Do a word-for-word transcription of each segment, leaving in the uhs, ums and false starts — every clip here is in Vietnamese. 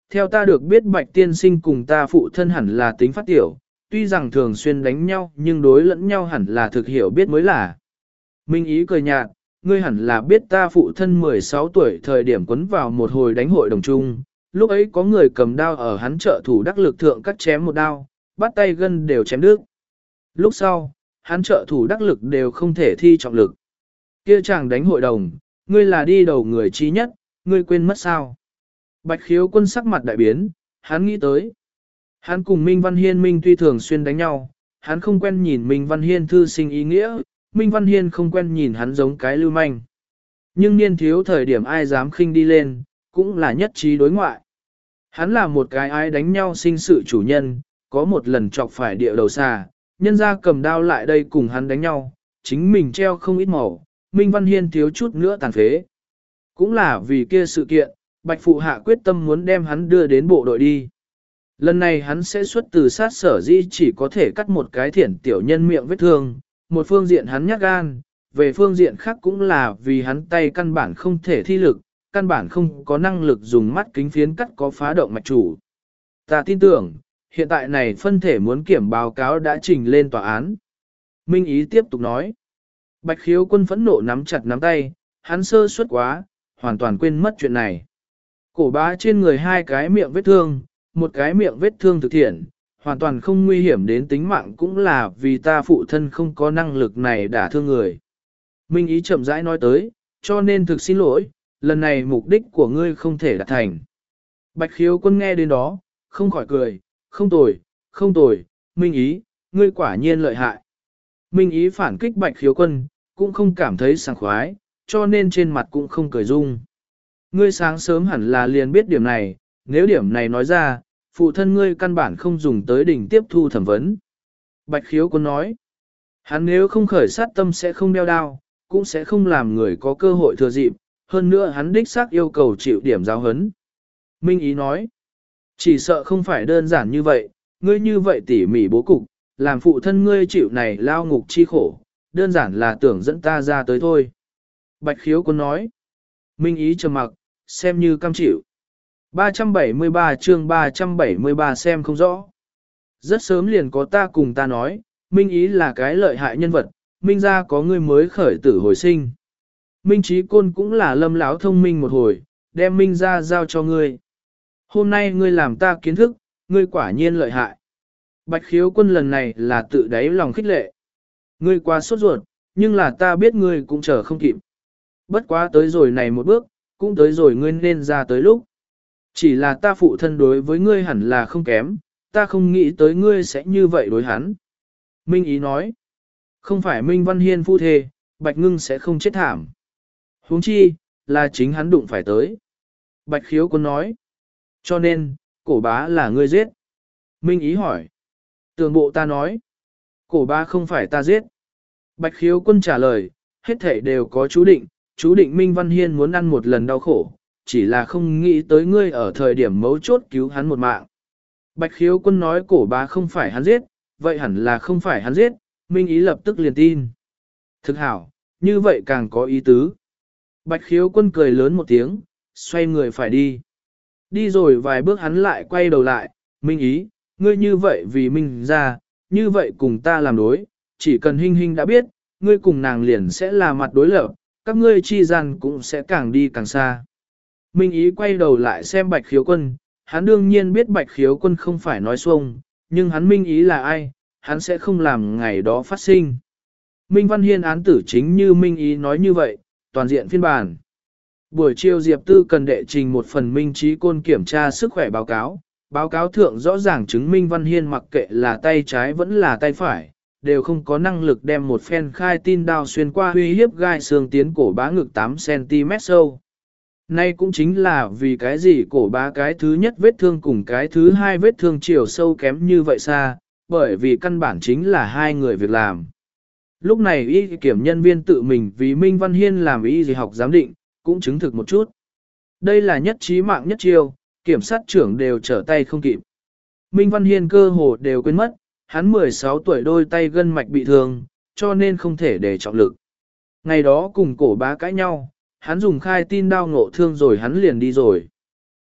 Theo ta được biết Bạch tiên sinh cùng ta phụ thân hẳn là tính phát tiểu, tuy rằng thường xuyên đánh nhau nhưng đối lẫn nhau hẳn là thực hiểu biết mới là. Minh Ý cười nhạt, ngươi hẳn là biết ta phụ thân mười sáu tuổi thời điểm quấn vào một hồi đánh hội đồng chung, lúc ấy có người cầm đao ở hắn trợ thủ đắc lực thượng cắt chém một đao, bắt tay gân đều chém đứt. Lúc sau, hắn trợ thủ đắc lực đều không thể thi trọng lực. Kia chàng đánh hội đồng, ngươi là đi đầu người trí nhất, ngươi quên mất sao? Bạch Khiếu Quân sắc mặt đại biến, hắn nghĩ tới. Hắn cùng Minh Văn Hiên Minh tuy thường xuyên đánh nhau, hắn không quen nhìn Minh Văn Hiên thư sinh ý nghĩa, Minh Văn Hiên không quen nhìn hắn giống cái lưu manh. Nhưng niên thiếu thời điểm ai dám khinh đi lên, cũng là nhất trí đối ngoại. Hắn là một cái ai đánh nhau sinh sự chủ nhân, có một lần chọc phải địa đầu xà, nhân ra cầm đao lại đây cùng hắn đánh nhau, chính mình treo không ít màu, Minh Văn Hiên thiếu chút nữa tàn phế. Cũng là vì kia sự kiện, Bạch Phụ Hạ quyết tâm muốn đem hắn đưa đến bộ đội đi. Lần này hắn sẽ xuất từ sát sở di chỉ có thể cắt một cái thiển tiểu nhân miệng vết thương, một phương diện hắn nhát gan, về phương diện khác cũng là vì hắn tay căn bản không thể thi lực, căn bản không có năng lực dùng mắt kính phiến cắt có phá động mạch chủ. Ta tin tưởng, hiện tại này phân thể muốn kiểm báo cáo đã trình lên tòa án. Minh Ý tiếp tục nói. Bạch Khiếu Quân phẫn nộ nắm chặt nắm tay, hắn sơ suất quá, hoàn toàn quên mất chuyện này. Cổ bá trên người hai cái miệng vết thương, một cái miệng vết thương thực thiện, hoàn toàn không nguy hiểm đến tính mạng cũng là vì ta phụ thân không có năng lực này đả thương người. Minh Ý chậm rãi nói tới, cho nên thực xin lỗi, lần này mục đích của ngươi không thể đạt thành. Bạch Khiếu Quân nghe đến đó, không khỏi cười, không tồi, không tồi, Minh Ý, ngươi quả nhiên lợi hại. Minh Ý phản kích Bạch Khiếu Quân, cũng không cảm thấy sảng khoái, cho nên trên mặt cũng không cười dung. Ngươi sáng sớm hẳn là liền biết điểm này, nếu điểm này nói ra, phụ thân ngươi căn bản không dùng tới đỉnh tiếp thu thẩm vấn. Bạch Khiếu Quân nói, hắn nếu không khởi sát tâm sẽ không đeo đao, cũng sẽ không làm người có cơ hội thừa dịp, hơn nữa hắn đích xác yêu cầu chịu điểm giáo hấn. Minh Ý nói, chỉ sợ không phải đơn giản như vậy, ngươi như vậy tỉ mỉ bố cục, làm phụ thân ngươi chịu này lao ngục chi khổ, đơn giản là tưởng dẫn ta ra tới thôi. Bạch Khiếu Quân nói, Minh Ý trầm mặc, xem như cam chịu. ba trăm bảy mươi ba chương ba trăm bảy mươi ba xem không rõ. Rất sớm liền có ta cùng ta nói, Minh Ý là cái lợi hại nhân vật, Minh ra có ngươi mới khởi tử hồi sinh. Minh Trí Côn cũng là lâm lão thông minh một hồi, đem Minh ra giao cho ngươi. Hôm nay ngươi làm ta kiến thức, ngươi quả nhiên lợi hại. Bạch Khiếu Quân lần này là tự đáy lòng khích lệ. Ngươi quá sốt ruột, nhưng là ta biết ngươi cũng chờ không kịp. Bất quá tới rồi này một bước, cũng tới rồi ngươi nên ra tới lúc. Chỉ là ta phụ thân đối với ngươi hẳn là không kém, ta không nghĩ tới ngươi sẽ như vậy đối hắn. Minh Ý nói, không phải Minh Văn Hiên phu thê, Bạch Ngưng sẽ không chết thảm. Huống chi, là chính hắn đụng phải tới. Bạch Khiếu Quân nói, cho nên, cổ bá là ngươi giết. Minh Ý hỏi, tường bộ ta nói, cổ bá không phải ta giết. Bạch Khiếu Quân trả lời, hết thảy đều có chú định, chú định Minh Văn Hiên muốn ăn một lần đau khổ, chỉ là không nghĩ tới ngươi ở thời điểm mấu chốt cứu hắn một mạng. Bạch Khiếu Quân nói cổ bá không phải hắn giết, vậy hẳn là không phải hắn giết, Minh Ý lập tức liền tin. Thực hảo, như vậy càng có ý tứ. Bạch Khiếu Quân cười lớn một tiếng, xoay người phải đi. Đi rồi vài bước hắn lại quay đầu lại, Minh Ý, ngươi như vậy vì Minh ra, như vậy cùng ta làm đối, chỉ cần Hinh Hinh đã biết, ngươi cùng nàng liền sẽ là mặt đối lập, các ngươi chi gian cũng sẽ càng đi càng xa. Minh Ý quay đầu lại xem Bạch Khiếu Quân, hắn đương nhiên biết Bạch Khiếu Quân không phải nói xuông, nhưng hắn Minh Ý là ai, hắn sẽ không làm ngày đó phát sinh. Minh Văn Hiên án tử chính như Minh Ý nói như vậy, toàn diện phiên bản. Buổi chiều Diệp Tư cần đệ trình một phần Minh Trí Côn kiểm tra sức khỏe báo cáo, báo cáo thượng rõ ràng chứng minh Văn Hiên mặc kệ là tay trái vẫn là tay phải, đều không có năng lực đem một phen khai tin đao xuyên qua uy hiếp gai xương tiến cổ bá ngực tám xăng ti mét sâu. Nay cũng chính là vì cái gì cổ bá cái thứ nhất vết thương cùng cái thứ hai vết thương chiều sâu kém như vậy xa, bởi vì căn bản chính là hai người việc làm. Lúc này y kiểm nhân viên tự mình vì Minh Văn Hiên làm y gì học giám định, cũng chứng thực một chút. Đây là nhất trí mạng nhất chiêu, kiểm sát trưởng đều trở tay không kịp. Minh Văn Hiên cơ hồ đều quên mất, hắn mười sáu tuổi đôi tay gân mạch bị thương, cho nên không thể để trọng lực. Ngày đó cùng cổ bá cãi nhau, hắn dùng khai tin đao ngộ thương rồi hắn liền đi rồi.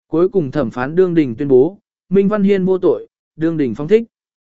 Cuối cùng thẩm phán đương đình tuyên bố, Minh Văn Hiên vô tội, đương đình phong thích.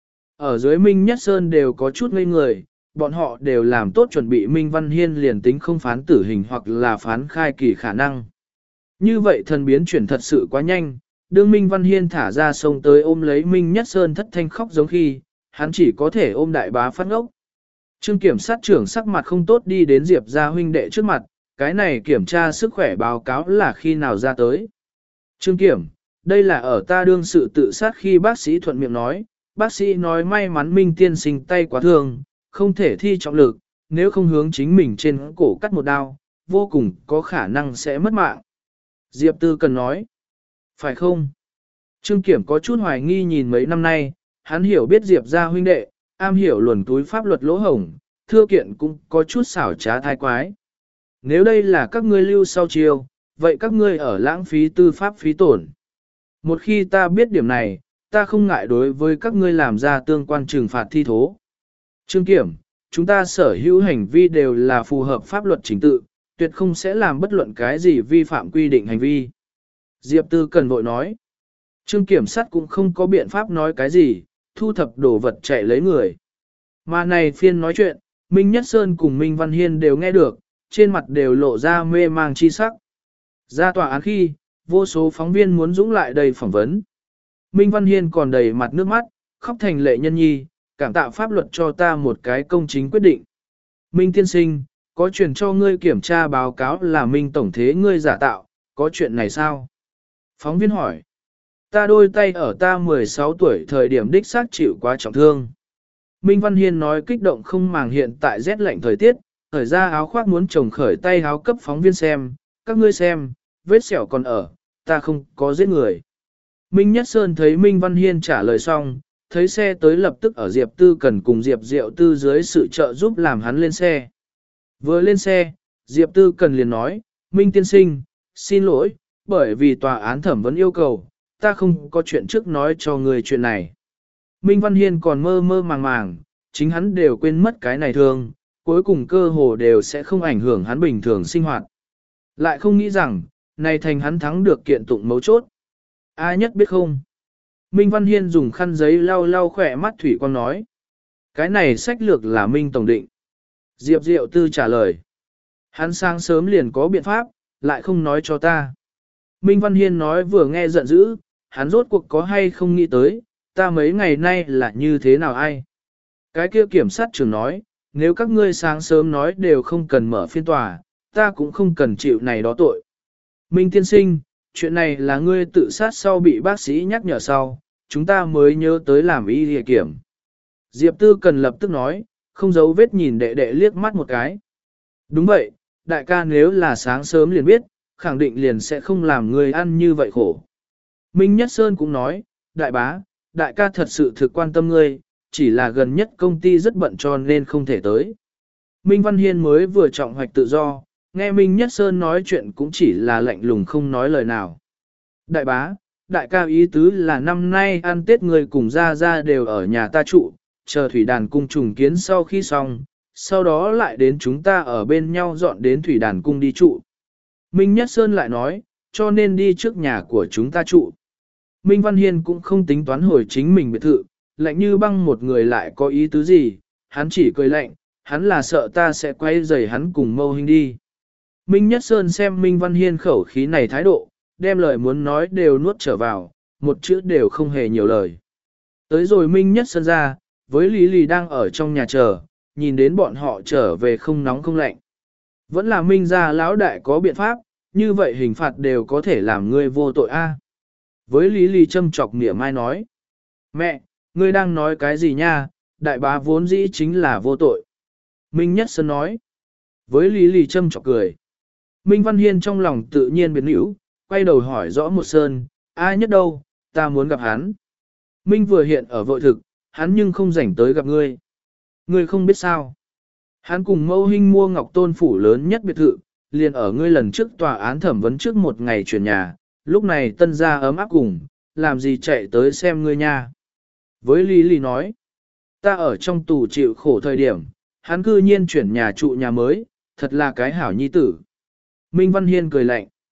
Ở dưới Minh Nhất Sơn đều có chút ngây người, bọn họ đều làm tốt chuẩn bị Minh Văn Hiên liền tính không phán tử hình hoặc là phán khai kỳ khả năng. Như vậy thần biến chuyển thật sự quá nhanh, đương Minh Văn Hiên thả ra sông tới ôm lấy Minh Nhất Sơn thất thanh khóc giống khi, hắn chỉ có thể ôm đại bá phát ngốc. Trương kiểm sát trưởng sắc mặt không tốt đi đến Diệp gia huynh đệ trước mặt, cái này kiểm tra sức khỏe báo cáo là khi nào ra tới. Trương kiểm, đây là ở ta đương sự tự sát khi bác sĩ thuận miệng nói, bác sĩ nói may mắn Minh tiên sinh tay quá thương, không thể thi trọng lực, nếu không hướng chính mình trên cổ cắt một đao, vô cùng có khả năng sẽ mất mạng. Diệp Tư cần nói, phải không? Trương Kiểm có chút hoài nghi nhìn mấy năm nay, hắn hiểu biết Diệp gia huynh đệ, am hiểu luồn túi pháp luật lỗ hổng, thưa kiện cũng có chút xảo trá thai quái. Nếu đây là các ngươi lưu sau chiêu, vậy các ngươi ở lãng phí tư pháp phí tổn. Một khi ta biết điểm này, ta không ngại đối với các ngươi làm ra tương quan trừng phạt thi thố. Trương Kiểm, chúng ta sở hữu hành vi đều là phù hợp pháp luật chính tự, tuyệt không sẽ làm bất luận cái gì vi phạm quy định hành vi. Diệp Tư cần vội nói. Trương Kiểm sát cũng không có biện pháp nói cái gì, thu thập đồ vật chạy lấy người. Mà này phiên nói chuyện, Minh Nhất Sơn cùng Minh Văn Hiên đều nghe được, trên mặt đều lộ ra mê mang chi sắc. Ra tòa án khi, vô số phóng viên muốn dũng lại đây phỏng vấn. Minh Văn Hiên còn đầy mặt nước mắt, khóc thành lệ nhân nhi, cảm tạ pháp luật cho ta một cái công chính quyết định. Minh tiên sinh, có truyền cho ngươi kiểm tra báo cáo là Minh tổng thế ngươi giả tạo, có chuyện này sao? Phóng viên hỏi. Ta đôi tay ở ta mười sáu tuổi thời điểm đích xác chịu quá trọng thương. Minh Văn Hiên nói kích động không màng hiện tại rét lạnh thời tiết, thời ra áo khoác muốn chồng khởi tay áo cấp phóng viên xem, các ngươi xem, vết sẹo còn ở, ta không có giết người. Minh Nhất Sơn thấy Minh Văn Hiên trả lời xong, thấy xe tới lập tức ở Diệp Tư Cần cùng Diệp Diệu Tư dưới sự trợ giúp làm hắn lên xe. Vừa lên xe, Diệp Tư Cần liền nói, Minh tiên sinh, xin lỗi, bởi vì tòa án thẩm vấn yêu cầu, ta không có chuyện trước nói cho người chuyện này. Minh Văn Hiên còn mơ mơ màng màng, chính hắn đều quên mất cái này thương, cuối cùng cơ hồ đều sẽ không ảnh hưởng hắn bình thường sinh hoạt. Lại không nghĩ rằng, này thành hắn thắng được kiện tụng mấu chốt. Ai nhất biết không? Minh Văn Hiên dùng khăn giấy lau lau khỏe mắt thủy quang nói. Cái này sách lược là Minh Tổng định. Diệp Diệu Tư trả lời. Hắn sáng sớm liền có biện pháp, lại không nói cho ta. Minh Văn Hiên nói vừa nghe giận dữ, hắn rốt cuộc có hay không nghĩ tới, ta mấy ngày nay là như thế nào ai? Cái kia kiểm sát trưởng nói, nếu các ngươi sáng sớm nói đều không cần mở phiên tòa, ta cũng không cần chịu này đó tội. Minh tiên sinh, chuyện này là ngươi tự sát sau bị bác sĩ nhắc nhở sau, chúng ta mới nhớ tới làm y địa kiểm. Diệp Tư Cần lập tức nói, không giấu vết nhìn đệ đệ liếc mắt một cái. Đúng vậy, đại ca nếu là sáng sớm liền biết, khẳng định liền sẽ không làm ngươi ăn như vậy khổ. Minh Nhất Sơn cũng nói, đại bá, đại ca thật sự thực quan tâm ngươi, chỉ là gần nhất công ty rất bận cho nên không thể tới. Minh Văn Hiên mới vừa trọng hoạch tự do, nghe Minh Nhất Sơn nói chuyện cũng chỉ là lạnh lùng không nói lời nào. Đại bá, đại ca ý tứ là năm nay ăn Tết người cùng ra ra đều ở nhà ta trụ, chờ thủy đàn cung trùng kiến sau khi xong, sau đó lại đến chúng ta ở bên nhau dọn đến thủy đàn cung đi trụ. Minh Nhất Sơn lại nói, cho nên đi trước nhà của chúng ta trụ. Minh Văn Hiên cũng không tính toán hồi chính mình biệt thự, lạnh như băng một người lại có ý tứ gì, hắn chỉ cười lạnh, hắn là sợ ta sẽ quay rầy hắn cùng Mâu Hinh đi. Minh Nhất Sơn xem Minh Văn Hiên khẩu khí này thái độ, đem lời muốn nói đều nuốt trở vào, một chữ đều không hề nhiều lời. Tới rồi Minh Nhất Sơn ra, với Lý Lì đang ở trong nhà chờ, nhìn đến bọn họ trở về không nóng không lạnh. Vẫn là Minh gia lão đại có biện pháp, như vậy hình phạt đều có thể làm ngươi vô tội a. Với Lý Lì châm chọc mỉa mai nói, mẹ, ngươi đang nói cái gì nha, đại bá vốn dĩ chính là vô tội. Minh Nhất Sơn nói, với Lý Lì châm chọc cười. Minh Văn Hiên trong lòng tự nhiên biến hữu, quay đầu hỏi rõ một Sơn, ai nhất đâu, ta muốn gặp hắn. Minh vừa hiện ở vội thực, hắn nhưng không rảnh tới gặp ngươi. Ngươi không biết sao. Hắn cùng Mâu Hinh mua Ngọc Tôn phủ lớn nhất biệt thự, liền ở ngươi lần trước tòa án thẩm vấn trước một ngày chuyển nhà, lúc này tân gia ấm áp cùng, làm gì chạy tới xem ngươi nha. Với Lý Lý nói, ta ở trong tù chịu khổ thời điểm, hắn cư nhiên chuyển nhà trụ nhà mới, thật là cái hảo nhi tử. Minh Văn Hiên cười lạnh.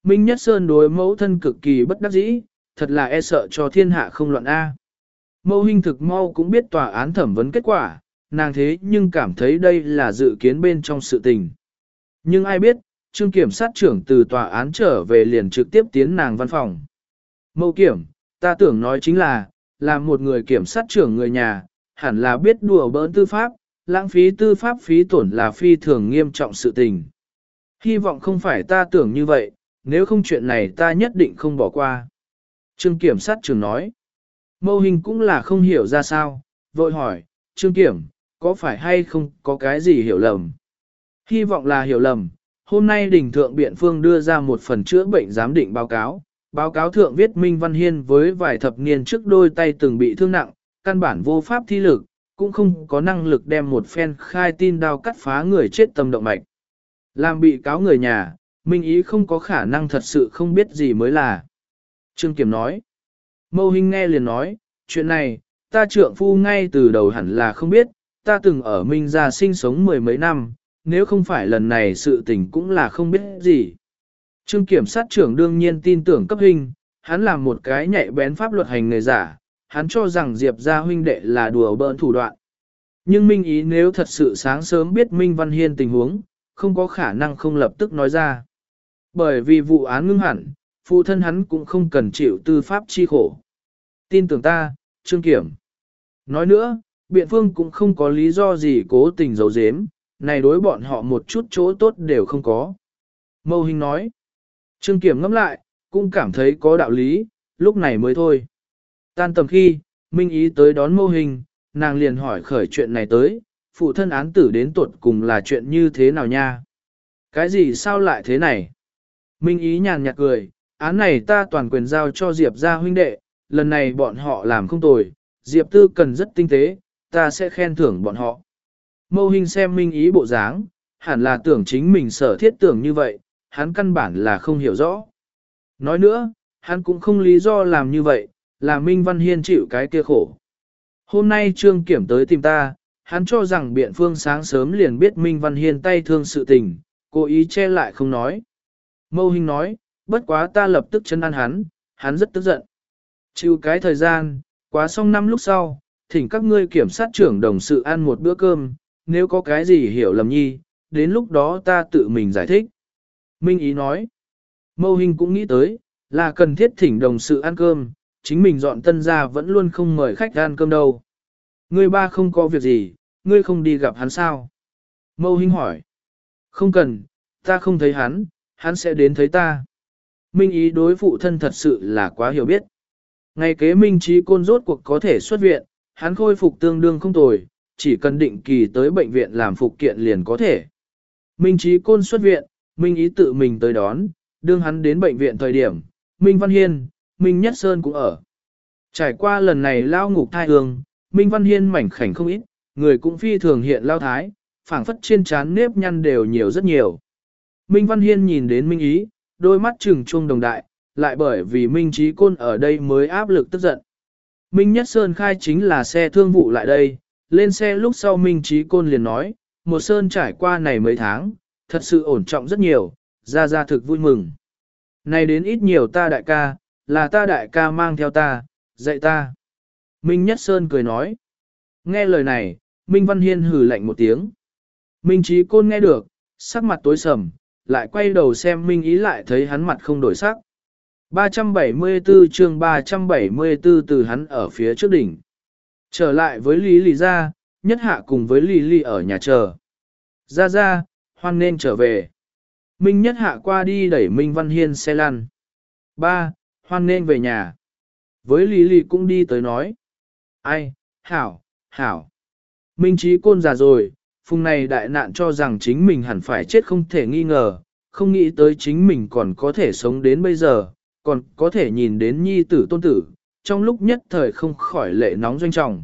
Minh Nhất Sơn đối mẫu thân cực kỳ bất đắc dĩ, thật là e sợ cho thiên hạ không loạn A. Mâu Hinh thực mau cũng biết tòa án thẩm vấn kết quả, nàng thế nhưng cảm thấy đây là dự kiến bên trong sự tình. Nhưng ai biết, Trương kiểm sát trưởng từ tòa án trở về liền trực tiếp tiến nàng văn phòng. Mâu kiểm, ta tưởng nói chính là, là một người kiểm sát trưởng người nhà, hẳn là biết đùa bỡn tư pháp, lãng phí tư pháp phí tổn là phi thường nghiêm trọng sự tình. Hy vọng không phải ta tưởng như vậy, nếu không chuyện này ta nhất định không bỏ qua. Trương kiểm sát trưởng nói. Mâu Hinh cũng là không hiểu ra sao, vội hỏi, Trương kiểm, có phải hay không có cái gì hiểu lầm? Hy vọng là hiểu lầm. Hôm nay đình thượng biện phương đưa ra một phần chữa bệnh giám định báo cáo. Báo cáo thượng viết Minh Văn Hiên với vài thập niên trước đôi tay từng bị thương nặng, căn bản vô pháp thi lực, cũng không có năng lực đem một phen khai tin đao cắt phá người chết tâm động mạch. Làm bị cáo người nhà, Minh ý không có khả năng thật sự không biết gì mới là. Trương Kiểm nói. Mâu Hinh nghe liền nói, chuyện này, ta trượng phu ngay từ đầu hẳn là không biết, ta từng ở Minh gia sinh sống mười mấy năm, nếu không phải lần này sự tình cũng là không biết gì. Trương kiểm sát trưởng đương nhiên tin tưởng cấp Hinh, hắn làm một cái nhạy bén pháp luật hành nghề giả, hắn cho rằng Diệp gia huynh đệ là đùa bỡn thủ đoạn. Nhưng Minh ý nếu thật sự sáng sớm biết Minh Văn Hiên tình huống, không có khả năng không lập tức nói ra. Bởi vì vụ án ngưng hẳn, phụ thân hắn cũng không cần chịu tư pháp chi khổ. Tin tưởng ta, Trương Kiểm. Nói nữa, biện phương cũng không có lý do gì cố tình giấu giếm, này đối bọn họ một chút chỗ tốt đều không có. Mâu Hinh nói. Trương Kiểm ngẫm lại, cũng cảm thấy có đạo lý, lúc này mới thôi. Tan tầm khi, Minh ý tới đón Mâu Hinh, nàng liền hỏi khởi chuyện này tới, phụ thân án tử đến tuột cùng là chuyện như thế nào nha? Cái gì sao lại thế này? Minh ý nhàn nhạt cười, án này ta toàn quyền giao cho Diệp gia huynh đệ, lần này bọn họ làm không tồi, Diệp Tư cần rất tinh tế, ta sẽ khen thưởng bọn họ. Mâu Hinh xem Minh ý bộ dáng, hẳn là tưởng chính mình sở thiết tưởng như vậy, hắn căn bản là không hiểu rõ. Nói nữa, hắn cũng không lý do làm như vậy, là Minh Văn Hiên chịu cái kia khổ. Hôm nay Trương Kiểm tới tìm ta, hắn cho rằng biện phương sáng sớm liền biết Minh Văn Hiên tay thương sự tình, cố ý che lại không nói. Mâu Hinh nói, bất quá ta lập tức chân ăn hắn, hắn rất tức giận. Chịu cái thời gian, quá xong năm lúc sau, thỉnh các ngươi kiểm sát trưởng đồng sự ăn một bữa cơm, nếu có cái gì hiểu lầm nhi, đến lúc đó ta tự mình giải thích. Minh ý nói, Mâu Hinh cũng nghĩ tới, là cần thiết thỉnh đồng sự ăn cơm, chính mình dọn tân ra vẫn luôn không mời khách ăn cơm đâu. Ngươi ba không có việc gì, ngươi không đi gặp hắn sao? Mâu Hinh hỏi, không cần, ta không thấy hắn, hắn sẽ đến thấy ta. Minh ý đối phụ thân thật sự là quá hiểu biết. Ngày kế Minh Trí Côn rốt cuộc có thể xuất viện, hắn khôi phục tương đương không tồi, chỉ cần định kỳ tới bệnh viện làm phục kiện liền có thể. Minh Trí Côn xuất viện, Minh ý tự mình tới đón, đương hắn đến bệnh viện thời điểm, Minh Văn Hiên, Minh Nhất Sơn cũng ở. Trải qua lần này lao ngục thai hương, Minh Văn Hiên mảnh khảnh không ít, người cũng phi thường hiện lao thái, phảng phất trên trán nếp nhăn đều nhiều rất nhiều. Minh Văn Hiên nhìn đến Minh ý, đôi mắt trừng chuông đồng đại, lại bởi vì Minh Trí Côn ở đây mới áp lực tức giận. Minh Nhất Sơn khai chính là xe thương vụ lại đây, lên xe lúc sau Minh Trí Côn liền nói, một Sơn trải qua này mấy tháng, thật sự ổn trọng rất nhiều, ra ra thực vui mừng. Này đến ít nhiều ta đại ca, là ta đại ca mang theo ta, dạy ta. Minh Nhất Sơn cười nói. Nghe lời này, Minh Văn Hiên hừ lạnh một tiếng. Minh Trí Côn nghe được, sắc mặt tối sầm, lại quay đầu xem Minh ý lại thấy hắn mặt không đổi sắc. ba trăm bảy mươi tư chương ba trăm bảy mươi tư từ hắn ở phía trước đỉnh. Trở lại với Lý Lý ra, nhất hạ cùng với Lý Lý ở nhà chờ. Ra ra, hoan nên trở về. Minh nhất hạ qua đi đẩy Minh Văn Hiên xe lăn. Ba, hoan nên về nhà. Với Lý Lý cũng đi tới nói. Ai, hảo, hảo. Minh Trí Côn già rồi, phùng này đại nạn cho rằng chính mình hẳn phải chết không thể nghi ngờ, không nghĩ tới chính mình còn có thể sống đến bây giờ, còn có thể nhìn đến nhi tử tôn tử, trong lúc nhất thời không khỏi lệ nóng doanh trọng.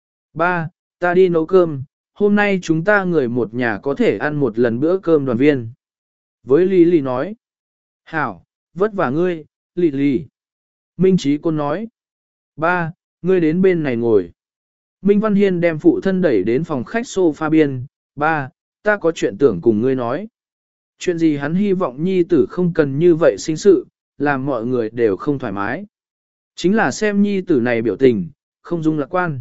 Ba, ta đi nấu cơm, hôm nay chúng ta người một nhà có thể ăn một lần bữa cơm đoàn viên. Với Lý Lý nói. Hảo, vất vả ngươi, Lý Lý. Minh Trí Côn nói. Ba, ngươi đến bên này ngồi. Minh Văn Hiên đem phụ thân đẩy đến phòng khách sofa biên. Ba, ta có chuyện tưởng cùng ngươi nói. Chuyện gì hắn hy vọng nhi tử không cần như vậy sinh sự, làm mọi người đều không thoải mái. Chính là xem nhi tử này biểu tình, không dung lạc quan.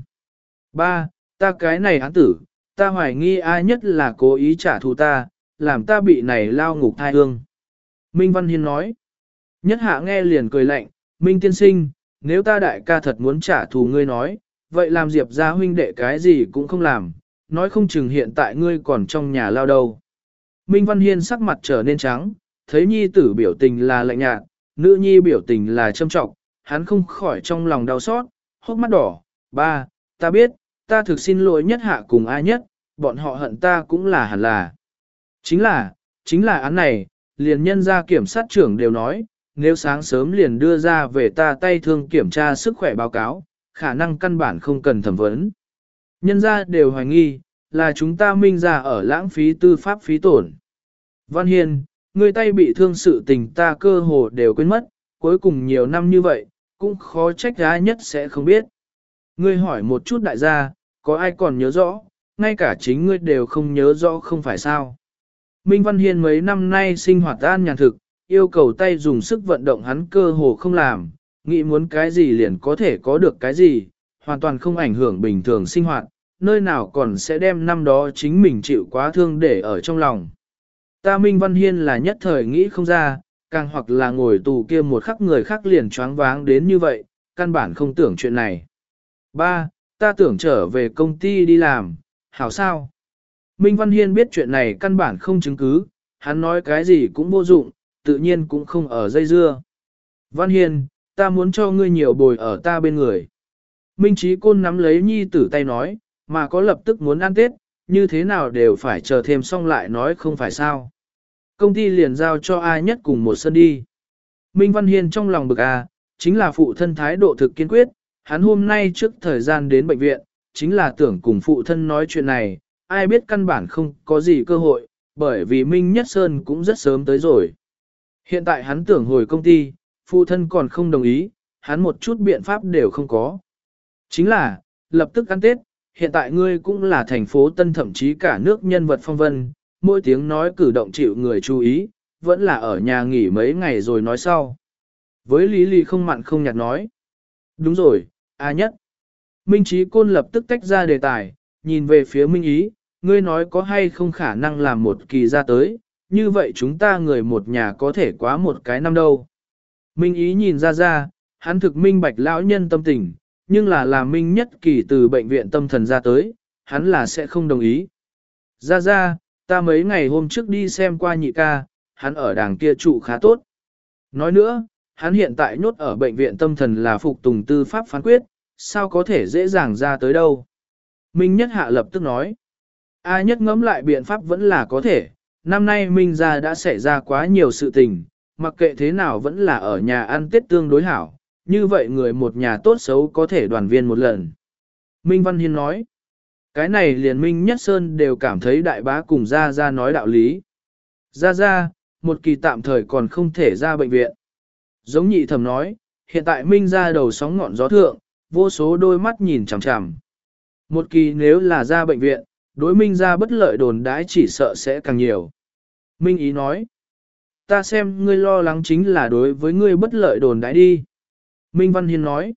Ba, ta cái này án tử, ta hoài nghi ai nhất là cố ý trả thù ta, làm ta bị này lao ngục thai hương. Minh Văn Hiên nói. Nhất hạ nghe liền cười lạnh, Minh tiên sinh, nếu ta đại ca thật muốn trả thù ngươi nói, vậy làm Diệp gia huynh đệ cái gì cũng không làm, nói không chừng hiện tại ngươi còn trong nhà lao đâu. Minh Văn Hiên sắc mặt trở nên trắng, thấy nhi tử biểu tình là lạnh nhạt, nữ nhi biểu tình là châm trọng, hắn không khỏi trong lòng đau xót, hốc mắt đỏ, ba, ta biết, ta thực xin lỗi nhất hạ cùng ai nhất, bọn họ hận ta cũng là hẳn là. Chính là, chính là án này, liền nhân gia kiểm sát trưởng đều nói, nếu sáng sớm liền đưa ra về ta tay thương kiểm tra sức khỏe báo cáo, khả năng căn bản không cần thẩm vấn. Nhân gia đều hoài nghi, là chúng ta minh ra ở lãng phí tư pháp phí tổn. Văn Hiên, người tay bị thương sự tình ta cơ hồ đều quên mất, cuối cùng nhiều năm như vậy, cũng khó trách gái nhất sẽ không biết. Ngươi hỏi một chút đại gia, có ai còn nhớ rõ, ngay cả chính ngươi đều không nhớ rõ không phải sao. Minh Văn Hiên mấy năm nay sinh hoạt an nhàn thực, yêu cầu tay dùng sức vận động hắn cơ hồ không làm, nghĩ muốn cái gì liền có thể có được cái gì, hoàn toàn không ảnh hưởng bình thường sinh hoạt, nơi nào còn sẽ đem năm đó chính mình chịu quá thương để ở trong lòng. Ta Minh Văn Hiên là nhất thời nghĩ không ra, càng hoặc là ngồi tù kia một khắc người khác liền choáng váng đến như vậy, căn bản không tưởng chuyện này. Ba, ta tưởng trở về công ty đi làm, hảo sao? Minh Văn Hiên biết chuyện này căn bản không chứng cứ, hắn nói cái gì cũng vô dụng, tự nhiên cũng không ở dây dưa. Văn Hiên, ta muốn cho ngươi nhiều bồi ở ta bên người. Minh Chí Côn nắm lấy nhi tử tay nói, mà có lập tức muốn ăn Tết, như thế nào đều phải chờ thêm xong lại nói không phải sao. Công ty liền giao cho ai nhất cùng một sân đi. Minh Văn Hiên trong lòng bực à, chính là phụ thân thái độ thực kiên quyết, hắn hôm nay trước thời gian đến bệnh viện, chính là tưởng cùng phụ thân nói chuyện này, ai biết căn bản không có gì cơ hội, bởi vì Minh Nhất Sơn cũng rất sớm tới rồi. Hiện tại hắn tưởng hồi công ty, phụ thân còn không đồng ý, hắn một chút biện pháp đều không có. Chính là, lập tức ăn Tết, hiện tại ngươi cũng là thành phố Tân thậm chí cả nước nhân vật phong vân, mỗi tiếng nói cử động chịu người chú ý, vẫn là ở nhà nghỉ mấy ngày rồi nói sau. Với Lý Lý không mặn không nhạt nói. Đúng rồi, A nhất. Minh Chí Côn lập tức tách ra đề tài, nhìn về phía Minh Ý, ngươi nói có hay không khả năng làm một kỳ ra tới, như vậy chúng ta người một nhà có thể quá một cái năm đâu. Minh Ý nhìn ra ra, hắn thực minh bạch lão nhân tâm tình, nhưng là làm Minh Nhất Kỳ từ bệnh viện tâm thần ra tới, hắn là sẽ không đồng ý. Ra ra, ta mấy ngày hôm trước đi xem qua nhị ca, hắn ở đàng kia trụ khá tốt. Nói nữa, hắn hiện tại nhốt ở bệnh viện tâm thần là phục tùng tư pháp phán quyết, sao có thể dễ dàng ra tới đâu. Minh Nhất Hạ lập tức nói, A Nhất ngẫm lại biện pháp vẫn là có thể, năm nay Minh gia đã xảy ra quá nhiều sự tình, mặc kệ thế nào vẫn là ở nhà ăn Tết tương đối hảo, như vậy người một nhà tốt xấu có thể đoàn viên một lần. Minh Văn Hiên nói, cái này liền Minh Nhất Sơn đều cảm thấy đại bá cùng Gia Gia nói đạo lý. Gia Gia, một kỳ tạm thời còn không thể ra bệnh viện. Giống nhị thẩm nói, hiện tại Minh gia đầu sóng ngọn gió thượng, vô số đôi mắt nhìn chằm chằm. Một kỳ nếu là ra bệnh viện, đối Minh gia bất lợi đồn đãi chỉ sợ sẽ càng nhiều. Minh ý nói, ta xem ngươi lo lắng chính là đối với ngươi bất lợi đồn đãi đi. Minh Văn Hiên nói,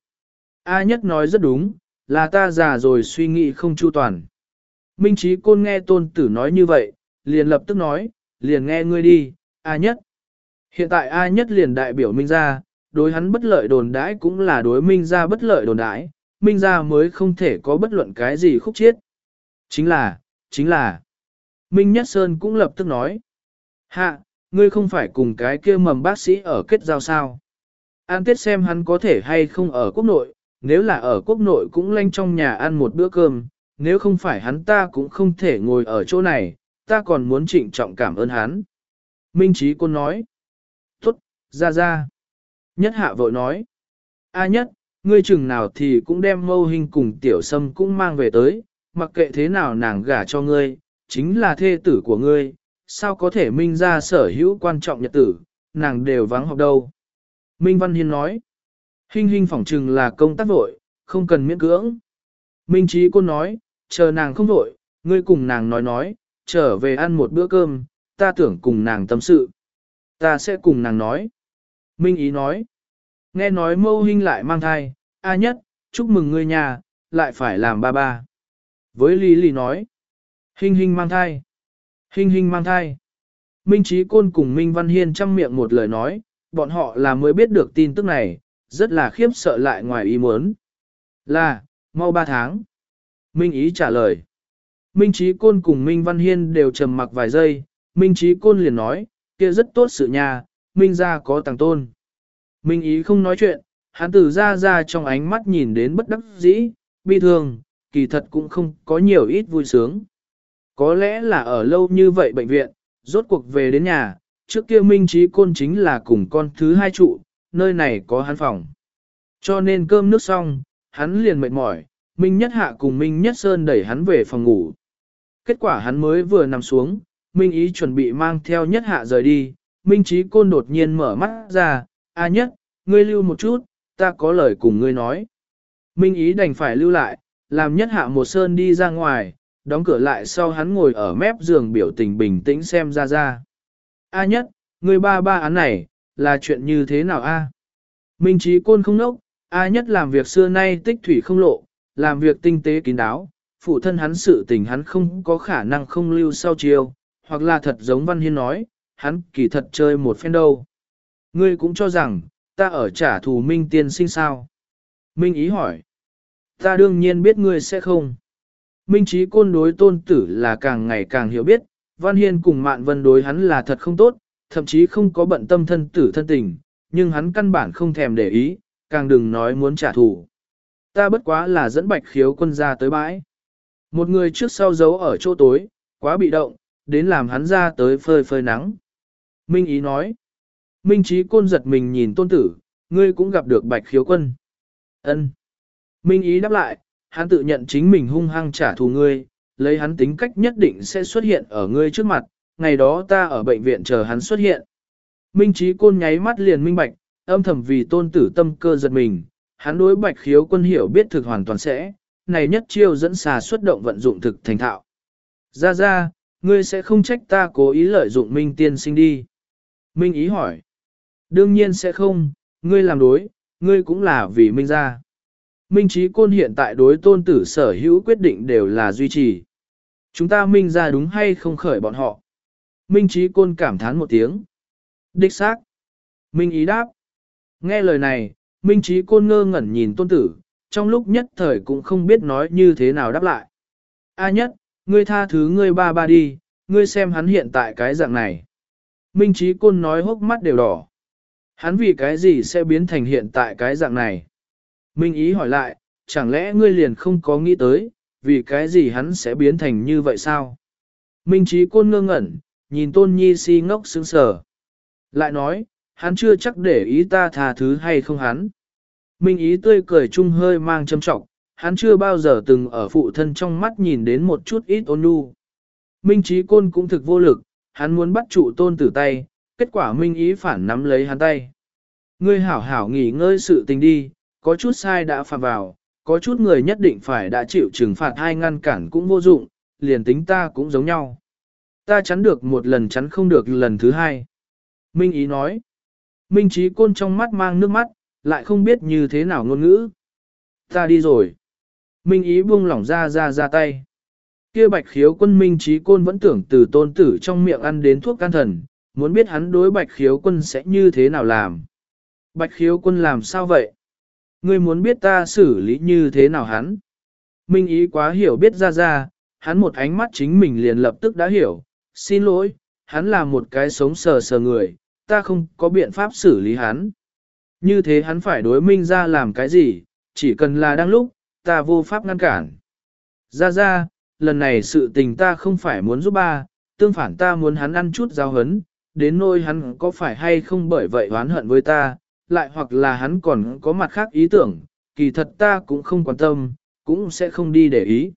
A Nhất nói rất đúng, là ta già rồi suy nghĩ không chu toàn. Minh Chí Côn nghe tôn tử nói như vậy, liền lập tức nói, liền nghe ngươi đi, A Nhất. Hiện tại A Nhất liền đại biểu Minh gia, đối hắn bất lợi đồn đãi cũng là đối Minh gia bất lợi đồn đãi, Minh gia mới không thể có bất luận cái gì khúc chiết. Chính là, chính là. Minh Nhất Sơn cũng lập tức nói, hạ, ngươi không phải cùng cái kia mầm bác sĩ ở kết giao sao. An Tết xem hắn có thể hay không ở quốc nội, nếu là ở quốc nội cũng lanh trong nhà ăn một bữa cơm, nếu không phải hắn ta cũng không thể ngồi ở chỗ này, ta còn muốn trịnh trọng cảm ơn hắn. Minh Chí Côn nói, tốt, ra ra. Nhất Hạ vội nói, A Nhất, ngươi chừng nào thì cũng đem Mâu Hình cùng Tiểu Sâm cũng mang về tới, mặc kệ thế nào nàng gả cho ngươi, chính là thê tử của ngươi, sao có thể Minh ra sở hữu quan trọng nhật tử, nàng đều vắng học đâu. Minh Văn Hiên nói, Hình Hình phỏng chừng là công tác vội, không cần miễn cưỡng. Minh Chí Côn nói, chờ nàng không vội, ngươi cùng nàng nói nói, trở về ăn một bữa cơm, ta tưởng cùng nàng tâm sự. Ta sẽ cùng nàng nói. Minh Ý nói. Nghe nói Mâu Hinh lại mang thai, A Nhất, chúc mừng ngươi nhà, lại phải làm ba ba. Với Lý Lý nói. Hinh Hinh mang thai. Hinh Hinh mang thai. Minh Chí Côn cùng Minh Văn Hiên chăm miệng một lời nói, bọn họ là mới biết được tin tức này, rất là khiếp sợ lại ngoài ý muốn. Là, mau ba tháng. Minh Ý trả lời. Minh Chí Côn cùng Minh Văn Hiên đều trầm mặc vài giây, Minh Chí Côn liền nói, kia rất tốt sự nhà, Minh gia có tàng tôn. Minh Ý không nói chuyện, hắn từ ra ra trong ánh mắt nhìn đến bất đắc dĩ, bi thương, kỳ thật cũng không có nhiều ít vui sướng. Có lẽ là ở lâu như vậy bệnh viện, rốt cuộc về đến nhà, trước kia Minh Chí Côn chính là cùng con thứ hai trụ, nơi này có hắn phòng. Cho nên cơm nước xong, hắn liền mệt mỏi, Minh Nhất Hạ cùng Minh Nhất Sơn đẩy hắn về phòng ngủ. Kết quả hắn mới vừa nằm xuống, Minh Ý chuẩn bị mang theo Nhất Hạ rời đi, Minh Chí Côn đột nhiên mở mắt ra, A Nhất, ngươi lưu một chút, ta có lời cùng ngươi nói. Minh Ý đành phải lưu lại, làm Nhất Hạ một Sơn đi ra ngoài, đóng cửa lại sau hắn ngồi ở mép giường biểu tình bình tĩnh xem ra ra. A Nhất, ngươi ba ba án này, là chuyện như thế nào a? Minh Chí Côn không nốc, A Nhất làm việc xưa nay tích thủy không lộ, làm việc tinh tế kín đáo, phụ thân hắn sự tình hắn không có khả năng không lưu sau chiêu, hoặc là thật giống Văn Hiên nói, hắn kỳ thật chơi một phen đâu. Ngươi cũng cho rằng, ta ở trả thù Minh tiên sinh sao? Minh Ý hỏi. Ta đương nhiên biết ngươi sẽ không. Minh Chí Côn đối tôn tử là càng ngày càng hiểu biết, Văn Hiên cùng Mạn Vân đối hắn là thật không tốt, thậm chí không có bận tâm thân tử thân tình, nhưng hắn căn bản không thèm để ý, càng đừng nói muốn trả thù. Ta bất quá là dẫn Bạch Khiếu Quân ra tới bãi. Một người trước sau giấu ở chỗ tối, quá bị động, đến làm hắn ra tới phơi phơi nắng. Minh Ý nói. Minh Chí Côn giật mình nhìn tôn tử, ngươi cũng gặp được Bạch Khiếu Quân. Ân. Minh Ý đáp lại, hắn tự nhận chính mình hung hăng trả thù ngươi, lấy hắn tính cách nhất định sẽ xuất hiện ở ngươi trước mặt, ngày đó ta ở bệnh viện chờ hắn xuất hiện. Minh Chí Côn nháy mắt liền minh bạch, âm thầm vì tôn tử tâm cơ giật mình, hắn đối Bạch Khiếu Quân hiểu biết thực hoàn toàn sẽ, này nhất chiêu dẫn xà xuất động vận dụng thực thành thạo. Ra ra, ngươi sẽ không trách ta cố ý lợi dụng Minh tiên sinh đi. Minh Ý hỏi. Đương nhiên sẽ không, ngươi làm đối, ngươi cũng là vì Minh gia. Minh Chí Côn hiện tại đối tôn tử sở hữu quyết định đều là duy trì. Chúng ta Minh gia đúng hay không khởi bọn họ. Minh Chí Côn cảm thán một tiếng. Đích xác. Minh Ý đáp. Nghe lời này, Minh Chí Côn ngơ ngẩn nhìn tôn tử, trong lúc nhất thời cũng không biết nói như thế nào đáp lại. A Nhất, ngươi tha thứ ngươi ba ba đi, ngươi xem hắn hiện tại cái dạng này. Minh Chí Côn nói hốc mắt đều đỏ. Hắn vì cái gì sẽ biến thành hiện tại cái dạng này? Minh Ý hỏi lại, chẳng lẽ ngươi liền không có nghĩ tới, vì cái gì hắn sẽ biến thành như vậy sao? Minh Chí Côn ngơ ngẩn, nhìn Tôn Nhi si ngốc sững sờ. Lại nói, hắn chưa chắc để ý ta tha thứ hay không hắn. Minh Ý tươi cười chung hơi mang châm trọng, hắn chưa bao giờ từng ở phụ thân trong mắt nhìn đến một chút ít ôn nhu. Minh Chí Côn cũng thực vô lực, hắn muốn bắt trụ tôn tử tay, kết quả Minh Ý phản nắm lấy hắn tay. Ngươi hảo hảo nghỉ ngơi sự tình đi, có chút sai đã phạm vào, có chút người nhất định phải đã chịu trừng phạt hay ngăn cản cũng vô dụng, liền tính ta cũng giống nhau. Ta chắn được một lần chắn không được lần thứ hai. Minh Ý nói. Minh Chí Côn trong mắt mang nước mắt, lại không biết như thế nào ngôn ngữ. Ta đi rồi. Minh Ý buông lỏng ra ra ra tay. Kia Bạch Khiếu Quân Minh Chí Côn vẫn tưởng từ tôn tử trong miệng ăn đến thuốc can thần, muốn biết hắn đối Bạch Khiếu Quân sẽ như thế nào làm. Bạch Khiếu Quân làm sao vậy? Ngươi muốn biết ta xử lý như thế nào hắn? Minh Ý quá hiểu biết ra ra, hắn một ánh mắt chính mình liền lập tức đã hiểu. Xin lỗi, hắn là một cái sống sờ sờ người, ta không có biện pháp xử lý hắn. Như thế hắn phải đối Minh ra làm cái gì, chỉ cần là đang lúc, ta vô pháp ngăn cản. Ra ra, lần này sự tình ta không phải muốn giúp ba, tương phản ta muốn hắn ăn chút giáo hấn, đến nỗi hắn có phải hay không bởi vậy oán hận với ta, lại hoặc là hắn còn có mặt khác ý tưởng, kỳ thật ta cũng không quan tâm, cũng sẽ không đi để ý.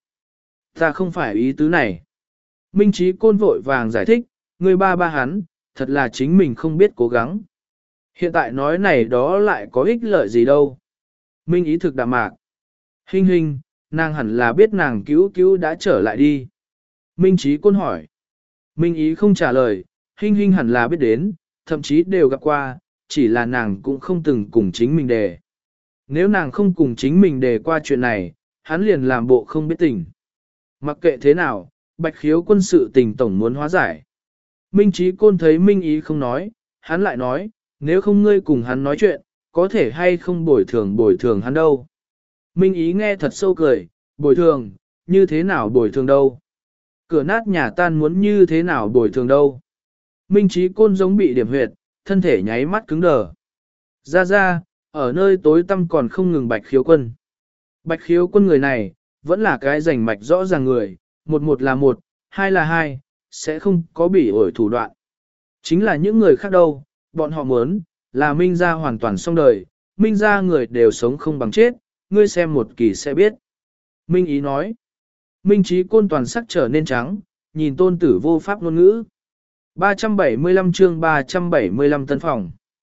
Ta không phải ý tứ này. Minh Chí Côn vội vàng giải thích, người ba ba hắn, thật là chính mình không biết cố gắng. Hiện tại nói này đó lại có ích lợi gì đâu. Minh Ý thực đạm mạc. Hình hình, nàng hẳn là biết nàng cứu cứu đã trở lại đi. Minh Chí Côn hỏi. Minh Ý không trả lời, Hinh Hinh hẳn là biết đến, thậm chí đều gặp qua, chỉ là nàng cũng không từng cùng chính mình đề. Nếu nàng không cùng chính mình đề qua chuyện này, hắn liền làm bộ không biết tình. Mặc kệ thế nào, bạch khiếu quân sự tình tổng muốn hóa giải. Minh Chí Côn thấy Minh Ý không nói, hắn lại nói, nếu không ngươi cùng hắn nói chuyện, có thể hay không bồi thường bồi thường hắn đâu. Minh Ý nghe thật sâu cười, bồi thường, như thế nào bồi thường đâu. Cửa nát nhà tan muốn như thế nào bồi thường đâu. Minh Chí Côn giống bị điểm huyệt, thân thể nháy mắt cứng đờ. Ra ra, ở nơi tối tăm còn không ngừng bạch khiếu quân. Bạch khiếu quân người này, vẫn là cái rành mạch rõ ràng người, một một là một, hai là hai, sẽ không có bị ổi thủ đoạn. Chính là những người khác đâu, bọn họ muốn, là Minh gia hoàn toàn xong đời, Minh gia người đều sống không bằng chết, ngươi xem một kỳ sẽ biết. Minh Ý nói, Minh Chí Côn toàn sắc trở nên trắng, nhìn tôn tử vô pháp ngôn ngữ. ba trăm bảy mươi lăm chương ba trăm bảy mươi lăm tân phòng.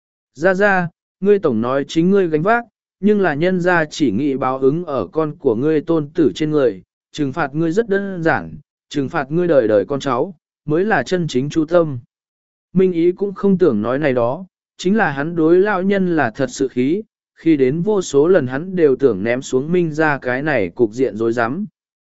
Ra ra, ngươi tổng nói chính ngươi gánh vác, nhưng là nhân gia chỉ nghĩ báo ứng ở con của ngươi tôn tử trên người, trừng phạt ngươi rất đơn giản, trừng phạt ngươi đời đời con cháu, mới là chân chính chu tâm. Minh Ý cũng không tưởng nói này đó, chính là hắn đối lão nhân là thật sự khí, khi đến vô số lần hắn đều tưởng ném xuống Minh ra cái này cục diện rối rắm.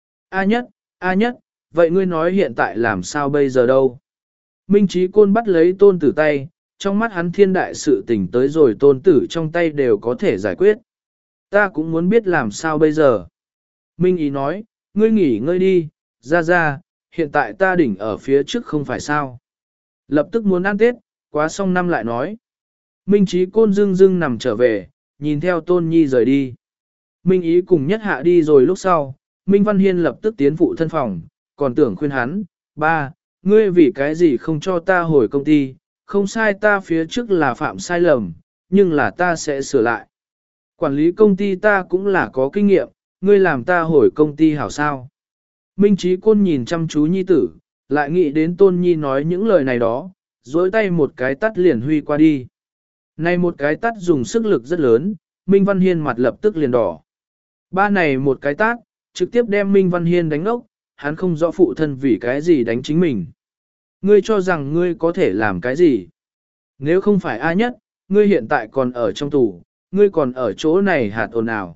A nhất, A nhất, vậy ngươi nói hiện tại làm sao bây giờ đâu? Minh Chí Côn bắt lấy tôn tử tay, trong mắt hắn thiên đại sự tình tới rồi tôn tử trong tay đều có thể giải quyết. Ta cũng muốn biết làm sao bây giờ. Minh Ý nói, ngươi nghỉ ngơi đi, ra ra, hiện tại ta đỉnh ở phía trước không phải sao. Lập tức muốn ăn Tết, quá xong năm lại nói. Minh Chí Côn dưng dưng nằm trở về, nhìn theo Tôn Nhi rời đi. Minh Ý cùng nhất hạ đi rồi lúc sau, Minh Văn Hiên lập tức tiến phụ thân phòng, còn tưởng khuyên hắn, ba, ngươi vì cái gì không cho ta hồi công ty, không sai ta phía trước là phạm sai lầm, nhưng là ta sẽ sửa lại. Quản lý công ty ta cũng là có kinh nghiệm, ngươi làm ta hồi công ty hảo sao. Minh Chí Côn nhìn chăm chú nhi tử, lại nghĩ đến Tôn Nhi nói những lời này đó, dối tay một cái tắt liền huy qua đi. Này một cái tắt dùng sức lực rất lớn, Minh Văn Hiên mặt lập tức liền đỏ. Ba này một cái tát, trực tiếp đem Minh Văn Hiên đánh ốc, hắn không rõ phụ thân vì cái gì đánh chính mình. Ngươi cho rằng ngươi có thể làm cái gì? Nếu không phải A nhất, ngươi hiện tại còn ở trong tù, ngươi còn ở chỗ này hạt ồn ào.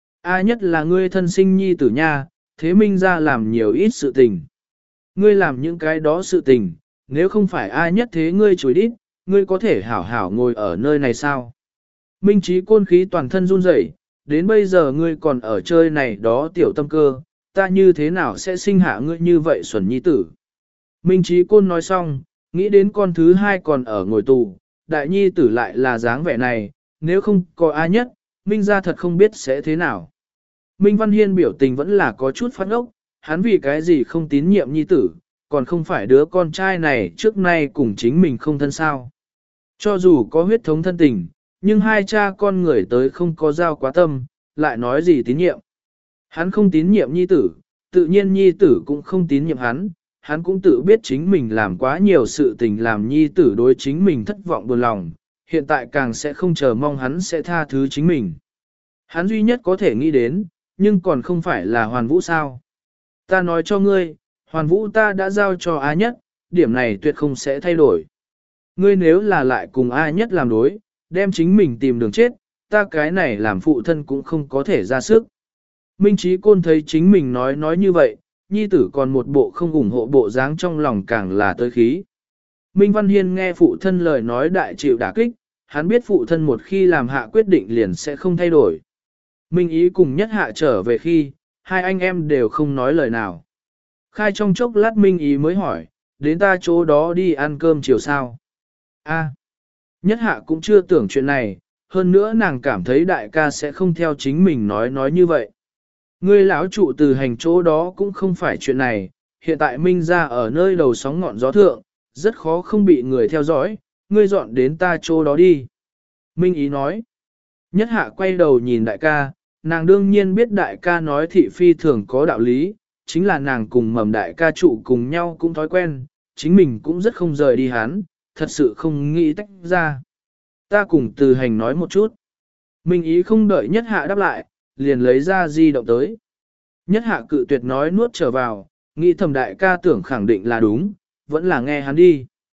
A nhất là ngươi thân sinh nhi tử nha, thế Minh ra làm nhiều ít sự tình. Ngươi làm những cái đó sự tình, nếu không phải A nhất thế ngươi chối đít, ngươi có thể hảo hảo ngồi ở nơi này sao? Minh Chí Côn khí toàn thân run rẩy, đến bây giờ ngươi còn ở chơi này đó tiểu tâm cơ, ta như thế nào sẽ sinh hạ ngươi như vậy xuẩn nhi tử? Minh Chí Côn nói xong, nghĩ đến con thứ hai còn ở ngồi tù, đại nhi tử lại là dáng vẻ này, nếu không có A nhất, Minh ra thật không biết sẽ thế nào. Minh Văn Hiên biểu tình vẫn là có chút phát ốc, hắn vì cái gì không tín nhiệm nhi tử, còn không phải đứa con trai này trước nay cùng chính mình không thân sao. Cho dù có huyết thống thân tình, nhưng hai cha con người tới không có giao quá tâm, lại nói gì tín nhiệm. Hắn không tín nhiệm nhi tử, tự nhiên nhi tử cũng không tín nhiệm hắn, hắn cũng tự biết chính mình làm quá nhiều sự tình làm nhi tử đối chính mình thất vọng buồn lòng, hiện tại càng sẽ không chờ mong hắn sẽ tha thứ chính mình. Hắn duy nhất có thể nghĩ đến, nhưng còn không phải là Hoàn Vũ sao. Ta nói cho ngươi, Hoàn Vũ ta đã giao cho A nhất, điểm này tuyệt không sẽ thay đổi. Ngươi nếu là lại cùng A nhất làm đối, đem chính mình tìm đường chết, ta cái này làm phụ thân cũng không có thể ra sức. Minh Chí Côn thấy chính mình nói nói như vậy, nhi tử còn một bộ không ủng hộ bộ dáng trong lòng càng là tới khí. Minh Văn Hiên nghe phụ thân lời nói đại chịu đả kích, hắn biết phụ thân một khi làm hạ quyết định liền sẽ không thay đổi. Minh Ý cùng nhất hạ trở về khi, hai anh em đều không nói lời nào. Khai trong chốc lát Minh Ý mới hỏi, đến ta chỗ đó đi ăn cơm chiều sao? A, nhất hạ cũng chưa tưởng chuyện này, hơn nữa nàng cảm thấy đại ca sẽ không theo chính mình nói nói như vậy. Ngươi lão trụ từ hành chỗ đó cũng không phải chuyện này, hiện tại Minh ra ở nơi đầu sóng ngọn gió thượng, rất khó không bị người theo dõi, ngươi dọn đến ta chỗ đó đi. Minh Ý nói, nhất hạ quay đầu nhìn đại ca, nàng đương nhiên biết đại ca nói thị phi thường có đạo lý, chính là nàng cùng mầm đại ca trụ cùng nhau cũng thói quen, chính mình cũng rất không rời đi hắn, thật sự không nghĩ tách ra. Ta cùng từ hành nói một chút. Minh Ý không đợi nhất hạ đáp lại, liền lấy ra di động tới. Nhất hạ cự tuyệt nói nuốt trở vào, nghĩ thầm đại ca tưởng khẳng định là đúng, vẫn là nghe hắn đi.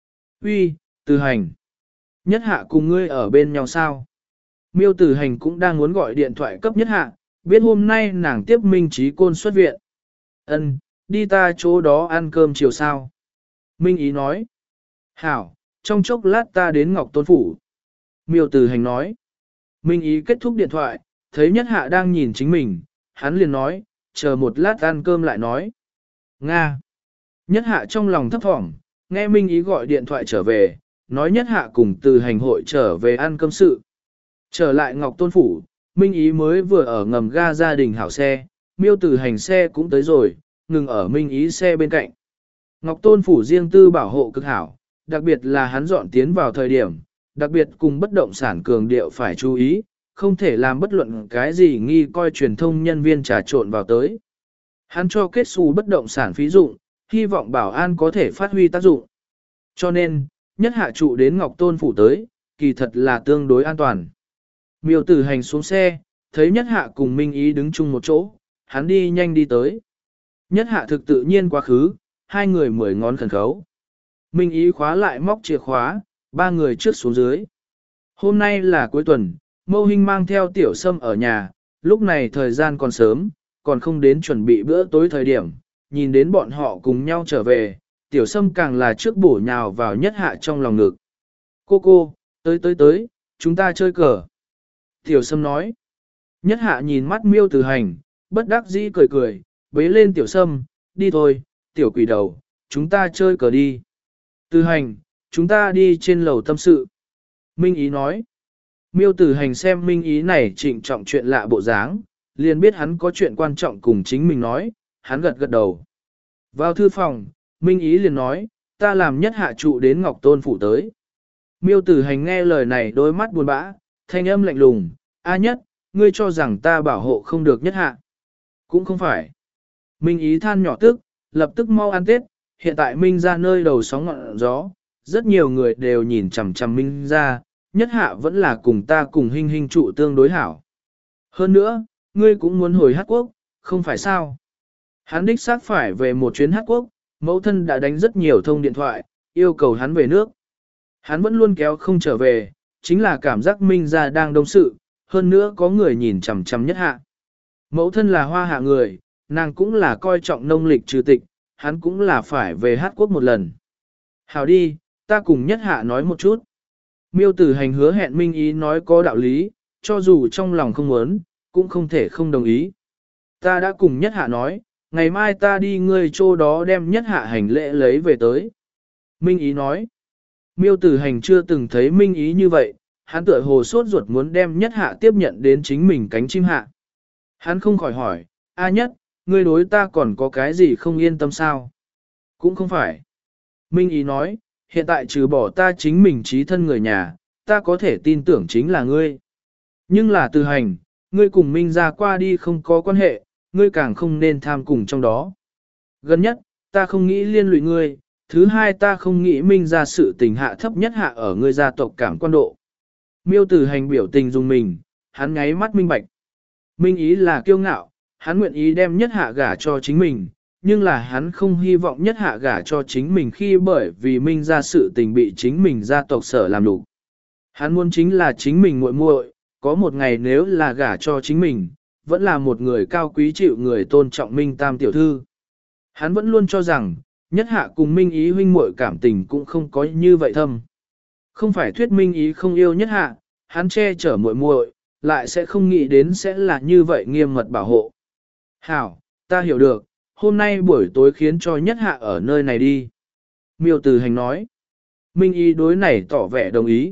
Uy, Từ Hành. Nhất Hạ cùng ngươi ở bên nhau sao? Miêu Từ Hành cũng đang muốn gọi điện thoại cấp Nhất Hạ, biết hôm nay nàng tiếp Minh Trí Côn xuất viện. Ân, đi ta chỗ đó ăn cơm chiều sao? Minh Ý nói. Hảo, trong chốc lát ta đến Ngọc Tôn Phủ. Miêu Từ Hành nói. Minh Ý kết thúc điện thoại, thấy Nhất Hạ đang nhìn chính mình, hắn liền nói, chờ một lát ăn cơm lại nói. Nga. Nhất Hạ trong lòng thấp thỏm, nghe Minh Ý gọi điện thoại trở về, nói Nhất Hạ cùng Từ Hành hội trở về ăn cơm sự. Trở lại Ngọc Tôn Phủ, Minh Ý mới vừa ở ngầm ga gia đình hảo xe, Miêu Từ Hành xe cũng tới rồi, ngừng ở Minh Ý xe bên cạnh. Ngọc Tôn Phủ riêng tư bảo hộ cực hảo, đặc biệt là hắn dọn tiến vào thời điểm, đặc biệt cùng bất động sản cường điệu phải chú ý, không thể làm bất luận cái gì nghi coi truyền thông nhân viên trà trộn vào tới. Hắn cho kết xù bất động sản phí dụng, hy vọng bảo an có thể phát huy tác dụng. Cho nên, Nhất Hạ trụ đến Ngọc Tôn Phủ tới, kỳ thật là tương đối an toàn. Miêu Tử Hành xuống xe, thấy Nhất Hạ cùng Minh Ý đứng chung một chỗ, hắn đi nhanh đi tới. Nhất Hạ thực tự nhiên quá khứ, hai người mười ngón khẩn khấu. Minh Ý khóa lại móc chìa khóa, ba người trước xuống dưới. Hôm nay là cuối tuần, Mâu Hinh mang theo Tiểu Sâm ở nhà, lúc này thời gian còn sớm, còn không đến chuẩn bị bữa tối thời điểm, nhìn đến bọn họ cùng nhau trở về, Tiểu Sâm càng là trước bổ nhào vào Nhất Hạ trong lòng ngực. Cô cô, tới tới tới, chúng ta chơi cờ. Tiểu Sâm nói. Nhất Hạ nhìn mắt Miêu Tử Hành, bất đắc dĩ cười cười, bế lên Tiểu Sâm, đi thôi, Tiểu quỷ đầu, chúng ta chơi cờ đi. Tử Hành, chúng ta đi trên lầu tâm sự. Minh Ý nói. Miêu Tử Hành xem Minh Ý này trịnh trọng chuyện lạ bộ dáng, liền biết hắn có chuyện quan trọng cùng chính mình nói, hắn gật gật đầu. Vào thư phòng, Minh Ý liền nói, ta làm Nhất Hạ trụ đến Ngọc Tôn Phủ tới. Miêu Tử Hành nghe lời này đôi mắt buồn bã, thanh âm lạnh lùng, A Nhất, ngươi cho rằng ta bảo hộ không được Nhất Hạ. Cũng không phải. Minh Ý than nhỏ tức, lập tức mau ăn Tết, hiện tại Minh ra nơi đầu sóng ngọn gió, rất nhiều người đều nhìn chằm chằm Minh ra, Nhất Hạ vẫn là cùng ta cùng Hinh Hinh trụ tương đối hảo. Hơn nữa, ngươi cũng muốn hồi Hát Quốc, không phải sao? Hắn đích xác phải về một chuyến Hát Quốc, mẫu thân đã đánh rất nhiều thông điện thoại, yêu cầu hắn về nước. Hắn vẫn luôn kéo không trở về, chính là cảm giác Minh ra đang đông sự, hơn nữa có người nhìn chằm chằm Nhất Hạ. Mẫu thân là hoa hạ người, nàng cũng là coi trọng nông lịch trừ tịch, hắn cũng là phải về Hát Quốc một lần. Hảo đi, ta cùng Nhất Hạ nói một chút. Miêu Tử Hành hứa hẹn Minh Ý nói có đạo lý, cho dù trong lòng không muốn, cũng không thể không đồng ý. Ta đã cùng Nhất Hạ nói, ngày mai ta đi ngươi chỗ đó đem Nhất Hạ hành lễ lấy về tới. Minh Ý nói, Miêu Tử Hành chưa từng thấy Minh Ý như vậy, hắn tựa hồ sốt ruột muốn đem Nhất Hạ tiếp nhận đến chính mình cánh chim hạ. Hắn không khỏi hỏi, A Nhất, ngươi đối ta còn có cái gì không yên tâm sao? Cũng không phải. Minh Ý nói, hiện tại trừ bỏ ta chính mình trí thân người nhà, ta có thể tin tưởng chính là ngươi. Nhưng là Tử Hành, ngươi cùng Minh ra qua đi không có quan hệ, ngươi càng không nên tham cùng trong đó. Gần nhất, ta không nghĩ liên lụy ngươi, thứ hai ta không nghĩ Minh ra sự tình hạ thấp nhất hạ ở ngươi gia tộc cảm quan độ. Miêu Tử Hành biểu tình dùng mình, hắn ngáy mắt minh bạch. Minh Ý là kiêu ngạo, hắn nguyện ý đem Nhất Hạ gả cho chính mình, nhưng là hắn không hy vọng Nhất Hạ gả cho chính mình khi bởi vì Minh ra sự tình bị chính mình gia tộc sở làm đủ. Hắn muốn chính là chính mình muội muội, có một ngày nếu là gả cho chính mình, vẫn là một người cao quý chịu người tôn trọng Minh Tam tiểu thư. Hắn vẫn luôn cho rằng, Nhất Hạ cùng Minh Ý huynh muội cảm tình cũng không có như vậy thâm. Không phải thuyết Minh Ý không yêu Nhất Hạ, hắn che chở muội muội, lại sẽ không nghĩ đến sẽ là như vậy nghiêm mật bảo hộ. Hảo, ta hiểu được, hôm nay buổi tối khiến cho Nhất Hạ ở nơi này đi. Miêu Tử Hành nói. Minh Ý đối này tỏ vẻ đồng ý.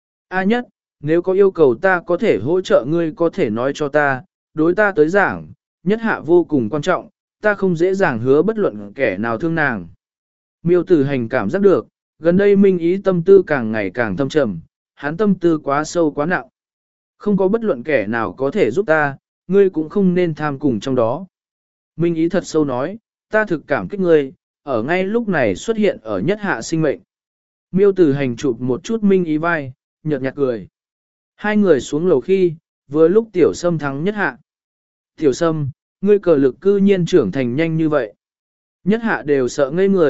A Nhất, nếu có yêu cầu ta có thể hỗ trợ ngươi có thể nói cho ta, đối ta tới giảng, Nhất Hạ vô cùng quan trọng, ta không dễ dàng hứa bất luận kẻ nào thương nàng. Miêu Tử Hành cảm giác được, gần đây Minh Ý tâm tư càng ngày càng thâm trầm, hắn tâm tư quá sâu quá nặng. Không có bất luận kẻ nào có thể giúp ta, ngươi cũng không nên tham cùng trong đó. Minh Ý thật sâu nói, ta thực cảm kích ngươi, ở ngay lúc này xuất hiện ở Nhất Hạ sinh mệnh. Miêu Tử Hành chụp một chút Minh Ý vai, nhợt nhạt cười. Hai người xuống lầu khi, vừa lúc Tiểu Sâm thắng Nhất Hạ. Tiểu Sâm, ngươi cờ lực cư nhiên trưởng thành nhanh như vậy. Nhất Hạ đều sợ ngây người,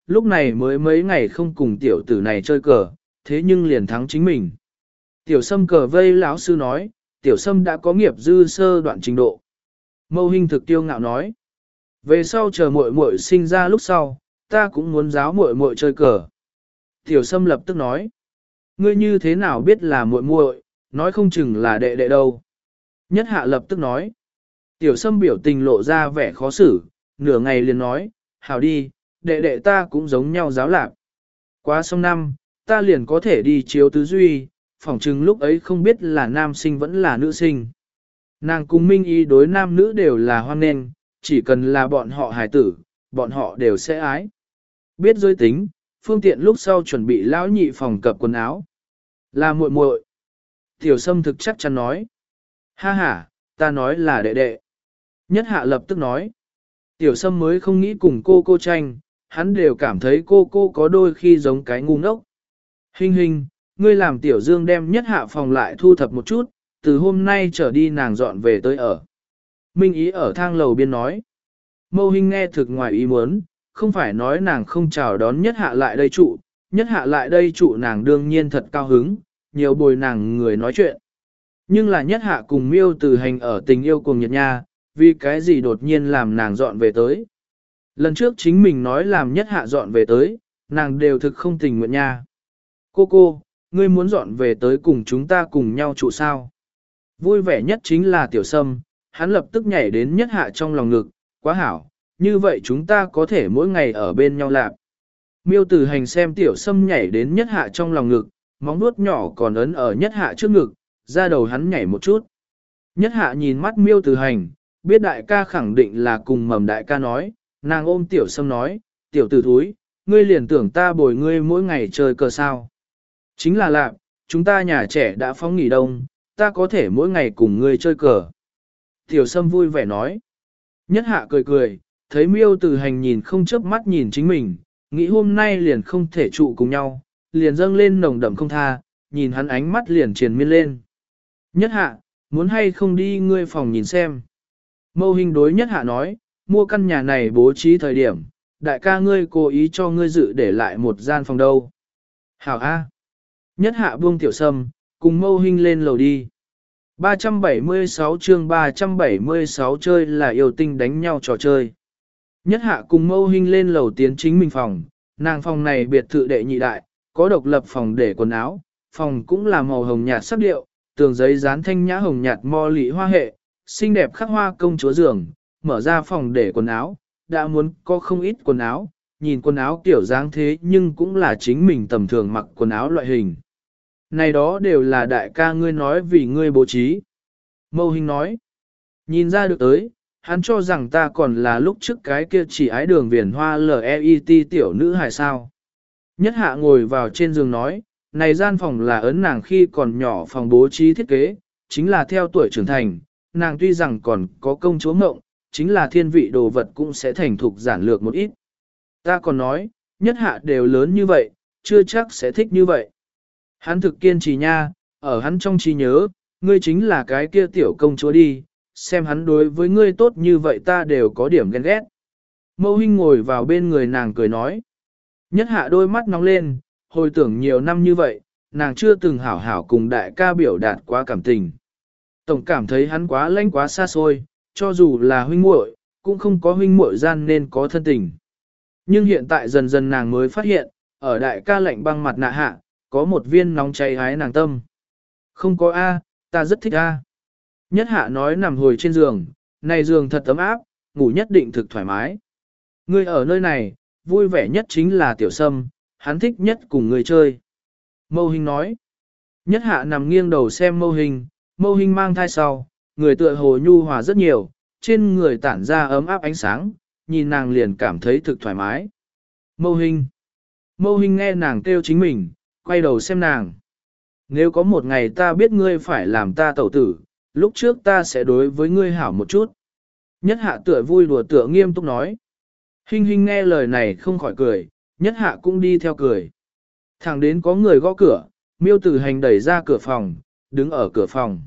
lúc này mới mấy ngày không cùng tiểu tử này chơi cờ, thế nhưng liền thắng chính mình. Tiểu Sâm cờ vây lão sư nói, tiểu Sâm đã có nghiệp dư sơ đoạn trình độ. Mâu Hinh thực tiêu ngạo nói, về sau chờ muội muội sinh ra lúc sau, ta cũng muốn giáo muội muội chơi cờ. Tiểu Sâm lập tức nói, ngươi như thế nào biết là muội muội, nói không chừng là đệ đệ đâu. Nhất Hạ lập tức nói, tiểu Sâm biểu tình lộ ra vẻ khó xử, nửa ngày liền nói, hảo đi, đệ đệ ta cũng giống nhau giáo lạc. Quá xong năm, ta liền có thể đi chiếu tứ duy, phỏng chừng lúc ấy không biết là nam sinh vẫn là nữ sinh. Nàng cùng Minh Y đối nam nữ đều là hoan nghênh, chỉ cần là bọn họ hài tử, bọn họ đều sẽ ái. Biết giới tính, phương tiện lúc sau chuẩn bị lão nhị phòng cập quần áo. Là muội muội. Tiểu Sâm thực chắc chắn nói. Ha ha, ta nói là đệ đệ. Nhất Hạ lập tức nói. Tiểu Sâm mới không nghĩ cùng cô cô tranh, hắn đều cảm thấy cô cô có đôi khi giống cái ngu ngốc. Hình hình, ngươi làm Tiểu Dương đem Nhất Hạ phòng lại thu thập một chút, từ hôm nay trở đi nàng dọn về tới ở. Minh Ý ở thang lầu biên nói. Mâu Hinh nghe thực ngoài ý muốn, không phải nói nàng không chào đón Nhất Hạ lại đây trụ, Nhất Hạ lại đây trụ nàng đương nhiên thật cao hứng, nhiều bồi nàng người nói chuyện. Nhưng là Nhất Hạ cùng Miêu Từ Hành ở tình yêu cùng Nhật Nha, vì cái gì đột nhiên làm nàng dọn về tới. Lần trước chính mình nói làm Nhất Hạ dọn về tới, nàng đều thực không tình nguyện nha. Cô cô, ngươi muốn dọn về tới cùng chúng ta cùng nhau trụ sao? Vui vẻ nhất chính là Tiểu Sâm, hắn lập tức nhảy đến Nhất Hạ trong lòng ngực, quá hảo, như vậy chúng ta có thể mỗi ngày ở bên nhau lạp. Miêu Từ Hành xem Tiểu Sâm nhảy đến Nhất Hạ trong lòng ngực, móng vuốt nhỏ còn ấn ở Nhất Hạ trước ngực, ra đầu hắn nhảy một chút. Nhất Hạ nhìn mắt Miêu Từ Hành, biết đại ca khẳng định là cùng mầm đại ca nói, nàng ôm Tiểu Sâm nói, tiểu tử thúi, ngươi liền tưởng ta bồi ngươi mỗi ngày chơi cờ sao. Chính là lạp, chúng ta nhà trẻ đã phóng nghỉ đông, ta có thể mỗi ngày cùng ngươi chơi cờ. Tiểu Sâm vui vẻ nói. Nhất Hạ cười cười, thấy Miêu Từ Hành nhìn không chớp mắt nhìn chính mình, nghĩ hôm nay liền không thể trụ cùng nhau, liền dâng lên nồng đậm không tha, nhìn hắn ánh mắt liền triền miên lên. Nhất Hạ, muốn hay không đi ngươi phòng nhìn xem. Mâu Hinh đối Nhất Hạ nói, mua căn nhà này bố trí thời điểm, đại ca ngươi cố ý cho ngươi dự để lại một gian phòng đâu. Hảo A. Nhất Hạ buông Tiểu Sâm, cùng Mâu Hinh lên lầu đi. ba trăm bảy mươi sáu chương ba trăm bảy mươi sáu chơi là yêu tinh đánh nhau trò chơi. Nhất Hạ cùng Mâu Hinh lên lầu tiến chính mình phòng, nàng phòng này biệt thự đệ nhị đại, có độc lập phòng để quần áo, phòng cũng là màu hồng nhạt sắc điệu, tường giấy dán thanh nhã hồng nhạt mo lị hoa hệ, xinh đẹp khắc hoa công chúa giường, mở ra phòng để quần áo, đã muốn có không ít quần áo, nhìn quần áo kiểu dáng thế nhưng cũng là chính mình tầm thường mặc quần áo loại hình. Này đó đều là đại ca ngươi nói vì ngươi bố trí. Mâu Hinh nói, nhìn ra được tới, hắn cho rằng ta còn là lúc trước cái kia chỉ ái đường viền hoa lờ e i tê tiểu nữ hài sao. Nhất Hạ ngồi vào trên giường nói, này gian phòng là ấn nàng khi còn nhỏ phòng bố trí thiết kế, chính là theo tuổi trưởng thành, nàng tuy rằng còn có công chúa mộng, chính là thiên vị đồ vật cũng sẽ thành thục giản lược một ít. Ta còn nói, Nhất Hạ đều lớn như vậy, chưa chắc sẽ thích như vậy. Hắn thực kiên trì nha, ở hắn trong trí nhớ, ngươi chính là cái kia tiểu công chúa đi, xem hắn đối với ngươi tốt như vậy ta đều có điểm ghen ghét. Mâu Hinh ngồi vào bên người nàng cười nói. Nhất Hạ đôi mắt nóng lên, hồi tưởng nhiều năm như vậy, nàng chưa từng hảo hảo cùng đại ca biểu đạt quá cảm tình. Tổng cảm thấy hắn quá lãnh quá xa xôi, cho dù là huynh muội, cũng không có huynh muội gian nên có thân tình. Nhưng hiện tại dần dần nàng mới phát hiện, ở đại ca lạnh băng mặt nạ hạ, có một viên nóng cháy hái nàng tâm. Không có A, ta rất thích A. Nhất Hạ nói nằm hồi trên giường, này giường thật ấm áp, ngủ nhất định thực thoải mái. Ngươi ở nơi này, vui vẻ nhất chính là Tiểu Sâm, hắn thích nhất cùng người chơi. Mâu Hinh nói. Nhất Hạ nằm nghiêng đầu xem Mâu Hinh, Mâu Hinh mang thai sau, người tựa hồ nhu hòa rất nhiều, trên người tản ra ấm áp ánh sáng, nhìn nàng liền cảm thấy thực thoải mái. Mâu Hinh. Mâu Hinh nghe nàng kêu chính mình, quay đầu xem nàng. Nếu có một ngày ta biết ngươi phải làm ta tẩu tử, lúc trước ta sẽ đối với ngươi hảo một chút. Nhất Hạ tựa vui đùa tựa nghiêm túc nói. Hinh Hinh nghe lời này không khỏi cười, Nhất Hạ cũng đi theo cười. Thẳng đến có người gõ cửa, Miêu Tử Hành đẩy ra cửa phòng, đứng ở cửa phòng.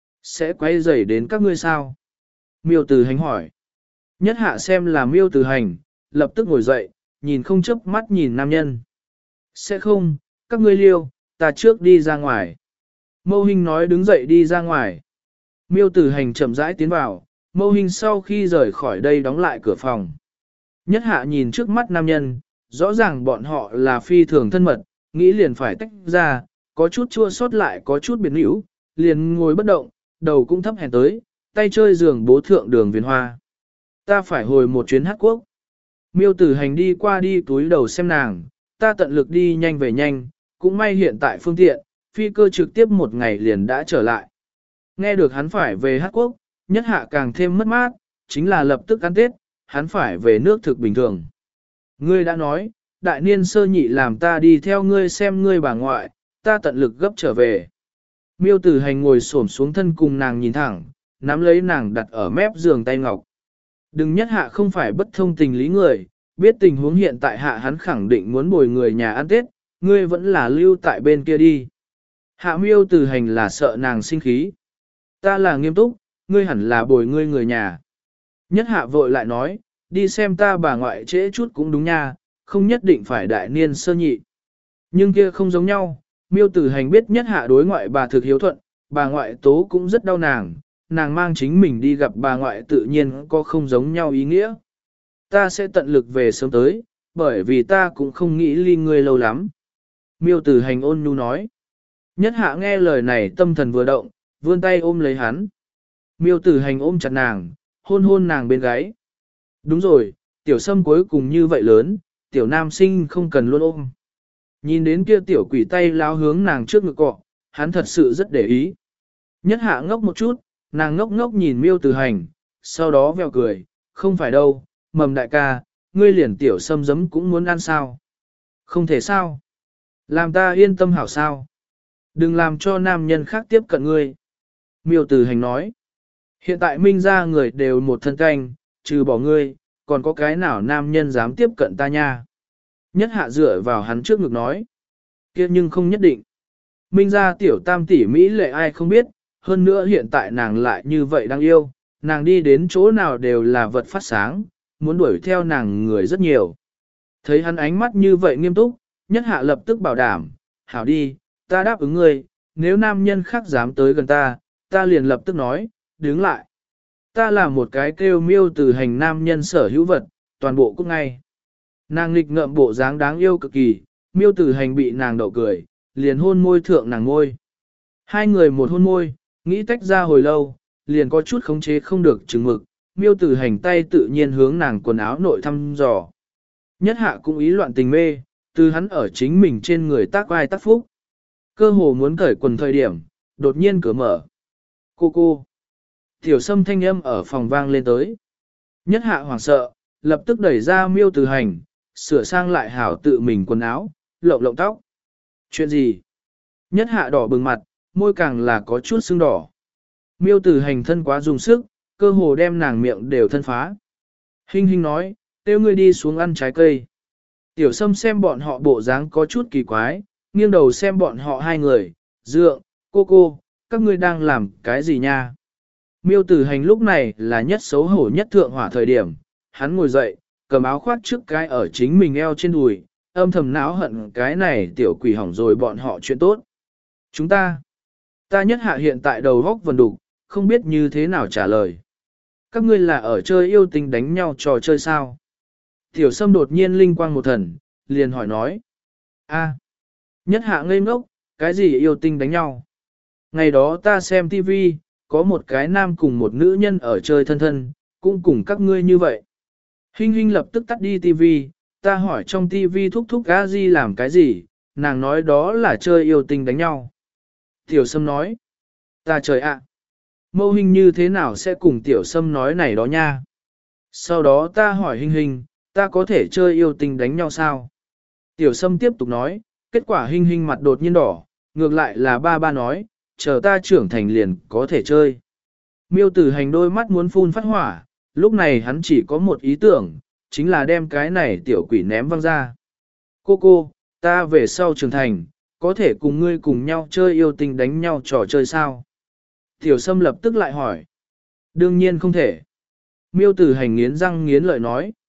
Sẽ quay rầy đến các ngươi sao? Miêu Tử Hành hỏi. Nhất Hạ xem là Miêu Tử Hành, lập tức ngồi dậy, nhìn không chớp mắt nhìn nam nhân. Sẽ không, các ngươi liêu, ta trước đi ra ngoài. Mâu Hinh nói đứng dậy đi ra ngoài. Miêu Tử Hành chậm rãi tiến vào, Mâu Hinh sau khi rời khỏi đây đóng lại cửa phòng. Nhất Hạ nhìn trước mắt nam nhân, rõ ràng bọn họ là phi thường thân mật, nghĩ liền phải tách ra, có chút chua xót lại có chút biệt níu, liền ngồi bất động, đầu cũng thấp hèn tới, tay chơi giường bố thượng đường viền hoa. Ta phải hồi một chuyến Hát Quốc. Miêu Tử Hành đi qua đi túi đầu xem nàng, ta tận lực đi nhanh về nhanh, cũng may hiện tại phương tiện, phi cơ trực tiếp một ngày liền đã trở lại. Nghe được hắn phải về Hát Quốc, Nhất Hạ càng thêm mất mát, chính là lập tức ăn Tết, hắn phải về nước thực bình thường. Ngươi đã nói, đại niên sơ nhị làm ta đi theo ngươi xem ngươi bà ngoại, ta tận lực gấp trở về. Miêu Tử Hành ngồi xổm xuống thân cùng nàng nhìn thẳng, nắm lấy nàng đặt ở mép giường tay ngọc. Đừng Nhất Hạ không phải bất thông tình lý người, biết tình huống hiện tại Hạ hắn khẳng định muốn bồi người nhà ăn Tết, ngươi vẫn là lưu tại bên kia đi. Hạ Miêu Tử Hành là sợ nàng sinh khí. Ta là nghiêm túc, ngươi hẳn là bồi ngươi người nhà. Nhất Hạ vội lại nói, đi xem ta bà ngoại trễ chút cũng đúng nha, không nhất định phải đại niên sơ nhị. Nhưng kia không giống nhau, Miêu Tử Hành biết Nhất Hạ đối ngoại bà thực hiếu thuận, bà ngoại tố cũng rất đau nàng, nàng mang chính mình đi gặp bà ngoại tự nhiên có không giống nhau ý nghĩa. Ta sẽ tận lực về sớm tới, bởi vì ta cũng không nghĩ ly ngươi lâu lắm. Miêu Tử Hành ôn nhu nói. Nhất Hạ nghe lời này tâm thần vừa động, vươn tay ôm lấy hắn. Miêu Tử Hành ôm chặt nàng, hôn hôn nàng bên gáy. Đúng rồi, tiểu sâm cuối cùng như vậy lớn, tiểu nam sinh không cần luôn ôm. Nhìn đến kia tiểu quỷ tay lao hướng nàng trước ngực cọ, hắn thật sự rất để ý. Nhất Hạ ngốc một chút, nàng ngốc ngốc nhìn Miêu Tử Hành, sau đó vèo cười, không phải đâu, Mầm đại ca, ngươi liền tiểu sâm giấm cũng muốn ăn sao? Không thể sao? Làm ta yên tâm hảo sao? Đừng làm cho nam nhân khác tiếp cận ngươi. Miêu Tử Hành nói, hiện tại minh ra người đều một thân canh, trừ bỏ ngươi, còn có cái nào nam nhân dám tiếp cận ta nha? Nhất Hạ dựa vào hắn trước ngực nói, kia nhưng không nhất định. Minh ra tiểu tam tỷ Mỹ lệ ai không biết, hơn nữa hiện tại nàng lại như vậy đang yêu, nàng đi đến chỗ nào đều là vật phát sáng, muốn đuổi theo nàng người rất nhiều. Thấy hắn ánh mắt như vậy nghiêm túc, Nhất Hạ lập tức bảo đảm, hảo đi, ta đáp ứng ngươi, nếu nam nhân khác dám tới gần ta, ta liền lập tức nói, đứng lại. Ta là một cái kêu Miêu Tử Hành nam nhân sở hữu vật, toàn bộ cút ngay. Nàng nghịch ngợm bộ dáng đáng yêu cực kỳ, Miêu Tử Hành bị nàng đậu cười, liền hôn môi thượng nàng môi. Hai người một hôn môi, nghĩ tách ra hồi lâu, liền có chút khống chế không được chừng mực, Miêu Tử Hành tay tự nhiên hướng nàng quần áo nội thăm dò. Nhất Hạ cũng ý loạn tình mê, từ hắn ở chính mình trên người tác vai tác phúc. Cơ hồ muốn cởi quần thời điểm, đột nhiên cửa mở. Cô cô. Tiểu Sâm thanh âm ở phòng vang lên tới. Nhất Hạ hoảng sợ, lập tức đẩy ra Miêu Tử Hành, sửa sang lại hảo tự mình quần áo, lộng lộng tóc. Chuyện gì? Nhất Hạ đỏ bừng mặt, môi càng là có chút sưng đỏ. Miêu Tử Hành thân quá dùng sức, cơ hồ đem nàng miệng đều thân phá. Hinh Hinh nói, kêu ngươi đi xuống ăn trái cây. Tiểu Sâm xem bọn họ bộ dáng có chút kỳ quái, nghiêng đầu xem bọn họ hai người, dượng, cô cô, các ngươi đang làm cái gì nha? Miêu Tử Hành lúc này là nhất xấu hổ nhất thượng hỏa thời điểm, hắn ngồi dậy, cầm áo khoác trước cái ở chính mình eo trên đùi, âm thầm náo hận cái này tiểu quỷ hỏng rồi bọn họ chuyện tốt. Chúng ta, ta Nhất Hạ hiện tại đầu góc vần đục, không biết như thế nào trả lời. Các ngươi là ở chơi yêu tinh đánh nhau trò chơi sao? Tiểu Sâm đột nhiên linh quang một thần, liền hỏi nói. A, Nhất Hạ ngây ngốc, cái gì yêu tinh đánh nhau? Ngày đó ta xem tivi, có một cái nam cùng một nữ nhân ở chơi thân thân, cũng cùng các ngươi như vậy. Hinh Hinh lập tức tắt đi tivi, ta hỏi trong tivi thúc thúc a di làm cái gì, nàng nói đó là chơi yêu tinh đánh nhau. Tiểu Sâm nói, ta trời ạ, Mâu Hinh như thế nào sẽ cùng Tiểu Sâm nói này đó nha. Sau đó ta hỏi Hinh Hinh, ta có thể chơi yêu tinh đánh nhau sao? Tiểu Sâm tiếp tục nói, kết quả Hinh Hinh mặt đột nhiên đỏ, ngược lại là ba ba nói, chờ ta trưởng thành liền có thể chơi. Miêu Tử Hành đôi mắt muốn phun phát hỏa, lúc này hắn chỉ có một ý tưởng, chính là đem cái này tiểu quỷ ném văng ra. Cô cô, ta về sau trưởng thành, có thể cùng ngươi cùng nhau chơi yêu tinh đánh nhau trò chơi sao? Tiểu Sâm lập tức lại hỏi. Đương nhiên không thể. Miêu Tử Hành nghiến răng nghiến lợi nói.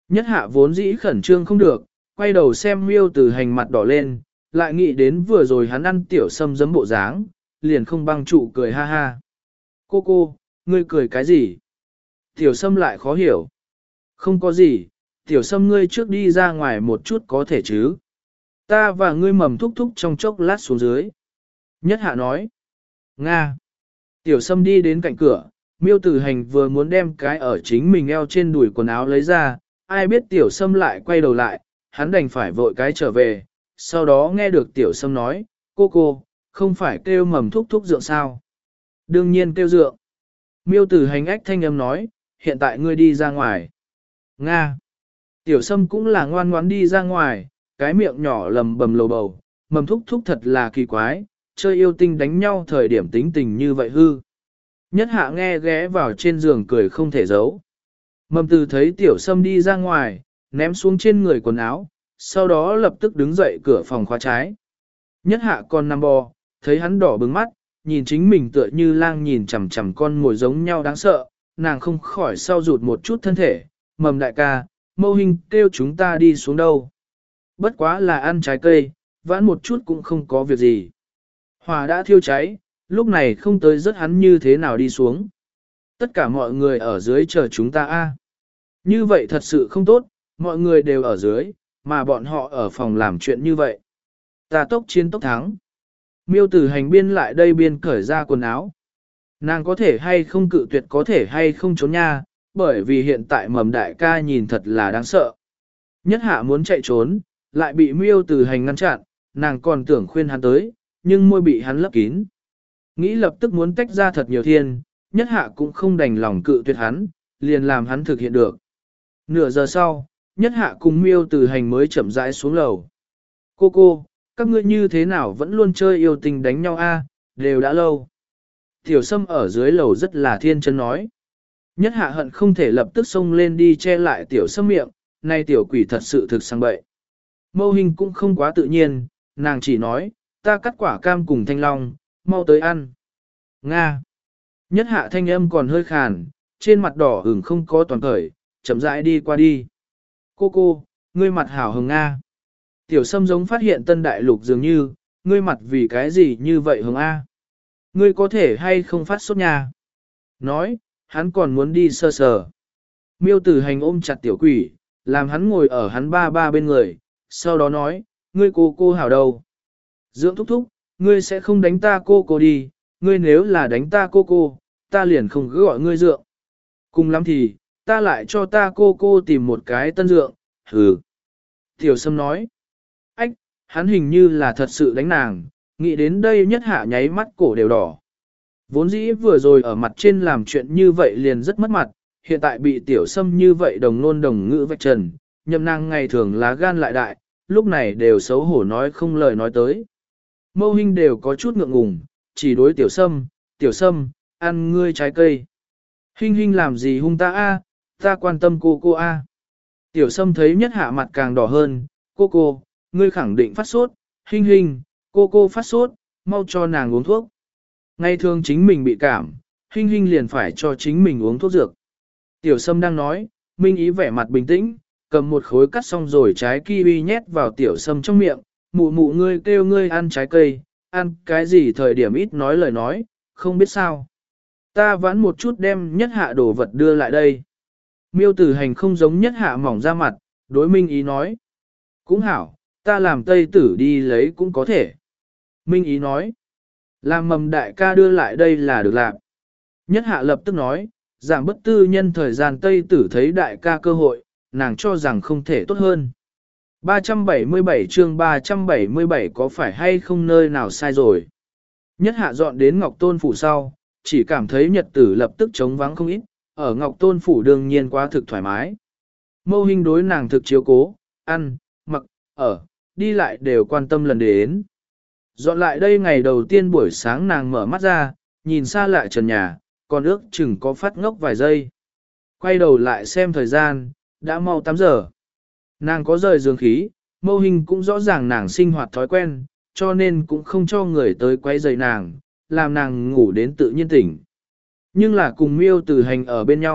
Nhất hạ vốn dĩ khẩn trương không được, quay đầu xem miêu từ hành mặt đỏ lên, lại nghĩ đến vừa rồi hắn ăn tiểu sâm giấm bộ dáng, liền không băng trụ cười ha ha. Cô cô, ngươi cười cái gì? Tiểu sâm lại khó hiểu. Không có gì, tiểu sâm ngươi trước đi ra ngoài một chút có thể chứ. Ta và ngươi mầm thúc thúc trong chốc lát xuống dưới. Nhất hạ nói. Nga. Tiểu sâm đi đến cạnh cửa, miêu tử hành vừa muốn đem cái ở chính mình eo trên đùi quần áo lấy ra, ai biết tiểu sâm lại quay đầu lại, hắn đành phải vội cái trở về, sau đó nghe được tiểu sâm nói, cô cô, không phải kêu mầm thúc thúc dượng sao? Đương nhiên kêu dượng. Miêu tử hành ách thanh âm nói, hiện tại ngươi đi ra ngoài. Nga. Tiểu sâm cũng là ngoan ngoãn đi ra ngoài, cái miệng nhỏ lầm bầm lầu bầu, mầm thúc thúc thật là kỳ quái, chơi yêu tinh đánh nhau thời điểm tính tình như vậy hư. Nhất hạ nghe ghé vào trên giường cười không thể giấu. Mầm từ thấy tiểu sâm đi ra ngoài, ném xuống trên người quần áo, sau đó lập tức đứng dậy cửa phòng khóa trái. Nhất hạ còn nằm bò, thấy hắn đỏ bừng mắt, nhìn chính mình tựa như lang nhìn chằm chằm con mồi giống nhau đáng sợ, nàng không khỏi sau rụt một chút thân thể, mầm đại ca, mâu hình kêu chúng ta đi xuống đâu. Bất quá là ăn trái cây, vãn một chút cũng không có việc gì. Hỏa đã thiêu cháy, lúc này không tới rất hắn như thế nào đi xuống. Tất cả mọi người ở dưới chờ chúng ta a. Như vậy thật sự không tốt, mọi người đều ở dưới, mà bọn họ ở phòng làm chuyện như vậy. Ta tốc chiến tốc thắng. Miêu tử hành biên lại đây biên cởi ra quần áo. Nàng có thể hay không cự tuyệt có thể hay không trốn nha, bởi vì hiện tại mầm đại ca nhìn thật là đáng sợ. Nhất hạ muốn chạy trốn, lại bị miêu tử hành ngăn chặn, nàng còn tưởng khuyên hắn tới, nhưng môi bị hắn lấp kín. Nghĩ lập tức muốn tách ra thật nhiều thiên, nhất hạ cũng không đành lòng cự tuyệt hắn, liền làm hắn thực hiện được. Nửa giờ sau, nhất hạ cùng miêu tử hành mới chậm rãi xuống lầu. Cô cô, các ngươi như thế nào vẫn luôn chơi yêu tình đánh nhau a? Đều đã lâu. Tiểu sâm ở dưới lầu rất là thiên chân nói. Nhất hạ hận không thể lập tức xông lên đi che lại tiểu sâm miệng, nay tiểu quỷ thật sự thực sang bậy. Mâu hình cũng không quá tự nhiên, nàng chỉ nói, ta cắt quả cam cùng thanh long, mau tới ăn. Nga. Nhất hạ thanh âm còn hơi khàn, trên mặt đỏ ửng không có toàn cởi, chậm rãi đi qua đi. Cô cô, ngươi mặt hảo hồng Nga. Tiểu sâm giống phát hiện tân đại lục dường như, ngươi mặt vì cái gì như vậy hồng A. Ngươi có thể hay không phát sốt nha. Nói, hắn còn muốn đi sơ sờ. Miêu tử hành ôm chặt tiểu quỷ, làm hắn ngồi ở hắn ba ba bên người, sau đó nói, ngươi cô cô hảo đâu. Dưỡng thúc thúc, ngươi sẽ không đánh ta cô cô đi, ngươi nếu là đánh ta cô cô, ta liền không cứ gọi ngươi dượng. Cùng lắm thì, ta lại cho ta cô cô tìm một cái tân dượng, hừ. Tiểu sâm nói, ách, hắn hình như là thật sự đánh nàng, nghĩ đến đây nhất hạ nháy mắt cổ đều đỏ. Vốn dĩ vừa rồi ở mặt trên làm chuyện như vậy liền rất mất mặt, hiện tại bị tiểu sâm như vậy đồng nôn đồng ngữ vạch trần, nhậm nàng ngày thường lá gan lại đại, lúc này đều xấu hổ nói không lời nói tới. Mâu hình đều có chút ngượng ngùng, chỉ đối tiểu sâm, tiểu sâm, ăn ngươi trái cây. Hình hình làm gì hung ta a, ta quan tâm cô cô a. Tiểu sâm thấy nhất hạ mặt càng đỏ hơn, cô cô, ngươi khẳng định phát sốt, hình hình, cô cô phát sốt, mau cho nàng uống thuốc. Ngày thường chính mình bị cảm, hình hình liền phải cho chính mình uống thuốc dược. Tiểu sâm đang nói, Minh Ý vẻ mặt bình tĩnh, cầm một khối cắt xong rồi trái kiwi nhét vào tiểu sâm trong miệng, mụ mụ ngươi kêu ngươi ăn trái cây, ăn cái gì thời điểm ít nói lời nói, không biết sao. Ta vãn một chút đem nhất hạ đồ vật đưa lại đây. Miêu tử hành không giống nhất hạ mỏng ra mặt, đối Minh Ý nói. Cũng hảo, ta làm tây tử đi lấy cũng có thể. Minh Ý nói. Làm mầm đại ca đưa lại đây là được làm. Nhất hạ lập tức nói, giảm bất tư nhân thời gian tây tử thấy đại ca cơ hội, nàng cho rằng không thể tốt hơn. ba trăm bảy mươi bảy chương ba trăm bảy mươi bảy có phải hay không nơi nào sai rồi. Nhất hạ dọn đến Ngọc Tôn Phủ sau, chỉ cảm thấy nhật tử lập tức trống vắng không ít, ở Ngọc Tôn Phủ đương nhiên quá thực thoải mái. Mâu hình đối nàng thực chiếu cố, ăn, mặc, ở, đi lại đều quan tâm lần đến. Dọn lại đây ngày đầu tiên buổi sáng nàng mở mắt ra, nhìn xa lại trần nhà, còn ước chừng có phát ngốc vài giây. Quay đầu lại xem thời gian, đã mau tám giờ. Nàng có rời giường khí, mâu hình cũng rõ ràng nàng sinh hoạt thói quen, cho nên cũng không cho người tới quay rầy nàng, làm nàng ngủ đến tự nhiên tỉnh. Nhưng là cùng miêu tử hành ở bên nhau,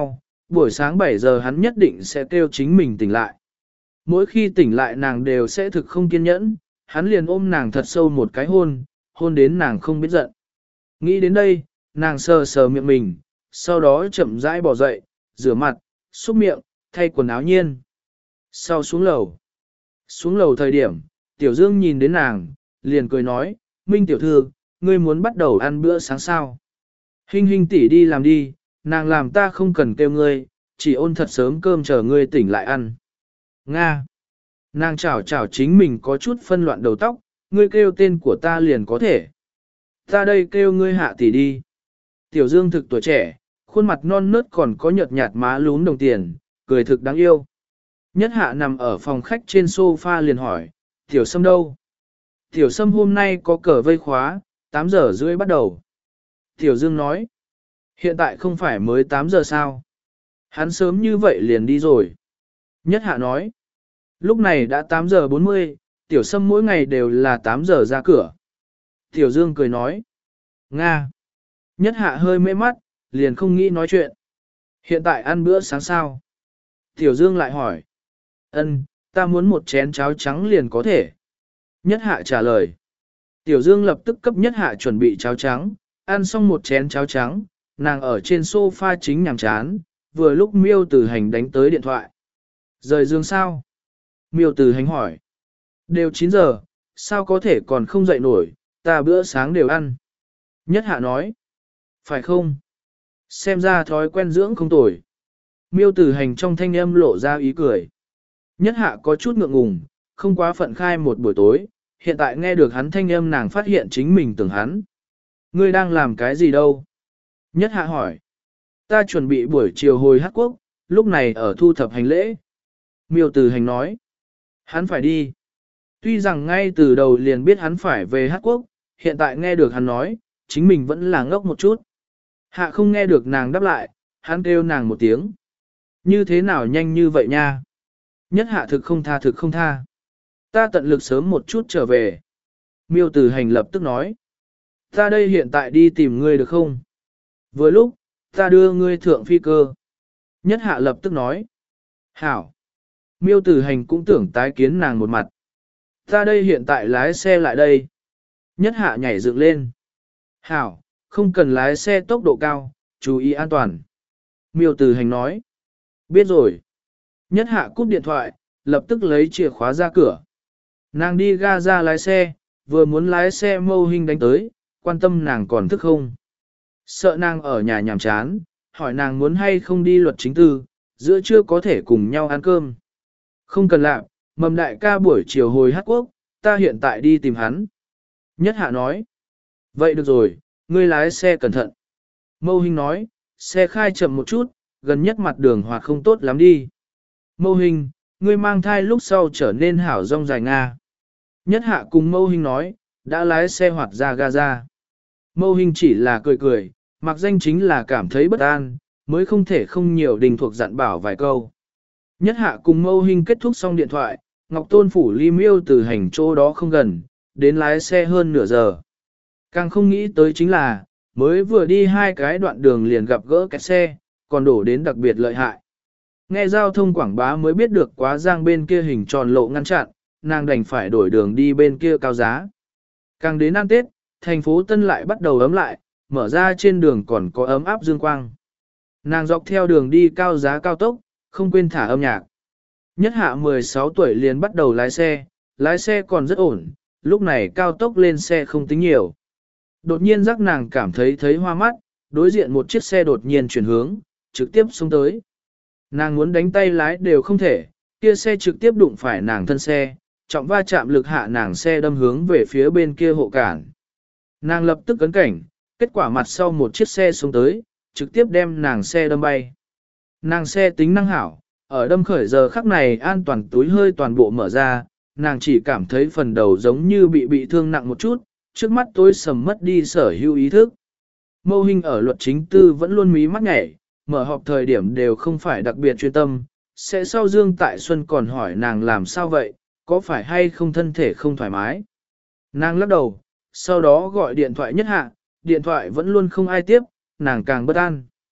Buổi sáng bảy giờ hắn nhất định sẽ kêu chính mình tỉnh lại. Mỗi khi tỉnh lại nàng đều sẽ thực không kiên nhẫn, hắn liền ôm nàng thật sâu một cái hôn, hôn đến nàng không biết giận. Nghĩ đến đây, nàng sờ sờ miệng mình, sau đó chậm rãi bỏ dậy, rửa mặt, xúc miệng, thay quần áo nhiên. Sau xuống lầu. Xuống lầu thời điểm, Tiểu Dương nhìn đến nàng, liền cười nói, Minh tiểu thư, ngươi muốn bắt đầu ăn bữa sáng sao? Hình hình tỷ đi làm đi, nàng làm ta không cần kêu ngươi, chỉ ôn thật sớm cơm chờ ngươi tỉnh lại ăn. Nga. Nàng chảo chảo chính mình có chút phân loạn đầu tóc, ngươi kêu tên của ta liền có thể. Ta đây kêu ngươi Hạ tỷ đi. Tiểu Dương thực tuổi trẻ, khuôn mặt non nớt còn có nhợt nhạt má lún đồng tiền, cười thực đáng yêu. Nhất Hạ nằm ở phòng khách trên sofa liền hỏi, Tiểu Sâm đâu? Tiểu Sâm hôm nay có cờ vây khóa, tám giờ rưỡi bắt đầu. Tiểu Dương nói, hiện tại không phải mới tám giờ sao? Hắn sớm như vậy liền đi rồi. Nhất Hạ nói, lúc này đã tám giờ bốn mươi, Tiểu Sâm mỗi ngày đều là tám giờ ra cửa. Tiểu Dương cười nói, Nga. Nhất Hạ hơi mê mắt, liền không nghĩ nói chuyện. Hiện tại ăn bữa sáng sao? Tiểu Dương lại hỏi, ân, ta muốn một chén cháo trắng liền có thể. Nhất Hạ trả lời. Tiểu Dương lập tức cấp Nhất Hạ chuẩn bị cháo trắng, ăn xong một chén cháo trắng, nàng ở trên sofa chính nhàm chán, vừa lúc Miêu Tử Hành đánh tới điện thoại. Rời giường sao? Miêu Tử Hành hỏi. Đều chín giờ, sao có thể còn không dậy nổi, ta bữa sáng đều ăn. Nhất Hạ nói. Phải không? Xem ra thói quen dưỡng không tồi. Miêu Tử Hành trong thanh âm lộ ra ý cười. Nhất Hạ có chút ngượng ngùng, không quá phận khai một buổi tối, hiện tại nghe được hắn thanh âm nàng phát hiện chính mình tưởng hắn. Ngươi đang làm cái gì đâu? Nhất Hạ hỏi. Ta chuẩn bị buổi chiều hồi Hát Quốc, lúc này ở thu thập hành lễ. Miêu Tử Hành nói. Hắn phải đi. Tuy rằng ngay từ đầu liền biết hắn phải về Hát Quốc, hiện tại nghe được hắn nói, chính mình vẫn là ngốc một chút. Hạ không nghe được nàng đáp lại, hắn kêu nàng một tiếng. Như thế nào nhanh như vậy nha? Nhất Hạ thực không tha thực không tha. Ta tận lực sớm một chút trở về. Miêu Tử Hành lập tức nói. Ta đây hiện tại đi tìm ngươi được không? Vừa lúc, ta đưa ngươi thượng phi cơ. Nhất Hạ lập tức nói. Hảo. Miêu Tử Hành cũng tưởng tái kiến nàng một mặt. Ta đây hiện tại lái xe lại đây. Nhất Hạ nhảy dựng lên. Hảo, không cần lái xe tốc độ cao, chú ý an toàn. Miêu Tử Hành nói. Biết rồi. Nhất Hạ cúp điện thoại, lập tức lấy chìa khóa ra cửa. Nàng đi ga ra lái xe, vừa muốn lái xe Mâu Hinh đánh tới, quan tâm nàng còn thức không. Sợ nàng ở nhà nhàm chán, hỏi nàng muốn hay không đi luật chính tư, giữa trưa có thể cùng nhau ăn cơm. Không cần làm, mầm đại ca buổi chiều hồi Hát Quốc, ta hiện tại đi tìm hắn. Nhất Hạ nói. Vậy được rồi, ngươi lái xe cẩn thận. Mâu Hinh nói, xe khai chậm một chút, gần nhất mặt đường hoạt không tốt lắm đi. Mâu Hinh, ngươi mang thai lúc sau trở nên hảo rong dài Nga. Nhất Hạ cùng Mâu Hinh nói, đã lái xe hoạt ra Gaza. Mâu Hinh chỉ là cười cười, mặc danh chính là cảm thấy bất an, mới không thể không nhiều đình thuộc dặn bảo vài câu. Nhất Hạ cùng Mâu Hinh kết thúc xong điện thoại, Ngọc Tôn phủ ly Miêu Tử Hành chỗ đó không gần, đến lái xe hơn nửa giờ. Càng không nghĩ tới chính là, mới vừa đi hai cái đoạn đường liền gặp gỡ cái xe, còn đổ đến đặc biệt lợi hại. Nghe giao thông quảng bá mới biết được quá giang bên kia hình tròn lộ ngăn chặn, nàng đành phải đổi đường đi bên kia cao giá. Càng đến ăn Tết, thành phố Tân lại bắt đầu ấm lại, mở ra trên đường còn có ấm áp dương quang. Nàng dọc theo đường đi cao giá cao tốc, không quên thả âm nhạc. Nhất Hạ mười sáu tuổi liền bắt đầu lái xe, lái xe còn rất ổn, lúc này cao tốc lên xe không tính nhiều. Đột nhiên giác nàng cảm thấy thấy hoa mắt, đối diện một chiếc xe đột nhiên chuyển hướng, trực tiếp xuống tới. Nàng muốn đánh tay lái đều không thể, kia xe trực tiếp đụng phải nàng thân xe, trọng va chạm lực hạ nàng xe đâm hướng về phía bên kia hộ cản. Nàng lập tức cấn cảnh, kết quả mặt sau một chiếc xe xuống tới, trực tiếp đem nàng xe đâm bay. Nàng xe tính năng hảo, ở đâm khởi giờ khắc này an toàn túi hơi toàn bộ mở ra, nàng chỉ cảm thấy phần đầu giống như bị bị thương nặng một chút, trước mắt tối sầm mất đi sở hữu ý thức. Mâu Hinh ở luật chính tư vẫn luôn mí mắt nhảy, mở họp thời điểm đều không phải đặc biệt chuyên tâm, sẽ sau Dương Tại Xuân còn hỏi nàng làm sao vậy, có phải hay không thân thể không thoải mái. Nàng lắc đầu, sau đó gọi điện thoại Nhất Hạ, điện thoại vẫn luôn không ai tiếp, nàng càng bất an.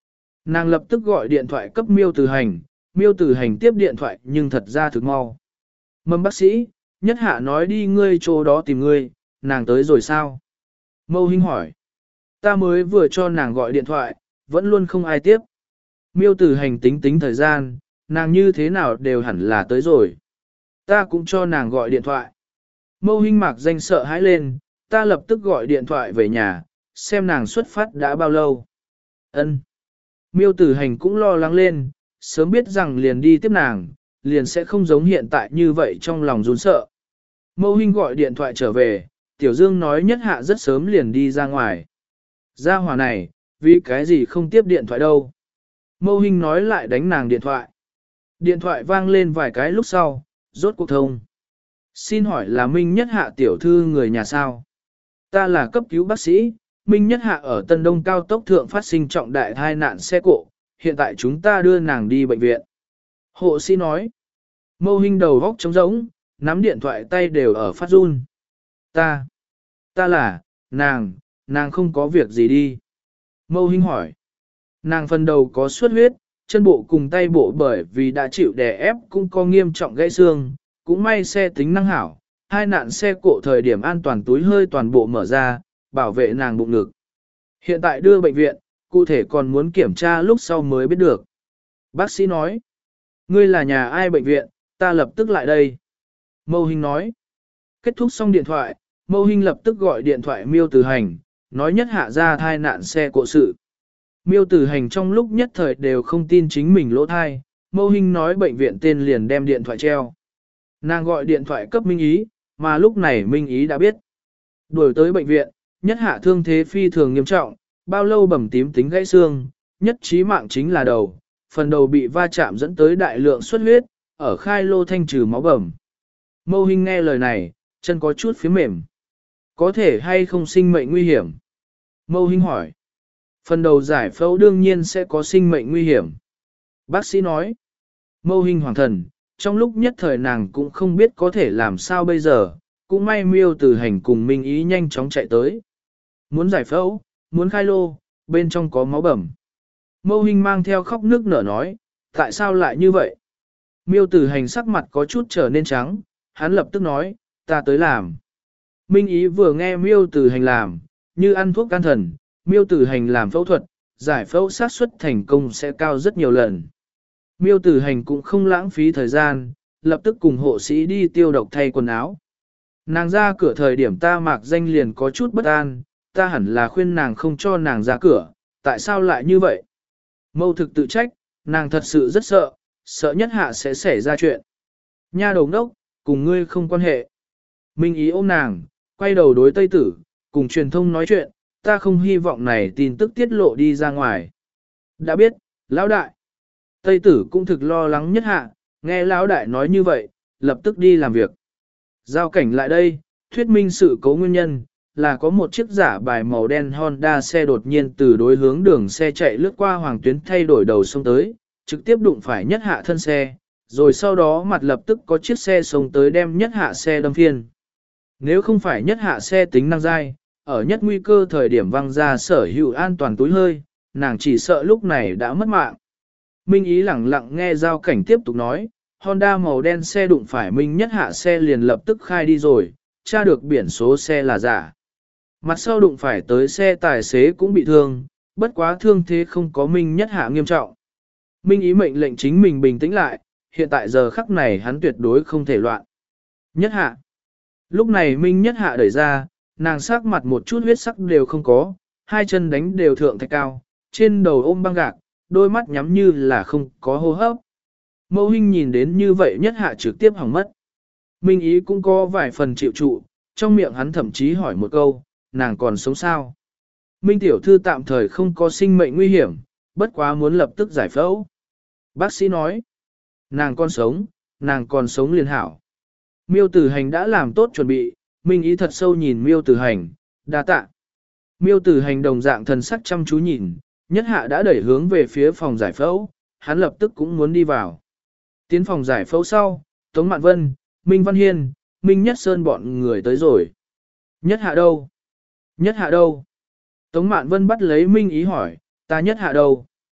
Nàng lập tức gọi điện thoại cấp Miêu Tử Hành, Miêu Tử Hành tiếp điện thoại nhưng thật ra thực mau. Mâm bác sĩ, nhất hạ nói đi ngươi chỗ đó tìm ngươi, nàng tới rồi sao? Mâu Hinh hỏi. Ta mới vừa cho nàng gọi điện thoại, vẫn luôn không ai tiếp. Miêu Tử Hành tính tính thời gian, nàng như thế nào đều hẳn là tới rồi. Ta cũng cho nàng gọi điện thoại. Mâu Hinh mạc danh sợ hãi lên, ta lập tức gọi điện thoại về nhà, xem nàng xuất phát đã bao lâu. Ân. Miêu Tử Hành cũng lo lắng lên, sớm biết rằng liền đi tiếp nàng, liền sẽ không giống hiện tại như vậy trong lòng run sợ. Mâu Hinh gọi điện thoại trở về, Tiểu Dương nói nhất hạ rất sớm liền đi ra ngoài. Gia hỏa này, vì cái gì không tiếp điện thoại đâu. Mâu Hinh nói lại đánh nàng điện thoại. Điện thoại vang lên vài cái lúc sau, rốt cuộc thông. Xin hỏi là Minh Nhất Hạ tiểu thư người nhà sao? Ta là cấp cứu bác sĩ, Minh Nhất Hạ ở Tân Đông cao tốc thượng phát sinh trọng đại tai nạn xe cộ, hiện tại chúng ta đưa nàng đi bệnh viện. Hộ sĩ nói. Mâu Hinh đầu góc trống rỗng, nắm điện thoại tay đều ở phát run. Ta, ta là, nàng, nàng không có việc gì đi. Mâu Hinh hỏi. Nàng phần đầu có xuất huyết, chân bộ cùng tay bộ bởi vì đã chịu đè ép cũng có nghiêm trọng gãy xương, cũng may xe tính năng hảo, hai nạn xe cộ thời điểm an toàn túi hơi toàn bộ mở ra, bảo vệ nàng bụng ngực. Hiện tại đưa bệnh viện, cụ thể còn muốn kiểm tra lúc sau mới biết được. Bác sĩ nói, ngươi là nhà ai bệnh viện, ta lập tức lại đây. Mâu Hinh nói, kết thúc xong điện thoại, Mâu Hinh lập tức gọi điện thoại Miêu Tử Hành, nói nhất hạ ra thai nạn xe cộ sự. Miêu Tử Hành trong lúc nhất thời đều không tin chính mình lỗ thai, Mâu Hinh nói bệnh viện tên liền đem điện thoại treo. Nàng gọi điện thoại cấp Minh Ý, mà lúc này Minh Ý đã biết. Đuổi tới bệnh viện, nhất hạ thương thế phi thường nghiêm trọng, bao lâu bầm tím tính gãy xương, nhất chí mạng chính là đầu, phần đầu bị va chạm dẫn tới đại lượng xuất huyết, ở khai lô thanh trừ máu bầm. Mâu Hinh nghe lời này, chân có chút phía mềm. Có thể hay không sinh mệnh nguy hiểm? Mâu Hinh hỏi. Phần đầu giải phẫu đương nhiên sẽ có sinh mệnh nguy hiểm. Bác sĩ nói. Mâu Hinh hoàng thần, trong lúc nhất thời nàng cũng không biết có thể làm sao bây giờ, cũng may Miêu Tử Hành cùng Minh Ý nhanh chóng chạy tới. Muốn giải phẫu, muốn khai lô, bên trong có máu bầm. Mâu Hinh mang theo khóc nước nở nói, tại sao lại như vậy? Miêu Tử Hành sắc mặt có chút trở nên trắng, hắn lập tức nói, ta tới làm. Minh Ý vừa nghe Miêu Tử Hành làm, như ăn thuốc can thần, Miêu Tử Hành làm phẫu thuật, giải phẫu xác suất thành công sẽ cao rất nhiều lần. Miêu Tử Hành cũng không lãng phí thời gian, lập tức cùng hộ sĩ đi tiêu độc thay quần áo. Nàng ra cửa thời điểm ta mạc danh liền có chút bất an, ta hẳn là khuyên nàng không cho nàng ra cửa, tại sao lại như vậy? Mâu thực tự trách, nàng thật sự rất sợ, sợ nhất hạ sẽ xảy ra chuyện. Nha đầu đốc, cùng ngươi không quan hệ. Minh Ý ôm nàng, quay đầu đối Tây Tử, cùng truyền thông nói chuyện, ta không hy vọng này tin tức tiết lộ đi ra ngoài. Đã biết, lão đại. Tây Tử cũng thực lo lắng nhất hạ, nghe lão đại nói như vậy, lập tức đi làm việc. Giao cảnh lại đây, thuyết minh sự cố nguyên nhân, là có một chiếc giả bài màu đen Honda xe đột nhiên từ đối hướng đường xe chạy lướt qua hoàng tuyến thay đổi đầu sông tới, trực tiếp đụng phải nhất hạ thân xe, rồi sau đó mặt lập tức có chiếc xe sông tới đem nhất hạ xe đâm phiên. Nếu không phải nhất hạ xe tính năng dai, ở nhất nguy cơ thời điểm văng ra sở hữu an toàn túi hơi, nàng chỉ sợ lúc này đã mất mạng. Minh Ý lẳng lặng nghe giao cảnh tiếp tục nói, Honda màu đen xe đụng phải Minh nhất hạ xe liền lập tức khai đi rồi, tra được biển số xe là giả. Mặt sau đụng phải tới xe tài xế cũng bị thương, bất quá thương thế không có Minh nhất hạ nghiêm trọng. Minh Ý mệnh lệnh chính mình bình tĩnh lại, hiện tại giờ khắc này hắn tuyệt đối không thể loạn. Nhất hạ. Lúc này Minh nhất hạ đẩy ra, nàng sắc mặt một chút huyết sắc đều không có, hai chân đánh đều thượng thạch cao, trên đầu ôm băng gạc, đôi mắt nhắm như là không có hô hấp. Mâu Hinh nhìn đến như vậy nhất hạ trực tiếp hỏng mất. Minh Ý cũng có vài phần chịu trụ, trong miệng hắn thậm chí hỏi một câu, nàng còn sống sao? Minh tiểu thư tạm thời không có sinh mệnh nguy hiểm, bất quá muốn lập tức giải phẫu. Bác sĩ nói, nàng còn sống, nàng còn sống liền hảo. Miêu Tử Hành đã làm tốt chuẩn bị, Minh Ý thật sâu nhìn Miêu Tử Hành, đa tạ. Miêu Tử Hành đồng dạng thần sắc chăm chú nhìn, nhất hạ đã đẩy hướng về phía phòng giải phẫu, hắn lập tức cũng muốn đi vào. Tiến phòng giải phẫu sau, Tống Mạn Vân, Minh Văn Hiên, Minh Nhất Sơn bọn người tới rồi. Nhất hạ đâu? Nhất hạ đâu? Tống Mạn Vân bắt lấy Minh Ý hỏi, ta nhất hạ đâu?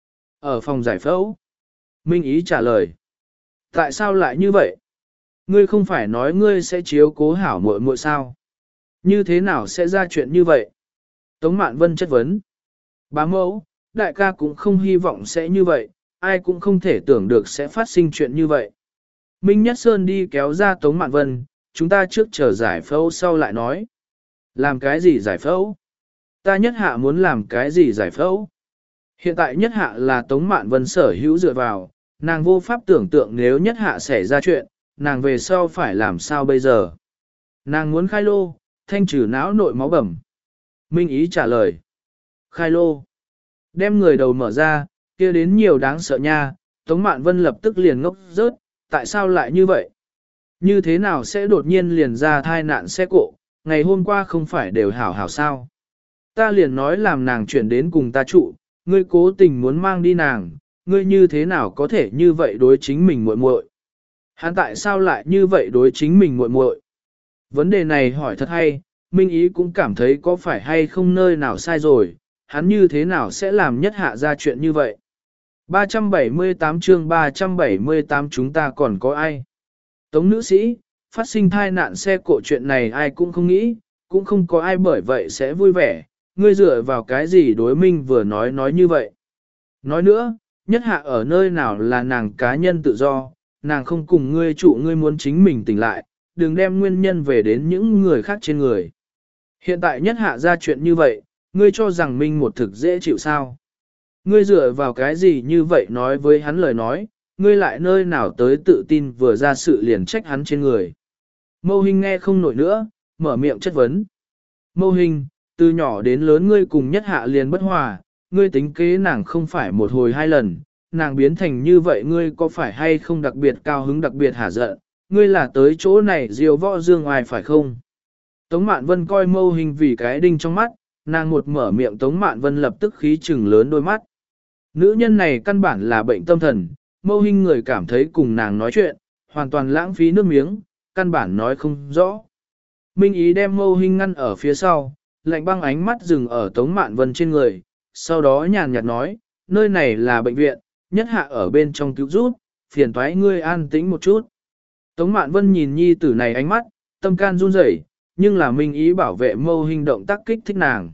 Ở phòng giải phẫu. Minh Ý trả lời. Tại sao lại như vậy? Ngươi không phải nói ngươi sẽ chiếu cố hảo muội muội sao? Như thế nào sẽ ra chuyện như vậy? Tống Mạn Vân chất vấn. Bá mẫu, đại ca cũng không hy vọng sẽ như vậy, ai cũng không thể tưởng được sẽ phát sinh chuyện như vậy. Minh Nhất Sơn đi kéo ra Tống Mạn Vân, chúng ta trước chờ giải phẫu sau lại nói. Làm cái gì giải phẫu? Ta nhất hạ muốn làm cái gì giải phẫu? Hiện tại nhất hạ là Tống Mạn Vân sở hữu dựa vào, nàng vô pháp tưởng tượng nếu nhất hạ xảy ra chuyện, nàng về sau phải làm sao bây giờ? Nàng muốn khai lô, thanh trừ não nội máu bẩm. Minh Ý trả lời. Khai lô. Đem người đầu mở ra, kia đến nhiều đáng sợ nha, Tống Mạn Vân lập tức liền ngốc rớt, tại sao lại như vậy? Như thế nào sẽ đột nhiên liền ra thai nạn xe cộ, ngày hôm qua không phải đều hảo hảo sao? Ta liền nói làm nàng chuyển đến cùng ta trụ, ngươi cố tình muốn mang đi nàng, ngươi như thế nào có thể như vậy đối chính mình muội muội? Hắn tại sao lại như vậy đối chính mình muội muội? Vấn đề này hỏi thật hay, Minh Ý cũng cảm thấy có phải hay không nơi nào sai rồi, hắn như thế nào sẽ làm nhất hạ ra chuyện như vậy? ba trăm bảy mươi tám chương ba trăm bảy mươi tám chúng ta còn có ai? Tống nữ sĩ, phát sinh thai nạn xe cộ chuyện này ai cũng không nghĩ, cũng không có ai bởi vậy sẽ vui vẻ, ngươi dựa vào cái gì đối minh vừa nói nói như vậy. Nói nữa, nhất hạ ở nơi nào là nàng cá nhân tự do, nàng không cùng ngươi trụ ngươi muốn chính mình tỉnh lại, đừng đem nguyên nhân về đến những người khác trên người. Hiện tại nhất hạ ra chuyện như vậy, ngươi cho rằng minh một thực dễ chịu sao? Ngươi dựa vào cái gì như vậy nói với hắn lời nói, ngươi lại nơi nào tới tự tin vừa ra sự liền trách hắn trên người. Mâu Hinh nghe không nổi nữa, mở miệng chất vấn. Mâu Hinh, từ nhỏ đến lớn ngươi cùng nhất hạ liền bất hòa, ngươi tính kế nàng không phải một hồi hai lần, nàng biến thành như vậy ngươi có phải hay không đặc biệt cao hứng đặc biệt hả giận, ngươi là tới chỗ này diều võ dương ngoài phải không? Tống Mạn Vân coi Mâu Hinh vì cái đinh trong mắt, nàng một mở miệng Tống Mạn Vân lập tức khí trừng lớn đôi mắt. Nữ nhân này căn bản là bệnh tâm thần, Mâu Hinh người cảm thấy cùng nàng nói chuyện, hoàn toàn lãng phí nước miếng, căn bản nói không rõ. Minh Ý đem Mâu Hinh ngăn ở phía sau, lạnh băng ánh mắt dừng ở Tống Mạn Vân trên người, sau đó nhàn nhạt nói, nơi này là bệnh viện, nhất hạ ở bên trong cứu rút, phiền toái ngươi an tĩnh một chút. Tống Mạn Vân nhìn nhi tử này ánh mắt, tâm can run rẩy, nhưng là Minh Ý bảo vệ Mâu Hinh động tác kích thích nàng.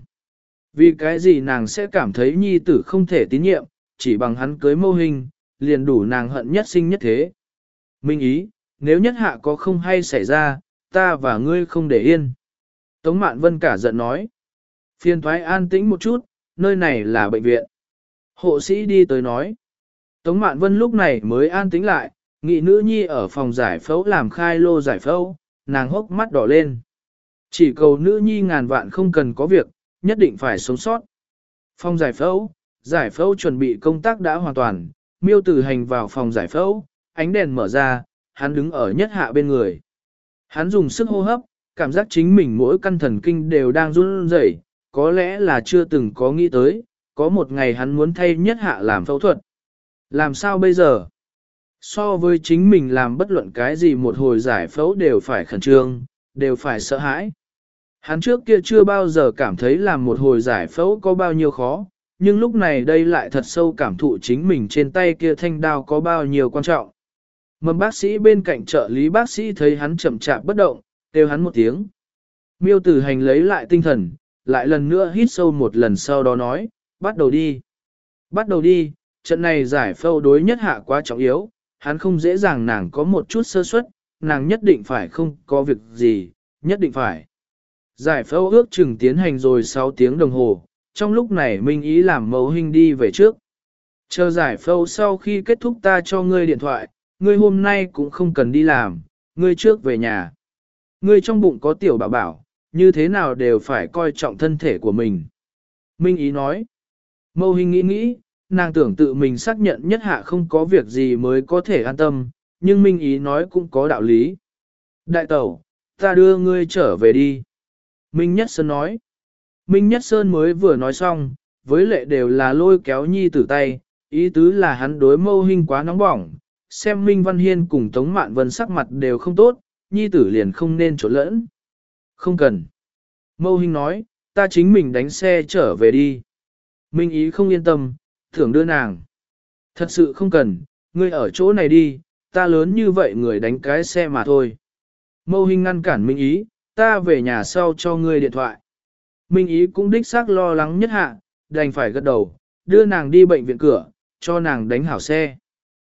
Vì cái gì nàng sẽ cảm thấy nhi tử không thể tín nhiệm, chỉ bằng hắn cưới Mâu Hinh, liền đủ nàng hận nhất sinh nhất thế. Minh Ý, nếu nhất hạ có không hay xảy ra, ta và ngươi không để yên. Tống Mạn Vân cả giận nói. Phiền thoái an tĩnh một chút, nơi này là bệnh viện. Hộ sĩ đi tới nói. Tống Mạn Vân lúc này mới an tĩnh lại, nghị nữ nhi ở phòng giải phẫu làm khai lô giải phẫu, nàng hốc mắt đỏ lên. Chỉ cầu nữ nhi ngàn vạn không cần có việc, nhất định phải sống sót. Phòng giải phẫu, giải phẫu chuẩn bị công tác đã hoàn toàn, Miêu Tử Hành vào phòng giải phẫu, ánh đèn mở ra, hắn đứng ở nhất hạ bên người. Hắn dùng sức hô hấp, cảm giác chính mình mỗi căn thần kinh đều đang run rẩy, có lẽ là chưa từng có nghĩ tới, có một ngày hắn muốn thay nhất hạ làm phẫu thuật. Làm sao bây giờ? So với chính mình làm bất luận cái gì một hồi giải phẫu đều phải khẩn trương, đều phải sợ hãi. Hắn trước kia chưa bao giờ cảm thấy làm một hồi giải phẫu có bao nhiêu khó, nhưng lúc này đây lại thật sâu cảm thụ chính mình trên tay kia thanh đao có bao nhiêu quan trọng. Mầm bác sĩ bên cạnh trợ lý bác sĩ thấy hắn chậm chạp bất động, kêu hắn một tiếng. Miêu Tử Hành lấy lại tinh thần, lại lần nữa hít sâu một lần sau đó nói, bắt đầu đi. Bắt đầu đi, trận này giải phẫu đối nhất hạ quá trọng yếu, hắn không dễ dàng nàng có một chút sơ suất, nàng nhất định phải không có việc gì, nhất định phải. Giải phẫu ước chừng tiến hành rồi sáu tiếng đồng hồ, trong lúc này Minh Ý làm Mâu Hinh đi về trước. Chờ giải phẫu sau khi kết thúc ta cho ngươi điện thoại, ngươi hôm nay cũng không cần đi làm, ngươi trước về nhà. Ngươi trong bụng có tiểu bảo bảo, như thế nào đều phải coi trọng thân thể của mình. Minh Ý nói, Mâu Hinh nghĩ nghĩ, nàng tưởng tự mình xác nhận nhất hạ không có việc gì mới có thể an tâm, nhưng Minh Ý nói cũng có đạo lý. Đại tẩu, ta đưa ngươi trở về đi. Minh Nhất Sơn nói, Minh Nhất Sơn mới vừa nói xong, với lệ đều là lôi kéo nhi tử tay, ý tứ là hắn đối Mâu Hinh quá nóng bỏng, xem Minh Văn Hiên cùng Tống Mạn Vân sắc mặt đều không tốt, nhi tử liền không nên trộn lẫn. Không cần. Mâu Hinh nói, ta chính mình đánh xe trở về đi. Minh Ý không yên tâm, thưởng đưa nàng. Thật sự không cần, ngươi ở chỗ này đi, ta lớn như vậy người đánh cái xe mà thôi. Mâu Hinh ngăn cản Minh Ý, ta về nhà sau cho ngươi điện thoại. Minh Ý cũng đích xác lo lắng nhất hạ, đành phải gật đầu, đưa nàng đi bệnh viện cửa, cho nàng đánh hảo xe.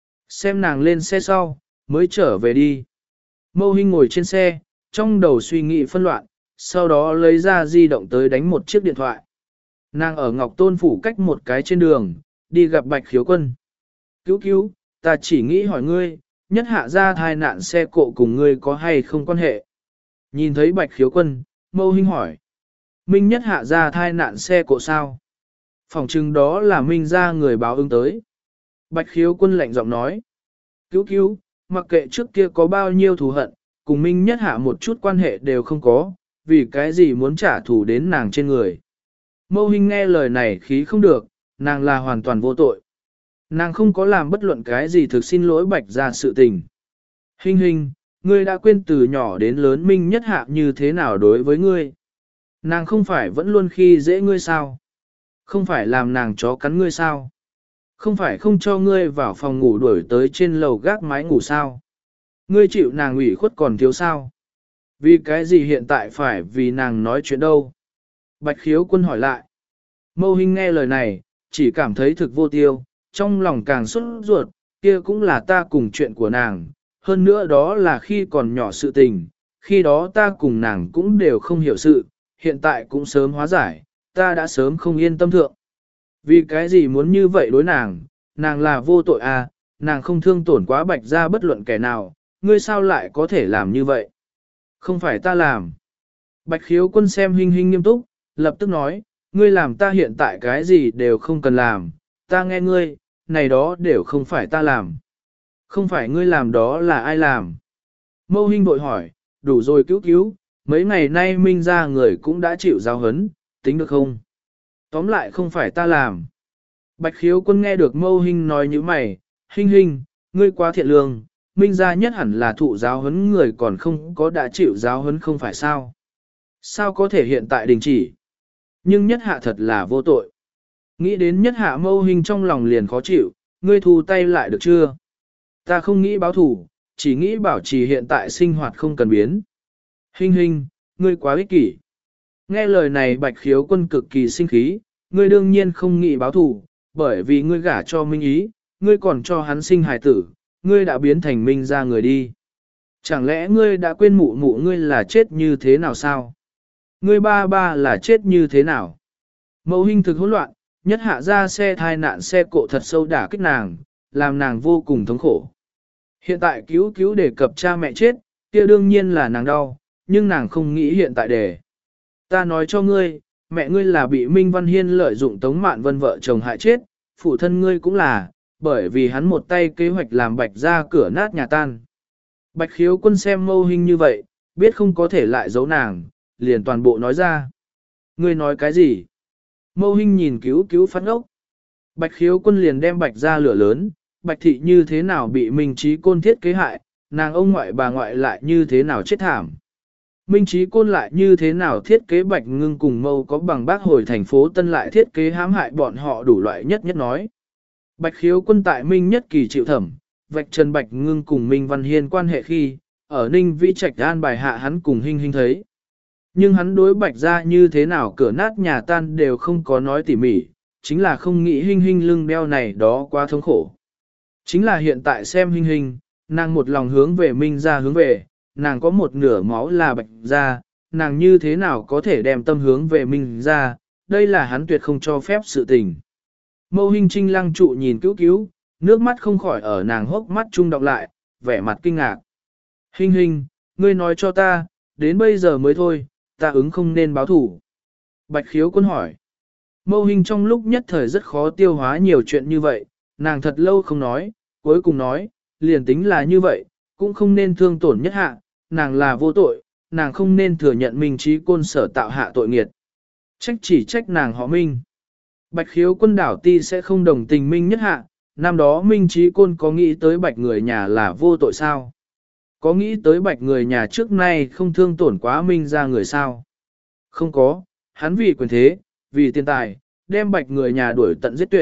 Xem nàng lên xe sau, mới trở về đi. Mâu Hinh ngồi trên xe, trong đầu suy nghĩ phân loạn, sau đó lấy ra di động tới đánh một chiếc điện thoại. Nàng ở Ngọc Tôn Phủ cách một cái trên đường, đi gặp Bạch Khiếu Quân. Cứu cứu, ta chỉ nghĩ hỏi ngươi, nhất hạ ra thai nạn xe cộ cùng ngươi có hay không quan hệ? Nhìn thấy Bạch Khiếu Quân, Mâu Hinh hỏi. Minh nhất hạ ra thai nạn xe cộ sao? Phòng chừng đó là Minh ra người báo ứng tới. Bạch Khiếu Quân lạnh giọng nói. Cứu cứu, mặc kệ trước kia có bao nhiêu thù hận, cùng Minh nhất hạ một chút quan hệ đều không có, vì cái gì muốn trả thù đến nàng trên người. Mâu Hinh nghe lời này khí không được, nàng là hoàn toàn vô tội. Nàng không có làm bất luận cái gì thực xin lỗi Bạch ra sự tình. Hinh Hinh, ngươi đã quên từ nhỏ đến lớn Minh nhất hạ như thế nào đối với ngươi. Nàng không phải vẫn luôn khi dễ ngươi sao? Không phải làm nàng chó cắn ngươi sao? Không phải không cho ngươi vào phòng ngủ đuổi tới trên lầu gác mái ngủ sao? Ngươi chịu nàng ủy khuất còn thiếu sao? Vì cái gì hiện tại phải vì nàng nói chuyện đâu? Bạch Khiếu Quân hỏi lại. Mâu Hinh nghe lời này, chỉ cảm thấy thực vô tiêu, trong lòng càng xuất ruột, kia cũng là ta cùng chuyện của nàng, hơn nữa đó là khi còn nhỏ sự tình, khi đó ta cùng nàng cũng đều không hiểu sự, hiện tại cũng sớm hóa giải, ta đã sớm không yên tâm thượng. Vì cái gì muốn như vậy đối nàng, nàng là vô tội à, nàng không thương tổn quá Bạch ra bất luận kẻ nào, ngươi sao lại có thể làm như vậy? Không phải ta làm. Bạch Khiếu Quân xem Hinh Hinh nghiêm túc, lập tức nói, ngươi làm ta hiện tại cái gì đều không cần làm, ta nghe ngươi, này đó đều không phải ta làm. Không phải ngươi làm đó là ai làm? Mâu Hinh vội hỏi, đủ rồi cứu cứu, mấy ngày nay Minh ra người cũng đã chịu giáo huấn, tính được không? Tóm lại không phải ta làm. Bạch Khiếu Quân nghe được Mâu Hinh nói như mày, Hinh Hinh, ngươi quá thiện lương, Minh ra nhất hẳn là thụ giáo huấn người còn không có đã chịu giáo huấn không phải sao? Sao có thể hiện tại đình chỉ? Nhưng nhất hạ thật là vô tội. Nghĩ đến nhất hạ Mâu Hinh trong lòng liền khó chịu, ngươi thu tay lại được chưa? Ta không nghĩ báo thủ, chỉ nghĩ bảo trì hiện tại sinh hoạt không cần biến. Hinh Hinh, ngươi quá ích kỷ. Nghe lời này Bạch Khiếu Quân cực kỳ sinh khí, ngươi đương nhiên không nghĩ báo thủ, bởi vì ngươi gả cho Minh Ý, ngươi còn cho hắn sinh hài tử, ngươi đã biến thành Minh ra người đi. Chẳng lẽ ngươi đã quên mụ mụ ngươi là chết như thế nào sao? Ngươi ba ba là chết như thế nào? Mâu Hinh thực hỗn loạn, nhất hạ ra xe thai nạn xe cộ thật sâu đả kích nàng, làm nàng vô cùng thống khổ. Hiện tại cứu cứu đề cập cha mẹ chết, kia đương nhiên là nàng đau, nhưng nàng không nghĩ hiện tại để. Ta nói cho ngươi, mẹ ngươi là bị Minh Văn Hiên lợi dụng Tống Mạn Vân vợ chồng hại chết, phụ thân ngươi cũng là, bởi vì hắn một tay kế hoạch làm Bạch ra cửa nát nhà tan. Bạch Khiếu Quân xem Mâu Hinh như vậy, biết không có thể lại giấu nàng, liền toàn bộ nói ra. Ngươi nói cái gì? Mâu Hinh nhìn cứu cứu phát ốc. Bạch Khiếu Quân liền đem Bạch ra lửa lớn, Bạch thị như thế nào bị Minh Trí Côn thiết kế hại, nàng ông ngoại bà ngoại lại như thế nào chết thảm. Minh Trí Côn lại như thế nào thiết kế Bạch Ngưng cùng Mâu có bằng bác hồi thành phố Tân lại thiết kế hãm hại bọn họ đủ loại nhất nhất nói. Bạch Khiếu Quân tại Minh Nhất Kỳ chịu thẩm, vạch trần Bạch Ngưng cùng Minh Văn Hiên quan hệ khi, ở Ninh Vĩ Trạch an bài hạ hắn cùng Hinh Hinh thấy. Nhưng hắn đối Bạch ra như thế nào cửa nát nhà tan đều không có nói tỉ mỉ, chính là không nghĩ Hinh Hinh lưng đeo này đó quá thống khổ. Chính là hiện tại xem Hinh Hinh, nàng một lòng hướng về Minh ra hướng về, nàng có một nửa máu là Bạch ra, nàng như thế nào có thể đem tâm hướng về Minh ra, đây là hắn tuyệt không cho phép sự tình. Mâu Hinh Trinh lăng trụ nhìn cứu cứu, nước mắt không khỏi ở nàng hốc mắt trung đọng lại, vẻ mặt kinh ngạc. Hinh Hinh, ngươi nói cho ta, đến bây giờ mới thôi, ta ứng không nên báo thủ. Bạch Khiếu Quân hỏi. Mâu Hinh trong lúc nhất thời rất khó tiêu hóa nhiều chuyện như vậy, nàng thật lâu không nói, cuối cùng nói, liền tính là như vậy, cũng không nên thương tổn nhất hạ, nàng là vô tội, nàng không nên thừa nhận Minh Trí Côn sở tạo hạ tội nghiệt. Trách chỉ trách nàng họ Minh. Bạch Khiếu Quân đảo ti sẽ không đồng tình Minh nhất hạ, năm đó Minh Trí Côn có nghĩ tới Bạch người nhà là vô tội sao? Có nghĩ tới Bạch người nhà trước nay không thương tổn quá Minh ra người sao? Không có, hắn vì quyền thế, vì tiền tài, đem Bạch người nhà đuổi tận giết tuyệt,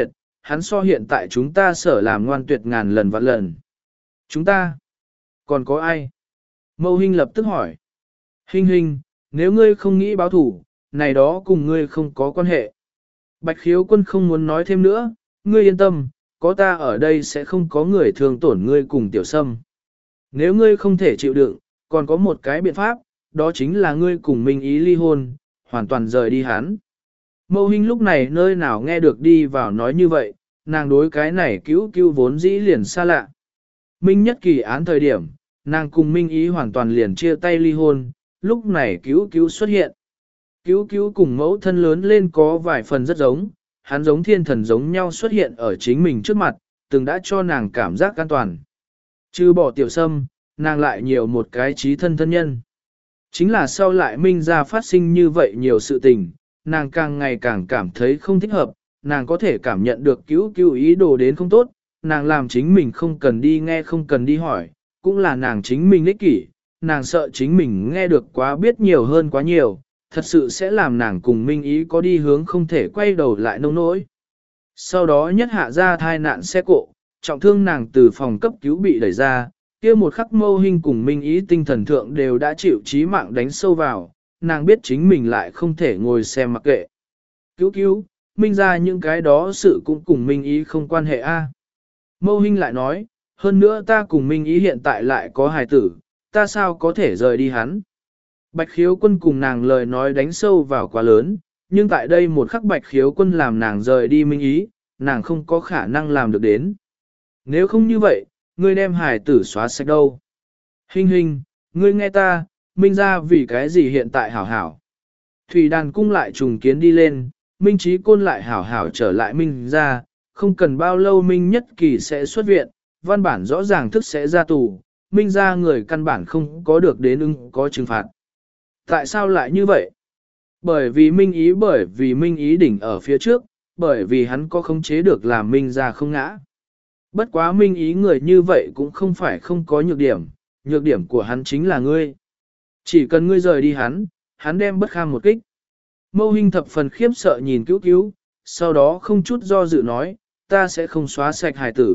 hắn so hiện tại chúng ta sở làm ngoan tuyệt ngàn lần vạn lần. Chúng ta, còn có ai? Mâu Hinh lập tức hỏi. Hinh Hinh, nếu ngươi không nghĩ báo thủ, này đó cùng ngươi không có quan hệ. Bạch Khiếu Quân không muốn nói thêm nữa, ngươi yên tâm, có ta ở đây sẽ không có người thương tổn ngươi cùng Tiểu Sâm. Nếu ngươi không thể chịu đựng, còn có một cái biện pháp, đó chính là ngươi cùng Minh Ý ly hôn, hoàn toàn rời đi hắn. Mâu Hinh lúc này nơi nào nghe được đi vào nói như vậy, nàng đối cái này cứu cứu vốn dĩ liền xa lạ. Minh nhất kỳ án thời điểm, nàng cùng Minh Ý hoàn toàn liền chia tay ly hôn, lúc này cứu cứu xuất hiện. Cứu cứu cùng mẫu thân lớn lên có vài phần rất giống, hắn giống thiên thần giống nhau xuất hiện ở chính mình trước mặt, từng đã cho nàng cảm giác an toàn. Chứ bỏ Tiểu Sâm, nàng lại nhiều một cái trí thân thân nhân. Chính là sau lại Minh ra phát sinh như vậy nhiều sự tình, nàng càng ngày càng cảm thấy không thích hợp, nàng có thể cảm nhận được cứu cứu ý đồ đến không tốt, nàng làm chính mình không cần đi nghe không cần đi hỏi, cũng là nàng chính mình ích kỷ, nàng sợ chính mình nghe được quá biết nhiều hơn quá nhiều, thật sự sẽ làm nàng cùng Minh Ý có đi hướng không thể quay đầu lại nông nỗi. Sau đó nhất hạ ra thai nạn xe cộ, trọng thương nàng từ phòng cấp cứu bị đẩy ra, kia một khắc Mâu Hinh cùng Minh Ý tinh thần thượng đều đã chịu chí mạng đánh sâu vào, nàng biết chính mình lại không thể ngồi xem mặc kệ. Cứu cứu, Minh ra những cái đó sự cũng cùng Minh Ý không quan hệ a. Mâu Hinh lại nói, hơn nữa ta cùng Minh Ý hiện tại lại có hài tử, ta sao có thể rời đi hắn. Bạch Khiếu Quân cùng nàng lời nói đánh sâu vào quá lớn, nhưng tại đây một khắc Bạch Khiếu Quân làm nàng rời đi Minh Ý, nàng không có khả năng làm được đến. Nếu không như vậy, ngươi đem hài tử xóa sạch đâu. Hinh Hinh, ngươi nghe ta, Minh ra vì cái gì hiện tại hảo hảo. Thủy đàn cung lại trùng kiến đi lên, Minh Trí Côn lại hảo hảo trở lại Minh ra, không cần bao lâu Minh Nhất Kỳ sẽ xuất viện, văn bản rõ ràng thức sẽ ra tù, Minh ra người căn bản không có được đến ưng có trừng phạt. Tại sao lại như vậy? Bởi vì Minh Ý bởi vì Minh Ý đỉnh ở phía trước, bởi vì hắn có khống chế được làm Minh ra không ngã. Bất quá Minh Ý người như vậy cũng không phải không có nhược điểm, nhược điểm của hắn chính là ngươi. Chỉ cần ngươi rời đi hắn, hắn đem bất kham một kích. Mâu Hinh thập phần khiếp sợ nhìn cứu cứu, sau đó không chút do dự nói, ta sẽ không xóa sạch hài tử.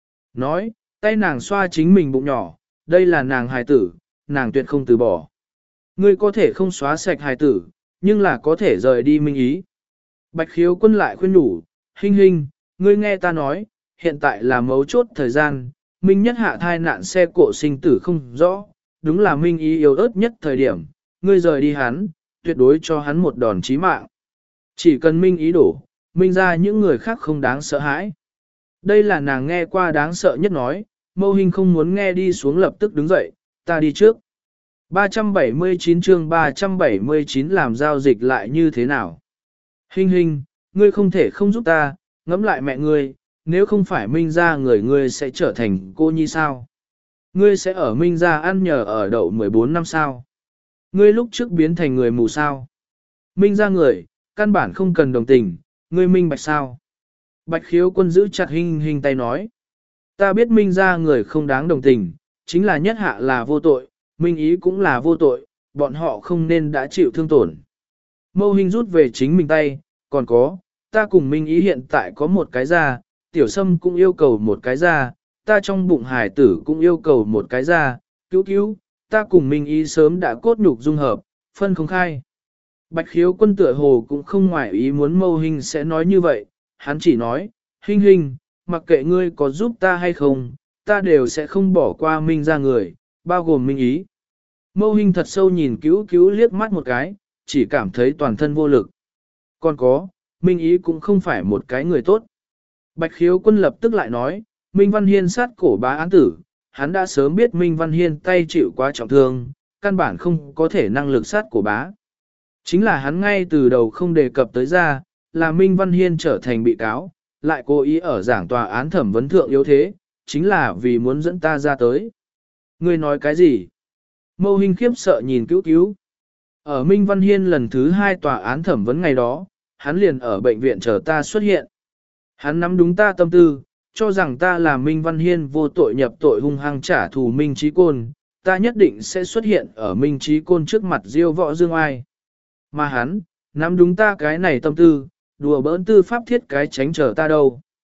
Nói, tay nàng xoa chính mình bụng nhỏ, đây là nàng hài tử, nàng tuyệt không từ bỏ. Ngươi có thể không xóa sạch hài tử, nhưng là có thể rời đi Minh Ý. Bạch Khiếu Quân lại khuyên nhủ, Hinh Hinh, ngươi nghe ta nói, hiện tại là mấu chốt thời gian, Minh Nhất hạ thai nạn xe cộ sinh tử không rõ, đúng là Minh Ý yếu ớt nhất thời điểm, ngươi rời đi hắn, tuyệt đối cho hắn một đòn chí mạng. Chỉ cần Minh Ý đổ, Minh ra những người khác không đáng sợ hãi. Đây là nàng nghe qua đáng sợ nhất nói, Mâu Hinh không muốn nghe đi xuống lập tức đứng dậy, ta đi trước. ba trăm bảy mươi chín chương ba trăm bảy mươi chín làm giao dịch lại như thế nào? Hinh Hinh, ngươi không thể không giúp ta, ngẫm lại mẹ ngươi, nếu không phải Minh ra người ngươi sẽ trở thành cô nhi sao? Ngươi sẽ ở Minh ra ăn nhờ ở đậu mười bốn năm sao? Ngươi lúc trước biến thành người mù sao? Minh ra người, căn bản không cần đồng tình, ngươi minh bạch sao? Bạch Khiếu Quân giữ chặt Hinh Hinh tay nói. Ta biết Minh ra người không đáng đồng tình, chính là nhất hạ là vô tội, Minh Ý cũng là vô tội, bọn họ không nên đã chịu thương tổn. Mâu Hinh rút về chính mình tay, còn có, ta cùng Minh Ý hiện tại có một cái ra, Tiểu Sâm cũng yêu cầu một cái ra, ta trong bụng hải tử cũng yêu cầu một cái ra, cứu cứu, ta cùng Minh Ý sớm đã cốt nhục dung hợp, phân không khai. Bạch Khiếu Quân tựa hồ cũng không ngoại ý muốn Mâu Hinh sẽ nói như vậy, hắn chỉ nói, Hinh Hinh, mặc kệ ngươi có giúp ta hay không, ta đều sẽ không bỏ qua Minh ra người, bao gồm Minh Ý. Mâu Hinh thật sâu nhìn cứu cứu liếc mắt một cái, chỉ cảm thấy toàn thân vô lực. Còn có, Minh Ý cũng không phải một cái người tốt. Bạch Khiếu Quân lập tức lại nói, Minh Văn Hiên sát cổ bá án tử, hắn đã sớm biết Minh Văn Hiên tay chịu quá trọng thương, căn bản không có thể năng lực sát cổ bá. Chính là hắn ngay từ đầu không đề cập tới ra, là Minh Văn Hiên trở thành bị cáo, lại cố ý ở giảng tòa án thẩm vấn thượng yếu thế, chính là vì muốn dẫn ta ra tới. Ngươi nói cái gì? Mâu Hinh khiếp sợ nhìn cứu cứu. Ở Minh Văn Hiên lần thứ hai tòa án thẩm vấn ngày đó, hắn liền ở bệnh viện chờ ta xuất hiện. Hắn nắm đúng ta tâm tư, cho rằng ta là Minh Văn Hiên vô tội nhập tội hung hăng trả thù Minh Trí Côn, ta nhất định sẽ xuất hiện ở Minh Trí Côn trước mặt diêu võ dương ai. Mà hắn, nắm đúng ta cái này tâm tư, đùa bỡn tư pháp thiết cái tránh chờ ta đâu.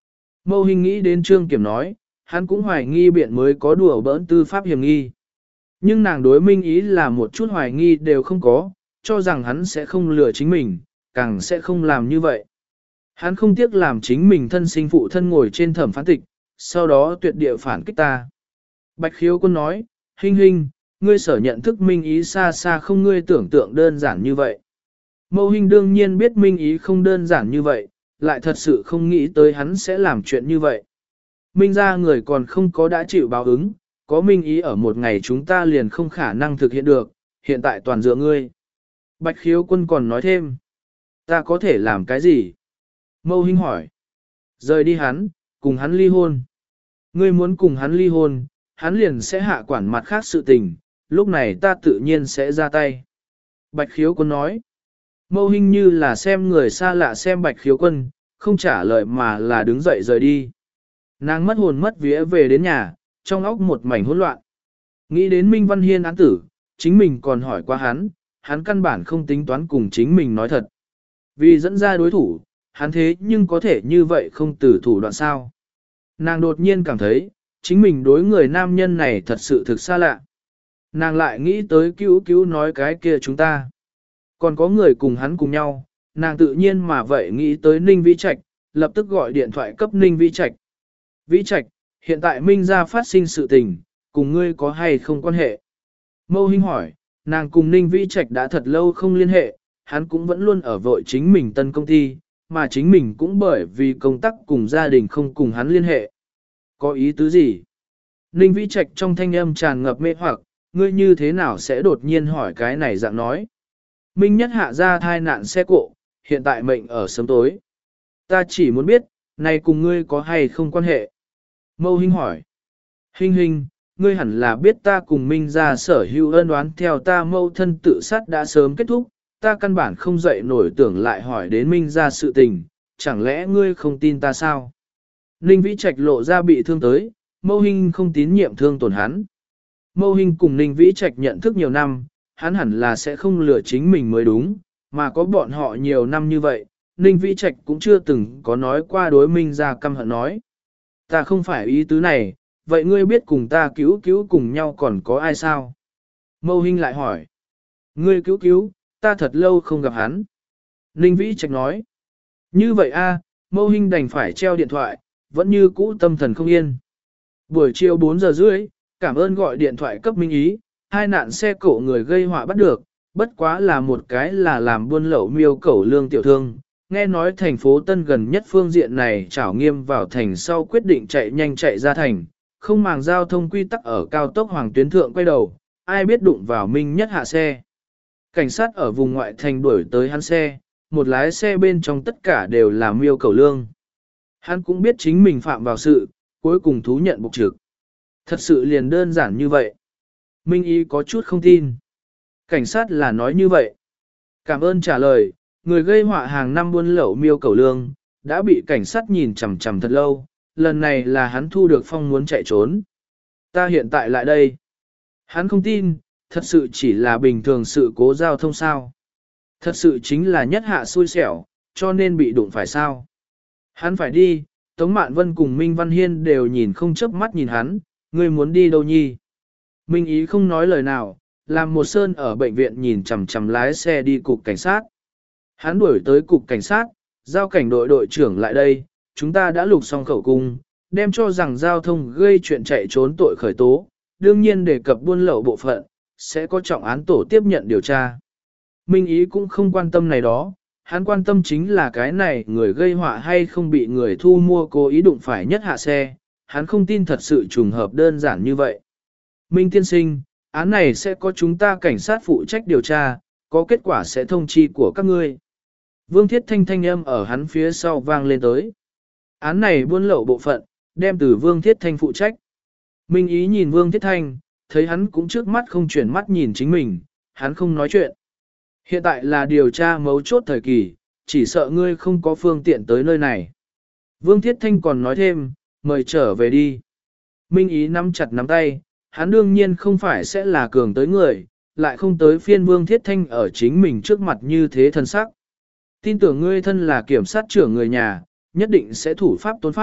Mâu Hinh nghĩ đến Trương Kiểm nói, hắn cũng hoài nghi biện mới có đùa bỡn tư pháp hiểm nghi. Nhưng nàng đối Minh Ý là một chút hoài nghi đều không có, cho rằng hắn sẽ không lừa chính mình, càng sẽ không làm như vậy. Hắn không tiếc làm chính mình thân sinh phụ thân ngồi trên thẩm phán tịch, sau đó tuyệt địa phản kích ta. Bạch Khiếu Quân nói, Hinh Hinh, ngươi sở nhận thức Minh Ý xa xa không ngươi tưởng tượng đơn giản như vậy. Mâu Hinh đương nhiên biết Minh Ý không đơn giản như vậy, lại thật sự không nghĩ tới hắn sẽ làm chuyện như vậy. Minh ra người còn không có đã chịu báo ứng, có Minh Ý ở một ngày chúng ta liền không khả năng thực hiện được, hiện tại toàn dựa ngươi. Bạch Khiếu Quân còn nói thêm, ta có thể làm cái gì? Mâu Hinh hỏi, rời đi hắn, cùng hắn ly hôn. Ngươi muốn cùng hắn ly hôn, hắn liền sẽ hạ quản mặt khác sự tình, lúc này ta tự nhiên sẽ ra tay. Bạch Khiếu Quân nói, Mâu Hinh như là xem người xa lạ xem Bạch Khiếu Quân, không trả lời mà là đứng dậy rời đi. Nàng mất hồn mất vía về đến nhà, trong óc một mảnh hỗn loạn. Nghĩ đến Minh Văn Hiên án tử, chính mình còn hỏi qua hắn, hắn căn bản không tính toán cùng chính mình nói thật. Vì dẫn ra đối thủ, hắn thế nhưng có thể như vậy không từ thủ đoạn sao. Nàng đột nhiên cảm thấy, chính mình đối người nam nhân này thật sự thực xa lạ. Nàng lại nghĩ tới cứu cứu nói cái kia chúng ta. Còn có người cùng hắn cùng nhau, nàng tự nhiên mà vậy nghĩ tới Ninh Vĩ Trạch, lập tức gọi điện thoại cấp Ninh Vĩ Trạch. Vĩ Trạch, hiện tại Minh gia phát sinh sự tình, cùng ngươi có hay không quan hệ? Mâu Hinh hỏi, nàng cùng Ninh Vĩ Trạch đã thật lâu không liên hệ, hắn cũng vẫn luôn ở vội chính mình tân công ty, mà chính mình cũng bởi vì công tác cùng gia đình không cùng hắn liên hệ. Có ý tứ gì? Ninh Vĩ Trạch trong thanh âm tràn ngập mê hoặc, ngươi như thế nào sẽ đột nhiên hỏi cái này dạng nói? Minh Nhất hạ ra thai nạn xe cộ, hiện tại mệnh ở sớm tối. Ta chỉ muốn biết, này cùng ngươi có hay không quan hệ? Mâu Hinh hỏi. Hinh Hinh, ngươi hẳn là biết ta cùng Minh gia sở hữu ân oán theo ta mâu thân tự sát đã sớm kết thúc, ta căn bản không dậy nổi tưởng lại hỏi đến Minh gia sự tình, chẳng lẽ ngươi không tin ta sao? Ninh Vĩ Trạch lộ ra bị thương tới, Mâu Hinh không tín nhiệm thương tổn hắn. Mâu Hinh cùng Ninh Vĩ Trạch nhận thức nhiều năm, hắn hẳn là sẽ không lừa chính mình mới đúng, mà có bọn họ nhiều năm như vậy, Ninh Vĩ Trạch cũng chưa từng có nói qua đối Minh gia căm hận nói. Ta không phải ý tứ này, vậy ngươi biết cùng ta cứu cứu cùng nhau còn có ai sao? Mâu Hinh lại hỏi. Ngươi cứu cứu, ta thật lâu không gặp hắn. Ninh Vĩ Trạch nói. Như vậy a, Mâu Hinh đành phải treo điện thoại, vẫn như cũ tâm thần không yên. Buổi chiều bốn giờ rưỡi, cảm ơn gọi điện thoại cấp Minh Ý, hai nạn xe cộ người gây họa bắt được, bất quá là một cái là làm buôn lậu miêu cẩu lương tiểu thương. Nghe nói thành phố Tân gần nhất phương diện này trảo nghiêm vào thành sau quyết định chạy nhanh chạy ra thành, không màng giao thông quy tắc ở cao tốc hoàng tuyến thượng quay đầu, ai biết đụng vào Minh Nhất hạ xe. Cảnh sát ở vùng ngoại thành đuổi tới hắn xe, một lái xe bên trong tất cả đều là miêu cẩu lương. Hắn cũng biết chính mình phạm vào sự, cuối cùng thú nhận bục trực. Thật sự liền đơn giản như vậy. Minh Ý có chút không tin. Cảnh sát là nói như vậy. Cảm ơn trả lời, người gây họa hàng năm buôn lậu miêu cẩu lương, đã bị cảnh sát nhìn chằm chằm thật lâu, lần này là hắn thu được phong muốn chạy trốn. Ta hiện tại lại đây. Hắn không tin, thật sự chỉ là bình thường sự cố giao thông sao. Thật sự chính là nhất hạ xui xẻo, cho nên bị đụng phải sao. Hắn phải đi, Tống Mạn Vân cùng Minh Văn Hiên đều nhìn không chớp mắt nhìn hắn, ngươi muốn đi đâu nhi. Minh Ý không nói lời nào, làm một sơn ở bệnh viện nhìn chằm chằm lái xe đi cục cảnh sát. Hắn đuổi tới cục cảnh sát, giao cảnh đội đội trưởng lại đây, chúng ta đã lục xong khẩu cung, đem cho rằng giao thông gây chuyện chạy trốn tội khởi tố, đương nhiên đề cập buôn lậu bộ phận, sẽ có trọng án tổ tiếp nhận điều tra. Minh Ý cũng không quan tâm này đó, hắn quan tâm chính là cái này người gây họa hay không bị người thu mua cố ý đụng phải nhất hạ xe, hắn không tin thật sự trùng hợp đơn giản như vậy. Minh tiên sinh, án này sẽ có chúng ta cảnh sát phụ trách điều tra, có kết quả sẽ thông chi của các ngươi. Vương Thiết Thanh thanh âm ở hắn phía sau vang lên tới. Án này buôn lậu bộ phận, đem từ Vương Thiết Thanh phụ trách. Minh Ý nhìn Vương Thiết Thanh, thấy hắn cũng trước mắt không chuyển mắt nhìn chính mình, hắn không nói chuyện. Hiện tại là điều tra mấu chốt thời kỳ, chỉ sợ ngươi không có phương tiện tới nơi này. Vương Thiết Thanh còn nói thêm, mời trở về đi. Minh Ý nắm chặt nắm tay, hắn đương nhiên không phải sẽ là cường tới người, lại không tới phiên Vương Thiết Thanh ở chính mình trước mặt như thế thân sắc. Tin tưởng ngươi thân là kiểm sát trưởng người nhà, nhất định sẽ thủ pháp tôn pháp,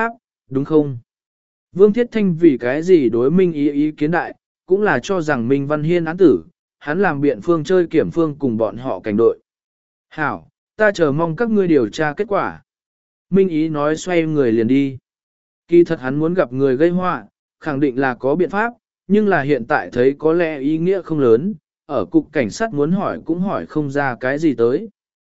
đúng không? Vương Thiết Thanh vì cái gì đối Minh Ý ý kiến đại, cũng là cho rằng Minh Văn Hiên án tử, hắn làm biện phương chơi kiểm phương cùng bọn họ cảnh đội. Hảo, ta chờ mong các ngươi điều tra kết quả. Minh Ý nói xoay người liền đi. Kỳ thật hắn muốn gặp người gây họa, khẳng định là có biện pháp, nhưng là hiện tại thấy có lẽ ý nghĩa không lớn, ở cục cảnh sát muốn hỏi cũng hỏi không ra cái gì tới.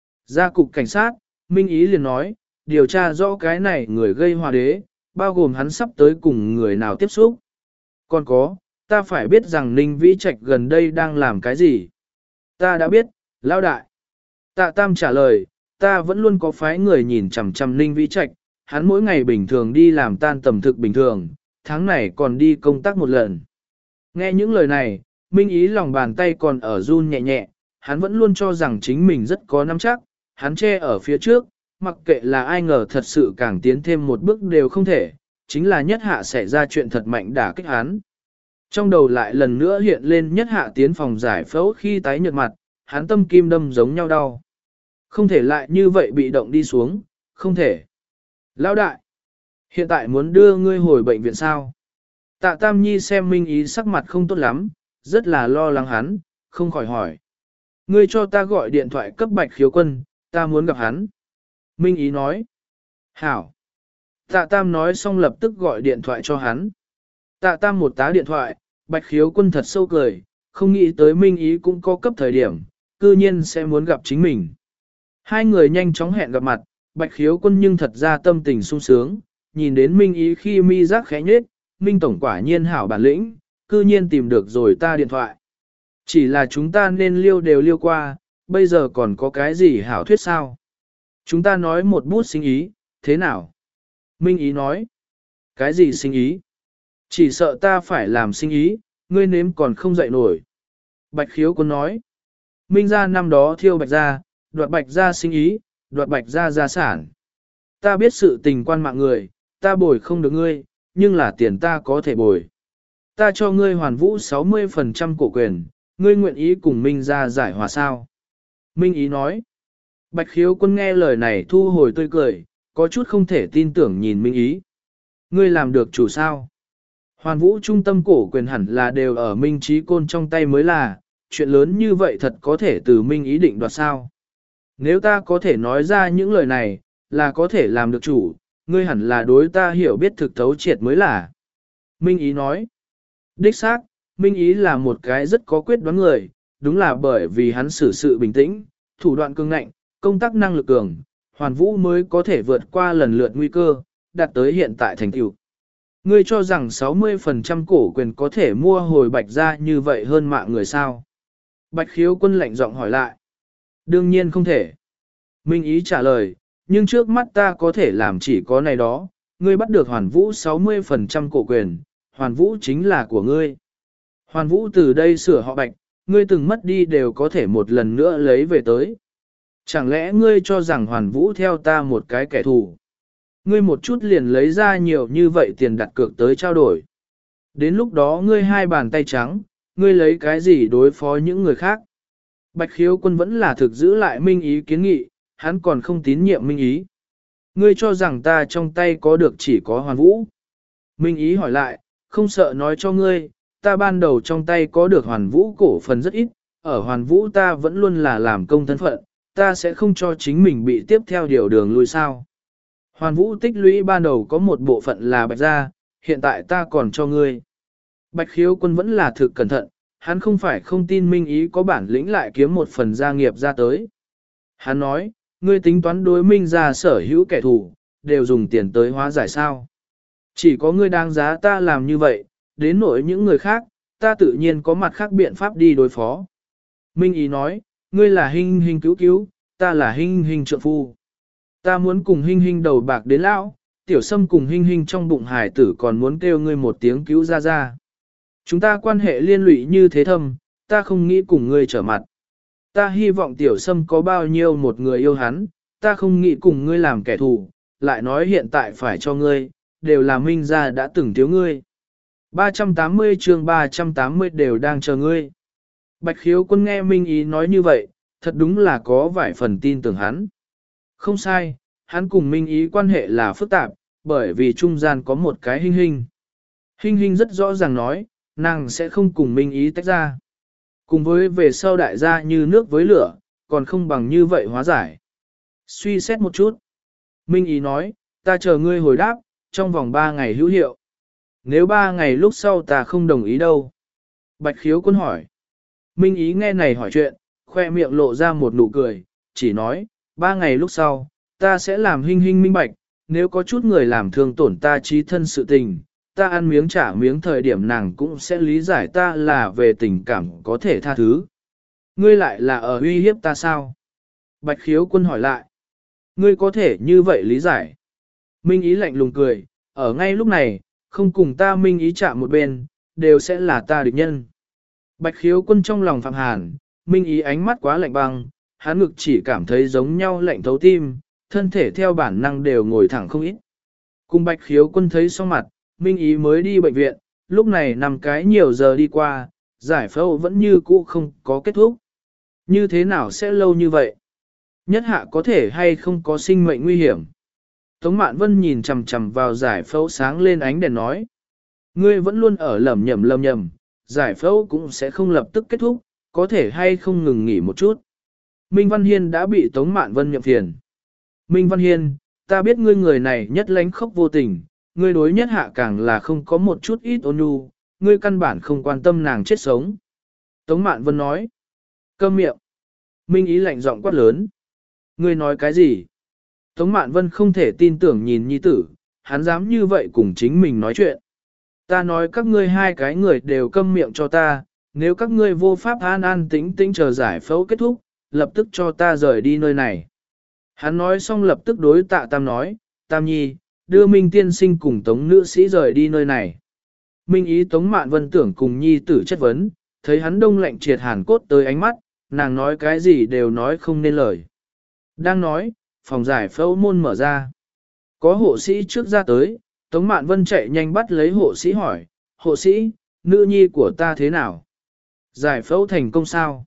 Ra cục cảnh sát, Minh Ý liền nói, điều tra rõ cái này người gây họa đế, bao gồm hắn sắp tới cùng người nào tiếp xúc. Còn có, ta phải biết rằng Ninh Vĩ Trạch gần đây đang làm cái gì. Ta đã biết, lão đại. Tạ Tam trả lời, ta vẫn luôn có phái người nhìn chằm chằm Ninh Vĩ Trạch, hắn mỗi ngày bình thường đi làm tan tầm thực bình thường, tháng này còn đi công tác một lần. Nghe những lời này, Minh Ý lòng bàn tay còn ở run nhẹ nhẹ, hắn vẫn luôn cho rằng chính mình rất có nắm chắc, hắn che ở phía trước, mặc kệ là ai ngờ thật sự càng tiến thêm một bước đều không thể, chính là nhất hạ xảy ra chuyện thật mạnh đả kích hắn. Trong đầu lại lần nữa hiện lên nhất hạ tiến phòng giải phẫu khi tái nhợt mặt, hắn tâm kim đâm giống nhau đau. Không thể lại như vậy bị động đi xuống, không thể. Lão đại, hiện tại muốn đưa ngươi hồi bệnh viện sao? Tạ Tam Nhi xem Minh Ý sắc mặt không tốt lắm, rất là lo lắng hắn, không khỏi hỏi. Ngươi cho ta gọi điện thoại cấp Bạch Khiếu Quân, ta muốn gặp hắn. Minh Ý nói. Hảo. Tạ Tam nói xong lập tức gọi điện thoại cho hắn. Tạ Tam một tá điện thoại, Bạch Khiếu Quân thật sâu cười, không nghĩ tới Minh Ý cũng có cấp thời điểm, cư nhiên sẽ muốn gặp chính mình. Hai người nhanh chóng hẹn gặp mặt, Bạch Khiếu Quân nhưng thật ra tâm tình sung sướng, nhìn đến Minh Ý khi mi giác khẽ nhết, Minh Tổng quả nhiên hảo bản lĩnh, cư nhiên tìm được rồi ta điện thoại. Chỉ là chúng ta nên liêu đều liêu qua, bây giờ còn có cái gì hảo thuyết sao? Chúng ta nói một bút sinh ý, thế nào? Minh Ý nói. Cái gì sinh ý? Chỉ sợ ta phải làm sinh ý, ngươi nếm còn không dậy nổi. Bạch Khiếu Quân nói. Minh gia năm đó thiêu Bạch gia, đoạt Bạch gia sinh ý, đoạt Bạch gia gia sản. Ta biết sự tình quan mạng người, ta bồi không được ngươi, nhưng là tiền ta có thể bồi. Ta cho ngươi hoàn vũ sáu mươi phần trăm cổ quyền, ngươi nguyện ý cùng Minh gia giải hòa sao? Minh Ý nói. Bạch Khiếu Quân nghe lời này thu hồi tươi cười, có chút không thể tin tưởng nhìn Minh Ý. Ngươi làm được chủ sao? Hoàn vũ trung tâm cổ quyền hẳn là đều ở Minh Trí Côn trong tay mới là, chuyện lớn như vậy thật có thể từ Minh Ý định đoạt sao? Nếu ta có thể nói ra những lời này, là có thể làm được chủ, ngươi hẳn là đối ta hiểu biết thực thấu triệt mới là. Minh Ý nói. Đích xác, Minh Ý là một cái rất có quyết đoán người, đúng là bởi vì hắn xử sự bình tĩnh, thủ đoạn cương ngạnh, công tác năng lực cường, Hoàn Vũ mới có thể vượt qua lần lượt nguy cơ, đạt tới hiện tại thành tựu. Ngươi cho rằng sáu mươi phần trăm cổ quyền có thể mua hồi Bạch gia như vậy hơn mạng người sao? Bạch Khiếu Quân lạnh giọng hỏi lại. Đương nhiên không thể. Minh Ý trả lời, nhưng trước mắt ta có thể làm chỉ có này đó, ngươi bắt được Hoàn Vũ sáu mươi phần trăm cổ quyền, Hoàn Vũ chính là của ngươi. Hoàn Vũ từ đây sửa họ Bạch, ngươi từng mất đi đều có thể một lần nữa lấy về tới. Chẳng lẽ ngươi cho rằng Hoàn Vũ theo ta một cái kẻ thù? Ngươi một chút liền lấy ra nhiều như vậy tiền đặt cược tới trao đổi. Đến lúc đó ngươi hai bàn tay trắng, ngươi lấy cái gì đối phó những người khác? Bạch Khiếu Quân vẫn là thực giữ lại Minh Ý kiến nghị, hắn còn không tín nhiệm Minh Ý. Ngươi cho rằng ta trong tay có được chỉ có Hoàn Vũ. Minh Ý hỏi lại, không sợ nói cho ngươi, ta ban đầu trong tay có được Hoàn Vũ cổ phần rất ít, ở Hoàn Vũ ta vẫn luôn là làm công thân phận, ta sẽ không cho chính mình bị tiếp theo điều đường lui sao. Hoàn Vũ tích lũy ban đầu có một bộ phận là Bạch gia, hiện tại ta còn cho ngươi. Bạch Khiếu Quân vẫn là thực cẩn thận, hắn không phải không tin Minh Ý có bản lĩnh lại kiếm một phần gia nghiệp ra tới. Hắn nói, ngươi tính toán đối Minh gia sở hữu kẻ thù, đều dùng tiền tới hóa giải sao. Chỉ có ngươi đáng giá ta làm như vậy, đến nỗi những người khác, ta tự nhiên có mặt khác biện pháp đi đối phó. Minh Ý nói, ngươi là Hinh Hinh cứu cứu, ta là Hinh Hinh trượng phu. Ta muốn cùng Hinh Hinh đầu bạc đến lão, Tiểu Sâm cùng Hinh Hinh trong bụng hải tử còn muốn kêu ngươi một tiếng cứu ra ra. Chúng ta quan hệ liên lụy như thế thâm, ta không nghĩ cùng ngươi trở mặt. Ta hy vọng Tiểu Sâm có bao nhiêu một người yêu hắn, ta không nghĩ cùng ngươi làm kẻ thù, lại nói hiện tại phải cho ngươi, đều là Minh gia đã từng thiếu ngươi. ba trăm tám mươi chương ba trăm tám mươi đều đang chờ ngươi. Bạch Khiếu Quân nghe Minh Ý nói như vậy, thật đúng là có vài phần tin tưởng hắn. Không sai, hắn cùng Minh Ý quan hệ là phức tạp, bởi vì trung gian có một cái hình hình. Hình hình rất rõ ràng nói, nàng sẽ không cùng Minh Ý tách ra. Cùng với về sau đại gia như nước với lửa, còn không bằng như vậy hóa giải. Suy xét một chút. Minh Ý nói, ta chờ ngươi hồi đáp, trong vòng ba ngày hữu hiệu. Nếu ba ngày lúc sau ta không đồng ý đâu. Bạch Khiếu Quân hỏi. Minh Ý nghe này hỏi chuyện, khoe miệng lộ ra một nụ cười, chỉ nói, ba ngày lúc sau, ta sẽ làm hình hình minh bạch, nếu có chút người làm thương tổn ta trí thân sự tình, ta ăn miếng trả miếng thời điểm nàng cũng sẽ lý giải ta là về tình cảm có thể tha thứ. Ngươi lại là ở uy hiếp ta sao? Bạch Khiếu Quân hỏi lại. Ngươi có thể như vậy lý giải. Minh Ý lạnh lùng cười, ở ngay lúc này, không cùng ta Minh Ý chạm một bên, đều sẽ là ta địch nhân. Bạch Khiếu Quân trong lòng phạm hàn, Minh Ý ánh mắt quá lạnh băng, hắn ngực chỉ cảm thấy giống nhau lạnh thấu tim, thân thể theo bản năng đều ngồi thẳng không ít. Cùng Bạch Khiếu Quân thấy xong mặt, Minh Ý mới đi bệnh viện, lúc này nằm cái nhiều giờ đi qua, giải phẫu vẫn như cũ không có kết thúc. Như thế nào sẽ lâu như vậy? Nhất hạ có thể hay không có sinh mệnh nguy hiểm? Tống Mạn Vân nhìn chằm chằm vào giải phẫu sáng lên ánh đèn nói. Ngươi vẫn luôn ở lầm nhầm lầm nhầm, giải phẫu cũng sẽ không lập tức kết thúc, có thể hay không ngừng nghỉ một chút. Minh Văn Hiên đã bị Tống Mạn Vân nhậm phiền. Minh Văn Hiên, ta biết ngươi người này nhất lánh khóc vô tình, ngươi đối nhất hạ càng là không có một chút ít ôn nhu, ngươi căn bản không quan tâm nàng chết sống. Tống Mạn Vân nói. Câm miệng. Minh Ý lạnh giọng quát lớn. Ngươi nói cái gì? Tống Mạn Vân không thể tin tưởng nhìn nhi tử, hắn dám như vậy cùng chính mình nói chuyện. Ta nói các ngươi hai cái người đều câm miệng cho ta, nếu các ngươi vô pháp an an tĩnh tĩnh chờ giải phẫu kết thúc, lập tức cho ta rời đi nơi này. Hắn nói xong lập tức đối Tạ Tam nói, Tam Nhi, đưa Minh tiên sinh cùng Tống nữ sĩ rời đi nơi này. Minh Ý Tống Mạn Vân tưởng cùng nhi tử chất vấn, thấy hắn đông lạnh triệt hàn cốt tới ánh mắt, nàng nói cái gì đều nói không nên lời. Đang nói, phòng giải phẫu môn mở ra. Có hộ sĩ trước ra tới, Tống Mạn Vân chạy nhanh bắt lấy hộ sĩ hỏi, hộ sĩ, nữ nhi của ta thế nào? Giải phẫu thành công sao?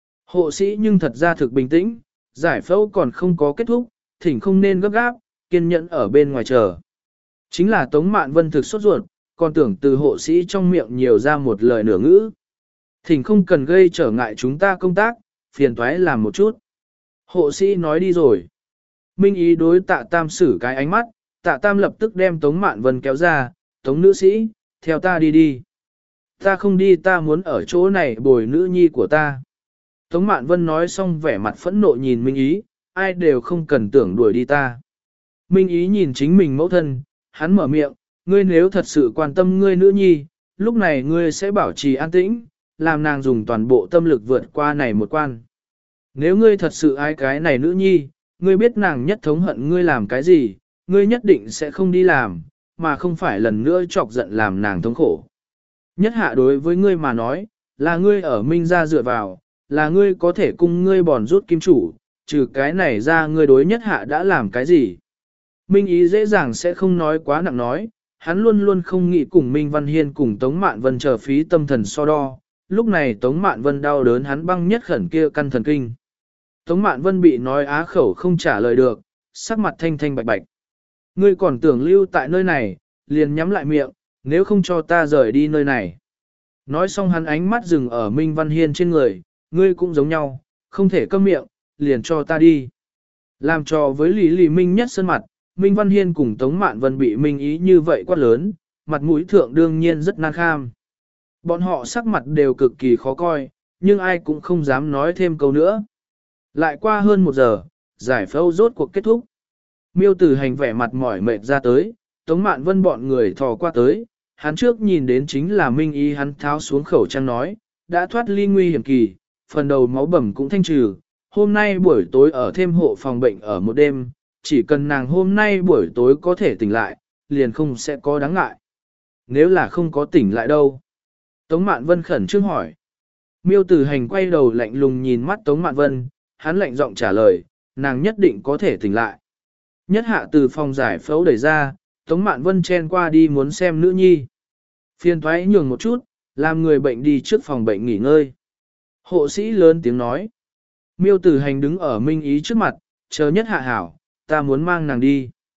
Hộ sĩ nhưng thật ra thực bình tĩnh, giải phẫu còn không có kết thúc, thỉnh không nên gấp gáp, kiên nhẫn ở bên ngoài chờ. Chính là Tống Mạn Vân thực sốt ruột, còn tưởng từ hộ sĩ trong miệng nhiều ra một lời nửa ngữ. Thỉnh không cần gây trở ngại chúng ta công tác, phiền toái làm một chút. Hộ sĩ nói đi rồi. Minh Ý đối Tạ Tam xử cái ánh mắt, Tạ Tam lập tức đem Tống Mạn Vân kéo ra, Tống nữ sĩ, theo ta đi đi. Ta không đi, ta muốn ở chỗ này bồi nữ nhi của ta. Tống Mạn Vân nói xong vẻ mặt phẫn nộ nhìn Minh Ý, ai đều không cần tưởng đuổi đi ta. Minh Ý nhìn chính mình mẫu thân, hắn mở miệng, ngươi nếu thật sự quan tâm ngươi nữ nhi, lúc này ngươi sẽ bảo trì an tĩnh, làm nàng dùng toàn bộ tâm lực vượt qua này một quan. Nếu ngươi thật sự ái cái này nữ nhi, ngươi biết nàng nhất thống hận ngươi làm cái gì, ngươi nhất định sẽ không đi làm, mà không phải lần nữa chọc giận làm nàng thống khổ. Nhất hạ đối với ngươi mà nói, là ngươi ở Minh gia dựa vào, là ngươi có thể cung ngươi bòn rút kim chủ, trừ cái này ra ngươi đối nhất hạ đã làm cái gì. Minh Ý dễ dàng sẽ không nói quá nặng nói, hắn luôn luôn không nghĩ cùng Minh Văn Hiên cùng Tống Mạn Vân trở phí tâm thần so đo, lúc này Tống Mạn Vân đau đớn hắn băng nhất khẩn kia căn thần kinh. Tống Mạn Vân bị nói á khẩu không trả lời được, sắc mặt thanh thanh bạch bạch. Ngươi còn tưởng lưu tại nơi này, liền nhắm lại miệng, nếu không cho ta rời đi nơi này. Nói xong hắn ánh mắt dừng ở Minh Văn Hiên trên người, ngươi cũng giống nhau, không thể câm miệng, liền cho ta đi. Làm trò với Lý Lý Minh nhất sân mặt, Minh Văn Hiên cùng Tống Mạn Vân bị Minh Ý như vậy quát lớn, mặt mũi thượng đương nhiên rất nan kham. Bọn họ sắc mặt đều cực kỳ khó coi, nhưng ai cũng không dám nói thêm câu nữa. Lại qua hơn một giờ, giải phẫu rốt cuộc kết thúc. Miêu Tử Hành vẻ mặt mỏi mệt ra tới, Tống Mạn Vân bọn người thò qua tới, hắn trước nhìn đến chính là Minh Ý, hắn tháo xuống khẩu trang nói, đã thoát ly nguy hiểm kỳ, phần đầu máu bầm cũng thanh trừ, hôm nay buổi tối ở thêm hộ phòng bệnh ở một đêm, chỉ cần nàng hôm nay buổi tối có thể tỉnh lại, liền không sẽ có đáng ngại. Nếu là không có tỉnh lại đâu? Tống Mạn Vân khẩn trương hỏi. Miêu Tử Hành quay đầu lạnh lùng nhìn mắt Tống Mạn Vân, hắn lạnh giọng trả lời, nàng nhất định có thể tỉnh lại. Nhất hạ từ phòng giải phẫu đẩy ra, Tống Mạn Vân chen qua đi muốn xem nữ nhi. Phiền thoái nhường một chút, làm người bệnh đi trước phòng bệnh nghỉ ngơi. Hộ sĩ lớn tiếng nói. Miêu Tử Hành đứng ở Minh Ý trước mặt, chờ nhất hạ hảo, ta muốn mang nàng đi.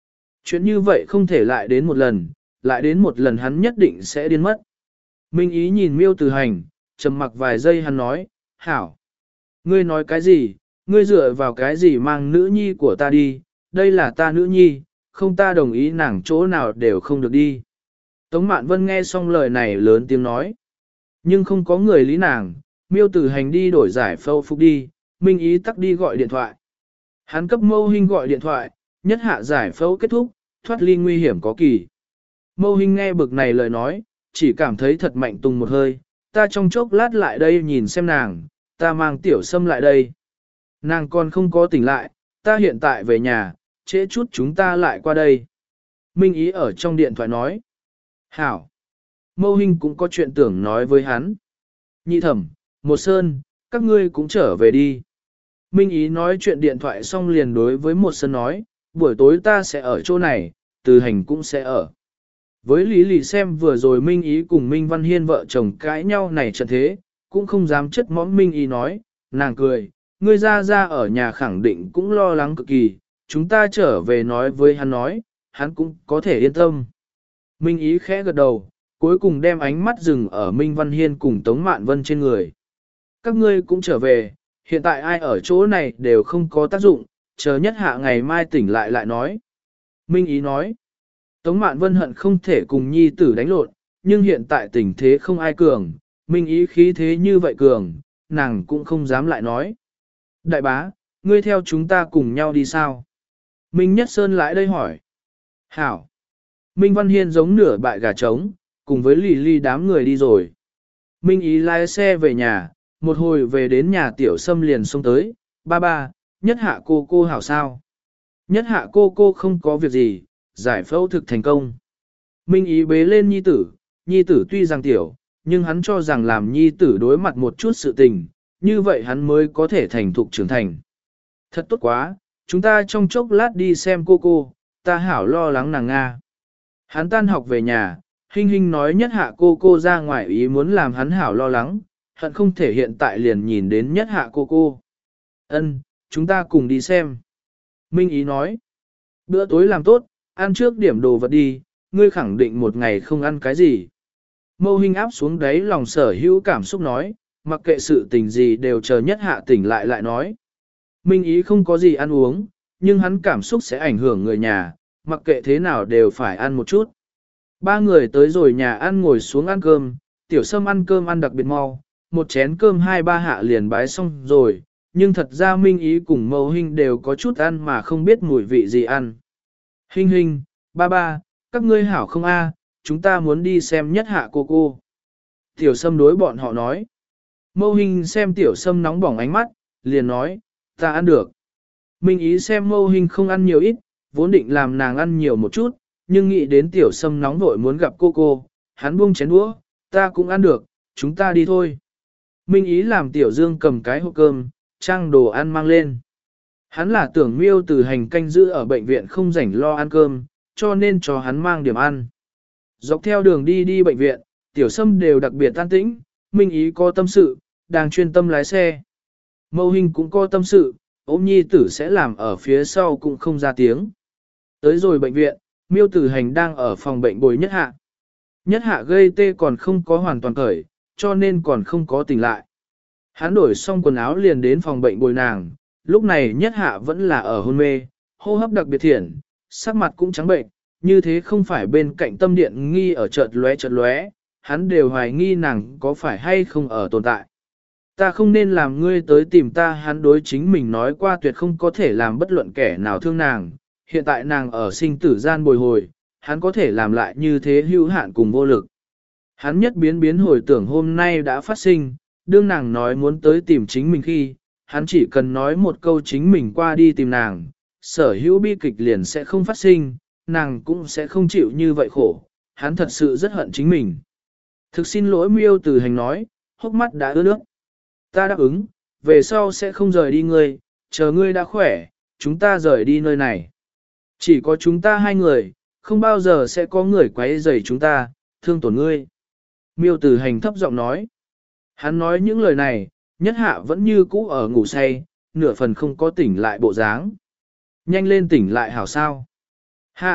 Chuyện như vậy không thể lại đến một lần, lại đến một lần hắn nhất định sẽ điên mất. Minh Ý nhìn Miêu Tử Hành, trầm mặc vài giây hắn nói, hảo. Ngươi nói cái gì, ngươi dựa vào cái gì mang nữ nhi của ta đi, đây là ta nữ nhi, không ta đồng ý nàng chỗ nào đều không được đi. Tống Mạn Vân nghe xong lời này lớn tiếng nói. Nhưng không có người lý nàng, Miêu Tử Hành đi đổi giải phẫu phục đi, Minh Ý tắc đi gọi điện thoại. Hắn cấp Mâu Hinh gọi điện thoại, nhất hạ giải phẫu kết thúc, thoát ly nguy hiểm có kỳ. Mâu Hinh nghe bực này lời nói, chỉ cảm thấy thật mạnh tung một hơi, ta trong chốc lát lại đây nhìn xem nàng, ta mang tiểu sâm lại đây. Nàng còn không có tỉnh lại, ta hiện tại về nhà, trễ chút chúng ta lại qua đây. Minh Ý ở trong điện thoại nói. Hảo. Mâu Hinh cũng có chuyện tưởng nói với hắn. Nhị thẩm, một sơn, các ngươi cũng trở về đi. Minh Ý nói chuyện điện thoại xong liền đối với một sơn nói, buổi tối ta sẽ ở chỗ này, Từ Hành cũng sẽ ở. Với Lý Lì xem vừa rồi Minh Ý cùng Minh Văn Hiên vợ chồng cãi nhau này trận thế, cũng không dám chất mõm Minh Ý nói, nàng cười, ngươi ra ra ở nhà khẳng định cũng lo lắng cực kỳ, chúng ta trở về nói với hắn nói, hắn cũng có thể yên tâm. Minh Ý khẽ gật đầu, cuối cùng đem ánh mắt dừng ở Minh Văn Hiên cùng Tống Mạn Vân trên người. Các ngươi cũng trở về, hiện tại ai ở chỗ này đều không có tác dụng, chờ nhất hạ ngày mai tỉnh lại lại nói. Minh Ý nói, Tống Mạn Vân hận không thể cùng nhi tử đánh lộn, nhưng hiện tại tình thế không ai cường, Minh Ý khí thế như vậy cường, nàng cũng không dám lại nói. Đại bá, ngươi theo chúng ta cùng nhau đi sao? Minh Nhất Sơn lại đây hỏi. Hảo. Minh Văn Hiên giống nửa bại gà trống, cùng với lì ly đám người đi rồi. Minh Ý lái xe về nhà, một hồi về đến nhà tiểu sâm liền xông tới, ba ba, nhất hạ cô cô hảo sao. Nhất hạ cô cô không có việc gì, giải phẫu thực thành công. Minh Ý bế lên nhi tử, nhi tử tuy rằng tiểu, nhưng hắn cho rằng làm nhi tử đối mặt một chút sự tình, như vậy hắn mới có thể thành thục trưởng thành. Thật tốt quá, chúng ta trong chốc lát đi xem cô cô, ta hảo lo lắng nàng Nga. Hắn tan học về nhà, Hinh Hinh nói nhất hạ cô cô ra ngoài ý muốn làm hắn hảo lo lắng, hận không thể hiện tại liền nhìn đến nhất hạ cô cô. Ân, chúng ta cùng đi xem. Minh Ý nói, bữa tối làm tốt, ăn trước điểm đồ vật đi, ngươi khẳng định một ngày không ăn cái gì. Mâu Hinh áp xuống đáy lòng sở hữu cảm xúc nói, mặc kệ sự tình gì đều chờ nhất hạ tỉnh lại lại nói. Minh Ý không có gì ăn uống, nhưng hắn cảm xúc sẽ ảnh hưởng người nhà, mặc kệ thế nào đều phải ăn một chút. Ba người tới rồi nhà ăn ngồi xuống ăn cơm, tiểu sâm ăn cơm ăn đặc biệt mau, một chén cơm hai ba hạ liền bái xong rồi, nhưng thật ra Minh Ý cùng Mâu Hinh đều có chút ăn mà không biết mùi vị gì ăn. Hinh Hinh, ba ba, các ngươi hảo không a? Chúng ta muốn đi xem nhất hạ cô cô. Tiểu sâm đối bọn họ nói. Mâu Hinh xem tiểu sâm nóng bỏng ánh mắt, liền nói, ta ăn được. Minh Ý xem Mâu Hinh không ăn nhiều ít, vốn định làm nàng ăn nhiều một chút, nhưng nghĩ đến tiểu sâm nóng vội muốn gặp cô cô, hắn buông chén đũa, ta cũng ăn được, chúng ta đi thôi. Minh Ý làm tiểu dương cầm cái hộp cơm, trang đồ ăn mang lên. Hắn là tưởng Miêu Tử Hành canh giữ ở bệnh viện không rảnh lo ăn cơm, cho nên cho hắn mang điểm ăn. Dọc theo đường đi đi bệnh viện, tiểu sâm đều đặc biệt an tĩnh, Minh Ý có tâm sự, đang chuyên tâm lái xe. Mâu Hinh cũng có tâm sự, ôm nhi tử sẽ làm ở phía sau cũng không ra tiếng. Tới rồi bệnh viện, Miêu Tử Hành đang ở phòng bệnh bồi nhất hạ. Nhất hạ gây tê còn không có hoàn toàn cởi, cho nên còn không có tỉnh lại. Hắn đổi xong quần áo liền đến phòng bệnh bồi nàng, lúc này nhất hạ vẫn là ở hôn mê, hô hấp đặc biệt thiện, sắc mặt cũng trắng bệnh, như thế không phải bên cạnh tâm điện nghi ở chợt lóe chợt lóe, hắn đều hoài nghi nàng có phải hay không ở tồn tại. Ta không nên làm ngươi tới tìm ta, hắn đối chính mình nói qua tuyệt không có thể làm bất luận kẻ nào thương nàng, hiện tại nàng ở sinh tử gian bồi hồi, hắn có thể làm lại như thế hữu hạn cùng vô lực. Hắn nhất biến biến hồi tưởng hôm nay đã phát sinh, đương nàng nói muốn tới tìm chính mình khi, hắn chỉ cần nói một câu chính mình qua đi tìm nàng, sở hữu bi kịch liền sẽ không phát sinh, nàng cũng sẽ không chịu như vậy khổ, hắn thật sự rất hận chính mình. Thực xin lỗi Miêu Tử Hành nói, hốc mắt đã ướt nước. Ta đáp ứng, về sau sẽ không rời đi ngươi, chờ ngươi đã khỏe, chúng ta rời đi nơi này. Chỉ có chúng ta hai người, không bao giờ sẽ có người quấy rầy chúng ta, thương tổn ngươi. Miêu Tử Hành thấp giọng nói. Hắn nói những lời này, nhất hạ vẫn như cũ ở ngủ say, nửa phần không có tỉnh lại bộ dáng. Nhanh lên tỉnh lại hảo sao. Hạ,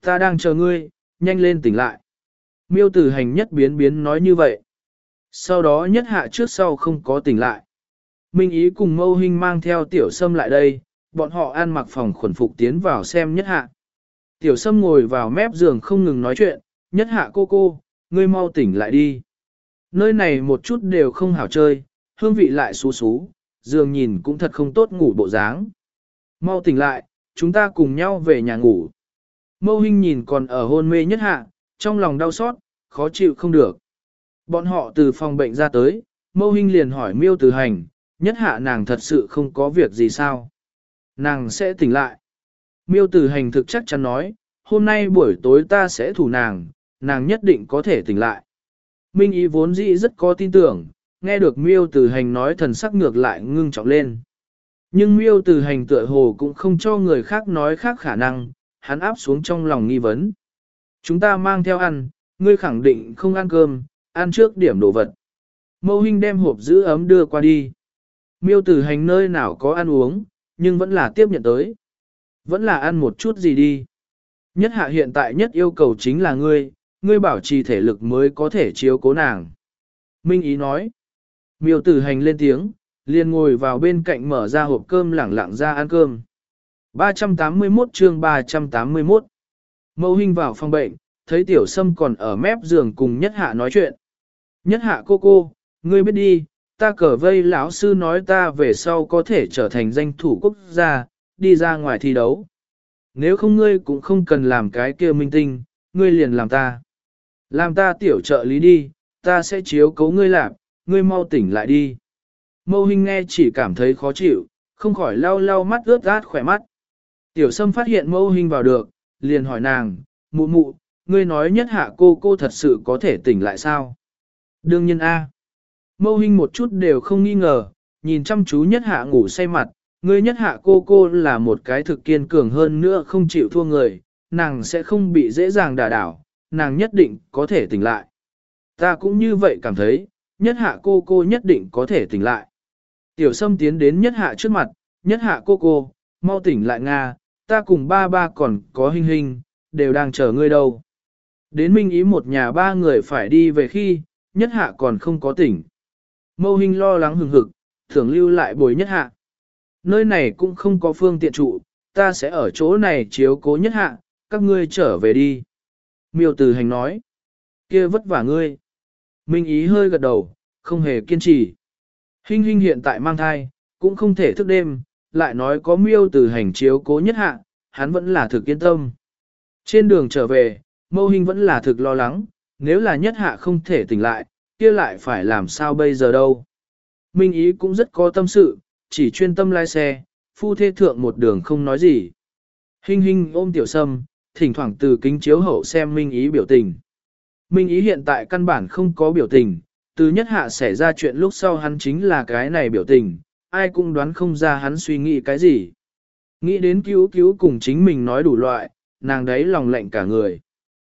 Ta đang chờ ngươi, nhanh lên tỉnh lại. Miêu tử hành nhất biến biến nói như vậy. Sau đó nhất hạ trước sau không có tỉnh lại. Minh Ý cùng Mâu Hinh mang theo Tiểu Sâm lại đây, bọn họ ăn mặc phòng khuẩn phục tiến vào xem nhất hạ. Tiểu Sâm ngồi vào mép giường không ngừng nói chuyện, nhất hạ cô cô, ngươi mau tỉnh lại đi. Nơi này một chút đều không hảo chơi, hương vị lại xú xú, giường nhìn cũng thật không tốt ngủ bộ dáng. Mau tỉnh lại, chúng ta cùng nhau về nhà ngủ. Mâu Hinh nhìn còn ở hôn mê nhất hạ, trong lòng đau xót, khó chịu không được. Bọn họ từ phòng bệnh ra tới, Mâu Hinh liền hỏi Miêu Tử Hành, nhất hạ nàng thật sự không có việc gì sao? Nàng sẽ tỉnh lại. Miêu Tử Hành thực chắc chắn nói, hôm nay buổi tối ta sẽ thủ nàng, nàng nhất định có thể tỉnh lại. Minh Ý vốn dĩ rất có tin tưởng, nghe được Miêu Tử Hành nói thần sắc ngược lại ngưng trọng lên. Nhưng Miêu Tử Hành tựa hồ cũng không cho người khác nói khác khả năng, hắn áp xuống trong lòng nghi vấn. Chúng ta mang theo ăn, ngươi khẳng định không ăn cơm, ăn trước điểm đồ vật. Mâu Hinh đem hộp giữ ấm đưa qua đi. Miêu Tử Hành nơi nào có ăn uống, nhưng vẫn là tiếp nhận tới. Vẫn là ăn một chút gì đi. Nhất hạ hiện tại nhất yêu cầu chính là ngươi, ngươi bảo trì thể lực mới có thể chiếu cố nàng. Minh Ý nói. Miêu Tử Hành lên tiếng, liền ngồi vào bên cạnh mở ra hộp cơm lẳng lặng ra ăn cơm. ba trăm tám mươi mốt chương ba trăm tám mươi mốt. Mâu Hinh vào phòng bệnh, thấy Tiểu Sâm còn ở mép giường cùng Nhất Hạ nói chuyện. Nhất Hạ cô cô, ngươi biết đi, ta cờ vây lão sư nói ta về sau có thể trở thành danh thủ quốc gia, đi ra ngoài thi đấu. Nếu không ngươi cũng không cần làm cái kia minh tinh, ngươi liền làm ta. Làm ta tiểu trợ lý đi, ta sẽ chiếu cố ngươi làm, ngươi mau tỉnh lại đi. Mâu Hinh nghe chỉ cảm thấy khó chịu, không khỏi lau lau mắt ướt át khỏe mắt. Tiểu Sâm phát hiện Mâu Hinh vào được, liền hỏi nàng, mụ mụ, ngươi nói Nhất Hạ cô cô thật sự có thể tỉnh lại sao? Đương nhiên a. Mâu Hinh một chút đều không nghi ngờ, nhìn chăm chú Nhất Hạ ngủ say mặt, ngươi Nhất Hạ cô cô là một cái thực kiên cường hơn nữa không chịu thua người, nàng sẽ không bị dễ dàng đả đảo, nàng nhất định có thể tỉnh lại. Ta cũng như vậy cảm thấy, Nhất Hạ cô cô nhất định có thể tỉnh lại. Tiểu Sâm tiến đến Nhất Hạ trước mặt, Nhất Hạ cô cô, mau tỉnh lại Nga, ta cùng ba ba còn có Hinh Hinh, đều đang chờ ngươi đâu. Đến Minh Ý một nhà ba người phải đi về khi, Nhất Hạ còn không có tỉnh. Mâu Hinh lo lắng hừng hực, thường lưu lại bồi Nhất Hạ. Nơi này cũng không có phương tiện trụ, ta sẽ ở chỗ này chiếu cố Nhất Hạ, các ngươi trở về đi. Miêu Tử Hành nói, kia vất vả ngươi. Minh Ý hơi gật đầu, không hề kiên trì. Hinh Hinh hiện tại mang thai, cũng không thể thức đêm, lại nói có Miêu Tử Hành chiếu cố Nhất Hạ, hắn vẫn là thực yên tâm. Trên đường trở về, Mâu Hinh vẫn là thực lo lắng, nếu là Nhất Hạ không thể tỉnh lại, kia lại phải làm sao bây giờ đâu. Minh Ý cũng rất có tâm sự, chỉ chuyên tâm lái xe, phu thê thượng một đường không nói gì. Hinh Hinh ôm Tiểu Sâm, thỉnh thoảng từ kính chiếu hậu xem Minh Ý biểu tình. Minh Ý hiện tại căn bản không có biểu tình, từ Nhất Hạ xảy ra chuyện lúc sau hắn chính là cái này biểu tình, ai cũng đoán không ra hắn suy nghĩ cái gì. Nghĩ đến cứu cứu cùng chính mình nói đủ loại, nàng đấy lòng lạnh cả người.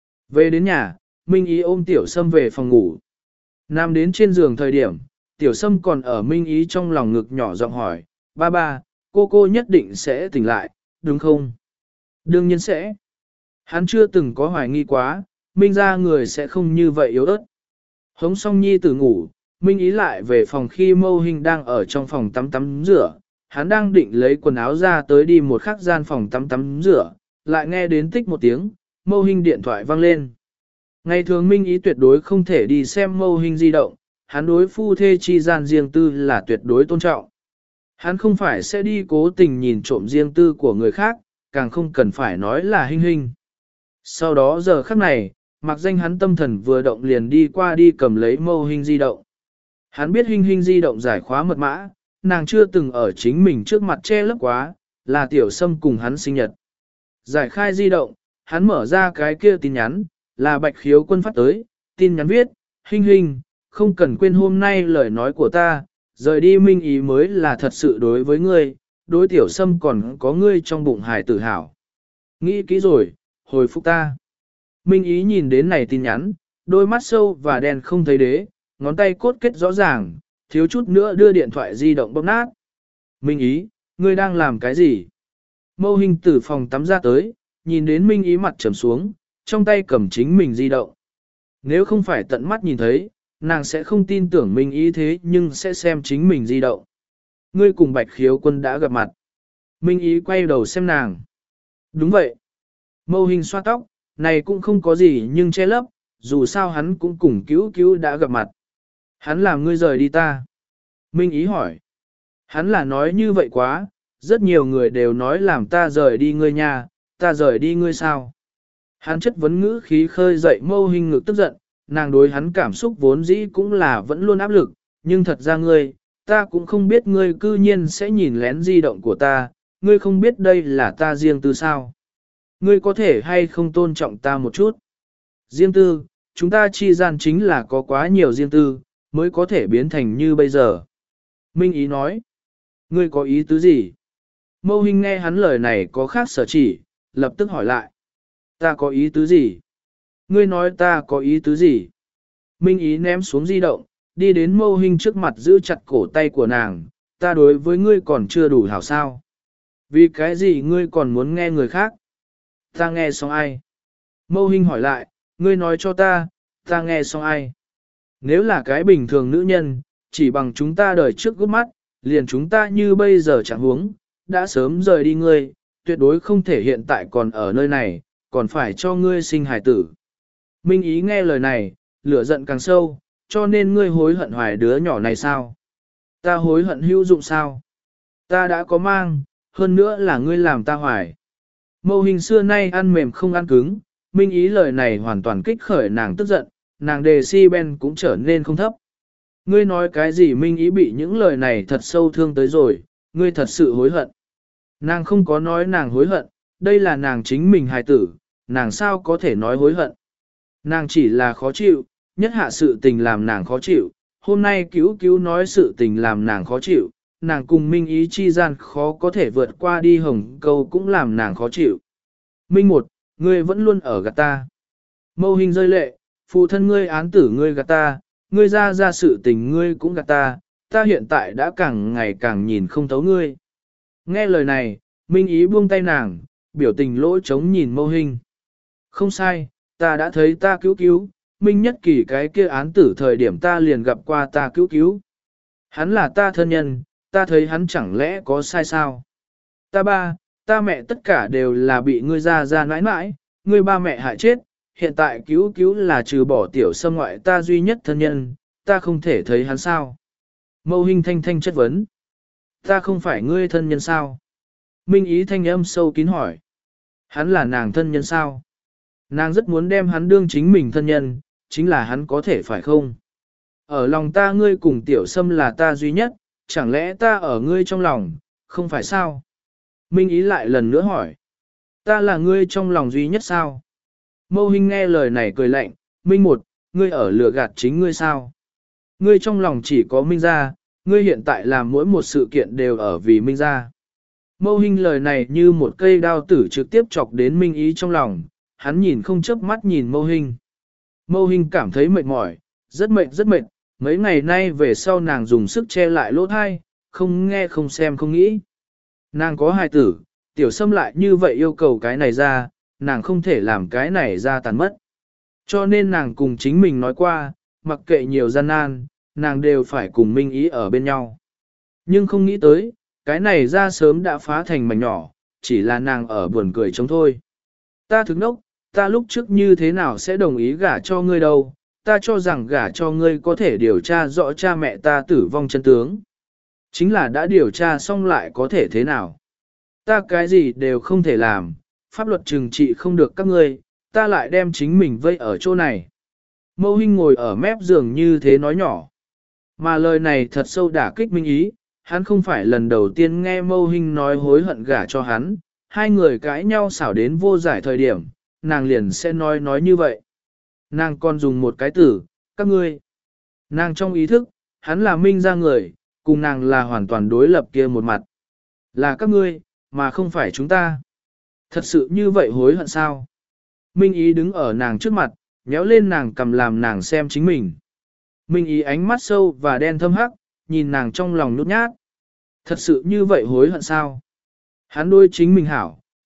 Về đến nhà, Minh Ý ôm Tiểu Sâm về phòng ngủ. Nam đến trên giường thời điểm, Tiểu Sâm còn ở Minh Ý trong lòng ngực nhỏ giọng hỏi, ba ba, cô cô nhất định sẽ tỉnh lại, đúng không? Đương nhiên sẽ. Hắn chưa từng có hoài nghi quá, Minh ra người sẽ không như vậy yếu ớt. Hống xong nhi tử ngủ, Minh Ý lại về phòng khi Mâu Hinh đang ở trong phòng tắm tắm rửa, hắn đang định lấy quần áo ra tới đi một khắc gian phòng tắm tắm rửa, lại nghe đến tích một tiếng, Mâu Hinh điện thoại vang lên. Ngày thường Minh Ý tuyệt đối không thể đi xem Mâu Hinh di động, hắn đối phu thê chi gian riêng tư là tuyệt đối tôn trọng. Hắn không phải sẽ đi cố tình nhìn trộm riêng tư của người khác, càng không cần phải nói là Hinh Hinh. Sau đó giờ khắc này, mặc danh hắn tâm thần vừa động liền đi qua đi cầm lấy Mâu Hinh di động. Hắn biết Hinh Hinh di động giải khóa mật mã, nàng chưa từng ở chính mình trước mặt che lấp quá, là Tiểu Sâm cùng hắn sinh nhật. Giải khai di động, hắn mở ra cái kia tin nhắn, là Bạch Khiếu Quân phát tới, tin nhắn viết, Hinh Hinh, không cần quên hôm nay lời nói của ta, rời đi Minh Ý mới là thật sự đối với ngươi, đối Tiểu Sâm còn có ngươi trong bụng hài tử hảo. Nghĩ kỹ rồi, hồi phục ta. Minh Ý nhìn đến này tin nhắn, đôi mắt sâu và đen không thấy đế, ngón tay cốt kết rõ ràng, thiếu chút nữa đưa điện thoại di động bóp nát. Minh Ý, ngươi đang làm cái gì? Mâu Hinh từ phòng tắm ra tới, nhìn đến Minh Ý mặt trầm xuống, trong tay cầm chính mình di động. Nếu không phải tận mắt nhìn thấy, nàng sẽ không tin tưởng Minh Ý thế nhưng sẽ xem chính mình di động. Ngươi cùng Bạch Khiếu Quân đã gặp mặt. Minh Ý quay đầu xem nàng. Đúng vậy. Mâu Hình xoa tóc, này cũng không có gì nhưng che lấp, dù sao hắn cũng cùng cứu cứu đã gặp mặt. Hắn làm ngươi rời đi ta. Minh Ý hỏi. Hắn là nói như vậy quá, rất nhiều người đều nói làm ta rời đi ngươi nha, ta rời đi ngươi sao. Hắn chất vấn ngữ khí khơi dậy Mâu Hình ngực tức giận, nàng đối hắn cảm xúc vốn dĩ cũng là vẫn luôn áp lực, nhưng thật ra ngươi, ta cũng không biết ngươi cư nhiên sẽ nhìn lén di động của ta, ngươi không biết đây là ta riêng tư sao. Ngươi có thể hay không tôn trọng ta một chút. Riêng tư, chúng ta chi gian chính là có quá nhiều riêng tư, mới có thể biến thành như bây giờ. Minh Ý nói, ngươi có ý tứ gì? Mâu Hình nghe hắn lời này có khác sở chỉ, lập tức hỏi lại. Ta có ý tứ gì? Ngươi nói ta có ý tứ gì? Minh Ý ném xuống di động, đi đến Mâu Hình trước mặt giữ chặt cổ tay của nàng, ta đối với ngươi còn chưa đủ hảo sao. Vì cái gì ngươi còn muốn nghe người khác? Ta nghe xong ai? Mâu Hình hỏi lại, ngươi nói cho ta, ta nghe xong ai? Nếu là cái bình thường nữ nhân, chỉ bằng chúng ta đời trước gút mắt, liền chúng ta như bây giờ chẳng huống, đã sớm rời đi ngươi, tuyệt đối không thể hiện tại còn ở nơi này, còn phải cho ngươi sinh hài tử. Minh Ý nghe lời này, lửa giận càng sâu, cho nên ngươi hối hận hoài đứa nhỏ này sao? Ta hối hận hữu dụng sao? Ta đã có mang, hơn nữa là ngươi làm ta hoài. Mâu Hình xưa nay ăn mềm không ăn cứng, Minh Ý lời này hoàn toàn kích khởi nàng tức giận, nàng đề si ben cũng trở nên không thấp. Ngươi nói cái gì Minh Ý bị những lời này thật sâu thương tới rồi, ngươi thật sự hối hận. Nàng không có nói nàng hối hận, đây là nàng chính mình hài tử, nàng sao có thể nói hối hận. Nàng chỉ là khó chịu, nhất hạ sự tình làm nàng khó chịu, hôm nay cứu cứu nói sự tình làm nàng khó chịu, nàng cùng Minh Ý chi gian khó có thể vượt qua đi hồng câu cũng làm nàng khó chịu. Minh một, ngươi vẫn luôn ở gạt ta. Mâu Hình rơi lệ, phụ thân ngươi án tử ngươi gạt ta, ngươi ra ra sự tình ngươi cũng gạt ta, ta hiện tại đã càng ngày càng nhìn không thấu ngươi. Nghe lời này, Minh Ý buông tay nàng, biểu tình lỗ trống nhìn Mâu Hình. Không sai, ta đã thấy ta cứu cứu, Minh Nhất Kỳ cái kia án tử thời điểm ta liền gặp qua ta cứu cứu. Hắn là ta thân nhân, ta thấy hắn chẳng lẽ có sai sao? Ta ba, ta mẹ tất cả đều là bị ngươi ra ra nãi nãi, ngươi ba mẹ hại chết, hiện tại cứu cứu là trừ bỏ tiểu xâm ngoại ta duy nhất thân nhân, ta không thể thấy hắn sao? Mâu Hình thanh thanh chất vấn. Ta không phải ngươi thân nhân sao? Minh Ý thanh âm sâu kín hỏi. Hắn là nàng thân nhân sao? Nàng rất muốn đem hắn đương chính mình thân nhân, chính là hắn có thể phải không? Ở lòng ta ngươi cùng tiểu xâm là ta duy nhất, chẳng lẽ ta ở ngươi trong lòng, không phải sao? Minh Ý lại lần nữa hỏi. Ta là ngươi trong lòng duy nhất sao? Mâu Hình nghe lời này cười lạnh, Minh một, ngươi ở lừa gạt chính ngươi sao? Ngươi trong lòng chỉ có Minh gia, ngươi hiện tại làm mỗi một sự kiện đều ở vì Minh gia. Mâu Hình lời này như một cây đao tử trực tiếp chọc đến Minh Ý trong lòng, hắn nhìn không chớp mắt nhìn Mâu Hình. Mâu Hình cảm thấy mệt mỏi, rất mệt rất mệt, mấy ngày nay về sau nàng dùng sức che lại lỗ thai, không nghe không xem không nghĩ. Nàng có hài tử, tiểu xâm lại như vậy yêu cầu cái này ra, nàng không thể làm cái này ra tàn mất. Cho nên nàng cùng chính mình nói qua, mặc kệ nhiều gian nan, nàng đều phải cùng Minh Ý ở bên nhau. Nhưng không nghĩ tới, cái này ra sớm đã phá thành mảnh nhỏ, chỉ là nàng ở buồn cười chống thôi. Ta thức nốc, ta lúc trước như thế nào sẽ đồng ý gả cho ngươi đâu, ta cho rằng gả cho ngươi có thể điều tra rõ cha mẹ ta tử vong chân tướng. Chính là đã điều tra xong lại có thể thế nào. Ta cái gì đều không thể làm, pháp luật trừng trị không được các ngươi, ta lại đem chính mình vây ở chỗ này. Mâu Hình ngồi ở mép giường như thế nói nhỏ. Mà lời này thật sâu đả kích Minh Ý, hắn không phải lần đầu tiên nghe Mâu Hình nói hối hận gả cho hắn, hai người cãi nhau xảo đến vô giải thời điểm, nàng liền sẽ nói nói như vậy. Nàng còn dùng một cái từ, các ngươi. Nàng trong ý thức, hắn là Minh gia người, cùng nàng là hoàn toàn đối lập kia một mặt. Là các ngươi, mà không phải chúng ta. Thật sự như vậy hối hận sao? Minh Ý đứng ở nàng trước mặt, nhéo lên nàng cầm làm nàng xem chính mình. Minh Ý ánh mắt sâu và đen thâm hắc, nhìn nàng trong lòng nhút nhát. Thật sự như vậy hối hận sao? Hắn đôi chính mình hảo,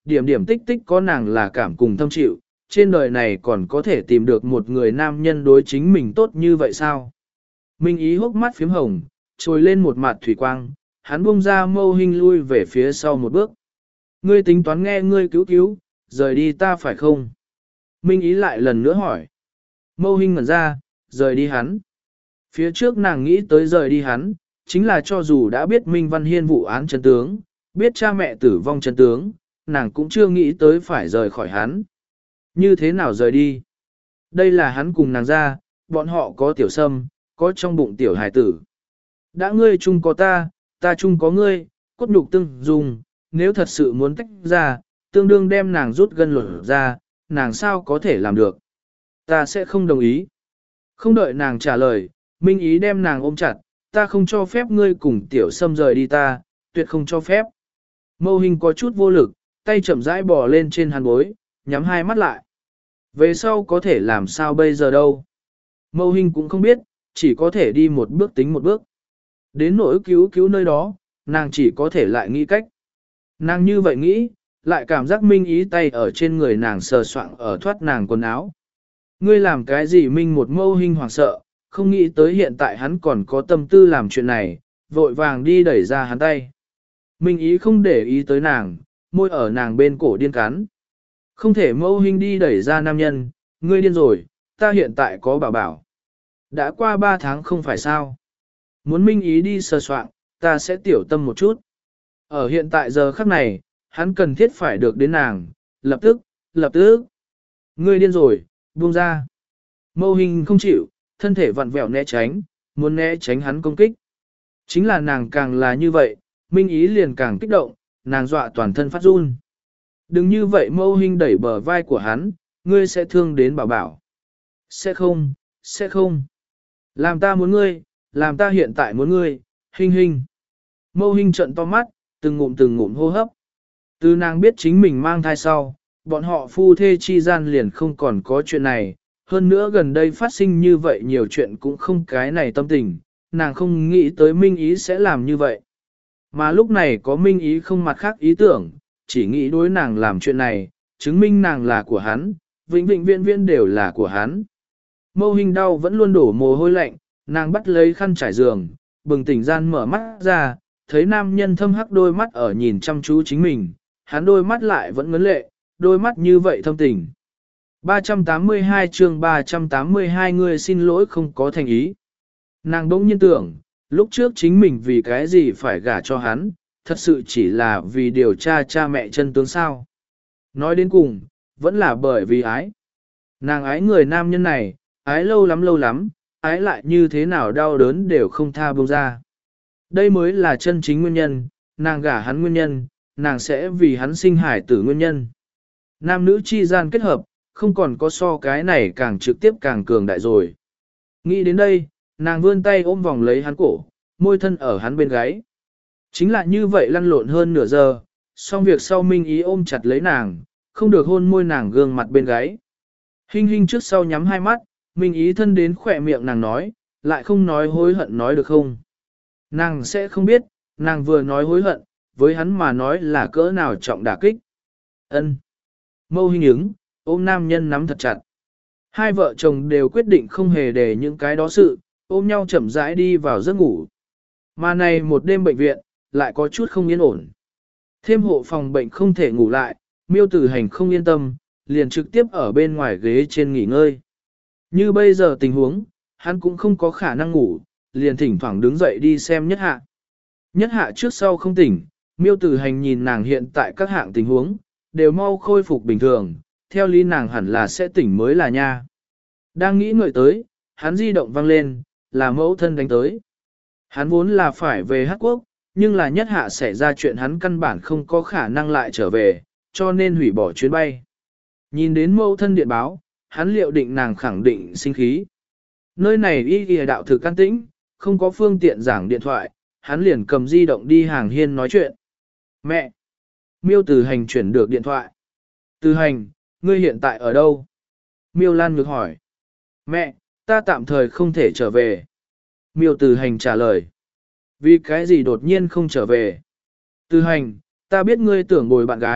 điểm điểm tích tích có nàng là cảm cùng thâm chịu, trên đời này còn có thể tìm được một người nam nhân đối chính mình tốt như vậy sao? Minh Ý hốc mắt phím hồng, trồi lên một mặt thủy quang, hắn buông ra Mâu Hinh lui về phía sau một bước. Ngươi tính toán nghe ngươi cứu cứu, rời đi ta phải không? Minh Ý lại lần nữa hỏi. Mâu Hinh ngẩn ra, rời đi hắn. Phía trước nàng nghĩ tới rời đi hắn, chính là cho dù đã biết Minh Văn Hiên vụ án chân tướng, biết cha mẹ tử vong chân tướng, nàng cũng chưa nghĩ tới phải rời khỏi hắn. Như thế nào rời đi? Đây là hắn cùng nàng ra, bọn họ có tiểu sâm, có trong bụng tiểu hải tử. Đã ngươi chung có ta, ta chung có ngươi, cốt nhục tương dùng, nếu thật sự muốn tách ra, tương đương đem nàng rút gân lột ra, nàng sao có thể làm được? Ta sẽ không đồng ý. Không đợi nàng trả lời, Minh Ý đem nàng ôm chặt, ta không cho phép ngươi cùng tiểu sâm rời đi ta, tuyệt không cho phép. Mâu Hinh có chút vô lực, tay chậm rãi bò lên trên hàn bối, nhắm hai mắt lại. Về sau có thể làm sao bây giờ đâu. Mâu Hinh cũng không biết, chỉ có thể đi một bước tính một bước. Đến nỗi cứu cứu nơi đó, nàng chỉ có thể lại nghĩ cách. Nàng như vậy nghĩ, lại cảm giác Minh Ý tay ở trên người nàng sờ soạng ở thoát nàng quần áo. Ngươi làm cái gì Minh một Mâu Hinh hoảng sợ, không nghĩ tới hiện tại hắn còn có tâm tư làm chuyện này, vội vàng đi đẩy ra hắn tay. Minh Ý không để ý tới nàng, môi ở nàng bên cổ điên cắn. Không thể Mâu Hinh đi đẩy ra nam nhân, ngươi điên rồi, ta hiện tại có bảo bảo. Đã qua ba tháng không phải sao. Muốn Minh Ý đi sờ soạng, ta sẽ tiểu tâm một chút. Ở hiện tại giờ khắc này, hắn cần thiết phải được đến nàng, lập tức, lập tức. Ngươi điên rồi, buông ra. Mâu Hinh không chịu, thân thể vặn vẹo né tránh, muốn né tránh hắn công kích. Chính là nàng càng là như vậy, Minh Ý liền càng kích động, nàng dọa toàn thân phát run. Đừng như vậy Mâu Hinh đẩy bờ vai của hắn, ngươi sẽ thương đến bảo bảo. Sẽ không, sẽ không. Làm ta muốn ngươi, làm ta hiện tại muốn ngươi, Hinh Hinh. Mâu Hinh trợn to mắt, từng ngụm từng ngụm hô hấp. Từ nàng biết chính mình mang thai sau, bọn họ phu thê chi gian liền không còn có chuyện này. Hơn nữa gần đây phát sinh như vậy nhiều chuyện cũng không cái này tâm tình, nàng không nghĩ tới Minh Ý sẽ làm như vậy. Mà lúc này có Minh Ý không mặt khác ý tưởng, chỉ nghĩ đối nàng làm chuyện này, chứng minh nàng là của hắn, vĩnh vĩnh viễn viễn đều là của hắn. Mâu Hinh đau vẫn luôn đổ mồ hôi lạnh, nàng bắt lấy khăn trải giường, bừng tỉnh gian mở mắt ra, thấy nam nhân thâm hắc đôi mắt ở nhìn chăm chú chính mình, hắn đôi mắt lại vẫn ngấn lệ, đôi mắt như vậy thâm tình. ba trăm tám mươi hai chương ba trăm tám mươi hai người xin lỗi không có thành ý. Nàng đỗng nhiên tưởng, lúc trước chính mình vì cái gì phải gả cho hắn, thật sự chỉ là vì điều tra cha mẹ chân tướng sao. Nói đến cùng, vẫn là bởi vì ái. Nàng ái người nam nhân này, ái lâu lắm lâu lắm, ái lại như thế nào đau đớn đều không tha buông ra. Đây mới là chân chính nguyên nhân, nàng gả hắn nguyên nhân, nàng sẽ vì hắn sinh hải tử nguyên nhân. Nam nữ chi gian kết hợp, không còn có so cái này càng trực tiếp càng cường đại rồi. Nghĩ đến đây, nàng vươn tay ôm vòng lấy hắn cổ, môi thân ở hắn bên gáy. Chính là như vậy lăn lộn hơn nửa giờ, xong việc sau Minh Ý ôm chặt lấy nàng, không được hôn môi nàng gương mặt bên gáy. Hinh Hinh trước sau nhắm hai mắt, Minh Ý thân đến khỏe miệng nàng nói, lại không nói hối hận nói được không. Nàng sẽ không biết, nàng vừa nói hối hận, với hắn mà nói là cỡ nào trọng đả kích. Ân. Mâu Hinh ứng, ôm nam nhân nắm thật chặt. Hai vợ chồng đều quyết định không hề để những cái đó sự, ôm nhau chậm rãi đi vào giấc ngủ. Mà này một đêm bệnh viện, lại có chút không yên ổn. Thêm hộ phòng bệnh không thể ngủ lại, Miêu Tử Hành không yên tâm, liền trực tiếp ở bên ngoài ghế trên nghỉ ngơi. Như bây giờ tình huống, hắn cũng không có khả năng ngủ, liền thỉnh thoảng đứng dậy đi xem Nhất Hạ. Nhất Hạ trước sau không tỉnh, Miêu Tử Hành nhìn nàng hiện tại các hạng tình huống, đều mau khôi phục bình thường, theo lý nàng hẳn là sẽ tỉnh mới là nha. Đang nghĩ ngợi tới, hắn di động vang lên, là mẫu thân đánh tới. Hắn vốn là phải về Hát Quốc, nhưng là Nhất Hạ xảy ra chuyện hắn căn bản không có khả năng lại trở về, cho nên hủy bỏ chuyến bay. Nhìn đến mẫu thân điện báo, hắn liệu định nàng khẳng định sinh khí. Nơi này y ghi đạo thực can tĩnh, không có phương tiện giảng điện thoại, hắn liền cầm di động đi hàng hiên nói chuyện. Mẹ! Miêu Tử Hành chuyển được điện thoại. Tử Hành, ngươi hiện tại ở đâu? Miêu Lan ngược hỏi. Mẹ, ta tạm thời không thể trở về. Miêu Tử Hành trả lời. Vì cái gì đột nhiên không trở về? Tử Hành, ta biết ngươi tưởng bồi bạn gái,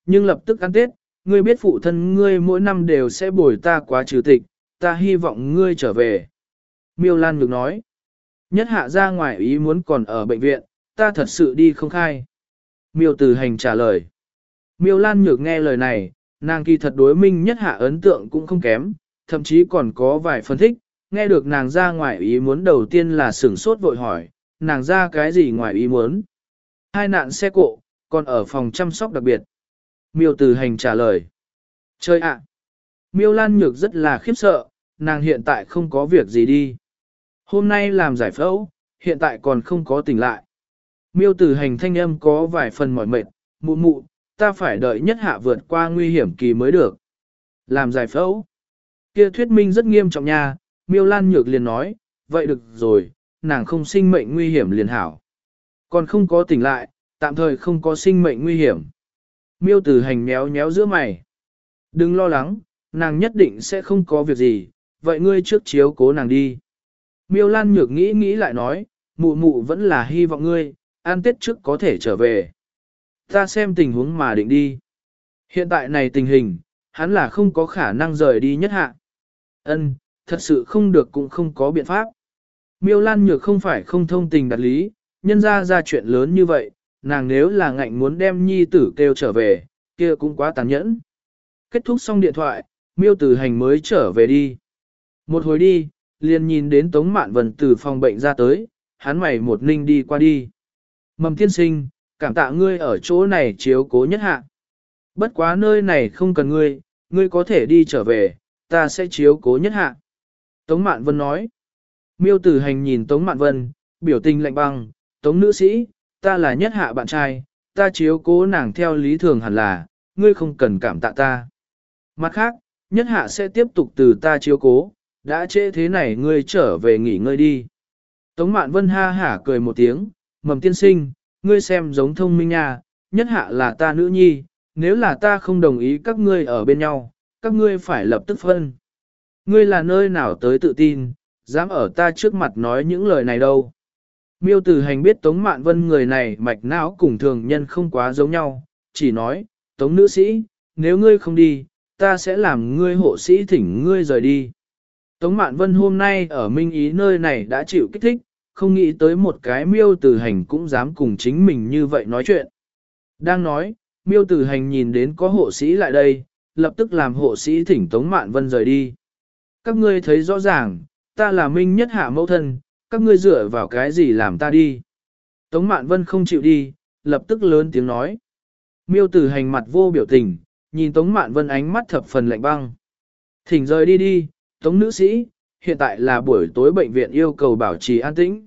nhưng lập tức ăn Tết, ngươi biết phụ thân ngươi mỗi năm đều sẽ bồi ta quá trừ tịch, ta hy vọng ngươi trở về. Miêu Lan Nhược nói, nhất hạ ra ngoài ý muốn còn ở bệnh viện, ta thật sự đi không khai. Miêu Tử Hành trả lời. Miêu Lan Nhược nghe lời này, nàng kỳ thật đối Minh nhất hạ ấn tượng cũng không kém, thậm chí còn có vài phân thích, nghe được nàng ra ngoài ý muốn đầu tiên là sửng sốt vội hỏi, nàng ra cái gì ngoài ý muốn. Hai nạn xe cộ, còn ở phòng chăm sóc đặc biệt. Miêu Tử Hành trả lời. Chơi ạ! Miêu Lan Nhược rất là khiếp sợ, nàng hiện tại không có việc gì đi. Hôm nay làm giải phẫu, hiện tại còn không có tỉnh lại. Miêu Tử Hành thanh âm có vài phần mỏi mệt, mụ mụ, ta phải đợi nhất hạ vượt qua nguy hiểm kỳ mới được. Làm giải phẫu. Kia thuyết minh rất nghiêm trọng nha, Miêu Lan Nhược liền nói, vậy được rồi, nàng không sinh mệnh nguy hiểm liền hảo. Còn không có tỉnh lại, tạm thời không có sinh mệnh nguy hiểm. Miêu Tử Hành méo méo giữa mày. Đừng lo lắng, nàng nhất định sẽ không có việc gì, vậy ngươi trước chiếu cố nàng đi. Miêu Lan Nhược nghĩ nghĩ lại nói, mụ mụ vẫn là hy vọng ngươi, ăn Tết trước có thể trở về. Ta xem tình huống mà định đi. Hiện tại này tình hình, hắn là không có khả năng rời đi nhất hạ. Ân, thật sự không được cũng không có biện pháp. Miêu Lan Nhược không phải không thông tình đạt lý, nhân ra ra chuyện lớn như vậy, nàng nếu là ngạnh muốn đem nhi tử kêu trở về, kia cũng quá tàn nhẫn. Kết thúc xong điện thoại, Miêu Tử Hành mới trở về đi. Một hồi đi, liền nhìn đến Tống Mạn Vân từ phòng bệnh ra tới, hắn mày một ninh đi qua đi. Mầm tiên sinh, cảm tạ ngươi ở chỗ này chiếu cố nhất hạ. Bất quá nơi này không cần ngươi, ngươi có thể đi trở về, ta sẽ chiếu cố nhất hạ. Tống Mạn Vân nói. Miêu Tử Hành nhìn Tống Mạn Vân, biểu tình lạnh băng, Tống nữ sĩ, ta là nhất hạ bạn trai, ta chiếu cố nàng theo lý thường hẳn là, ngươi không cần cảm tạ ta. Mặt khác, nhất hạ sẽ tiếp tục từ ta chiếu cố, đã trễ thế này ngươi trở về nghỉ ngơi đi. Tống Mạn Vân ha hả cười một tiếng, Mầm tiên sinh, ngươi xem giống thông minh nha, nhất hạ là ta nữ nhi, nếu là ta không đồng ý các ngươi ở bên nhau, các ngươi phải lập tức phân. Ngươi là nơi nào tới tự tin, dám ở ta trước mặt nói những lời này đâu. Miêu Tử Hành biết Tống Mạn Vân người này mạch não cùng thường nhân không quá giống nhau, chỉ nói, Tống nữ sĩ, nếu ngươi không đi, ta sẽ làm ngươi hộ sĩ thỉnh ngươi rời đi. Tống Mạn Vân hôm nay ở Minh Ý nơi này đã chịu kích thích, không nghĩ tới một cái Miêu Tử Hành cũng dám cùng chính mình như vậy nói chuyện. Đang nói, Miêu Tử Hành nhìn đến có hộ sĩ lại đây, lập tức làm hộ sĩ thỉnh Tống Mạn Vân rời đi. Các ngươi thấy rõ ràng, ta là Minh nhất hạ mẫu thân, các ngươi dựa vào cái gì làm ta đi. Tống Mạn Vân không chịu đi, lập tức lớn tiếng nói. Miêu Tử Hành mặt vô biểu tình, nhìn Tống Mạn Vân ánh mắt thập phần lạnh băng. Thỉnh rời đi đi, Tống nữ sĩ, hiện tại là buổi tối bệnh viện yêu cầu bảo trì an tĩnh.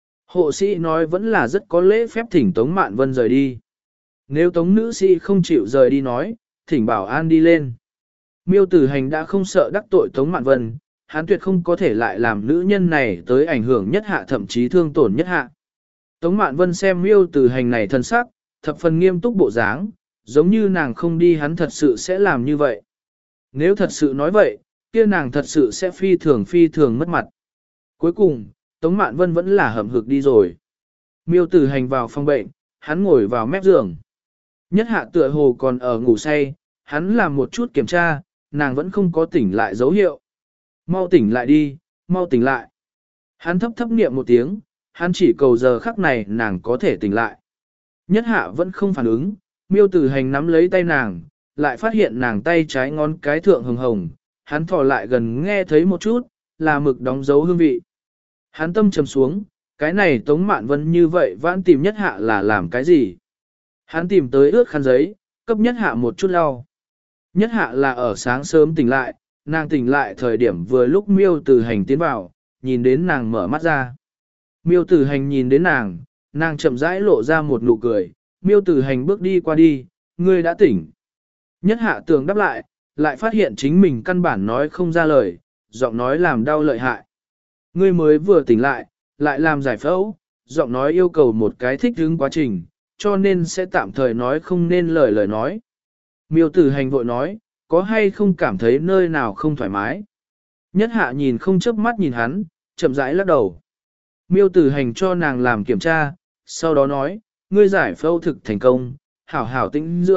Hộ sĩ nói vẫn là rất có lễ phép thỉnh Tống Mạn Vân rời đi. Nếu Tống nữ sĩ không chịu rời đi nói, thỉnh bảo an đi lên. Miêu Tử Hành đã không sợ đắc tội Tống Mạn Vân, hắn tuyệt không có thể lại làm nữ nhân này tới ảnh hưởng nhất hạ thậm chí thương tổn nhất hạ. Tống Mạn Vân xem Miêu Tử Hành này thân sắc, thập phần nghiêm túc bộ dáng, giống như nàng không đi hắn thật sự sẽ làm như vậy. Nếu thật sự nói vậy, kia nàng thật sự sẽ phi thường phi thường mất mặt. Cuối cùng, Tống Mạn Vân vẫn là hậm hực đi rồi. Miêu Tử Hành vào phòng bệnh, hắn ngồi vào mép giường. Nhất hạ tựa hồ còn ở ngủ say, hắn làm một chút kiểm tra, nàng vẫn không có tỉnh lại dấu hiệu. Mau tỉnh lại đi, mau tỉnh lại. Hắn thấp thấp niệm một tiếng, hắn chỉ cầu giờ khắc này nàng có thể tỉnh lại. Nhất hạ vẫn không phản ứng, Miêu Tử Hành nắm lấy tay nàng, lại phát hiện nàng tay trái ngón cái thượng hồng hồng, hắn thò lại gần nghe thấy một chút, là mực đóng dấu hương vị. Hắn tâm trầm xuống, cái này Tống Mạn Vân như vậy vãn tìm nhất hạ là làm cái gì? Hắn tìm tới ướt khăn giấy, cấp nhất hạ một chút lau. Nhất hạ là ở sáng sớm tỉnh lại, nàng tỉnh lại thời điểm vừa lúc Miêu Tử Hành tiến vào, nhìn đến nàng mở mắt ra. Miêu Tử Hành nhìn đến nàng, nàng chậm rãi lộ ra một nụ cười, Miêu Tử Hành bước đi qua đi, ngươi đã tỉnh. Nhất hạ tưởng đáp lại, lại phát hiện chính mình căn bản nói không ra lời, giọng nói làm đau lợi hại. Ngươi mới vừa tỉnh lại, lại làm giải phẫu, giọng nói yêu cầu một cái thích ứng quá trình, cho nên sẽ tạm thời nói không nên lời lời nói. Miêu Tử Hành vội nói, có hay không cảm thấy nơi nào không thoải mái? Nhất hạ nhìn không chớp mắt nhìn hắn, chậm rãi lắc đầu. Miêu Tử Hành cho nàng làm kiểm tra, sau đó nói, ngươi giải phẫu thực thành công, hảo hảo tĩnh dưỡng,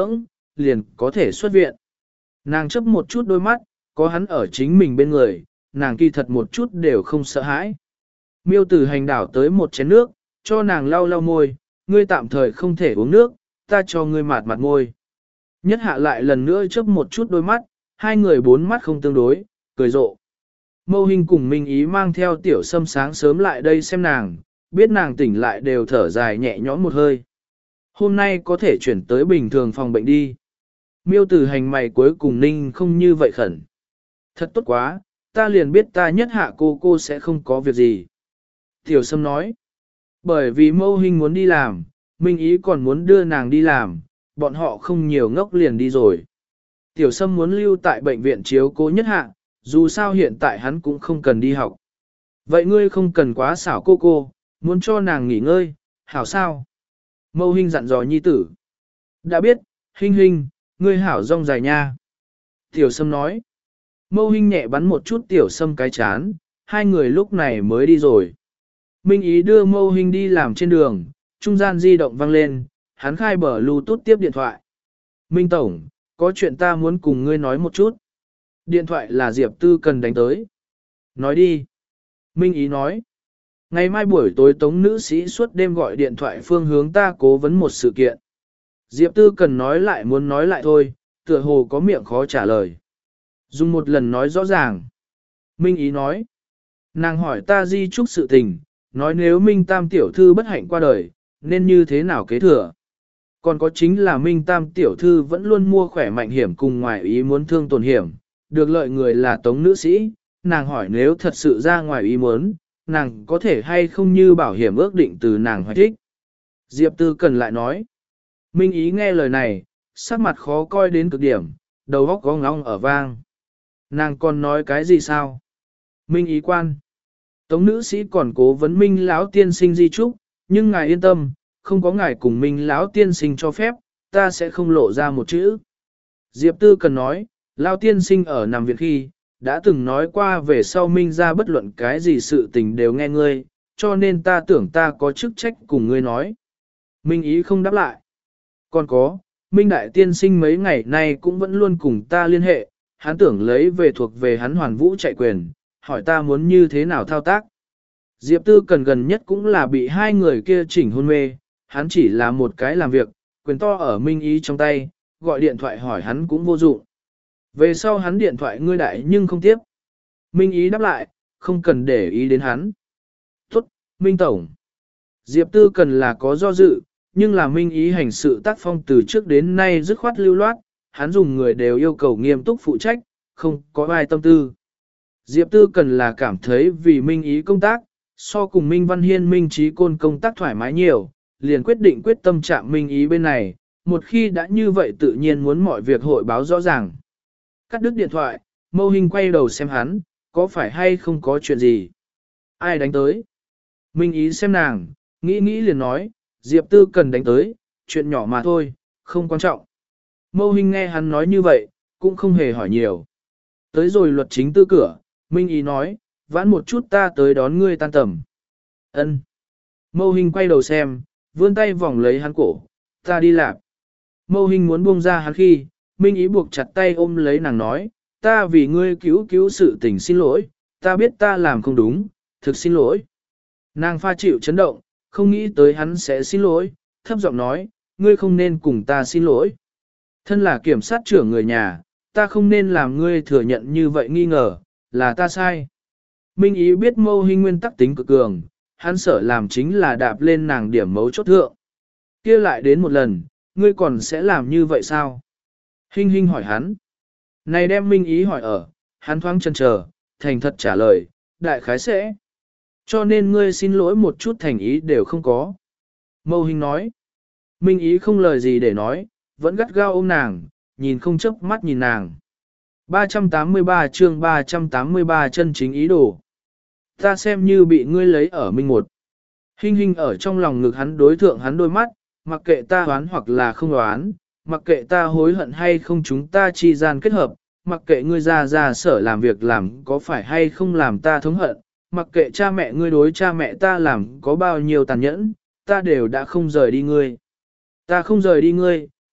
liền có thể xuất viện. Nàng chấp một chút đôi mắt, có hắn ở chính mình bên người, nàng kỳ thật một chút đều không sợ hãi. Miêu Tử Hành đảo tới một chén nước, cho nàng lau lau môi, ngươi tạm thời không thể uống nước, ta cho ngươi mạt mặt môi. Nhất hạ lại lần nữa chớp một chút đôi mắt, hai người bốn mắt không tương đối, cười rộ. Mâu Hinh cùng Minh Ý mang theo tiểu sâm sáng sớm lại đây xem nàng, biết nàng tỉnh lại đều thở dài nhẹ nhõm một hơi. Hôm nay có thể chuyển tới bình thường phòng bệnh đi. Miêu Tử Hành mày cuối cùng ninh không như vậy khẩn. Thật tốt quá, ta liền biết ta nhất hạ cô cô sẽ không có việc gì. Tiểu Sâm nói, bởi vì Mâu Hinh muốn đi làm, Minh Ý còn muốn đưa nàng đi làm, bọn họ không nhiều ngốc liền đi rồi. Tiểu Sâm muốn lưu tại bệnh viện chiếu cố nhất hạ, dù sao hiện tại hắn cũng không cần đi học. Vậy ngươi không cần quá xảo cô cô, muốn cho nàng nghỉ ngơi, hảo sao? Mâu Hinh dặn dò nhi tử. Đã biết, Hinh Hinh, ngươi hảo rong dài nha. Tiểu Sâm nói. Mâu Hinh nhẹ bắn một chút Tiểu Sâm cái chán, hai người lúc này mới đi rồi. Minh Ý đưa Mâu Hinh đi làm trên đường, trung gian di động vang lên, hắn khai bờ Bluetooth tiếp điện thoại. Minh Tổng, có chuyện ta muốn cùng ngươi nói một chút. Điện thoại là Diệp Tư Cần đánh tới. Nói đi. Minh Ý nói. Ngày mai buổi tối Tống nữ sĩ suốt đêm gọi điện thoại phương hướng ta cố vấn một sự kiện. Diệp Tư Cần nói lại muốn nói lại thôi, tựa hồ có miệng khó trả lời. Dùng một lần nói rõ ràng. Minh Ý nói. Nàng hỏi ta di chúc sự tình, nói nếu Minh Tam tiểu thư bất hạnh qua đời, nên như thế nào kế thừa. Còn có chính là Minh Tam tiểu thư vẫn luôn mua khỏe mạnh hiểm cùng ngoài ý muốn thương tổn hiểm, được lợi người là Tống nữ sĩ, nàng hỏi nếu thật sự ra ngoài ý muốn, nàng có thể hay không như bảo hiểm ước định từ nàng hoạch thích. Diệp Tư Cần lại nói. Minh Ý nghe lời này, sắc mặt khó coi đến cực điểm, đầu óc gong ngong ở vang. Nàng còn nói cái gì sao? Minh Ý quan. Tống nữ sĩ còn cố vấn Minh lão tiên sinh di trúc, nhưng ngài yên tâm, không có ngài cùng Minh lão tiên sinh cho phép, ta sẽ không lộ ra một chữ. Diệp Tư Cần nói, lão tiên sinh ở nằm viện khi, đã từng nói qua về sau Minh ra bất luận cái gì sự tình đều nghe ngươi, cho nên ta tưởng ta có chức trách cùng ngươi nói. Minh Ý không đáp lại. Còn có, Minh Đại tiên sinh mấy ngày nay cũng vẫn luôn cùng ta liên hệ, hắn tưởng lấy về thuộc về hắn hoàn vũ chạy quyền, hỏi ta muốn như thế nào thao tác. Diệp Tư Cần gần nhất cũng là bị hai người kia chỉnh hôn mê, hắn chỉ là một cái làm việc, quyền to ở Minh Ý trong tay, gọi điện thoại hỏi hắn cũng vô dụng. Về sau hắn điện thoại ngươi đại nhưng không tiếp. Minh Ý đáp lại, không cần để ý đến hắn. Tốt, Minh Tổng. Diệp Tư Cần là có do dự, nhưng là Minh Ý hành sự tác phong từ trước đến nay dứt khoát lưu loát, hắn dùng người đều yêu cầu nghiêm túc phụ trách, không có ai tâm tư. Diệp Tư Cần là cảm thấy vì Minh Ý công tác, so cùng Minh Văn Hiên Minh Trí Côn công tác thoải mái nhiều, liền quyết định quyết tâm chạm Minh Ý bên này, một khi đã như vậy tự nhiên muốn mọi việc hội báo rõ ràng. Cắt đứt điện thoại, Mâu Hinh quay đầu xem hắn, có phải hay không có chuyện gì? Ai đánh tới? Minh Ý xem nàng, nghĩ nghĩ liền nói, Diệp Tư Cần đánh tới, chuyện nhỏ mà thôi, không quan trọng. Mâu Hinh nghe hắn nói như vậy, cũng không hề hỏi nhiều. Tới rồi luật chính tư cửa, Minh Ý nói, vãn một chút ta tới đón ngươi tan tầm. Ân. Mâu Hinh quay đầu xem, vươn tay vòng lấy hắn cổ, ta đi làm. Mâu Hinh muốn buông ra hắn khi, Minh Ý buộc chặt tay ôm lấy nàng nói, ta vì ngươi cứu cứu sự tình xin lỗi, ta biết ta làm không đúng, thực xin lỗi. Nàng pha chịu chấn động, không nghĩ tới hắn sẽ xin lỗi, thấp giọng nói, ngươi không nên cùng ta xin lỗi. Thân là kiểm sát trưởng người nhà, ta không nên làm ngươi thừa nhận như vậy nghi ngờ, là ta sai. Minh Ý biết Mâu Hinh nguyên tắc tính cực cường, hắn sợ làm chính là đạp lên nàng điểm mấu chốt thượng. Kia lại đến một lần, ngươi còn sẽ làm như vậy sao? Hinh Hinh hỏi hắn. Này đem Minh Ý hỏi ở, hắn thoáng chần chờ, thành thật trả lời, đại khái sẽ. Cho nên ngươi xin lỗi một chút thành ý đều không có. Mâu Hinh nói. Minh Ý không lời gì để nói, vẫn gắt gao ôm nàng, nhìn không chớp mắt nhìn nàng. ba trăm tám mươi ba chương ba trăm tám mươi ba chân chính ý đồ. Ta xem như bị ngươi lấy ở Minh một. Hinh Hinh ở trong lòng ngực hắn đối thượng hắn đôi mắt, mặc kệ ta đoán hoặc là không đoán, mặc kệ ta hối hận hay không chúng ta chi gian kết hợp, mặc kệ ngươi ra ra sở làm việc làm có phải hay không làm ta thống hận, mặc kệ cha mẹ ngươi đối cha mẹ ta làm có bao nhiêu tàn nhẫn, ta đều đã không rời đi ngươi. Ta không rời đi ngươi,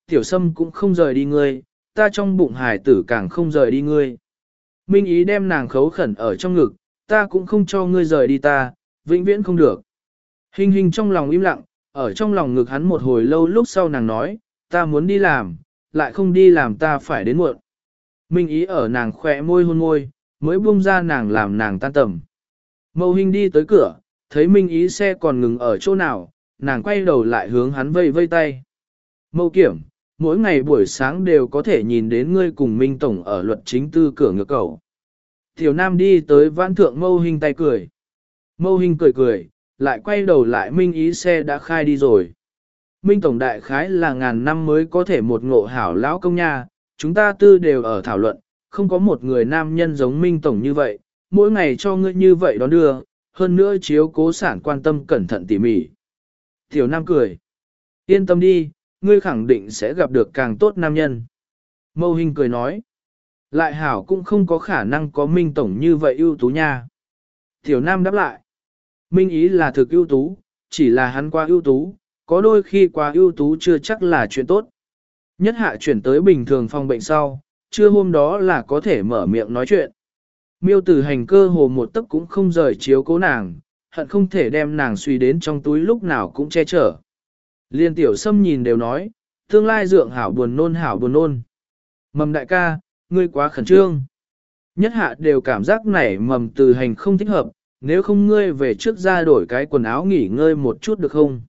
tiểu sâm cũng không rời đi ngươi, ta trong bụng hải tử càng không rời đi ngươi. Minh ý đem nàng khấu khẩn ở trong ngực, ta cũng không cho ngươi rời đi ta, vĩnh viễn không được. Hình hình trong lòng im lặng, ở trong lòng ngực hắn một hồi lâu lúc sau nàng nói, ta muốn đi làm, lại không đi làm ta phải đến muộn. Minh ý ở nàng khỏe môi hôn môi, mới buông ra nàng làm nàng tan tầm. Mâu hình đi tới cửa, thấy Minh ý xe còn ngừng ở chỗ nào, nàng quay đầu lại hướng hắn vây vây tay. Mâu kiểm, mỗi ngày buổi sáng đều có thể nhìn đến ngươi cùng Minh Tổng ở luật chính tư cửa ngược cầu. Tiểu Nam đi tới vãn thượng Mâu hình tay cười. Mâu hình cười cười, lại quay đầu lại Minh ý xe đã khai đi rồi. Minh Tổng đại khái là ngàn năm mới có thể một ngộ hảo lão công nha, chúng ta tư đều ở thảo luận, không có một người nam nhân giống Minh Tổng như vậy, mỗi ngày cho ngươi như vậy đón đưa, hơn nữa chiếu cố sản quan tâm cẩn thận tỉ mỉ. Tiểu Nam cười. Yên tâm đi, ngươi khẳng định sẽ gặp được càng tốt nam nhân. Mâu hình cười nói. Lại hảo cũng không có khả năng có Minh Tổng như vậy ưu tú nha. Tiểu Nam đáp lại. Minh ý là thực ưu tú, chỉ là hắn quá ưu tú, có đôi khi quá ưu tú chưa chắc là chuyện tốt. Nhất hạ chuyển tới bình thường phòng bệnh sau, trưa hôm đó là có thể mở miệng nói chuyện. Miêu tử hành cơ hồ một tấc cũng không rời chiếu cố nàng, hận không thể đem nàng suy đến trong túi lúc nào cũng che chở. Liên tiểu sâm nhìn đều nói, tương lai dượng hảo buồn nôn hảo buồn nôn. Mầm đại ca, ngươi quá khẩn trương. Nhất hạ đều cảm giác nảy mầm từ hành không thích hợp, nếu không ngươi về trước ra đổi cái quần áo nghỉ ngơi một chút được không?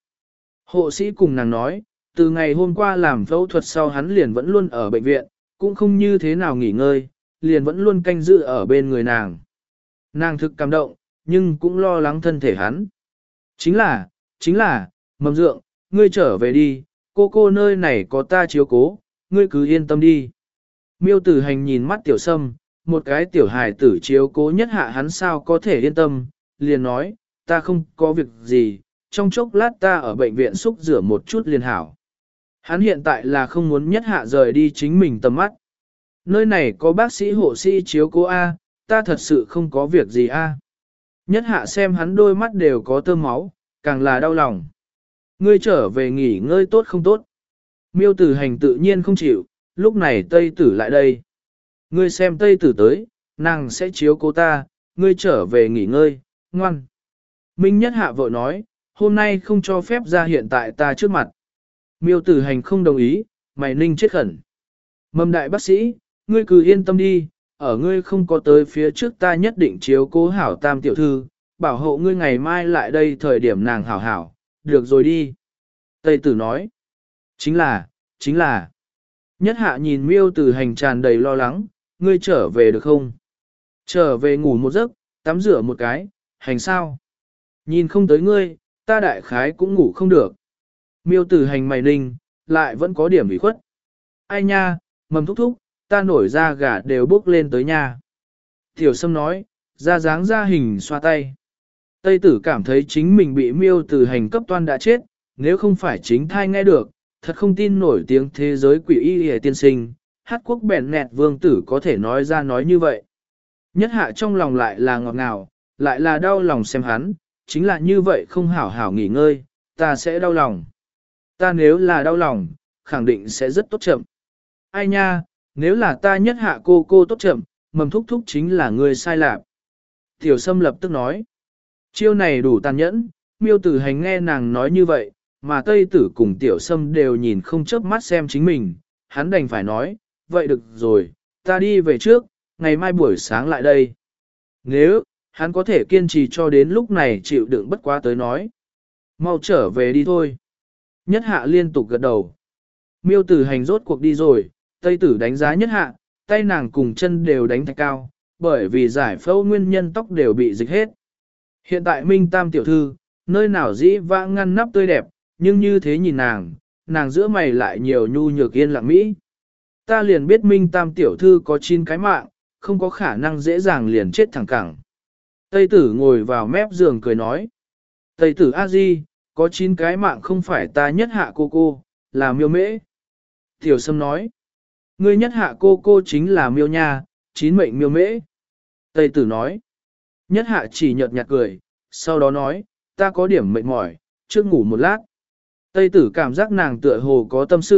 Hộ sĩ cùng nàng nói, từ ngày hôm qua làm phẫu thuật sau hắn liền vẫn luôn ở bệnh viện, cũng không như thế nào nghỉ ngơi, liền vẫn luôn canh giữ ở bên người nàng. Nàng thực cảm động, nhưng cũng lo lắng thân thể hắn. Chính là, chính là, mầm dượng, ngươi trở về đi, cô cô nơi này có ta chiếu cố, ngươi cứ yên tâm đi. Miêu tử hành nhìn mắt tiểu sâm, một cái tiểu hài tử chiếu cố nhất hạ hắn sao có thể yên tâm, liền nói, ta không có việc gì, trong chốc lát ta ở bệnh viện xúc rửa một chút liền hảo. Hắn hiện tại là không muốn nhất hạ rời đi chính mình tầm mắt. Nơi này có bác sĩ hộ sĩ chiếu cố A, ta thật sự không có việc gì A. Nhất hạ xem hắn đôi mắt đều có tơ máu, càng là đau lòng. Ngươi trở về nghỉ ngơi tốt không tốt. Miêu tử hành tự nhiên không chịu, lúc này Tây tử lại đây. Ngươi xem Tây tử tới, nàng sẽ chiếu cố ta, ngươi trở về nghỉ ngơi, ngoan. Minh nhất hạ vội nói, hôm nay không cho phép ra hiện tại ta trước mặt. Miêu tử hành không đồng ý, mày ninh chết khẩn. Mầm đại bác sĩ, ngươi cứ yên tâm đi, ở ngươi không có tới phía trước ta nhất định chiếu cố hảo tam tiểu thư, bảo hộ ngươi ngày mai lại đây thời điểm nàng hảo hảo, được rồi đi. Tây tử nói, chính là, chính là. Nhất hạ nhìn miêu tử hành tràn đầy lo lắng, ngươi trở về được không? Trở về ngủ một giấc, tắm rửa một cái, hành sao? Nhìn không tới ngươi, ta đại khái cũng ngủ không được. Miêu tử hành mày ninh, lại vẫn có điểm ủy khuất. Ai nha, mầm thúc thúc, ta nổi ra gà đều bốc lên tới nha. Tiểu Sâm nói, ra dáng ra hình xoa tay. Tây tử cảm thấy chính mình bị miêu tử hành cấp toan đã chết, nếu không phải chính thai nghe được, thật không tin nổi tiếng thế giới quỷ y hề tiên sinh, hát quốc bèn nẹt vương tử có thể nói ra nói như vậy. Nhất hạ trong lòng lại là ngọt ngào, lại là đau lòng xem hắn, chính là như vậy không hảo hảo nghỉ ngơi, ta sẽ đau lòng. Ta nếu là đau lòng, khẳng định sẽ rất tốt chậm. Ai nha, nếu là ta nhất hạ cô cô tốt chậm, mầm thúc thúc chính là người sai lạc. Tiểu Sâm lập tức nói, chiêu này đủ tàn nhẫn, miêu tử hành nghe nàng nói như vậy, mà Tây tử cùng Tiểu Sâm đều nhìn không chớp mắt xem chính mình, hắn đành phải nói, vậy được rồi, ta đi về trước, ngày mai buổi sáng lại đây. Nếu, hắn có thể kiên trì cho đến lúc này chịu đựng bất quá tới nói. Mau trở về đi thôi. Nhất hạ liên tục gật đầu. Miêu tử hành rốt cuộc đi rồi, Tây tử đánh giá nhất hạ, tay nàng cùng chân đều đánh thạch cao, bởi vì giải phẫu nguyên nhân tóc đều bị dịch hết. Hiện tại Minh Tam tiểu thư, nơi nào dĩ vãng ngăn nắp tươi đẹp, nhưng như thế nhìn nàng, nàng giữa mày lại nhiều nhu nhược yên lặng mỹ. Ta liền biết Minh Tam tiểu thư có chín cái mạng, không có khả năng dễ dàng liền chết thẳng cẳng. Tây tử ngồi vào mép giường cười nói. Tây tử A-di, có chín cái mạng không phải ta nhất hạ cô cô, là miêu mễ. Tiểu Sâm nói. Ngươi nhất hạ cô cô chính là miêu nha, chín mệnh miêu mễ. Tây tử nói. Nhất hạ chỉ nhợt nhạt cười, sau đó nói, ta có điểm mệt mỏi, trước ngủ một lát. Tây tử cảm giác nàng tựa hồ có tâm sự,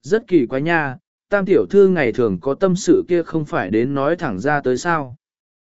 Rất kỳ quái nha, tam tiểu thư ngày thường có tâm sự kia không phải đến nói thẳng ra tới sao.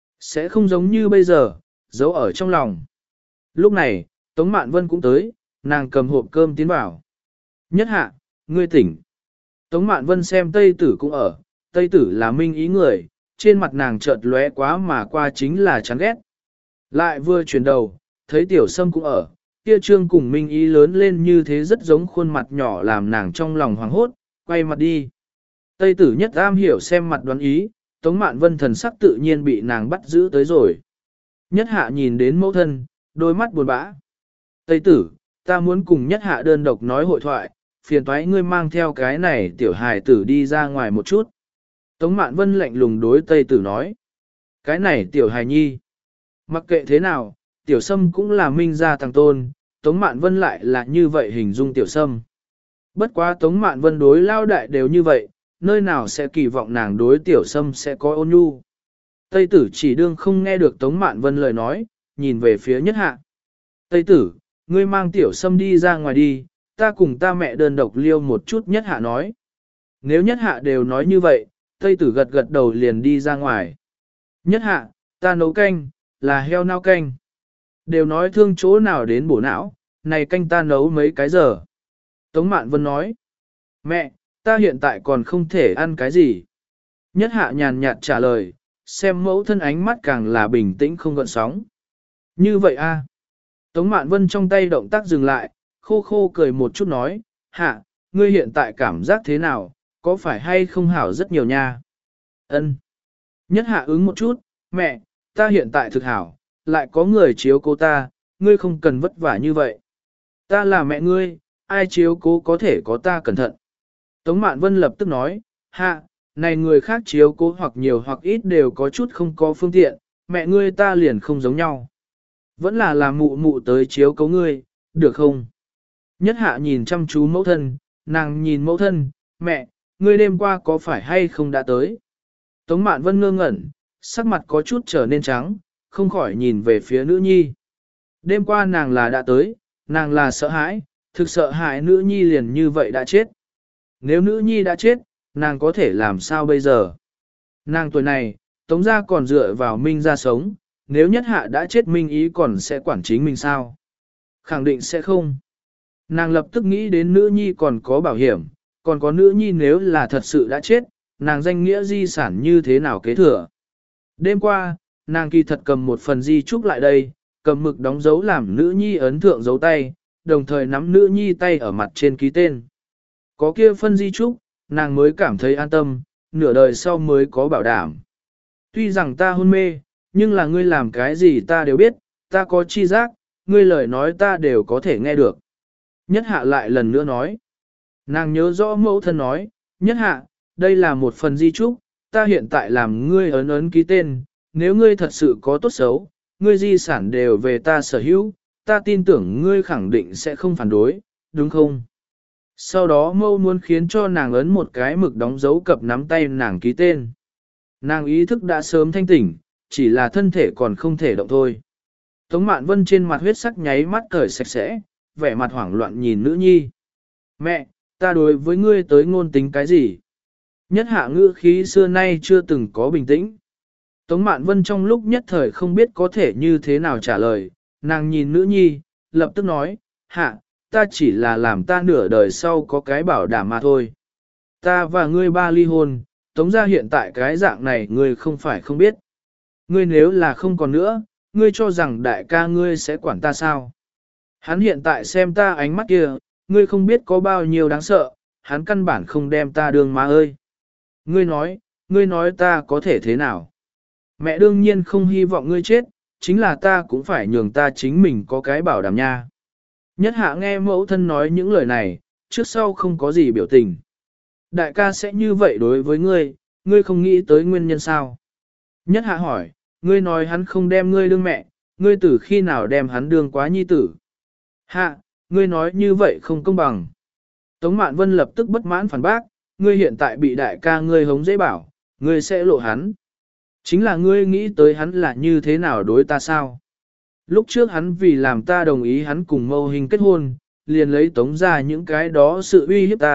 Sẽ không giống như bây giờ, giấu ở trong lòng. Lúc này, Tống Mạn Vân cũng tới, nàng cầm hộp cơm tiến vào. Nhất hạ, ngươi tỉnh. Tống Mạn Vân xem Tây Tử cũng ở, Tây Tử là minh ý người, trên mặt nàng chợt lóe quá mà qua chính là chán ghét. Lại vừa chuyển đầu, thấy Tiểu Sâm cũng ở, kia trương cùng minh ý lớn lên như thế rất giống khuôn mặt nhỏ làm nàng trong lòng hoảng hốt, quay mặt đi. Tây Tử nhất am hiểu xem mặt đoán ý, Tống Mạn Vân thần sắc tự nhiên bị nàng bắt giữ tới rồi. Nhất hạ nhìn đến mẫu thân, đôi mắt buồn bã. Tây Tử, ta muốn cùng nhất hạ đơn độc nói hội thoại, phiền toái ngươi mang theo cái này tiểu hài tử đi ra ngoài một chút. Tống Mạn Vân lạnh lùng đối Tây Tử nói. Cái này tiểu hài nhi. Mặc kệ thế nào, tiểu sâm cũng là minh gia thằng tôn, Tống Mạn Vân lại là như vậy hình dung tiểu sâm. Bất quá Tống Mạn Vân đối lao đại đều như vậy, nơi nào sẽ kỳ vọng nàng đối tiểu sâm sẽ có ôn nhu. Tây Tử chỉ đương không nghe được Tống Mạn Vân lời nói, nhìn về phía nhất hạ. Tây Tử, ngươi mang tiểu sâm đi ra ngoài đi, ta cùng ta mẹ đơn độc liêu một chút nhất hạ nói. Nếu nhất hạ đều nói như vậy, Tây Tử gật gật đầu liền đi ra ngoài. Nhất hạ, ta nấu canh, là heo nao canh. Đều nói thương chỗ nào đến bổ não, này canh ta nấu mấy cái giờ. Tống Mạn Vân nói, mẹ, ta hiện tại còn không thể ăn cái gì. Nhất hạ nhàn nhạt trả lời, xem mẫu thân ánh mắt càng là bình tĩnh không gợn sóng. Như vậy a? Tống Mạn Vân trong tay động tác dừng lại, khô khô cười một chút nói, hạ, ngươi hiện tại cảm giác thế nào, có phải hay không hảo rất nhiều nha? Ân. Nhất hạ ứng một chút, mẹ, ta hiện tại thực hảo, lại có người chiếu cố ta, ngươi không cần vất vả như vậy. Ta là mẹ ngươi, ai chiếu cố có thể có ta cẩn thận. Tống Mạn Vân lập tức nói, hạ, này người khác chiếu cố hoặc nhiều hoặc ít đều có chút không có phương tiện, mẹ ngươi ta liền không giống nhau. Vẫn là làm mụ mụ tới chiếu cố ngươi, được không? Nhất hạ nhìn chăm chú mẫu thân, nàng nhìn mẫu thân, mẹ, ngươi đêm qua có phải hay không đã tới? Tống Mạn Vân ngơ ngẩn, sắc mặt có chút trở nên trắng, không khỏi nhìn về phía nữ nhi. Đêm qua nàng là đã tới, nàng là sợ hãi, thực sợ hãi nữ nhi liền như vậy đã chết. Nếu nữ nhi đã chết, nàng có thể làm sao bây giờ? Nàng tuổi này, Tống gia còn dựa vào Minh gia sống, nếu nhất hạ đã chết Minh ý còn sẽ quản chính mình sao? Khẳng định sẽ không. Nàng lập tức nghĩ đến nữ nhi còn có bảo hiểm, còn có nữ nhi nếu là thật sự đã chết, nàng danh nghĩa di sản như thế nào kế thừa. Đêm qua, nàng kỳ thật cầm một phần di trúc lại đây, cầm mực đóng dấu làm nữ nhi ấn thượng dấu tay, đồng thời nắm nữ nhi tay ở mặt trên ký tên. Có kia phân di trúc, nàng mới cảm thấy an tâm, nửa đời sau mới có bảo đảm. Tuy rằng ta hôn mê, nhưng là ngươi làm cái gì ta đều biết, ta có chi giác, ngươi lời nói ta đều có thể nghe được. Nhất hạ lại lần nữa nói. Nàng nhớ rõ mẫu thân nói, nhất hạ, đây là một phần di trúc, ta hiện tại làm ngươi ấn ấn ký tên, nếu ngươi thật sự có tốt xấu, ngươi di sản đều về ta sở hữu, ta tin tưởng ngươi khẳng định sẽ không phản đối, đúng không? Sau đó mâu muốn khiến cho nàng ấn một cái mực đóng dấu cập nắm tay nàng ký tên. Nàng ý thức đã sớm thanh tỉnh, chỉ là thân thể còn không thể động thôi. Tống Mạn Vân trên mặt huyết sắc nháy mắt cởi sạch sẽ, vẻ mặt hoảng loạn nhìn nữ nhi. Mẹ, ta đối với ngươi tới ngôn tính cái gì? Nhất hạ ngữ khí xưa nay chưa từng có bình tĩnh. Tống Mạn Vân trong lúc nhất thời không biết có thể như thế nào trả lời, nàng nhìn nữ nhi, lập tức nói, hạ, ta chỉ là làm ta nửa đời sau có cái bảo đảm mà thôi. Ta và ngươi ba ly hôn, Tống gia hiện tại cái dạng này ngươi không phải không biết. Ngươi nếu là không còn nữa, ngươi cho rằng đại ca ngươi sẽ quản ta sao? Hắn hiện tại xem ta ánh mắt kia, ngươi không biết có bao nhiêu đáng sợ, hắn căn bản không đem ta đương má ơi. Ngươi nói, ngươi nói ta có thể thế nào? Mẹ đương nhiên không hy vọng ngươi chết, chính là ta cũng phải nhường ta chính mình có cái bảo đảm nha. Nhất hạ nghe mẫu thân nói những lời này, trước sau không có gì biểu tình. Đại ca sẽ như vậy đối với ngươi, ngươi không nghĩ tới nguyên nhân sao? Nhất hạ hỏi, ngươi nói hắn không đem ngươi đương mẹ, ngươi từ khi nào đem hắn đương quá nhi tử? Hạ, ngươi nói như vậy không công bằng. Tống Mạn Vân lập tức bất mãn phản bác, ngươi hiện tại bị đại ca ngươi hống dễ bảo, ngươi sẽ lộ hắn. Chính là ngươi nghĩ tới hắn là như thế nào đối ta sao? Lúc trước hắn vì làm ta đồng ý hắn cùng mâu hình kết hôn, liền lấy tống ra những cái đó sự uy hiếp ta,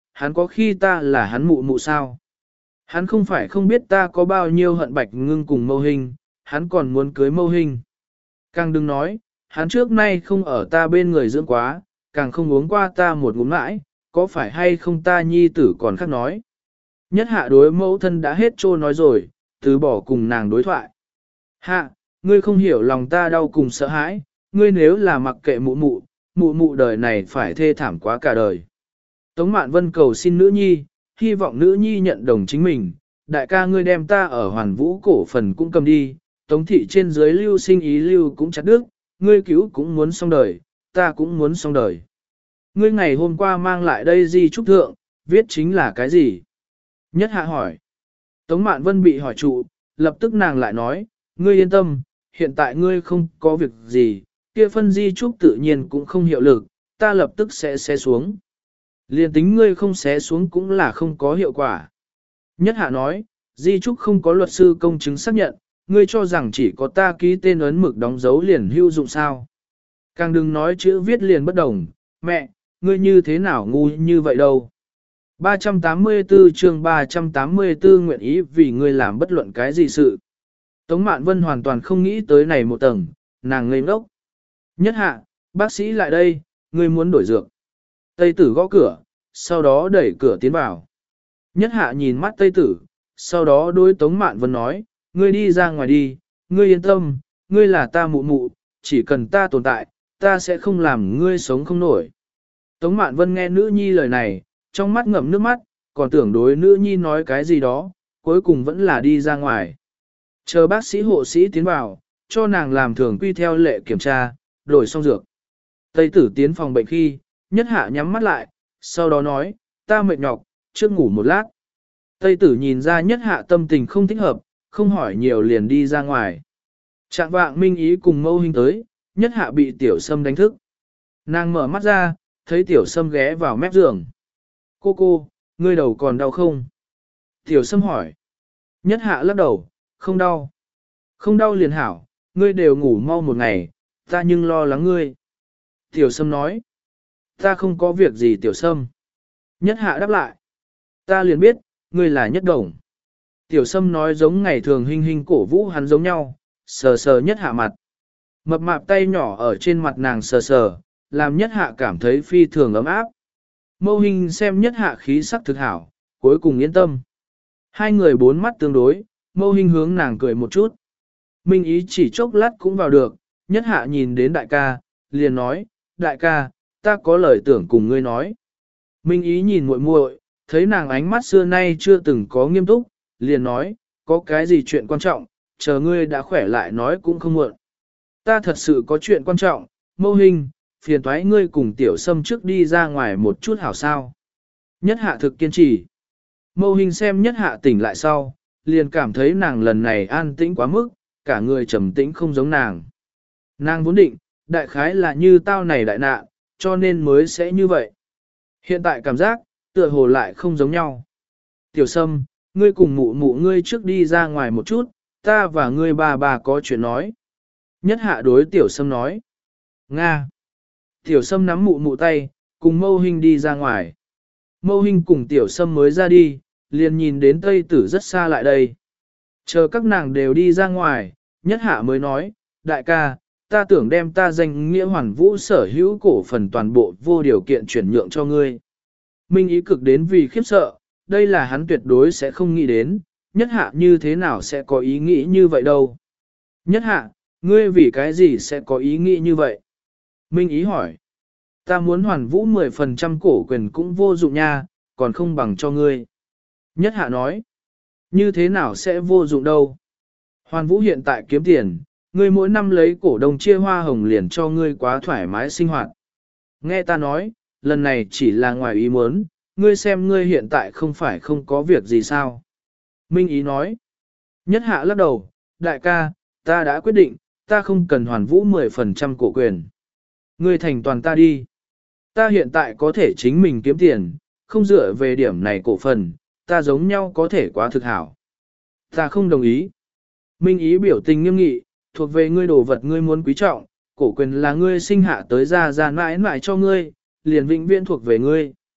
hắn có khi ta là hắn mụ mụ sao? Hắn không phải không biết ta có bao nhiêu hận Bạch Ngưng cùng Mâu Hình, hắn còn muốn cưới Mâu Hình. Càng đừng nói, hắn trước nay không ở ta bên người dưỡng quá, càng không uống qua ta một ngụm mãi, có phải hay không ta nhi tử còn khác nói. Nhất hạ đối mẫu thân đã hết trô nói rồi, từ bỏ cùng nàng đối thoại. Hạ, ngươi không hiểu lòng ta đau cùng sợ hãi, ngươi nếu là mặc kệ mụ mụ, mụ mụ đời này phải thê thảm quá cả đời. Tống Mạn Vân cầu xin nữ nhi, hy vọng nữ nhi nhận đồng chính mình, đại ca ngươi đem ta ở hoàn vũ cổ phần cũng cầm đi, tống thị trên dưới lưu sinh ý lưu cũng chặt đứt, ngươi cứu cũng muốn xong đời, ta cũng muốn xong đời. Ngươi ngày hôm qua mang lại đây di trúc thượng, viết chính là cái gì? Nhất hạ hỏi. Tống Mạn Vân bị hỏi trụ, lập tức nàng lại nói, ngươi yên tâm, hiện tại ngươi không có việc gì, kia phân di trúc tự nhiên cũng không hiệu lực, ta lập tức sẽ xé xuống. Liên tính ngươi không xé xuống cũng là không có hiệu quả. Nhất hạ nói, di trúc không có luật sư công chứng xác nhận, ngươi cho rằng chỉ có ta ký tên ấn mực đóng dấu liền hữu dụng sao. Càng đừng nói chữ viết liền bất đồng, mẹ, ngươi như thế nào ngu như vậy đâu. ba trăm tám mươi tư chương ba trăm tám mươi tư nguyện ý vì ngươi làm bất luận cái gì sự. Tống Mạn Vân hoàn toàn không nghĩ tới này một tầng, nàng ngây ngốc. Nhất hạ, bác sĩ lại đây, ngươi muốn đổi dược. Tây tử gõ cửa, sau đó đẩy cửa tiến vào. Nhất hạ nhìn mắt Tây tử, sau đó đối Tống Mạn Vân nói, ngươi đi ra ngoài đi, ngươi yên tâm, ngươi là ta mụ mụ, chỉ cần ta tồn tại, ta sẽ không làm ngươi sống không nổi. Tống Mạn Vân nghe nữ nhi lời này, trong mắt ngậm nước mắt, còn tưởng đối nữ nhi nói cái gì đó, cuối cùng vẫn là đi ra ngoài. Chờ bác sĩ hộ sĩ tiến vào, cho nàng làm thường quy theo lệ kiểm tra, đổi xong dược. Tây tử tiến phòng bệnh khi, nhất hạ nhắm mắt lại, sau đó nói, ta mệt nhọc, trước ngủ một lát. Tây tử nhìn ra nhất hạ tâm tình không thích hợp, không hỏi nhiều liền đi ra ngoài. Trạng vạng Minh Ý cùng Mâu Hình tới, nhất hạ bị tiểu sâm đánh thức. Nàng mở mắt ra, thấy tiểu sâm ghé vào mép giường. Cô cô, ngươi đầu còn đau không? Tiểu sâm hỏi. Nhất hạ lắc đầu, không đau. Không đau liền hảo, ngươi đều ngủ mau một ngày, ta nhưng lo lắng ngươi. Tiểu sâm nói. Ta không có việc gì tiểu sâm. Nhất hạ đáp lại. Ta liền biết, ngươi là nhất đồng. Tiểu sâm nói giống ngày thường hình hình cổ vũ hắn giống nhau, sờ sờ nhất hạ mặt. Mập mạp tay nhỏ ở trên mặt nàng sờ sờ, làm nhất hạ cảm thấy phi thường ấm áp. Mâu Hình xem nhất hạ khí sắc thực hảo, cuối cùng yên tâm. Hai người bốn mắt tương đối, Mâu Hình hướng nàng cười một chút. Minh Ý chỉ chốc lát cũng vào được, nhất hạ nhìn đến đại ca, liền nói, đại ca, ta có lời tưởng cùng ngươi nói. Minh Ý nhìn muội muội, thấy nàng ánh mắt xưa nay chưa từng có nghiêm túc, liền nói, có cái gì chuyện quan trọng, chờ ngươi đã khỏe lại nói cũng không muộn. Ta thật sự có chuyện quan trọng, Mâu Hình, phiền toái ngươi cùng tiểu sâm trước đi ra ngoài một chút hảo sao. Nhất hạ thực kiên trì. Mâu Hình xem nhất hạ tỉnh lại sau, liền cảm thấy nàng lần này an tĩnh quá mức, cả người trầm tĩnh không giống nàng. Nàng vốn định, đại khái là như tao này đại nạn, cho nên mới sẽ như vậy. Hiện tại cảm giác, tựa hồ lại không giống nhau. Tiểu sâm, ngươi cùng mụ mụ ngươi trước đi ra ngoài một chút, ta và ngươi bà bà có chuyện nói. Nhất hạ đối tiểu sâm nói. Nga. Tiểu sâm nắm mụ mụ tay, cùng Mâu Hình đi ra ngoài. Mâu Hình cùng tiểu sâm mới ra đi, liền nhìn đến Tây tử rất xa lại đây. Chờ các nàng đều đi ra ngoài, nhất hạ mới nói, đại ca, ta tưởng đem ta danh nghĩa hoàn vũ sở hữu cổ phần toàn bộ vô điều kiện chuyển nhượng cho ngươi. Minh Ý cực đến vì khiếp sợ, đây là hắn tuyệt đối sẽ không nghĩ đến, nhất hạ như thế nào sẽ có ý nghĩ như vậy đâu. Nhất hạ, ngươi vì cái gì sẽ có ý nghĩ như vậy? Minh Ý hỏi, ta muốn hoàn vũ mười phần trăm cổ quyền cũng vô dụng nha, còn không bằng cho ngươi. Nhất hạ nói, như thế nào sẽ vô dụng đâu? Hoàn vũ hiện tại kiếm tiền, ngươi mỗi năm lấy cổ đông chia hoa hồng liền cho ngươi quá thoải mái sinh hoạt. Nghe ta nói, lần này chỉ là ngoài ý muốn, ngươi xem ngươi hiện tại không phải không có việc gì sao? Minh Ý nói, nhất hạ lắc đầu, đại ca, ta đã quyết định, ta không cần hoàn vũ mười phần trăm cổ quyền. Ngươi thành toàn ta đi. Ta hiện tại có thể chính mình kiếm tiền, không dựa về điểm này cổ phần, ta giống nhau có thể quá thực hảo. Ta không đồng ý. Minh Ý biểu tình nghiêm nghị, thuộc về ngươi đồ vật ngươi muốn quý trọng, cổ quyền là ngươi sinh hạ tới ra ra mãi mãi cho ngươi, liền vĩnh viễn thuộc về ngươi.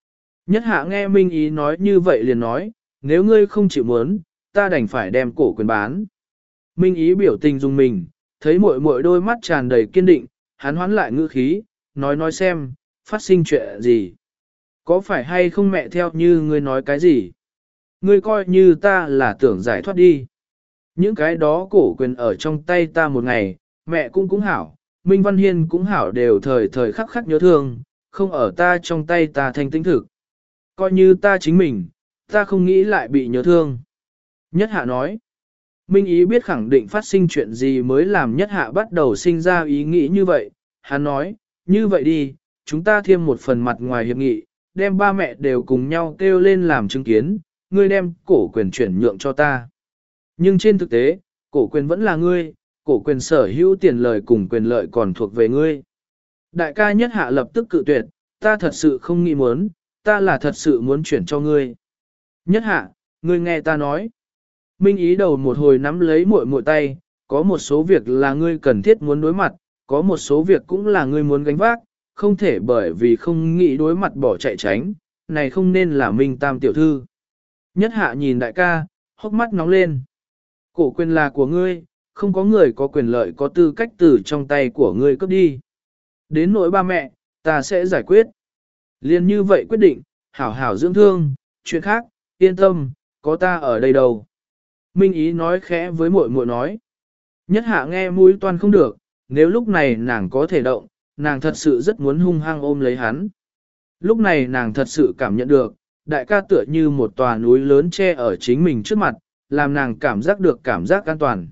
Nhất hạ nghe Minh Ý nói như vậy liền nói, nếu ngươi không chịu muốn, ta đành phải đem cổ quyền bán. Minh Ý biểu tình dùng mình, thấy muội muội đôi mắt tràn đầy kiên định, hắn hoán lại ngữ khí, nói nói xem, phát sinh chuyện gì. Có phải hay không mẹ theo như ngươi nói cái gì? Ngươi coi như ta là tưởng giải thoát đi. Những cái đó cổ quyền ở trong tay ta một ngày, mẹ cũng cũng hảo, Minh Văn Hiên cũng hảo đều thời thời khắc khắc nhớ thương, không ở ta trong tay ta thanh tĩnh thực. Coi như ta chính mình, ta không nghĩ lại bị nhớ thương. Nhất hạ nói, Minh Ý biết khẳng định phát sinh chuyện gì mới làm nhất hạ bắt đầu sinh ra ý nghĩ như vậy. Hắn nói, như vậy đi, chúng ta thêm một phần mặt ngoài hiệp nghị, đem ba mẹ đều cùng nhau kêu lên làm chứng kiến, ngươi đem cổ quyền chuyển nhượng cho ta. Nhưng trên thực tế, cổ quyền vẫn là ngươi, cổ quyền sở hữu tiền lời cùng quyền lợi còn thuộc về ngươi. Đại ca nhất hạ lập tức cự tuyệt, ta thật sự không nghĩ muốn, ta là thật sự muốn chuyển cho ngươi. Nhất hạ, ngươi nghe ta nói. Minh Ý đầu một hồi nắm lấy muội muội tay, có một số việc là ngươi cần thiết muốn đối mặt, có một số việc cũng là ngươi muốn gánh vác, không thể bởi vì không nghĩ đối mặt bỏ chạy tránh, này không nên là Minh Tam tiểu thư. Nhất hạ nhìn đại ca, hốc mắt nóng lên. Cổ quyền là của ngươi, không có người có quyền lợi có tư cách từ trong tay của ngươi cướp đi. Đến nỗi ba mẹ, ta sẽ giải quyết. Liên như vậy quyết định, hảo hảo dưỡng thương, chuyện khác, yên tâm, có ta ở đây đâu. Minh Ý nói khẽ với muội muội nói. Nhất hạ nghe mũi toan không được, nếu lúc này nàng có thể động, nàng thật sự rất muốn hung hăng ôm lấy hắn. Lúc này nàng thật sự cảm nhận được, đại ca tựa như một tòa núi lớn che ở chính mình trước mặt, làm nàng cảm giác được cảm giác an toàn.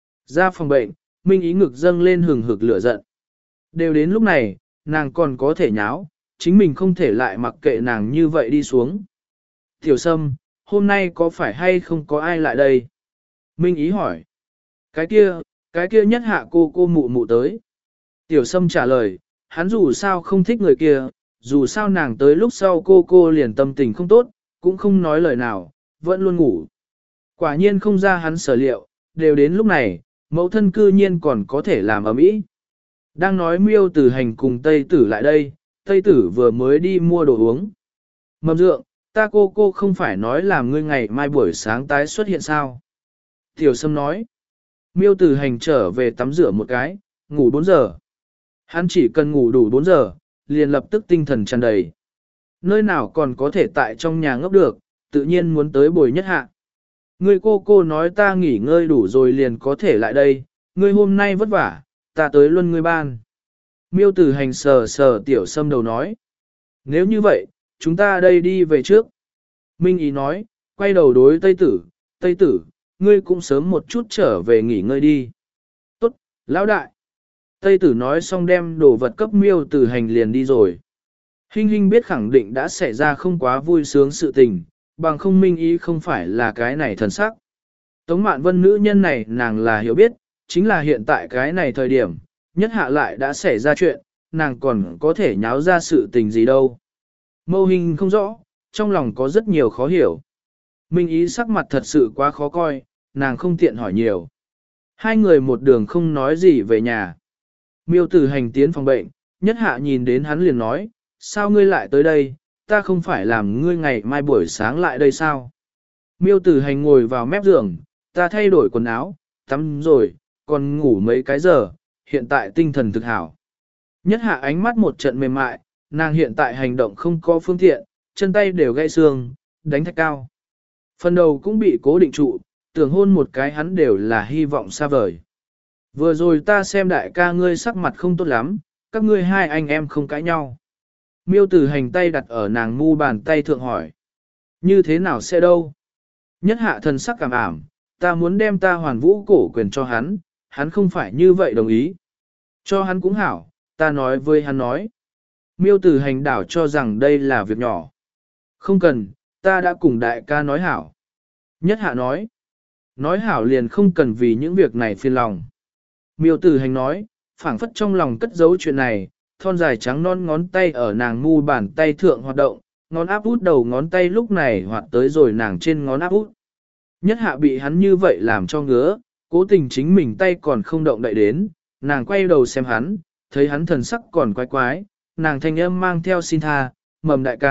Ra phòng bệnh, Minh Ý ngực dâng lên hừng hực lửa giận. Đều đến lúc này, nàng còn có thể nháo, chính mình không thể lại mặc kệ nàng như vậy đi xuống. Tiểu Sâm, hôm nay có phải hay không có ai lại đây? Minh Ý hỏi. Cái kia, cái kia nhất hạ cô cô mụ mụ tới. Tiểu Sâm trả lời, hắn dù sao không thích người kia, dù sao nàng tới lúc sau cô cô liền tâm tình không tốt, cũng không nói lời nào, vẫn luôn ngủ. Quả nhiên không ra hắn sở liệu, đều đến lúc này, mẫu thân cư nhiên còn có thể làm ầm ĩ. Đang nói Miêu Tử Hành cùng Tây Tử lại đây, Tây Tử vừa mới đi mua đồ uống. Mầm dượng, ta cô cô không phải nói làm ngươi ngày mai buổi sáng tái xuất hiện sao? Tiểu Sâm nói. Miêu Tử Hành trở về tắm rửa một cái, ngủ bốn giờ. Hắn chỉ cần ngủ đủ bốn giờ, liền lập tức tinh thần tràn đầy. Nơi nào còn có thể tại trong nhà ngốc được, tự nhiên muốn tới bồi nhất hạ. Ngươi cô cô nói ta nghỉ ngơi đủ rồi liền có thể lại đây, ngươi hôm nay vất vả, ta tới luân ngươi ban. Miêu Tử Hành sờ sờ Tiểu Sâm đầu nói. Nếu như vậy, chúng ta đây đi về trước. Minh Ý nói, quay đầu đối Tây Tử, Tây Tử, ngươi cũng sớm một chút trở về nghỉ ngơi đi. Tốt, lão đại. Tây Tử nói xong đem đồ vật cấp Miêu Tử Hành liền đi rồi. Hinh Hinh biết khẳng định đã xảy ra không quá vui sướng sự tình, bằng không Minh Ý không phải là cái này thần sắc. Tống Mạn Vân nữ nhân này nàng là hiểu biết, chính là hiện tại cái này thời điểm, nhất hạ lại đã xảy ra chuyện, nàng còn có thể nháo ra sự tình gì đâu. Mâu Hinh không rõ, trong lòng có rất nhiều khó hiểu. Minh Ý sắc mặt thật sự quá khó coi, nàng không tiện hỏi nhiều. Hai người một đường không nói gì về nhà. Miêu Tử Hành tiến phòng bệnh, nhất hạ nhìn đến hắn liền nói, sao ngươi lại tới đây, ta không phải làm ngươi ngày mai buổi sáng lại đây sao? Miêu Tử Hành ngồi vào mép giường, ta thay đổi quần áo, tắm rồi, còn ngủ mấy cái giờ, hiện tại tinh thần thực hảo. Nhất hạ ánh mắt một trận mềm mại, nàng hiện tại hành động không có phương tiện, chân tay đều gãy xương, đánh thạch cao. Phần đầu cũng bị cố định trụ, tưởng hôn một cái hắn đều là hy vọng xa vời. Vừa rồi ta xem đại ca ngươi sắc mặt không tốt lắm, các ngươi hai anh em không cãi nhau. Miêu Tử Hành tay đặt ở nàng mu bàn tay thượng hỏi. Như thế nào sẽ đâu? Nhất hạ thần sắc cảm ảm, ta muốn đem ta hoàn vũ cổ quyền cho hắn, hắn không phải như vậy đồng ý. Cho hắn cũng hảo, ta nói với hắn nói. Miêu Tử Hành đảo cho rằng đây là việc nhỏ. Không cần, ta đã cùng đại ca nói hảo. Nhất hạ nói. Nói hảo liền không cần vì những việc này phiền lòng. Miêu Tử Hành nói, phảng phất trong lòng cất giấu chuyện này, thon dài trắng non ngón tay ở nàng mu bàn tay thượng hoạt động, ngón áp út đầu ngón tay lúc này hoạt tới rồi nàng trên ngón áp út. Nhất hạ bị hắn như vậy làm cho ngứa, cố tình chính mình tay còn không động đậy đến, nàng quay đầu xem hắn, thấy hắn thần sắc còn quái quái, nàng thanh âm mang theo xin tha, mầm đại ca,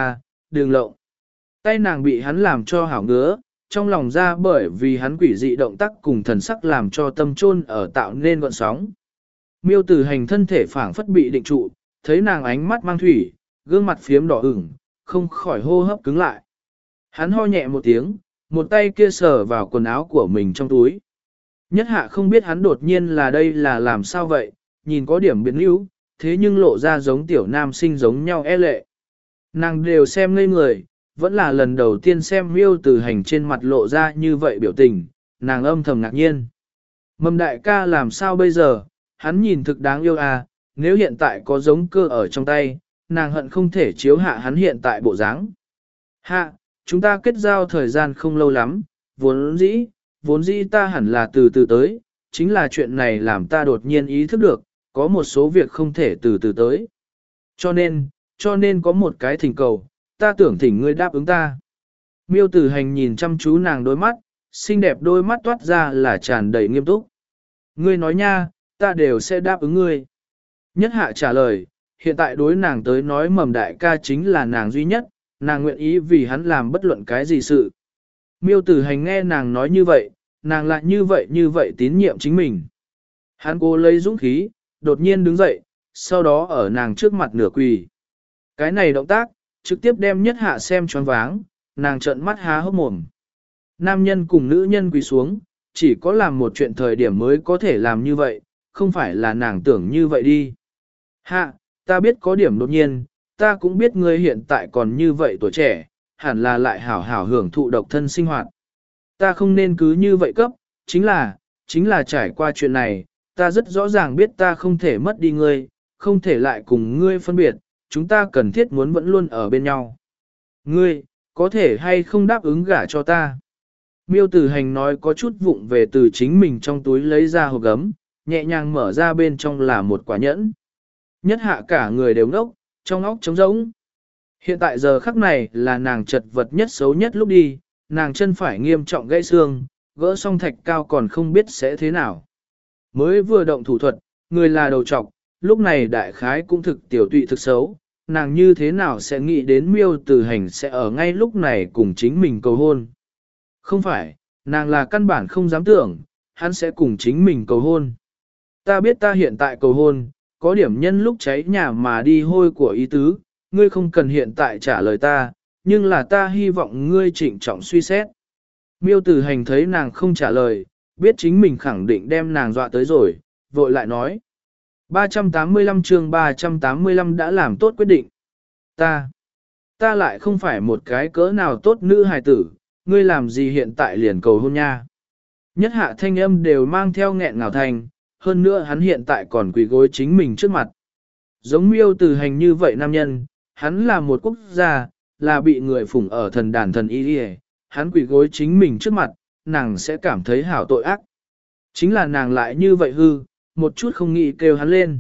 đừng lộng. Tay nàng bị hắn làm cho hảo ngứa, trong lòng ra bởi vì hắn quỷ dị động tác cùng thần sắc làm cho tâm chôn ở tạo nên gọn sóng. Miêu Tử Hành thân thể phảng phất bị định trụ, thấy nàng ánh mắt mang thủy, gương mặt phiếm đỏ ửng, không khỏi hô hấp cứng lại. Hắn ho nhẹ một tiếng, một tay kia sờ vào quần áo của mình trong túi. Nhất hạ không biết hắn đột nhiên là đây là làm sao vậy, nhìn có điểm biến yếu, thế nhưng lộ ra giống tiểu nam sinh giống nhau e lệ. Nàng đều xem ngây người, vẫn là lần đầu tiên xem Miêu Tử Hành trên mặt lộ ra như vậy biểu tình, nàng âm thầm ngạc nhiên. Mầm đại ca làm sao bây giờ, hắn nhìn thực đáng yêu à, nếu hiện tại có giống cơ ở trong tay, nàng hận không thể chiếu hạ hắn hiện tại bộ dáng. Hạ, chúng ta kết giao thời gian không lâu lắm, vốn dĩ, vốn dĩ ta hẳn là từ từ tới, chính là chuyện này làm ta đột nhiên ý thức được, có một số việc không thể từ từ tới. Cho nên, cho nên có một cái thỉnh cầu, ta tưởng thỉnh ngươi đáp ứng ta. Miêu Tử Hành nhìn chăm chú nàng đôi mắt, xinh đẹp đôi mắt toát ra là tràn đầy nghiêm túc. Ngươi nói nha, ta đều sẽ đáp ứng ngươi. Nhất hạ trả lời, hiện tại đối nàng tới nói mầm đại ca chính là nàng duy nhất, nàng nguyện ý vì hắn làm bất luận cái gì sự. Miêu Tử Hành nghe nàng nói như vậy, nàng lại như vậy như vậy tín nhiệm chính mình. Hắn cố lấy dũng khí, đột nhiên đứng dậy, sau đó ở nàng trước mặt nửa quỳ. Cái này động tác, trực tiếp đem nhất hạ xem choáng váng, nàng trợn mắt há hốc mồm. Nam nhân cùng nữ nhân quỳ xuống, chỉ có làm một chuyện thời điểm mới có thể làm như vậy, không phải là nàng tưởng như vậy đi. Hạ, ta biết có điểm đột nhiên, ta cũng biết ngươi hiện tại còn như vậy tuổi trẻ, hẳn là lại hảo hảo hưởng thụ độc thân sinh hoạt. Ta không nên cứ như vậy cấp, chính là, chính là trải qua chuyện này, ta rất rõ ràng biết ta không thể mất đi ngươi, không thể lại cùng ngươi phân biệt, chúng ta cần thiết muốn vẫn luôn ở bên nhau. Ngươi, có thể hay không đáp ứng gả cho ta? Miêu Tử Hành nói có chút vụng về từ chính mình trong túi lấy ra hộp gấm, nhẹ nhàng mở ra bên trong là một quả nhẫn. Nhất hạ cả người đều ngốc, trong óc trống rỗng. Hiện tại giờ khắc này là nàng chật vật nhất xấu nhất lúc đi, nàng chân phải nghiêm trọng gãy xương, gỡ xong thạch cao còn không biết sẽ thế nào. Mới vừa động thủ thuật, người là đầu trọc, lúc này đại khái cũng thực tiểu tụy thực xấu, nàng như thế nào sẽ nghĩ đến Miêu Tử Hành sẽ ở ngay lúc này cùng chính mình cầu hôn. Không phải, nàng là căn bản không dám tưởng, hắn sẽ cùng chính mình cầu hôn. Ta biết ta hiện tại cầu hôn, có điểm nhân lúc cháy nhà mà đi hôi của ý tứ, ngươi không cần hiện tại trả lời ta, nhưng là ta hy vọng ngươi trịnh trọng suy xét. Miêu Tử Hành thấy nàng không trả lời, biết chính mình khẳng định đem nàng dọa tới rồi, vội lại nói. ba trăm tám mươi lăm chương ba trăm tám mươi lăm đã làm tốt quyết định. Ta, ta lại không phải một cái cỡ nào tốt nữ hài tử, ngươi làm gì hiện tại liền cầu hôn nha. Nhất hạ thanh âm đều mang theo nghẹn ngào thành, hơn nữa hắn hiện tại còn quỳ gối chính mình trước mặt. Giống Miêu Tử Hành như vậy nam nhân, hắn là một quốc gia, là bị người phụng ở thần đàn thần y đi, hắn quỳ gối chính mình trước mặt, nàng sẽ cảm thấy hảo tội ác. Chính là nàng lại như vậy hư, một chút không nghĩ kêu hắn lên.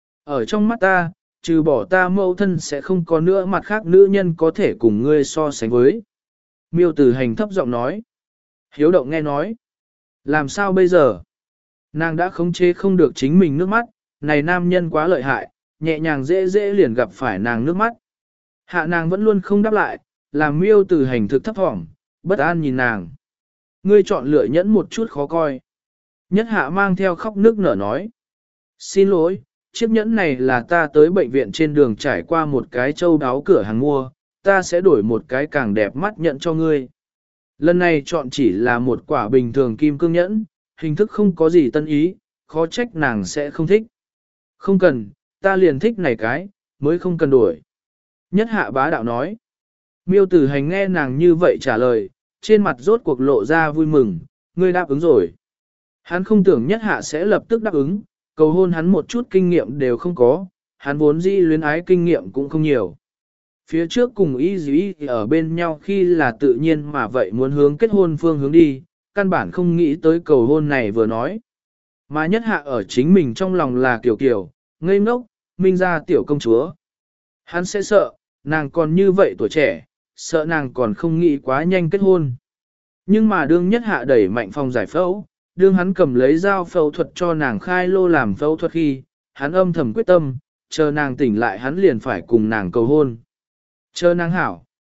Ở trong mắt ta, trừ bỏ ta mẫu thân sẽ không có nữa mặt khác nữ nhân có thể cùng ngươi so sánh với. Miêu Tử Hành thấp giọng nói. Hiếu động nghe nói. Làm sao bây giờ? Nàng đã khống chế không được chính mình nước mắt, này nam nhân quá lợi hại, nhẹ nhàng dễ dễ liền gặp phải nàng nước mắt. Hạ nàng vẫn luôn không đáp lại, làm Miêu Tử Hành thực thấp thỏm, bất an nhìn nàng. Ngươi chọn lựa nhẫn một chút khó coi. Nhất hạ mang theo khóc nước nở nói. Xin lỗi, chiếc nhẫn này là ta tới bệnh viện trên đường trải qua một cái châu đáo cửa hàng mua, ta sẽ đổi một cái càng đẹp mắt nhẫn cho ngươi. Lần này chọn chỉ là một quả bình thường kim cương nhẫn, hình thức không có gì tân ý, khó trách nàng sẽ không thích. Không cần, ta liền thích này cái, mới không cần đổi. Nhất hạ bá đạo nói. Miêu Tử Hành nghe nàng như vậy trả lời, trên mặt rốt cuộc lộ ra vui mừng, ngươi đáp ứng rồi. Hắn không tưởng nhất hạ sẽ lập tức đáp ứng, cầu hôn hắn một chút kinh nghiệm đều không có, hắn vốn dĩ luyến ái kinh nghiệm cũng không nhiều. Phía trước cùng y dĩ ở bên nhau khi là tự nhiên mà vậy muốn hướng kết hôn phương hướng đi, căn bản không nghĩ tới cầu hôn này vừa nói. Mà nhất hạ ở chính mình trong lòng là kiểu kiểu, ngây ngốc, minh ra tiểu công chúa. Hắn sẽ sợ, nàng còn như vậy tuổi trẻ, sợ nàng còn không nghĩ quá nhanh kết hôn. Nhưng mà đương nhất hạ đẩy mạnh phòng giải phẫu, đương hắn cầm lấy dao phẫu thuật cho nàng khai lô làm phẫu thuật khi, hắn âm thầm quyết tâm, chờ nàng tỉnh lại hắn liền phải cùng nàng cầu hôn. Chờ nàng hảo,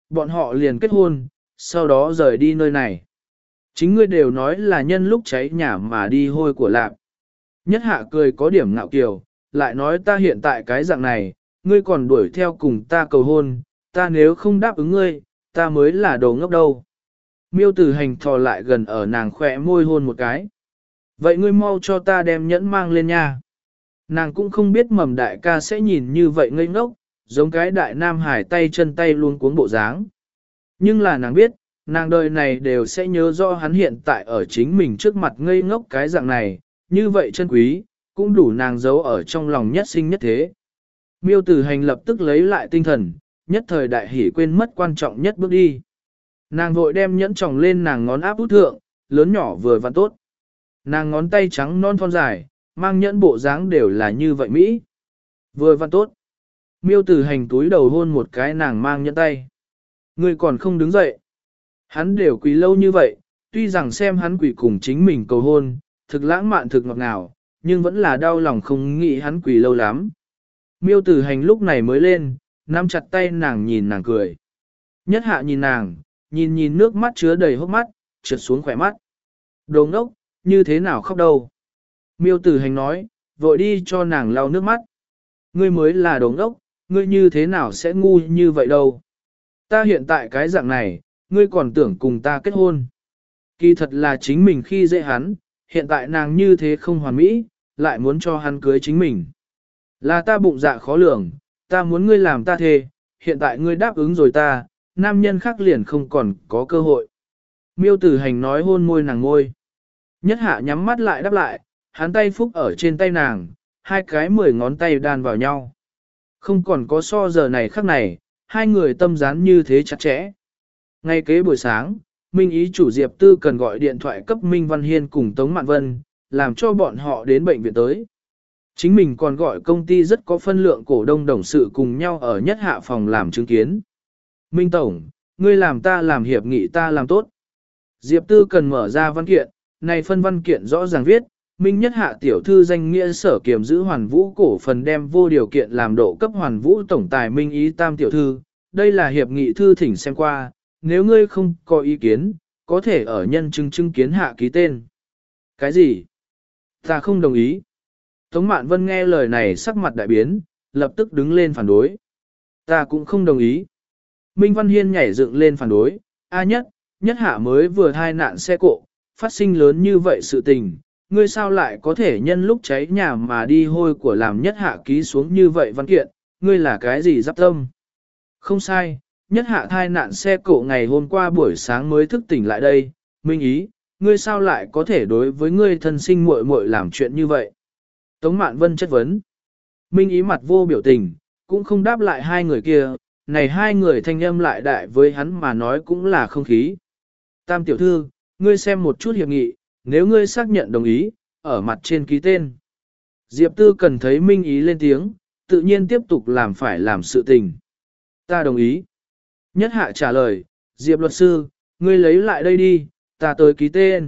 bọn họ liền kết hôn, sau đó rời đi nơi này. Chính ngươi đều nói là nhân lúc cháy nhà mà đi hôi của lạp. Nhất hạ cười có điểm ngạo kiều, lại nói ta hiện tại cái dạng này, ngươi còn đuổi theo cùng ta cầu hôn, ta nếu không đáp ứng ngươi, ta mới là đồ ngốc đâu. Miêu Tử Hành thò lại gần ở nàng khỏe môi hôn một cái. Vậy ngươi mau cho ta đem nhẫn mang lên nha. Nàng cũng không biết mầm đại ca sẽ nhìn như vậy ngây ngốc, giống cái đại nam hải tay chân tay luôn cuống bộ dáng. Nhưng là nàng biết, nàng đời này đều sẽ nhớ rõ hắn hiện tại ở chính mình trước mặt ngây ngốc cái dạng này, như vậy chân quý, cũng đủ nàng giấu ở trong lòng nhất sinh nhất thế. Miêu Tử Hành lập tức lấy lại tinh thần, nhất thời đại hỉ quên mất quan trọng nhất bước đi. Nàng vội đem nhẫn tròng lên nàng ngón áp út thượng, lớn nhỏ vừa vặn tốt. Nàng ngón tay trắng non thon dài, mang nhẫn bộ dáng đều là như vậy Mỹ. Vừa vặn tốt. Miêu Tử Hành túi đầu hôn một cái nàng mang nhẫn tay. Người còn không đứng dậy. Hắn đều quỳ lâu như vậy, tuy rằng xem hắn quỳ cùng chính mình cầu hôn, thực lãng mạn thực ngọt ngào, nhưng vẫn là đau lòng không nghĩ hắn quỳ lâu lắm. Miêu Tử Hành lúc này mới lên, nắm chặt tay nàng nhìn nàng cười. Nhất hạ nhìn nàng, nhìn nhìn nước mắt chứa đầy hốc mắt, trượt xuống khỏe mắt. Đồ ngốc, như thế nào khóc đâu? Miêu Tử Hành nói, vội đi cho nàng lau nước mắt. Ngươi mới là đồ ngốc, ngươi như thế nào sẽ ngu như vậy đâu? Ta hiện tại cái dạng này, ngươi còn tưởng cùng ta kết hôn. Kỳ thật là chính mình khi dễ hắn, hiện tại nàng như thế không hoàn mỹ, lại muốn cho hắn cưới chính mình. Là ta bụng dạ khó lường, ta muốn ngươi làm ta thề, hiện tại ngươi đáp ứng rồi ta, nam nhân khác liền không còn có cơ hội. Miêu Tử Hành nói hôn môi nàng ngôi. Nhất hạ nhắm mắt lại đáp lại, hắn tay phúc ở trên tay nàng, hai cái mười ngón tay đan vào nhau. Không còn có so giờ này khắc này, hai người tâm dán như thế chặt chẽ. Ngay kế buổi sáng, Minh Ý chủ Diệp Tư cần gọi điện thoại cấp Minh Văn Hiên cùng Tống Mạn Vân, làm cho bọn họ đến bệnh viện tới. Chính mình còn gọi công ty rất có phân lượng cổ đông đồng sự cùng nhau ở nhất hạ phòng làm chứng kiến. Minh Tổng, ngươi làm ta làm hiệp nghị ta làm tốt. Diệp Tư cần mở ra văn kiện, này phân văn kiện rõ ràng viết, Minh nhất hạ tiểu thư danh nghĩa sở kiềm giữ hoàn vũ cổ phần đem vô điều kiện làm độ cấp hoàn vũ tổng tài Minh Ý tam tiểu thư. Đây là hiệp nghị thư thỉnh xem qua, nếu ngươi không có ý kiến, có thể ở nhân chứng chứng kiến hạ ký tên. Cái gì? Ta không đồng ý. Tống Mạn Vân nghe lời này sắc mặt đại biến, lập tức đứng lên phản đối. Ta cũng không đồng ý. Minh Văn Hiên nhảy dựng lên phản đối, A nhất, nhất hạ mới vừa thai nạn xe cộ, phát sinh lớn như vậy sự tình, ngươi sao lại có thể nhân lúc cháy nhà mà đi hôi của làm nhất hạ ký xuống như vậy văn kiện, ngươi là cái gì giáp tâm? Không sai, nhất hạ thai nạn xe cộ ngày hôm qua buổi sáng mới thức tỉnh lại đây, Minh Ý, ngươi sao lại có thể đối với ngươi thân sinh muội muội làm chuyện như vậy? Tống Mạn Vân chất vấn. Minh Ý mặt vô biểu tình, cũng không đáp lại hai người kia, này hai người thanh âm lại đại với hắn mà nói cũng là không khí. Tam tiểu thư, ngươi xem một chút hiệp nghị, nếu ngươi xác nhận đồng ý, ở mặt trên ký tên. Diệp Tư cần thấy Minh Ý lên tiếng, tự nhiên tiếp tục làm phải làm sự tình. Ta đồng ý. Nhất hạ trả lời, Diệp luật sư, ngươi lấy lại đây đi, ta tới ký tên.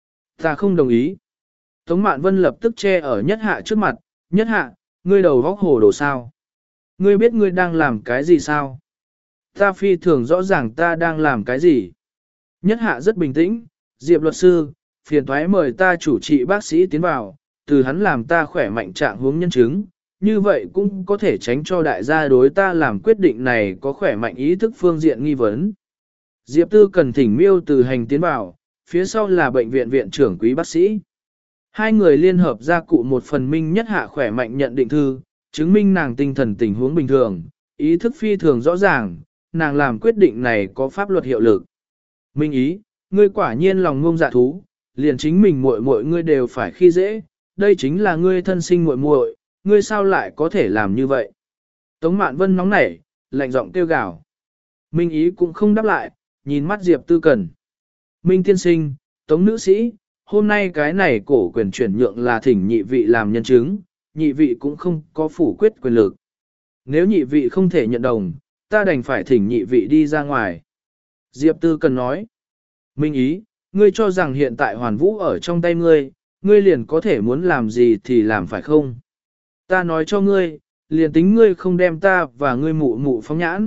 Ta không đồng ý. Tống Mạn Vân lập tức che ở nhất hạ trước mặt, nhất hạ, ngươi đầu vóc hồ đồ sao? Ngươi biết ngươi đang làm cái gì sao? Ta phi thường rõ ràng ta đang làm cái gì. Nhất hạ rất bình tĩnh, Diệp luật sư, phiền thoái mời ta chủ trị bác sĩ tiến vào, từ hắn làm ta khỏe mạnh trạng huống nhân chứng, như vậy cũng có thể tránh cho đại gia đối ta làm quyết định này có khỏe mạnh ý thức phương diện nghi vấn. Diệp Tư cần thỉnh Miêu Tử Hành tiến vào, phía sau là bệnh viện viện trưởng quý bác sĩ. Hai người liên hợp ra cụ một phần minh nhất hạ khỏe mạnh nhận định thư, chứng minh nàng tinh thần tình huống bình thường, ý thức phi thường rõ ràng, nàng làm quyết định này có pháp luật hiệu lực. Minh Ý, ngươi quả nhiên lòng ngông dạ thú, liền chính mình muội muội ngươi đều phải khi dễ, đây chính là ngươi thân sinh muội muội, ngươi sao lại có thể làm như vậy? Tống Mạn Vân nóng nảy, lạnh giọng kêu gào. Minh Ý cũng không đáp lại, nhìn mắt Diệp Tư Cần. Minh tiên sinh, Tống nữ sĩ, hôm nay cái này cổ quyền chuyển nhượng là thỉnh nhị vị làm nhân chứng, nhị vị cũng không có phủ quyết quyền lực. Nếu nhị vị không thể nhận đồng, ta đành phải thỉnh nhị vị đi ra ngoài. Diệp Tư Cần nói. Minh Ý, ngươi cho rằng hiện tại hoàn vũ ở trong tay ngươi, ngươi liền có thể muốn làm gì thì làm phải không? Ta nói cho ngươi, liền tính ngươi không đem ta và ngươi mụ mụ phóng nhãn,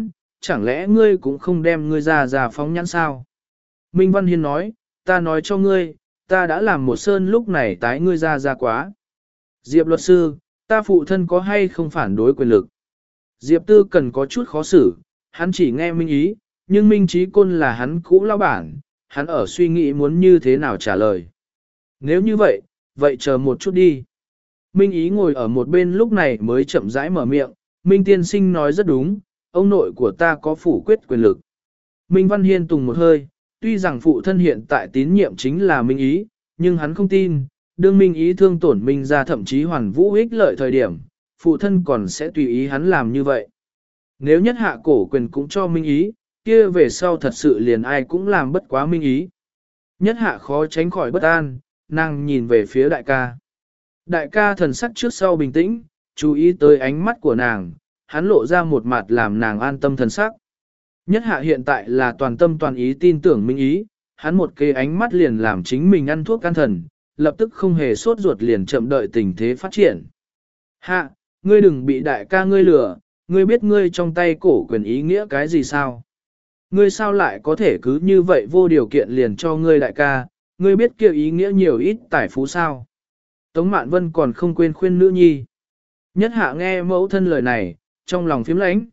chẳng lẽ ngươi cũng không đem ngươi ra ra phóng nhãn sao? Minh Văn Hiên nói, ta nói cho ngươi, ta đã làm một sơn lúc này tái ngươi ra ra quá. Diệp luật sư, ta phụ thân có hay không phản đối quyền lực? Diệp Tư cần có chút khó xử, hắn chỉ nghe Minh ý, nhưng Minh Trí Côn là hắn cũ lao bản, hắn ở suy nghĩ muốn như thế nào trả lời. Nếu như vậy, vậy chờ một chút đi. Minh ý ngồi ở một bên lúc này mới chậm rãi mở miệng, Minh tiên sinh nói rất đúng, ông nội của ta có phủ quyết quyền lực. Minh Văn Hiên tùng một hơi, tuy rằng phụ thân hiện tại tín nhiệm chính là Minh ý, nhưng hắn không tin, đương Minh ý thương tổn Minh ra thậm chí hoàn vũ ích lợi thời điểm, phụ thân còn sẽ tùy ý hắn làm như vậy. Nếu nhất hạ cổ quyền cũng cho Minh ý, kia về sau thật sự liền ai cũng làm bất quá Minh ý. Nhất hạ khó tránh khỏi bất an, nàng nhìn về phía đại ca. Đại ca thần sắc trước sau bình tĩnh, chú ý tới ánh mắt của nàng, hắn lộ ra một mặt làm nàng an tâm thần sắc. Nhất hạ hiện tại là toàn tâm toàn ý tin tưởng Minh ý, hắn một cái ánh mắt liền làm chính mình ăn thuốc can thần, lập tức không hề sốt ruột liền chậm đợi tình thế phát triển. Hạ, ngươi đừng bị đại ca ngươi lừa, ngươi biết ngươi trong tay cổ quyền ý nghĩa cái gì sao? Ngươi sao lại có thể cứ như vậy vô điều kiện liền cho ngươi đại ca, ngươi biết kêu ý nghĩa nhiều ít tài phú sao? Tống Mạn Vân còn không quên khuyên nữ nhi. Nhất hạ nghe mẫu thân lời này, trong lòng phím lãnh.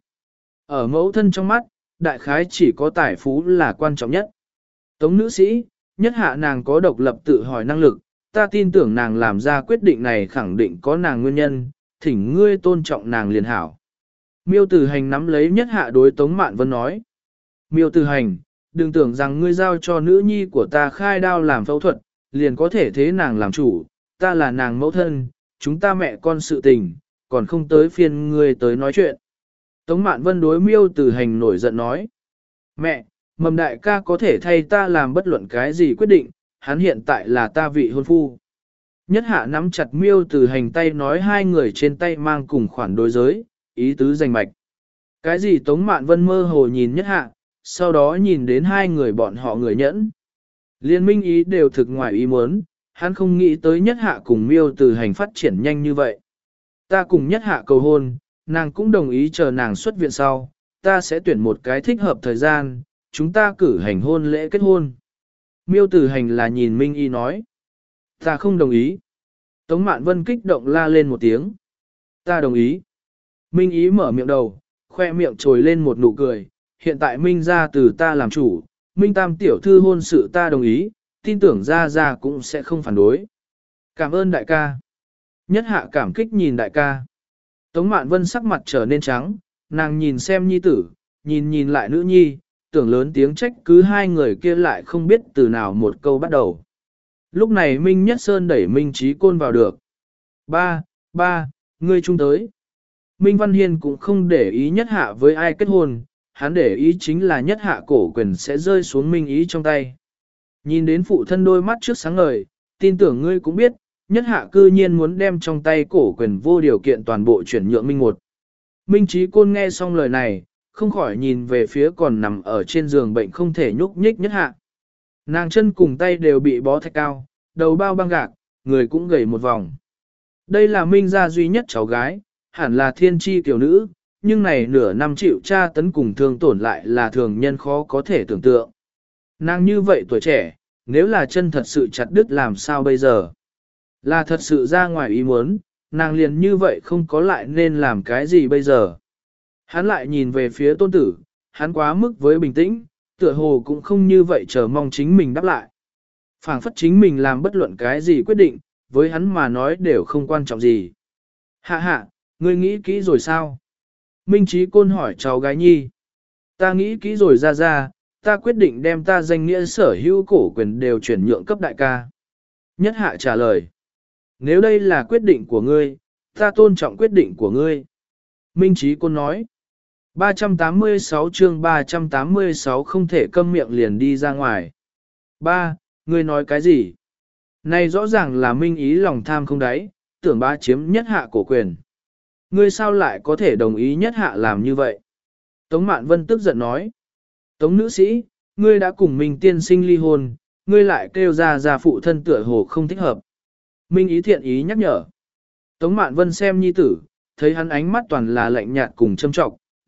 Ở mẫu thân trong mắt, đại khái chỉ có tài phú là quan trọng nhất. Tống nữ sĩ, nhất hạ nàng có độc lập tự hỏi năng lực, ta tin tưởng nàng làm ra quyết định này khẳng định có nàng nguyên nhân, thỉnh ngươi tôn trọng nàng liền hảo. Miêu Tử Hành nắm lấy nhất hạ đối Tống Mạn Vân nói. Miêu Tử Hành, đừng tưởng rằng ngươi giao cho nữ nhi của ta khai đao làm phẫu thuật, liền có thể thế nàng làm chủ, ta là nàng mẫu thân, chúng ta mẹ con sự tình, còn không tới phiên ngươi tới nói chuyện. Tống Mạn Vân đối Miêu Tử Hành nổi giận nói. Mẹ, Mầm đại ca có thể thay ta làm bất luận cái gì quyết định, hắn hiện tại là ta vị hôn phu. Nhất hạ nắm chặt Miêu Tử Hành tay nói hai người trên tay mang cùng khoản đối giới, ý tứ giành mạch. Cái gì Tống Mạn Vân mơ hồ nhìn nhất hạ, sau đó nhìn đến hai người bọn họ người nhẫn. Liên minh ý đều thực ngoài ý muốn, hắn không nghĩ tới nhất hạ cùng Miêu Tử Hành phát triển nhanh như vậy. Ta cùng nhất hạ cầu hôn, nàng cũng đồng ý chờ nàng xuất viện sau, ta sẽ tuyển một cái thích hợp thời gian, chúng ta cử hành hôn lễ kết hôn. Miêu Tử Hành là nhìn Minh Y nói. Ta không đồng ý. Tống Mạn Vân kích động la lên một tiếng. Ta đồng ý. Minh Ý mở miệng đầu, khoe miệng trồi lên một nụ cười. Hiện tại Minh ra từ ta làm chủ, Minh Tam tiểu thư hôn sự ta đồng ý, tin tưởng ra ra cũng sẽ không phản đối. Cảm ơn đại ca. Nhất hạ cảm kích nhìn đại ca. Tống Mạn Vân sắc mặt trở nên trắng, nàng nhìn xem nhi tử, nhìn nhìn lại nữ nhi, tưởng lớn tiếng trách cứ hai người kia lại không biết từ nào một câu bắt đầu. Lúc này Minh Nhất Sơn đẩy Minh Trí Côn vào được. Ba, ba, ngươi chung tới. Minh Văn Hiên cũng không để ý nhất hạ với ai kết hôn, hắn để ý chính là nhất hạ cổ quyền sẽ rơi xuống Minh Ý trong tay. Nhìn đến phụ thân đôi mắt trước sáng ngời, tin tưởng ngươi cũng biết, nhất hạ cư nhiên muốn đem trong tay cổ quyền vô điều kiện toàn bộ chuyển nhượng Minh một. Minh Trí Côn nghe xong lời này, không khỏi nhìn về phía còn nằm ở trên giường bệnh không thể nhúc nhích nhất hạ. Nàng chân cùng tay đều bị bó thạch cao, đầu bao băng gạc, người cũng gầy một vòng. Đây là Minh gia duy nhất cháu gái, hẳn là thiên tri tiểu nữ, nhưng này nửa năm chịu tra tấn cùng thương tổn lại là thường nhân khó có thể tưởng tượng. Nàng như vậy tuổi trẻ, nếu là chân thật sự chặt đứt làm sao bây giờ? Là thật sự ra ngoài ý muốn, nàng liền như vậy không có lại nên làm cái gì bây giờ? Hắn lại nhìn về phía tôn tử, hắn quá mức với bình tĩnh, tựa hồ cũng không như vậy chờ mong chính mình đáp lại. Phảng phất chính mình làm bất luận cái gì quyết định, với hắn mà nói đều không quan trọng gì. Hạ hạ, ngươi nghĩ kỹ rồi sao? Minh Trí Côn hỏi cháu gái nhi. Ta nghĩ kỹ rồi ra ra, ta quyết định đem ta danh nghĩa sở hữu cổ quyền đều chuyển nhượng cấp đại ca. Nhất hạ trả lời. Nếu đây là quyết định của ngươi, ta tôn trọng quyết định của ngươi. Minh Trí Côn nói. ba trăm tám mươi sáu chương ba trăm tám mươi sáu không thể câm miệng liền đi ra ngoài. Ba, ngươi nói cái gì? Này rõ ràng là Minh Ý lòng tham không đáy, tưởng ba chiếm nhất hạ cổ quyền. Ngươi sao lại có thể đồng ý nhất hạ làm như vậy? Tống Mạn Vân tức giận nói. Tống nữ sĩ, ngươi đã cùng Minh tiên sinh ly hôn, ngươi lại kêu ra ra phụ thân tựa hồ không thích hợp. Minh Ý thiện ý nhắc nhở. Tống Mạn Vân xem nhi tử, thấy hắn ánh mắt toàn là lạnh nhạt cùng châm trọng,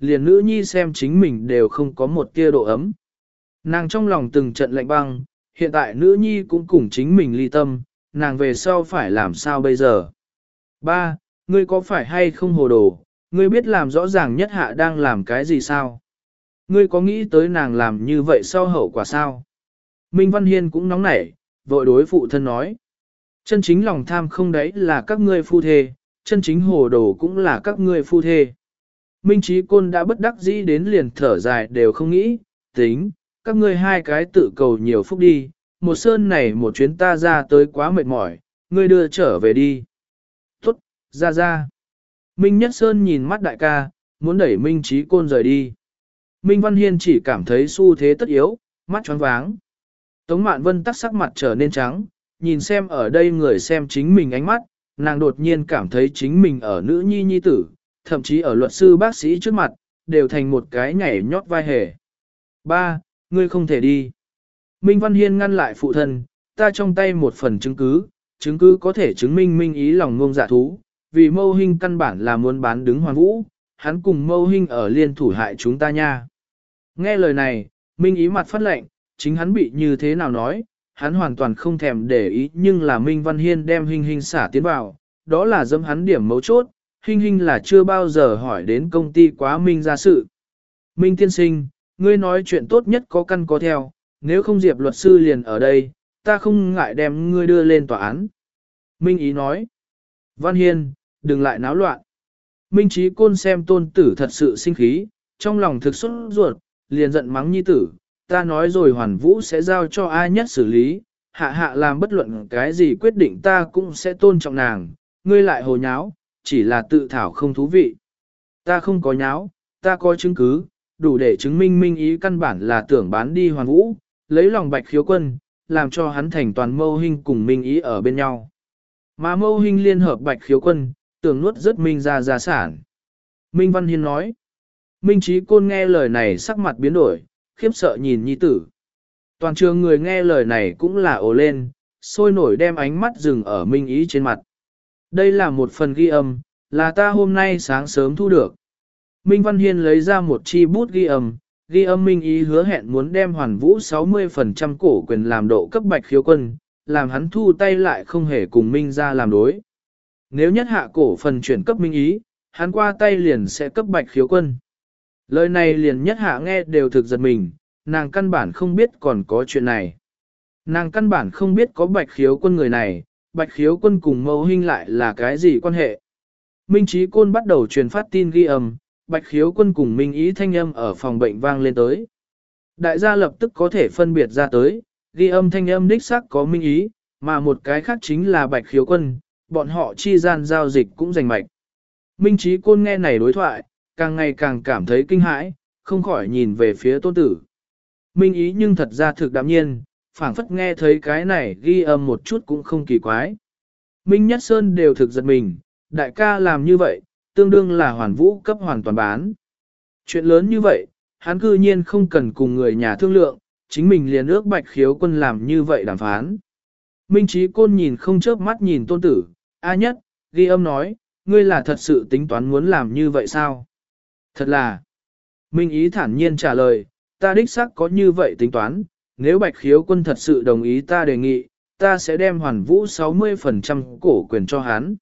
liền nữ nhi xem chính mình đều không có một tia độ ấm. Nàng trong lòng từng trận lạnh băng, hiện tại nữ nhi cũng cùng chính mình ly tâm, nàng về sau phải làm sao bây giờ? Ba, ngươi có phải hay không hồ đồ, ngươi biết làm rõ ràng nhất hạ đang làm cái gì sao? Ngươi có nghĩ tới nàng làm như vậy sau hậu quả sao? Minh Văn Hiên cũng nóng nảy, vội đối phụ thân nói. Chân chính lòng tham không đấy là các ngươi phu thê, chân chính hồ đồ cũng là các ngươi phu thê. Minh Chí Côn đã bất đắc dĩ đến liền thở dài đều không nghĩ, tính, các ngươi hai cái tự cầu nhiều phúc đi, một sơn này một chuyến ta ra tới quá mệt mỏi, ngươi đưa trở về đi. Tốt, ra ra. Minh Nhất Sơn nhìn mắt đại ca, muốn đẩy Minh Chí Côn rời đi. Minh Văn Hiên chỉ cảm thấy xu thế tất yếu, mắt choáng váng. Tống Mạn Vân tắc sắc mặt trở nên trắng, nhìn xem ở đây người xem chính mình ánh mắt, nàng đột nhiên cảm thấy chính mình ở nữ nhi nhi tử, thậm chí ở luật sư bác sĩ trước mặt, đều thành một cái nhảy nhót vai hề. Ba, ngươi không thể đi. Minh Văn Hiên ngăn lại phụ thân, ta trong tay một phần chứng cứ, chứng cứ có thể chứng minh Minh ý lòng ngông dạ thú, vì Mâu Hinh căn bản là muốn bán đứng Hoàn Vũ, hắn cùng Mâu Hinh ở liên thủ hại chúng ta nha. Nghe lời này, Minh ý mặt phát lệnh, chính hắn bị như thế nào nói, hắn hoàn toàn không thèm để ý nhưng là Minh Văn Hiên đem Hinh Hinh xả tiến vào, đó là dâm hắn điểm mấu chốt, Hinh Hinh là chưa bao giờ hỏi đến công ty quá Minh ra sự. Minh tiên sinh, ngươi nói chuyện tốt nhất có căn có theo, nếu không Diệp luật sư liền ở đây, ta không ngại đem ngươi đưa lên tòa án. Minh ý nói, Văn Hiên, đừng lại náo loạn. Minh Chí Côn xem tôn tử thật sự sinh khí, trong lòng thực xuất ruột, liền giận mắng nhi tử, ta nói rồi Hoàn Vũ sẽ giao cho ai nhất xử lý, hạ hạ làm bất luận cái gì quyết định ta cũng sẽ tôn trọng nàng, ngươi lại hồ nháo, chỉ là tự thảo không thú vị. Ta không có nháo, ta có chứng cứ, đủ để chứng minh Minh ý căn bản là tưởng bán đi Hoàn Vũ, lấy lòng Bạch Khiếu Quân, làm cho hắn thành toàn Mâu Hinh cùng Minh ý ở bên nhau. Mà Mâu Hinh liên hợp Bạch Khiếu Quân, tưởng nuốt rất Minh ra gia sản. Minh Văn Hiên nói, Minh Chí Côn nghe lời này sắc mặt biến đổi, khiếp sợ nhìn nhi tử. Toàn trường người nghe lời này cũng là ồ lên, sôi nổi đem ánh mắt dừng ở Minh ý trên mặt. Đây là một phần ghi âm, là ta hôm nay sáng sớm thu được. Minh Văn Hiên lấy ra một chi bút ghi âm, ghi âm Minh ý hứa hẹn muốn đem Hoàn Vũ sáu mươi phần trăm cổ quyền làm độ cấp Bạch Khiếu Quân, làm hắn thu tay lại không hề cùng Minh ra làm đối. Nếu nhất hạ cổ phần chuyển cấp Minh ý, hắn qua tay liền sẽ cấp Bạch Khiếu Quân. Lời này liền nhất hạ nghe đều thực giật mình, nàng căn bản không biết còn có chuyện này. Nàng căn bản không biết có Bạch Khiếu Quân người này, Bạch Khiếu Quân cùng Mâu Hinh lại là cái gì quan hệ. Minh Chí Côn bắt đầu truyền phát tin ghi âm, Bạch Khiếu Quân cùng Minh ý thanh âm ở phòng bệnh vang lên tới. Đại gia lập tức có thể phân biệt ra tới, ghi âm thanh âm đích xác có Minh ý, mà một cái khác chính là Bạch Khiếu Quân, bọn họ chi gian giao dịch cũng rành mạch. Minh Chí Côn nghe này đối thoại, càng ngày càng cảm thấy kinh hãi, không khỏi nhìn về phía tôn tử. Minh ý nhưng thật ra thực đạm nhiên, phảng phất nghe thấy cái này ghi âm một chút cũng không kỳ quái. Minh Nhất Sơn đều thực giật mình, đại ca làm như vậy, tương đương là Hoàn Vũ cấp hoàn toàn bán. Chuyện lớn như vậy, hắn cư nhiên không cần cùng người nhà thương lượng, chính mình liền ước Bạch Khiếu Quân làm như vậy đàm phán. Minh Chí Côn nhìn không chớp mắt nhìn tôn tử, A Nhất, ghi âm nói, ngươi là thật sự tính toán muốn làm như vậy sao? Thật là. Minh ý thản nhiên trả lời, ta đích xác có như vậy tính toán, nếu Bạch Khiếu Quân thật sự đồng ý ta đề nghị, ta sẽ đem Hoàn Vũ sáu mươi phần trăm cổ quyền cho hắn.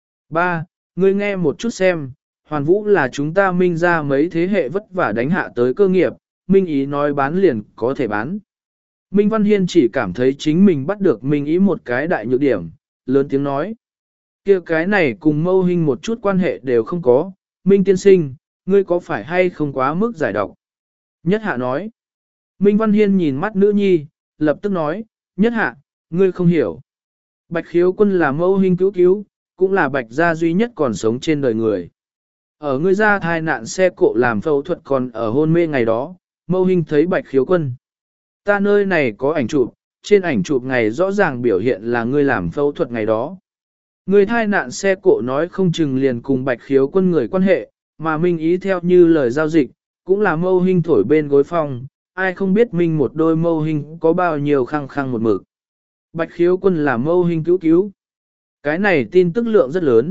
Ba, ngươi nghe một chút xem, Hoàn Vũ là chúng ta Minh ra mấy thế hệ vất vả đánh hạ tới cơ nghiệp, Minh ý nói bán liền có thể bán. Minh Văn Hiên chỉ cảm thấy chính mình bắt được Minh ý một cái đại nhược điểm, lớn tiếng nói. Kia cái này cùng Mâu Hinh một chút quan hệ đều không có, Minh tiên sinh, ngươi có phải hay không quá mức giải độc? Nhất hạ nói. Minh Văn Hiên nhìn mắt nữ nhi, lập tức nói, nhất hạ, ngươi không hiểu. Bạch Khiếu Quân là Mâu Hinh cứu cứu, cũng là Bạch gia duy nhất còn sống trên đời người. Ở ngươi ra thai nạn xe cộ làm phẫu thuật còn ở hôn mê ngày đó, Mâu Hinh thấy Bạch Khiếu Quân. Ta nơi này có ảnh chụp, trên ảnh chụp ngày rõ ràng biểu hiện là ngươi làm phẫu thuật ngày đó. Ngươi thai nạn xe cộ nói không chừng liền cùng Bạch Khiếu Quân người quan hệ, mà Minh ý theo như lời giao dịch, cũng là Mâu Hinh thổi bên gối phong, ai không biết Minh một đôi Mâu Hinh có bao nhiêu khăng khăng một mực. Bạch Khiếu Quân là Mâu Hinh cứu cứu. Cái này tin tức lượng rất lớn,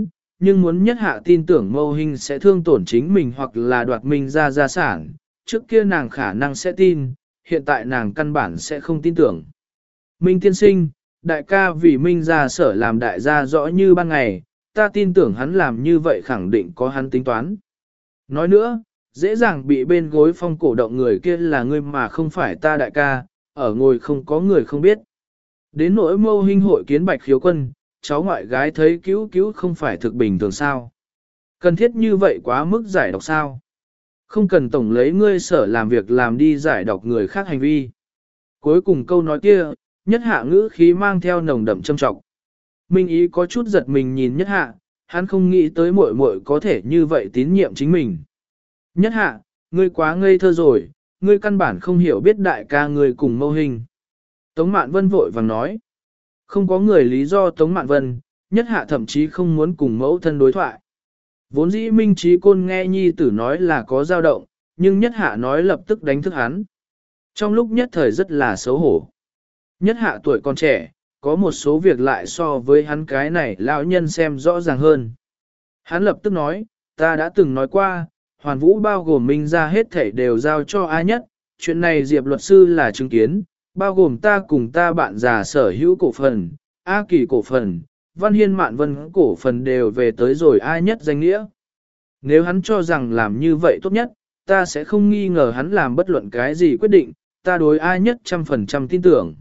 nhưng muốn nhất hạ tin tưởng mâu hình sẽ thương tổn chính mình hoặc là đoạt mình ra gia sản, trước kia nàng khả năng sẽ tin, hiện tại nàng căn bản sẽ không tin tưởng. Minh tiên sinh, đại ca vì Minh gia sở làm đại gia rõ như ban ngày, ta tin tưởng hắn làm như vậy khẳng định có hắn tính toán. Nói nữa, dễ dàng bị bên gối phong cổ động người kia là ngươi mà không phải ta đại ca, ở ngồi không có người không biết. Đến nỗi mâu hình hội kiến bạch khiếu quân, cháu ngoại gái thấy cứu cứu không phải thực bình thường sao. Cần thiết như vậy quá mức giải độc sao. Không cần tổng lấy ngươi sở làm việc làm đi giải độc người khác hành vi. Cuối cùng câu nói kia, nhất hạ ngữ khí mang theo nồng đậm châm trọng. Minh ý có chút giật mình nhìn nhất hạ, hắn không nghĩ tới muội muội có thể như vậy tín nhiệm chính mình. Nhất hạ, ngươi quá ngây thơ rồi, ngươi căn bản không hiểu biết đại ca ngươi cùng mâu hình. Tống Mạn Vân vội vàng nói. Không có người lý do Tống Mạn Vân, nhất hạ thậm chí không muốn cùng mẫu thân đối thoại. Vốn dĩ Minh Trí Côn nghe nhi tử nói là có dao động, nhưng nhất hạ nói lập tức đánh thức hắn. Trong lúc nhất thời rất là xấu hổ. Nhất hạ tuổi còn trẻ, có một số việc lại so với hắn cái này lão nhân xem rõ ràng hơn. Hắn lập tức nói, ta đã từng nói qua, hoàn vũ bao gồm Minh ra hết thảy đều giao cho ai nhất, chuyện này Diệp luật sư là chứng kiến, bao gồm ta cùng ta bạn già sở hữu cổ phần, A Kỳ cổ phần, Văn Hiên Mạn Vân cổ phần đều về tới rồi ai nhất danh nghĩa. Nếu hắn cho rằng làm như vậy tốt nhất, ta sẽ không nghi ngờ hắn làm bất luận cái gì quyết định, ta đối ai nhất trăm phần trăm tin tưởng.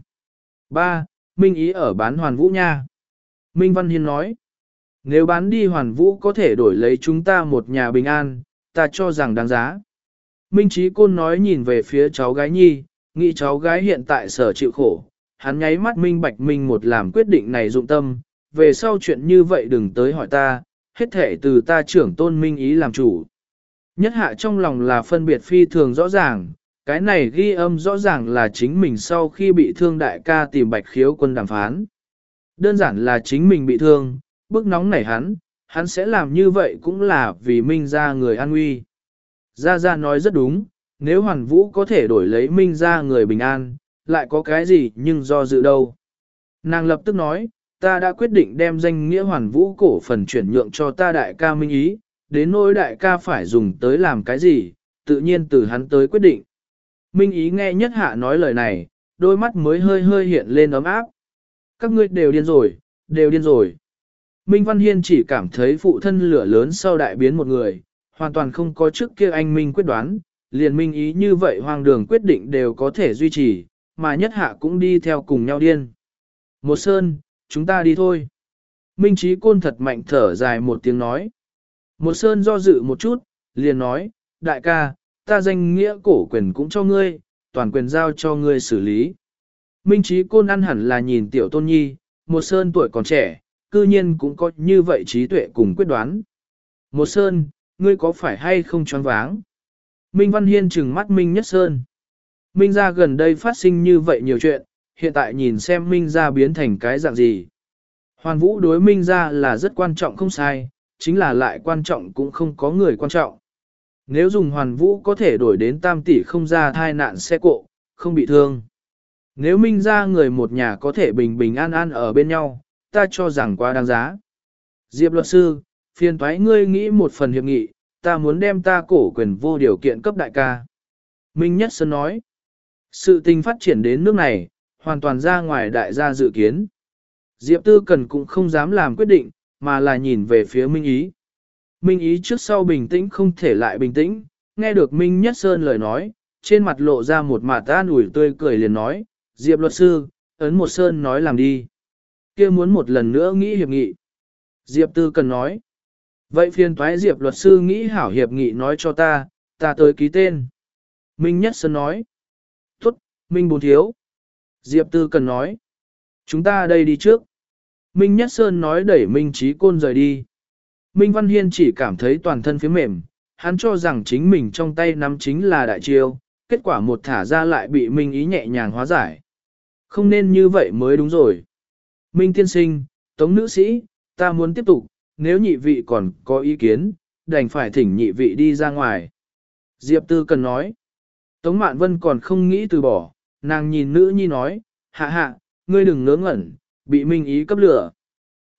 ba. Minh ý ở bán hoàn vũ nha. Minh Văn Hiên nói, nếu bán đi hoàn vũ có thể đổi lấy chúng ta một nhà bình an, ta cho rằng đáng giá. Minh Trí Côn nói nhìn về phía cháu gái nhi, nghĩ cháu gái hiện tại sở chịu khổ, hắn nháy mắt minh bạch minh một làm quyết định này dụng tâm, về sau chuyện như vậy đừng tới hỏi ta, hết thể từ ta trưởng tôn minh ý làm chủ. Nhất hạ trong lòng là phân biệt phi thường rõ ràng, cái này ghi âm rõ ràng là chính mình sau khi bị thương đại ca tìm bạch khiếu quân đàm phán. Đơn giản là chính mình bị thương, bức nóng nảy hắn, hắn sẽ làm như vậy cũng là vì minh ra người an nguy. Gia Gia nói rất đúng, nếu hoàn vũ có thể đổi lấy minh ra người bình an, lại có cái gì nhưng do dự đâu. Nàng lập tức nói, ta đã quyết định đem danh nghĩa hoàn vũ cổ phần chuyển nhượng cho ta đại ca minh ý, đến nỗi đại ca phải dùng tới làm cái gì, tự nhiên từ hắn tới quyết định. Minh ý nghe nhất hạ nói lời này, đôi mắt mới hơi hơi hiện lên ấm áp. Các ngươi đều điên rồi, đều điên rồi. Minh Văn Hiên chỉ cảm thấy phụ thân lửa lớn sau đại biến một người, hoàn toàn không có trước kia anh Minh quyết đoán, liền Minh ý như vậy hoang đường quyết định đều có thể duy trì, mà nhất hạ cũng đi theo cùng nhau điên. Một sơn, chúng ta đi thôi. Minh Trí Côn thật mạnh thở dài một tiếng nói. Một sơn do dự một chút, liền nói, đại ca, ta danh nghĩa cổ quyền cũng cho ngươi, toàn quyền giao cho ngươi xử lý. Minh Trí Côn ăn hẳn là nhìn tiểu tôn nhi, một sơn tuổi còn trẻ, cư nhiên cũng có như vậy trí tuệ cùng quyết đoán. Một sơn, ngươi có phải hay không choáng váng? Minh Văn Hiên trừng mắt Minh Nhất Sơn. Minh gia gần đây phát sinh như vậy nhiều chuyện, hiện tại nhìn xem Minh gia biến thành cái dạng gì. Hoàn vũ đối Minh gia là rất quan trọng không sai, chính là lại quan trọng cũng không có người quan trọng. Nếu dùng hoàn vũ có thể đổi đến tam tỷ không ra thai nạn xe cộ, không bị thương. Nếu Minh gia người một nhà có thể bình bình an an ở bên nhau, ta cho rằng quá đáng giá. Diệp luật sư, phiền thoái ngươi nghĩ một phần hiệp nghị, ta muốn đem ta cổ quyền vô điều kiện cấp đại ca. Minh Nhất Sơn nói, sự tình phát triển đến nước này, hoàn toàn ra ngoài đại gia dự kiến. Diệp Tư Cần cũng không dám làm quyết định, mà là nhìn về phía Minh Ý. Minh Ý trước sau bình tĩnh không thể lại bình tĩnh, nghe được Minh Nhất Sơn lời nói, trên mặt lộ ra một mặt an ủi tươi cười liền nói, Diệp luật sư, ấn một Sơn nói làm đi. Kia muốn một lần nữa nghĩ hiệp nghị. Diệp Tư Cần nói, vậy phiền toái Diệp luật sư nghĩ hảo hiệp nghị nói cho ta, ta tới ký tên. Minh Nhất Sơn nói, tốt, Minh Bốn Thiếu. Diệp Tư Cần nói, chúng ta đây đi trước. Minh Nhất Sơn nói đẩy Minh Trí Côn rời đi. Minh Văn Hiên chỉ cảm thấy toàn thân phía mềm, hắn cho rằng chính mình trong tay nắm chính là đại chiêu, kết quả một thả ra lại bị Minh ý nhẹ nhàng hóa giải. Không nên như vậy mới đúng rồi. Minh tiên sinh, Tống nữ sĩ, ta muốn tiếp tục, nếu nhị vị còn có ý kiến, đành phải thỉnh nhị vị đi ra ngoài. Diệp Tư Cần nói. Tống Mạn Vân còn không nghĩ từ bỏ, nàng nhìn nữ nhi nói, hạ hạ, ngươi đừng ngớ ngẩn, bị Minh ý cấp lửa.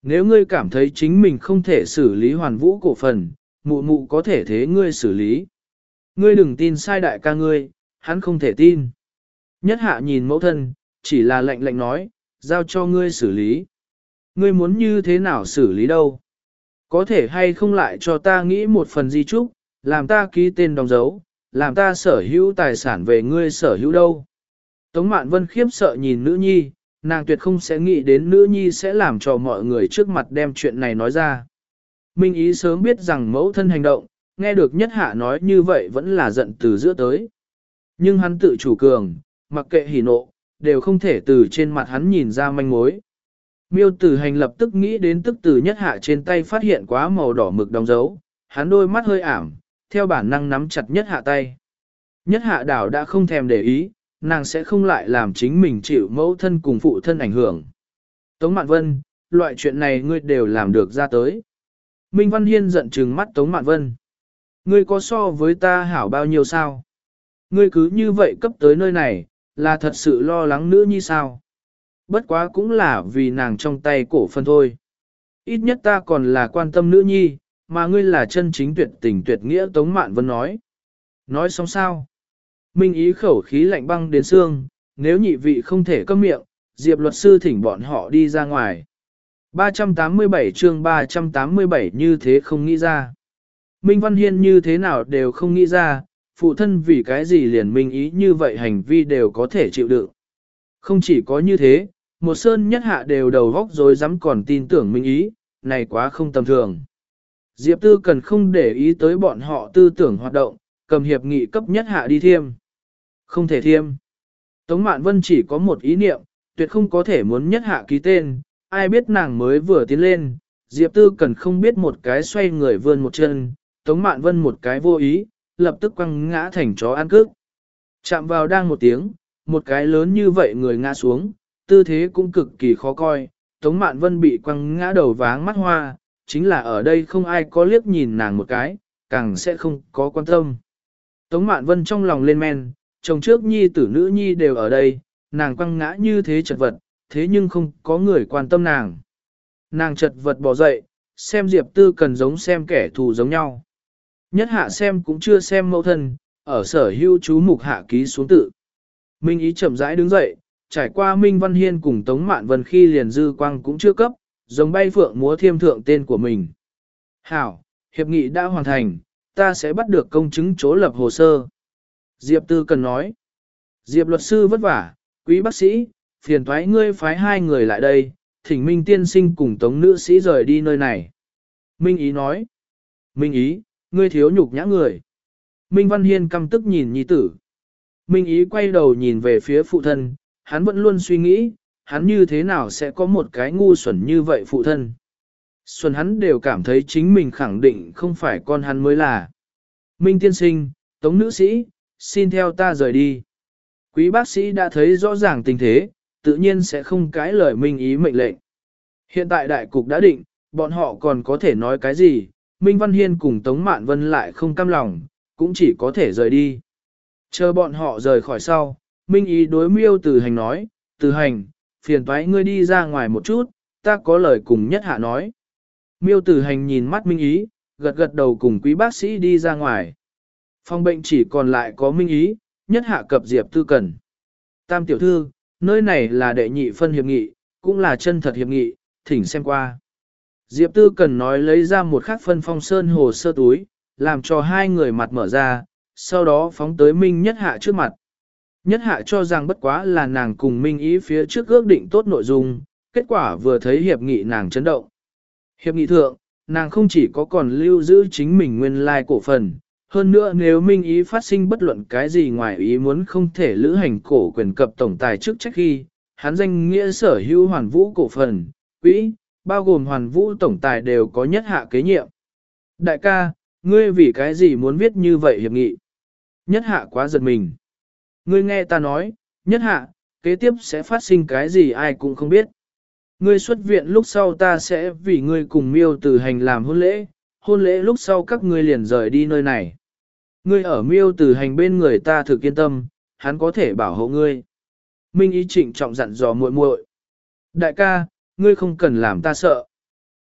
Nếu ngươi cảm thấy chính mình không thể xử lý hoàn vũ cổ phần, mụ mụ có thể thế ngươi xử lý. Ngươi đừng tin sai đại ca ngươi, hắn không thể tin. Nhất hạ nhìn mẫu thân, chỉ là lệnh lệnh nói, giao cho ngươi xử lý. Ngươi muốn như thế nào xử lý đâu? Có thể hay không lại cho ta nghĩ một phần di chúc, làm ta ký tên đóng dấu, làm ta sở hữu tài sản về ngươi sở hữu đâu? Tống Mạn Vân khiếp sợ nhìn nữ nhi, nàng tuyệt không sẽ nghĩ đến nữ nhi sẽ làm cho mọi người trước mặt đem chuyện này nói ra. Minh Ý sớm biết rằng mẫu thân hành động, nghe được nhất hạ nói như vậy vẫn là giận từ giữa tới. Nhưng hắn tự chủ cường, mặc kệ hỉ nộ, đều không thể từ trên mặt hắn nhìn ra manh mối. Miêu Tử Hành lập tức nghĩ đến tức từ nhất hạ trên tay phát hiện quá màu đỏ mực đóng dấu, hắn đôi mắt hơi ảm, theo bản năng nắm chặt nhất hạ tay. Nhất hạ đảo đã không thèm để ý, nàng sẽ không lại làm chính mình chịu mẫu thân cùng phụ thân ảnh hưởng. Tống Mạn Vân, loại chuyện này ngươi đều làm được ra tới. Minh Văn Hiên giận trừng mắt Tống Mạn Vân. Ngươi có so với ta hảo bao nhiêu sao? Ngươi cứ như vậy cấp tới nơi này, là thật sự lo lắng nữ nhi sao? Bất quá cũng là vì nàng trong tay cổ phần thôi. Ít nhất ta còn là quan tâm nữ nhi, mà ngươi là chân chính tuyệt tình tuyệt nghĩa Tống Mạn Vân nói. Nói xong sao? Minh Ý khẩu khí lạnh băng đến xương, nếu nhị vị không thể câm miệng, Diệp luật sư thỉnh bọn họ đi ra ngoài. ba trăm tám mươi bảy chương ba trăm tám mươi bảy như thế không nghĩ ra. Minh Văn Hiên như thế nào đều không nghĩ ra, phụ thân vì cái gì liền Minh Ý như vậy hành vi đều có thể chịu đựng. Không chỉ có như thế, một sơn nhất hạ đều đầu góc rồi dám còn tin tưởng Minh Ý, này quá không tầm thường. Diệp Tư cần không để ý tới bọn họ tư tưởng hoạt động, cầm hiệp nghị cấp nhất hạ đi thiêm. Không thể thiêm. Tống Mạn Vân chỉ có một ý niệm, tuyệt không có thể muốn nhất hạ ký tên, ai biết nàng mới vừa tiến lên, Diệp Tư cần không biết một cái xoay người vươn một chân, Tống Mạn Vân một cái vô ý, lập tức quăng ngã thành chó ăn cước. Chạm vào đang một tiếng, một cái lớn như vậy người ngã xuống, tư thế cũng cực kỳ khó coi, Tống Mạn Vân bị quăng ngã đầu váng mắt hoa, chính là ở đây không ai có liếc nhìn nàng một cái, càng sẽ không có quan tâm. Tống Mạn Vân trong lòng lên men, chồng trước nhi tử nữ nhi đều ở đây, nàng quăng ngã như thế chật vật, thế nhưng không có người quan tâm nàng. Nàng chật vật bỏ dậy, xem Diệp Tư cần giống xem kẻ thù giống nhau. Nhất hạ xem cũng chưa xem mẫu thân, ở sở hưu chú mục hạ ký xuống tự. Minh Ý chậm rãi đứng dậy, trải qua Minh Văn Hiên cùng Tống Mạn Vân khi liền dư quang cũng chưa cấp, giống bay phượng múa thiêm thượng tên của mình. Hảo, hiệp nghị đã hoàn thành, ta sẽ bắt được công chứng chỗ lập hồ sơ. Diệp Tư cần nói. Diệp luật sư vất vả, quý bác sĩ, phiền thoái ngươi phái hai người lại đây, thỉnh Minh tiên sinh cùng Tống nữ sĩ rời đi nơi này. Minh Ý nói. Minh Ý, ngươi thiếu nhục nhã người. Minh Văn Hiên căm tức nhìn nhi tử. Minh Ý quay đầu nhìn về phía phụ thân, hắn vẫn luôn suy nghĩ, hắn như thế nào sẽ có một cái ngu xuẩn như vậy phụ thân. Xuân hắn đều cảm thấy chính mình khẳng định không phải con hắn mới là. Minh tiên sinh, Tống nữ sĩ, xin theo ta rời đi. Quý bác sĩ đã thấy rõ ràng tình thế, tự nhiên sẽ không cãi lời Minh Ý mệnh lệnh. Hiện tại đại cục đã định, bọn họ còn có thể nói cái gì, Minh Văn Hiên cùng Tống Mạn Vân lại không cam lòng, cũng chỉ có thể rời đi. Chờ bọn họ rời khỏi sau, Minh Ý đối Miêu Tử Hành nói, Tử Hành, phiền toái ngươi đi ra ngoài một chút, ta có lời cùng nhất hạ nói. Miêu Tử Hành nhìn mắt Minh Ý, gật gật đầu cùng quý bác sĩ đi ra ngoài. Phòng bệnh chỉ còn lại có Minh Ý, nhất hạ cập Diệp Tư cần. Tam tiểu thư, nơi này là đệ nhị phân hiệp nghị, cũng là chân thật hiệp nghị, thỉnh xem qua. Diệp Tư cần nói lấy ra một khắc phân phong sơn hồ sơ túi, làm cho hai người mặt mở ra, sau đó phóng tới Minh Nhất Hạ trước mặt. Nhất Hạ cho rằng bất quá là nàng cùng Minh Ý phía trước ước định tốt nội dung, kết quả vừa thấy hiệp nghị nàng chấn động. Hiệp nghị thượng, nàng không chỉ có còn lưu giữ chính mình nguyên lai cổ phần, hơn nữa nếu Minh Ý phát sinh bất luận cái gì ngoài ý muốn không thể lữ hành cổ quyền cập tổng tài chức trách khi, hắn danh nghĩa sở hữu hoàn vũ cổ phần, quỹ, bao gồm hoàn vũ tổng tài đều có Nhất Hạ kế nhiệm. Đại ca, ngươi vì cái gì muốn viết như vậy hiệp nghị? Nhất Hạ quá giật mình. Ngươi nghe ta nói, Nhất Hạ, kế tiếp sẽ phát sinh cái gì ai cũng không biết. Ngươi xuất viện lúc sau ta sẽ vì ngươi cùng Miêu Tử Hành làm hôn lễ, hôn lễ lúc sau các ngươi liền rời đi nơi này. Ngươi ở Miêu Tử Hành bên người ta thực yên tâm, hắn có thể bảo hộ ngươi. Minh Ý trịnh trọng dặn dò muội muội. Đại ca, ngươi không cần làm ta sợ.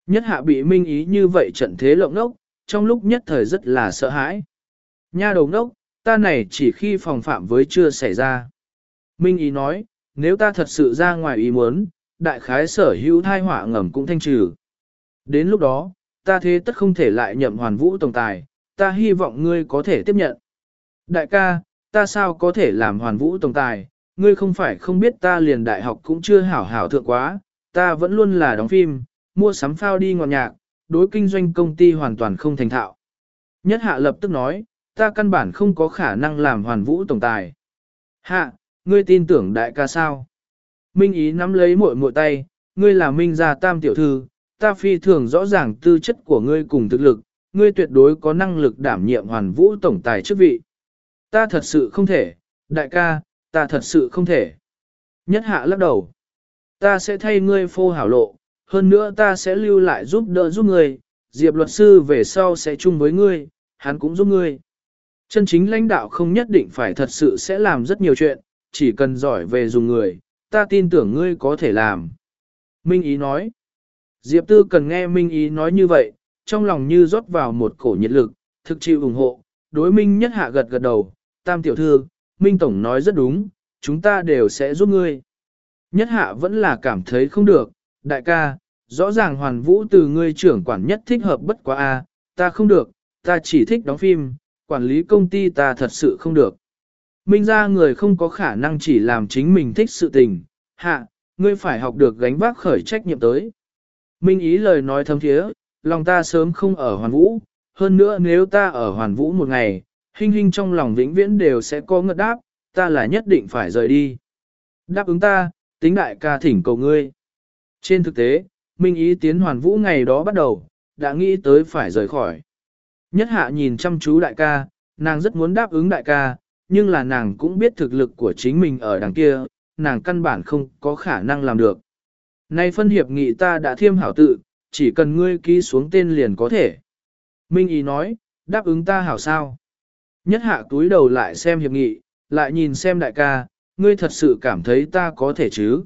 Nhất hạ bị Minh Ý như vậy trận thế lộng ngốc, trong lúc nhất thời rất là sợ hãi. Nha đầu ngốc, ta này chỉ khi phòng phạm với chưa xảy ra. Minh Ý nói, nếu ta thật sự ra ngoài ý muốn, đại khái sở hữu thai họa ngầm cũng thanh trừ. Đến lúc đó, ta thế tất không thể lại nhậm hoàn vũ tổng tài, ta hy vọng ngươi có thể tiếp nhận. Đại ca, ta sao có thể làm hoàn vũ tổng tài, ngươi không phải không biết ta liền đại học cũng chưa hảo hảo thượng quá, ta vẫn luôn là đóng phim, mua sắm phao đi ngọt nhạc, đối kinh doanh công ty hoàn toàn không thành thạo. Nhất hạ lập tức nói, ta căn bản không có khả năng làm hoàn vũ tổng tài. Hạ, ngươi tin tưởng đại ca sao? Minh Ý nắm lấy muội muội tay, ngươi là Minh gia tam tiểu thư, ta phi thường rõ ràng tư chất của ngươi cùng thực lực, ngươi tuyệt đối có năng lực đảm nhiệm hoàn vũ tổng tài chức vị. Ta thật sự không thể, đại ca, ta thật sự không thể. Nhất hạ lắc đầu. Ta sẽ thay ngươi phô hảo lộ, hơn nữa ta sẽ lưu lại giúp đỡ giúp ngươi, Diệp luật sư về sau sẽ chung với ngươi, hắn cũng giúp ngươi. Chân chính lãnh đạo không nhất định phải thật sự sẽ làm rất nhiều chuyện, chỉ cần giỏi về dùng người, ta tin tưởng ngươi có thể làm. Minh Ý nói. Diệp Tư cần nghe Minh Ý nói như vậy, trong lòng như rót vào một cổ nhiệt lực, thực chịu ủng hộ, đối Minh Nhất hạ gật gật đầu, tam tiểu thư, Minh Tổng nói rất đúng, chúng ta đều sẽ giúp ngươi. Nhất hạ vẫn là cảm thấy không được, đại ca, rõ ràng hoàn vũ từ ngươi trưởng quản nhất thích hợp bất quá a, ta không được, ta chỉ thích đóng phim, quản lý công ty ta thật sự không được. Minh ra người không có khả năng chỉ làm chính mình thích sự tình, hạ, ngươi phải học được gánh vác khởi trách nhiệm tới. Minh Ý lời nói thâm thiế, lòng ta sớm không ở hoàn vũ, hơn nữa nếu ta ở hoàn vũ một ngày, hình hình trong lòng vĩnh viễn đều sẽ có ngợt đáp, ta là nhất định phải rời đi. Đáp ứng ta, tính đại ca thỉnh cầu ngươi. Trên thực tế, Minh Ý tiến hoàn vũ ngày đó bắt đầu, đã nghĩ tới phải rời khỏi. Nhất hạ nhìn chăm chú đại ca, nàng rất muốn đáp ứng đại ca, nhưng là nàng cũng biết thực lực của chính mình ở đằng kia, nàng căn bản không có khả năng làm được. Nay phân hiệp nghị ta đã thiêm hảo tự, chỉ cần ngươi ký xuống tên liền có thể. Minh Ý nói, đáp ứng ta hảo sao. Nhất hạ túi đầu lại xem hiệp nghị, lại nhìn xem đại ca, ngươi thật sự cảm thấy ta có thể chứ.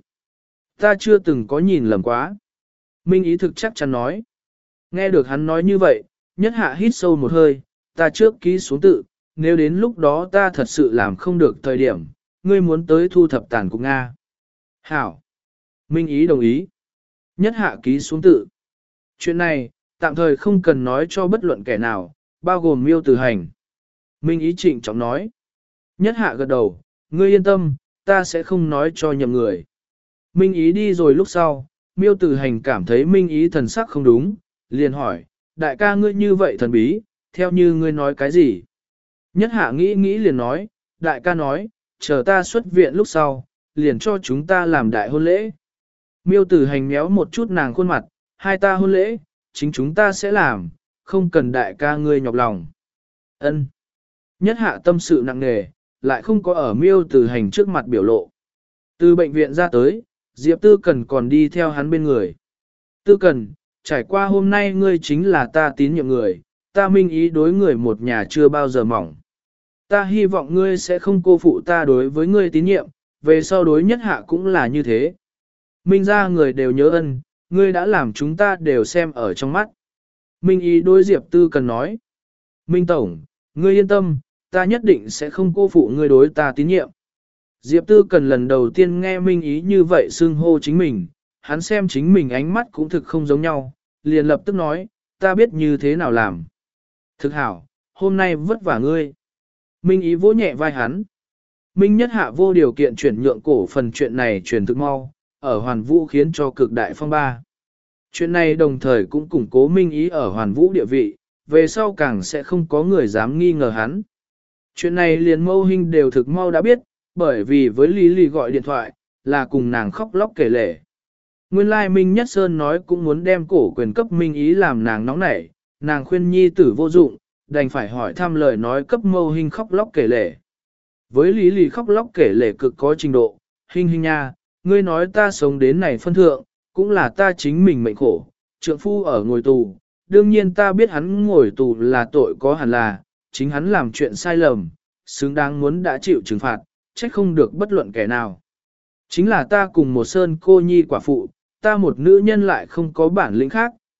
Ta chưa từng có nhìn lầm quá. Minh Ý thực chắc chắn nói. Nghe được hắn nói như vậy, nhất hạ hít sâu một hơi, ta trước ký xuống tự, nếu đến lúc đó ta thật sự làm không được thời điểm, ngươi muốn tới thu thập tàn cục Nga. Hảo. Minh Ý đồng ý. Nhất hạ ký xuống tự. Chuyện này, tạm thời không cần nói cho bất luận kẻ nào, bao gồm Miêu Tử Hành. Minh Ý trịnh trọng nói. Nhất hạ gật đầu, ngươi yên tâm, ta sẽ không nói cho nhầm người. Minh Ý đi rồi lúc sau, Miêu Tử Hành cảm thấy Minh Ý thần sắc không đúng, liền hỏi, đại ca ngươi như vậy thần bí, theo như ngươi nói cái gì? Nhất hạ nghĩ nghĩ liền nói, đại ca nói, chờ ta xuất viện lúc sau, liền cho chúng ta làm đại hôn lễ. Miêu Tử Hành méo một chút nàng khuôn mặt, hai ta hôn lễ, chính chúng ta sẽ làm, không cần đại ca ngươi nhọc lòng. Ân. Nhất hạ tâm sự nặng nề, lại không có ở Miêu Tử Hành trước mặt biểu lộ. Từ bệnh viện ra tới, Diệp Tư Cần còn đi theo hắn bên người. Tư Cần, trải qua hôm nay ngươi chính là ta tín nhiệm người, ta Minh Ý đối người một nhà chưa bao giờ mỏng. Ta hy vọng ngươi sẽ không cô phụ ta đối với ngươi tín nhiệm, về sau đối nhất hạ cũng là như thế. Minh ra người đều nhớ ân, ngươi đã làm chúng ta đều xem ở trong mắt. Minh Ý đối Diệp Tư Cần nói. Minh Tổng, ngươi yên tâm, ta nhất định sẽ không cô phụ ngươi đối ta tín nhiệm. Diệp Tư Cần lần đầu tiên nghe Minh Ý như vậy xưng hô chính mình, hắn xem chính mình ánh mắt cũng thực không giống nhau, liền lập tức nói, ta biết như thế nào làm. Thực hảo, hôm nay vất vả ngươi. Minh Ý vỗ nhẹ vai hắn. Minh Nhất hạ vô điều kiện chuyển nhượng cổ phần chuyện này truyền thực mau, ở Hoàn Vũ khiến cho cực đại phong ba. Chuyện này đồng thời cũng củng cố Minh Ý ở Hoàn Vũ địa vị, về sau càng sẽ không có người dám nghi ngờ hắn. Chuyện này liền Mâu Hinh đều thực mau đã biết, bởi vì với Lý Lý gọi điện thoại, là cùng nàng khóc lóc kể lể. Nguyên lai Minh Nhất Sơn nói cũng muốn đem cổ quyền cấp Minh Ý làm nàng nóng nảy, nàng khuyên nhi tử vô dụng, đành phải hỏi thăm lời nói cấp Mâu Hinh khóc lóc kể lể. Với Lý Lý khóc lóc kể lể cực có trình độ, Hinh Hinh nha, ngươi nói ta sống đến này phân thượng, cũng là ta chính mình mệnh khổ, trượng phu ở ngồi tù, đương nhiên ta biết hắn ngồi tù là tội có hẳn là, chính hắn làm chuyện sai lầm, xứng đáng muốn đã chịu trừng phạt, trách không được bất luận kẻ nào. Chính là ta cùng một sơn cô nhi quả phụ, ta một nữ nhân lại không có bản lĩnh khác,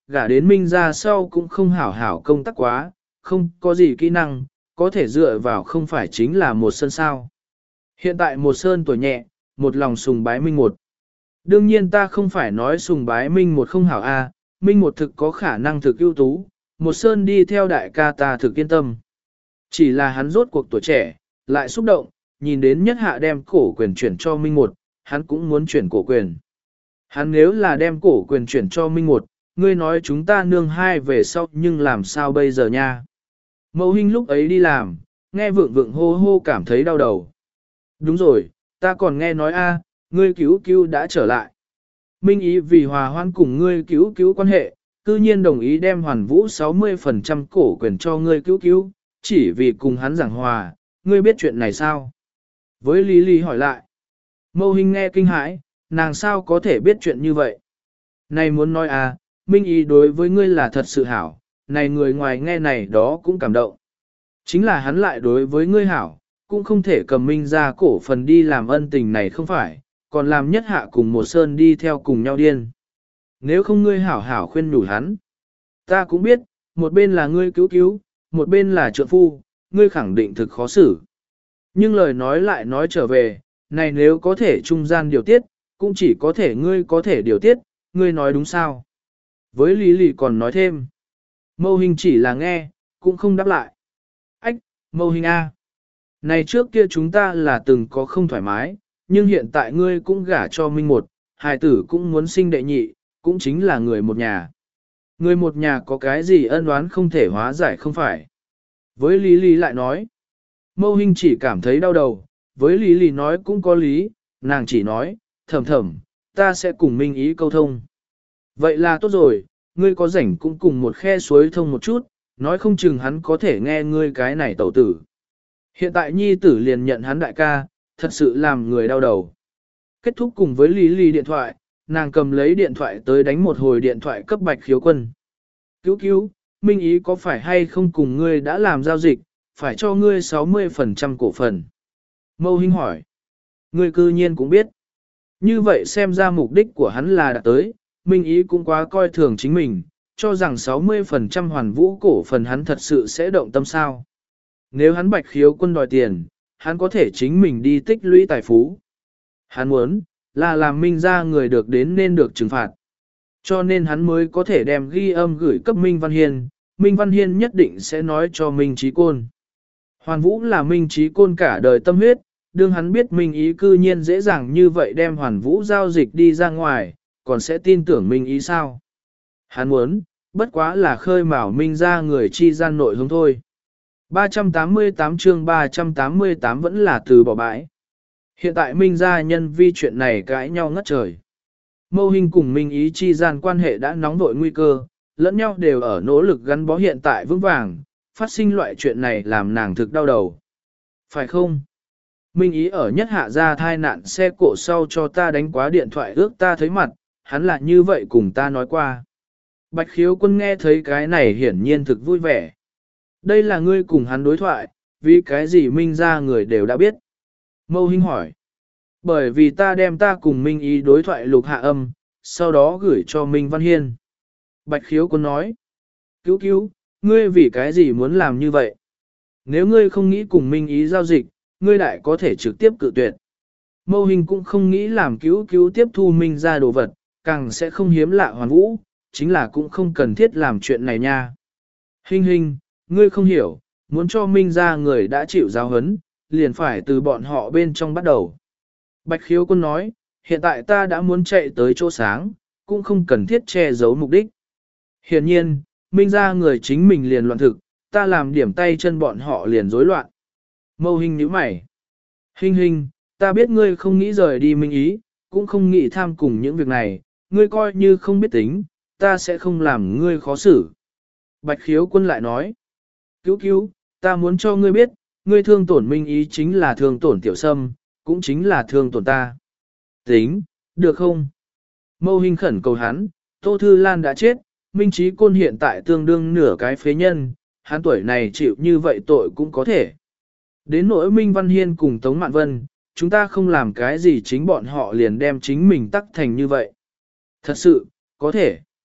gả đến Minh ra sau cũng không hảo hảo công tác quá, không có gì kỹ năng, có thể dựa vào không phải chính là một sơn sao. Hiện tại một sơn tuổi nhẹ, một lòng sùng bái Minh một. Đương nhiên ta không phải nói sùng bái Minh một không hảo a, Minh một thực có khả năng thực ưu tú, một sơn đi theo đại ca ta thực yên tâm. Chỉ là hắn rốt cuộc tuổi trẻ, lại xúc động, nhìn đến nhất hạ đem cổ quyền chuyển cho Minh một, hắn cũng muốn chuyển cổ quyền. Hắn nếu là đem cổ quyền chuyển cho Minh một, ngươi nói chúng ta nương hai về sau nhưng làm sao bây giờ nha. Mẫu Hinh lúc ấy đi làm, nghe vượng vượng hô hô cảm thấy đau đầu. Đúng rồi, ta còn nghe nói a, ngươi cứu cứu đã trở lại. Minh ý vì hòa hoan cùng ngươi cứu cứu quan hệ, cư nhiên đồng ý đem hoàn vũ sáu mươi phần trăm cổ quyền cho ngươi cứu cứu, chỉ vì cùng hắn giảng hòa, ngươi biết chuyện này sao? Với Lý Lý hỏi lại. Mâu Hinh nghe kinh hãi, nàng sao có thể biết chuyện như vậy? Này muốn nói à, Minh ý đối với ngươi là thật sự hảo, này người ngoài nghe này đó cũng cảm động. Chính là hắn lại đối với ngươi hảo, cũng không thể cầm Minh ra cổ phần đi làm ân tình này không phải, còn làm nhất hạ cùng một sơn đi theo cùng nhau điên. Nếu không ngươi hảo hảo khuyên nhủ hắn. Ta cũng biết, một bên là ngươi cứu cứu, một bên là trượng phu, ngươi khẳng định thực khó xử. Nhưng lời nói lại nói trở về, này nếu có thể trung gian điều tiết, cũng chỉ có thể ngươi có thể điều tiết, ngươi nói đúng sao. Với Lý Lì còn nói thêm. Mâu Hinh chỉ là nghe, cũng không đáp lại. Ách, Mâu Hinh A. Này trước kia chúng ta là từng có không thoải mái, nhưng hiện tại ngươi cũng gả cho Minh một, hài tử cũng muốn sinh đệ nhị, cũng chính là người một nhà. Người một nhà có cái gì ân oán không thể hóa giải không phải. Với Lý Lý lại nói, Mâu Hinh chỉ cảm thấy đau đầu, với Lý Lý nói cũng có lý, nàng chỉ nói, thầm thầm, ta sẽ cùng Minh ý câu thông. Vậy là tốt rồi, ngươi có rảnh cũng cùng một khe suối thông một chút, nói không chừng hắn có thể nghe ngươi cái này tẩu tử. Hiện tại nhi tử liền nhận hắn đại ca, thật sự làm người đau đầu. Kết thúc cùng với Lý Lý điện thoại, nàng cầm lấy điện thoại tới đánh một hồi điện thoại cấp Bạch Khiếu Quân. Cứu cứu, Minh ý có phải hay không cùng ngươi đã làm giao dịch, phải cho ngươi sáu mươi phần trăm cổ phần. Mâu Hinh hỏi. Ngươi cư nhiên cũng biết. Như vậy xem ra mục đích của hắn là đã tới, Minh ý cũng quá coi thường chính mình, cho rằng sáu mươi phần trăm hoàn vũ cổ phần hắn thật sự sẽ động tâm sao. Nếu hắn Bạch Khiếu Quân đòi tiền, hắn có thể chính mình đi tích lũy tài phú. Hắn muốn, là làm Minh ra người được đến nên được trừng phạt. Cho nên hắn mới có thể đem ghi âm gửi cấp Minh Văn Hiên, Minh Văn Hiên nhất định sẽ nói cho Minh Trí Côn. Hoàn Vũ là Minh Trí Côn cả đời tâm huyết, đương hắn biết Minh ý cư nhiên dễ dàng như vậy đem Hoàn Vũ giao dịch đi ra ngoài, còn sẽ tin tưởng Minh ý sao. Hắn muốn, bất quá là khơi mào Minh ra người chi gian nội hướng thôi. ba trăm tám mươi tám chương ba trăm tám mươi tám vẫn là từ bỏ bãi. Hiện tại Minh gia nhân vi chuyện này cãi nhau ngất trời. Mâu Hinh cùng Minh ý chi gian quan hệ đã nóng vội nguy cơ, lẫn nhau đều ở nỗ lực gắn bó hiện tại vững vàng, phát sinh loại chuyện này làm nàng thực đau đầu. Phải không? Minh ý ở nhất hạ ra thai nạn xe cộ sau cho ta đánh quá điện thoại ước ta thấy mặt, hắn là như vậy cùng ta nói qua. Bạch Khiếu Quân nghe thấy cái này hiển nhiên thực vui vẻ. Đây là ngươi cùng hắn đối thoại, vì cái gì Minh ra người đều đã biết. Mâu Hinh hỏi. Bởi vì ta đem ta cùng Minh ý đối thoại lục hạ âm, sau đó gửi cho Minh Văn Hiên. Bạch Khiếu Quân nói. Cứu cứu, ngươi vì cái gì muốn làm như vậy? Nếu ngươi không nghĩ cùng Minh ý giao dịch, ngươi đại có thể trực tiếp cự tuyệt. Mâu Hinh cũng không nghĩ làm cứu cứu tiếp thu Minh ra đồ vật, càng sẽ không hiếm lạ Hoàn Vũ, chính là cũng không cần thiết làm chuyện này nha. Hinh Hinh, ngươi không hiểu, muốn cho Minh ra người đã chịu giáo huấn, liền phải từ bọn họ bên trong bắt đầu. Bạch Khiếu Quân nói, hiện tại ta đã muốn chạy tới chỗ sáng, cũng không cần thiết che giấu mục đích. Hiển nhiên, Minh ra người chính mình liền loạn thực, ta làm điểm tay chân bọn họ liền rối loạn. Mâu Hinh nhíu mày. Hinh Hinh, ta biết ngươi không nghĩ rời đi Minh ý, cũng không nghĩ tham cùng những việc này, ngươi coi như không biết tính, ta sẽ không làm ngươi khó xử. Bạch Khiếu Quân lại nói, cứu cứu, ta muốn cho ngươi biết, ngươi thương tổn Minh ý chính là thương tổn Tiểu Sâm, cũng chính là thương tổn ta. Tính, được không? Mâu Hinh khẩn cầu hắn, Tô Thư Lan đã chết, Minh Trí Côn hiện tại tương đương nửa cái phế nhân, hắn tuổi này chịu như vậy tội cũng có thể. Đến nỗi Minh Văn Hiên cùng Tống Mạn Vân, chúng ta không làm cái gì chính bọn họ liền đem chính mình tắc thành như vậy. Thật sự, có thể.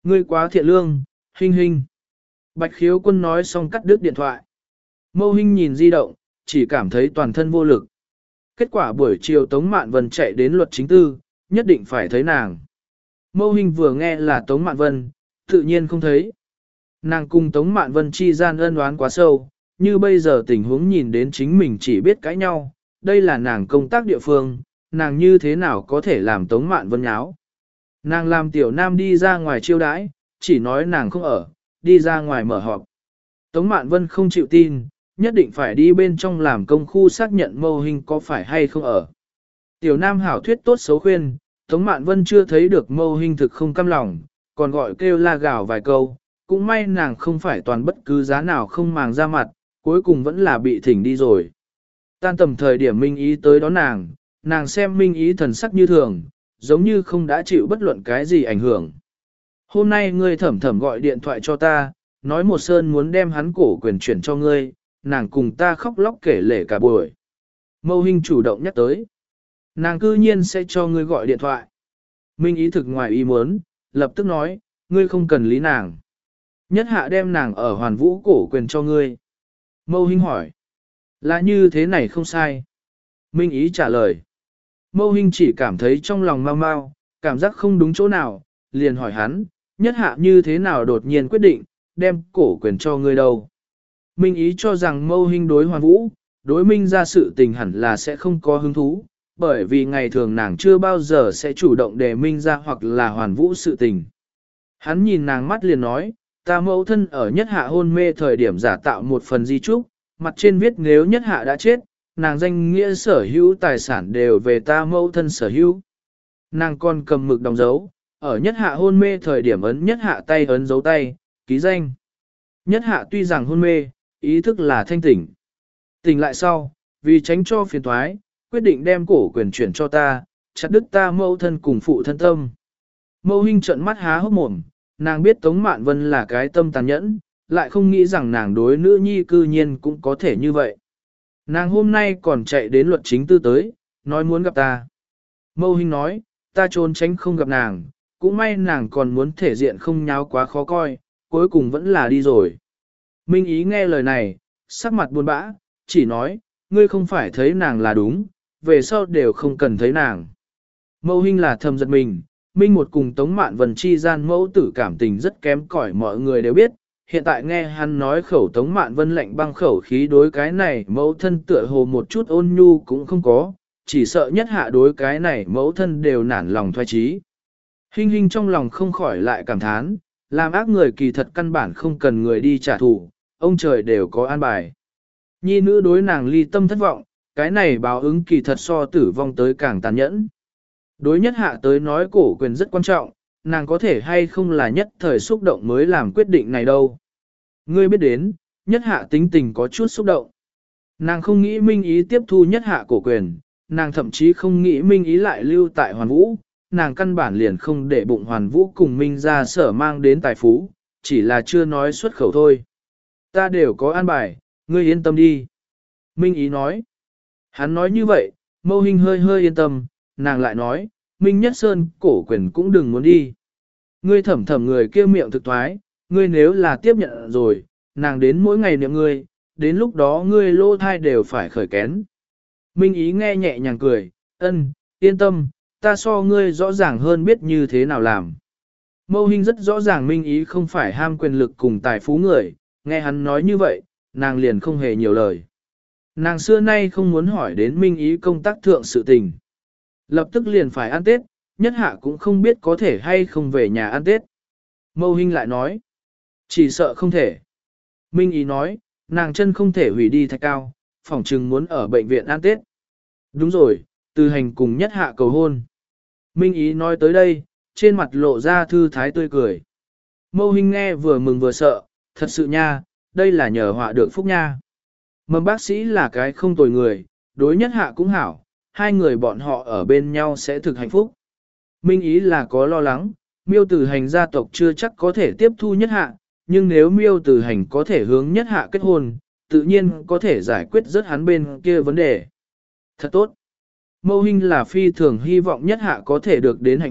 Ngươi quá thiện lương, Hinh Hinh. Bạch khiếu quân nói xong cắt đứt điện thoại. Mâu Hinh nhìn di động, chỉ cảm thấy toàn thân vô lực. Kết quả buổi chiều Tống Mạn Vân chạy đến luật chính tư, nhất định phải thấy nàng. Mâu Hinh vừa nghe là Tống Mạn Vân, tự nhiên không thấy. Nàng cùng Tống Mạn Vân chi gian ân oán quá sâu, như bây giờ tình huống nhìn đến chính mình chỉ biết cãi nhau, đây là nàng công tác địa phương, nàng như thế nào có thể làm Tống Mạn Vân nháo. Nàng làm tiểu nam đi ra ngoài chiêu đãi, chỉ nói nàng không ở, đi ra ngoài mở họp. Tống Mạn Vân không chịu tin, nhất định phải đi bên trong làm công khu xác nhận Mâu Hinh có phải hay không ở. Tiểu nam hảo thuyết tốt xấu khuyên, Tống Mạn Vân chưa thấy được Mâu Hinh thực không căm lòng, còn gọi kêu la gào vài câu, cũng may nàng không phải toàn bất cứ giá nào không màng ra mặt, cuối cùng vẫn là bị thỉnh đi rồi. Tan tầm thời điểm Minh Ý tới đón nàng, nàng xem Minh Ý thần sắc như thường, giống như không đã chịu bất luận cái gì ảnh hưởng. Hôm nay ngươi thẩm thẩm gọi điện thoại cho ta, nói một sơn muốn đem hắn cổ quyền chuyển cho ngươi, nàng cùng ta khóc lóc kể lể cả buổi. Mâu Hinh chủ động nhắc tới. Nàng cư nhiên sẽ cho ngươi gọi điện thoại. Minh Ý thực ngoài ý muốn, lập tức nói, ngươi không cần lý nàng. Nhất hạ đem nàng ở hoàn vũ cổ quyền cho ngươi. Mâu Hinh hỏi. Là như thế này không sai. Minh Ý trả lời. Mâu Hinh chỉ cảm thấy trong lòng mau mau, cảm giác không đúng chỗ nào, liền hỏi hắn, nhất hạ như thế nào đột nhiên quyết định, đem cổ quyền cho ngươi đâu. Minh Ý cho rằng Mâu Hinh đối hoàn vũ, đối Minh ra sự tình hẳn là sẽ không có hứng thú, bởi vì ngày thường nàng chưa bao giờ sẽ chủ động đề Minh ra hoặc là hoàn vũ sự tình. Hắn nhìn nàng mắt liền nói, ta mẫu thân ở nhất hạ hôn mê thời điểm giả tạo một phần di chúc, mặt trên viết nếu nhất hạ đã chết, nàng danh nghĩa sở hữu tài sản đều về ta mẫu thân sở hữu. Nàng còn cầm mực đóng dấu, ở nhất hạ hôn mê thời điểm ấn nhất hạ tay ấn dấu tay, ký danh. Nhất hạ tuy rằng hôn mê, ý thức là thanh tỉnh. Tỉnh lại sau, vì tránh cho phiền toái, quyết định đem cổ quyền chuyển cho ta, chặt đứt ta mẫu thân cùng phụ thân tâm. Mâu Hinh trợn mắt há hốc mồm, nàng biết Tống Mạn Vân là cái tâm tàn nhẫn, lại không nghĩ rằng nàng đối nữ nhi cư nhiên cũng có thể như vậy. Nàng hôm nay còn chạy đến luật chính tư tới, nói muốn gặp ta. Mâu Hinh nói, ta trốn tránh không gặp nàng, cũng may nàng còn muốn thể diện không nháo quá khó coi, cuối cùng vẫn là đi rồi. Minh Ý nghe lời này, sắc mặt buồn bã, chỉ nói, ngươi không phải thấy nàng là đúng, về sau đều không cần thấy nàng. Mâu Hinh là thầm giật mình, Minh một cùng Tống Mạn Vân chi gian mẫu tử cảm tình rất kém cỏi mọi người đều biết, hiện tại nghe hắn nói khẩu Tống Mạn Vân lạnh băng khẩu khí đối cái này mẫu thân tựa hồ một chút ôn nhu cũng không có, chỉ sợ nhất hạ đối cái này mẫu thân đều nản lòng thoái trí. Hinh Hinh trong lòng không khỏi lại cảm thán, làm ác người kỳ thật căn bản không cần người đi trả thù, ông trời đều có an bài. Nhi nữ đối nàng ly tâm thất vọng, cái này báo ứng kỳ thật so tử vong tới càng tàn nhẫn. Đối nhất hạ tới nói cổ quyền rất quan trọng, nàng có thể hay không là nhất thời xúc động mới làm quyết định này đâu. Ngươi biết đến, nhất hạ tính tình có chút xúc động. Nàng không nghĩ Minh Ý tiếp thu nhất hạ cổ quyền, nàng thậm chí không nghĩ Minh Ý lại lưu tại Hoàn Vũ, nàng căn bản liền không để bụng Hoàn Vũ cùng Minh ra sở mang đến tài phú, chỉ là chưa nói xuất khẩu thôi. Ta đều có an bài, ngươi yên tâm đi. Minh Ý nói. Hắn nói như vậy, Mâu Hinh hơi hơi yên tâm, nàng lại nói, Minh Nhất Sơn cổ quyền cũng đừng muốn đi. Ngươi thẩm thẩm người kia miệng thực thoái, ngươi nếu là tiếp nhận rồi, nàng đến mỗi ngày niệm ngươi, đến lúc đó ngươi lô thai đều phải khởi kén. Minh Ý nghe nhẹ nhàng cười, ân, yên tâm, ta so ngươi rõ ràng hơn biết như thế nào làm. Mâu Hinh rất rõ ràng Minh Ý không phải ham quyền lực cùng tài phú người, nghe hắn nói như vậy, nàng liền không hề nhiều lời. Nàng xưa nay không muốn hỏi đến Minh Ý công tác thượng sự tình. Lập tức liền phải ăn Tết, nhất hạ cũng không biết có thể hay không về nhà ăn Tết. Mâu Hinh lại nói, chỉ sợ không thể. Minh Ý nói, nàng chân không thể hủy đi thạch cao, phỏng chừng muốn ở bệnh viện ăn Tết. Đúng rồi, từ hành cùng nhất hạ cầu hôn. Minh Ý nói tới đây, trên mặt lộ ra thư thái tươi cười. Mâu Hinh nghe vừa mừng vừa sợ, thật sự nha, đây là nhờ họa được phúc nha. Mầm bác sĩ là cái không tồi người, đối nhất hạ cũng hảo, hai người bọn họ ở bên nhau sẽ thực hạnh phúc. Minh Ý là có lo lắng, miêu tử hành gia tộc chưa chắc có thể tiếp thu nhất hạ, nhưng nếu miêu tử hành có thể hướng nhất hạ kết hôn, tự nhiên có thể giải quyết rất hắn bên kia vấn đề. Thật tốt. Mâu Hinh là phi thường hy vọng nhất hạ có thể được đến hạnh phúc,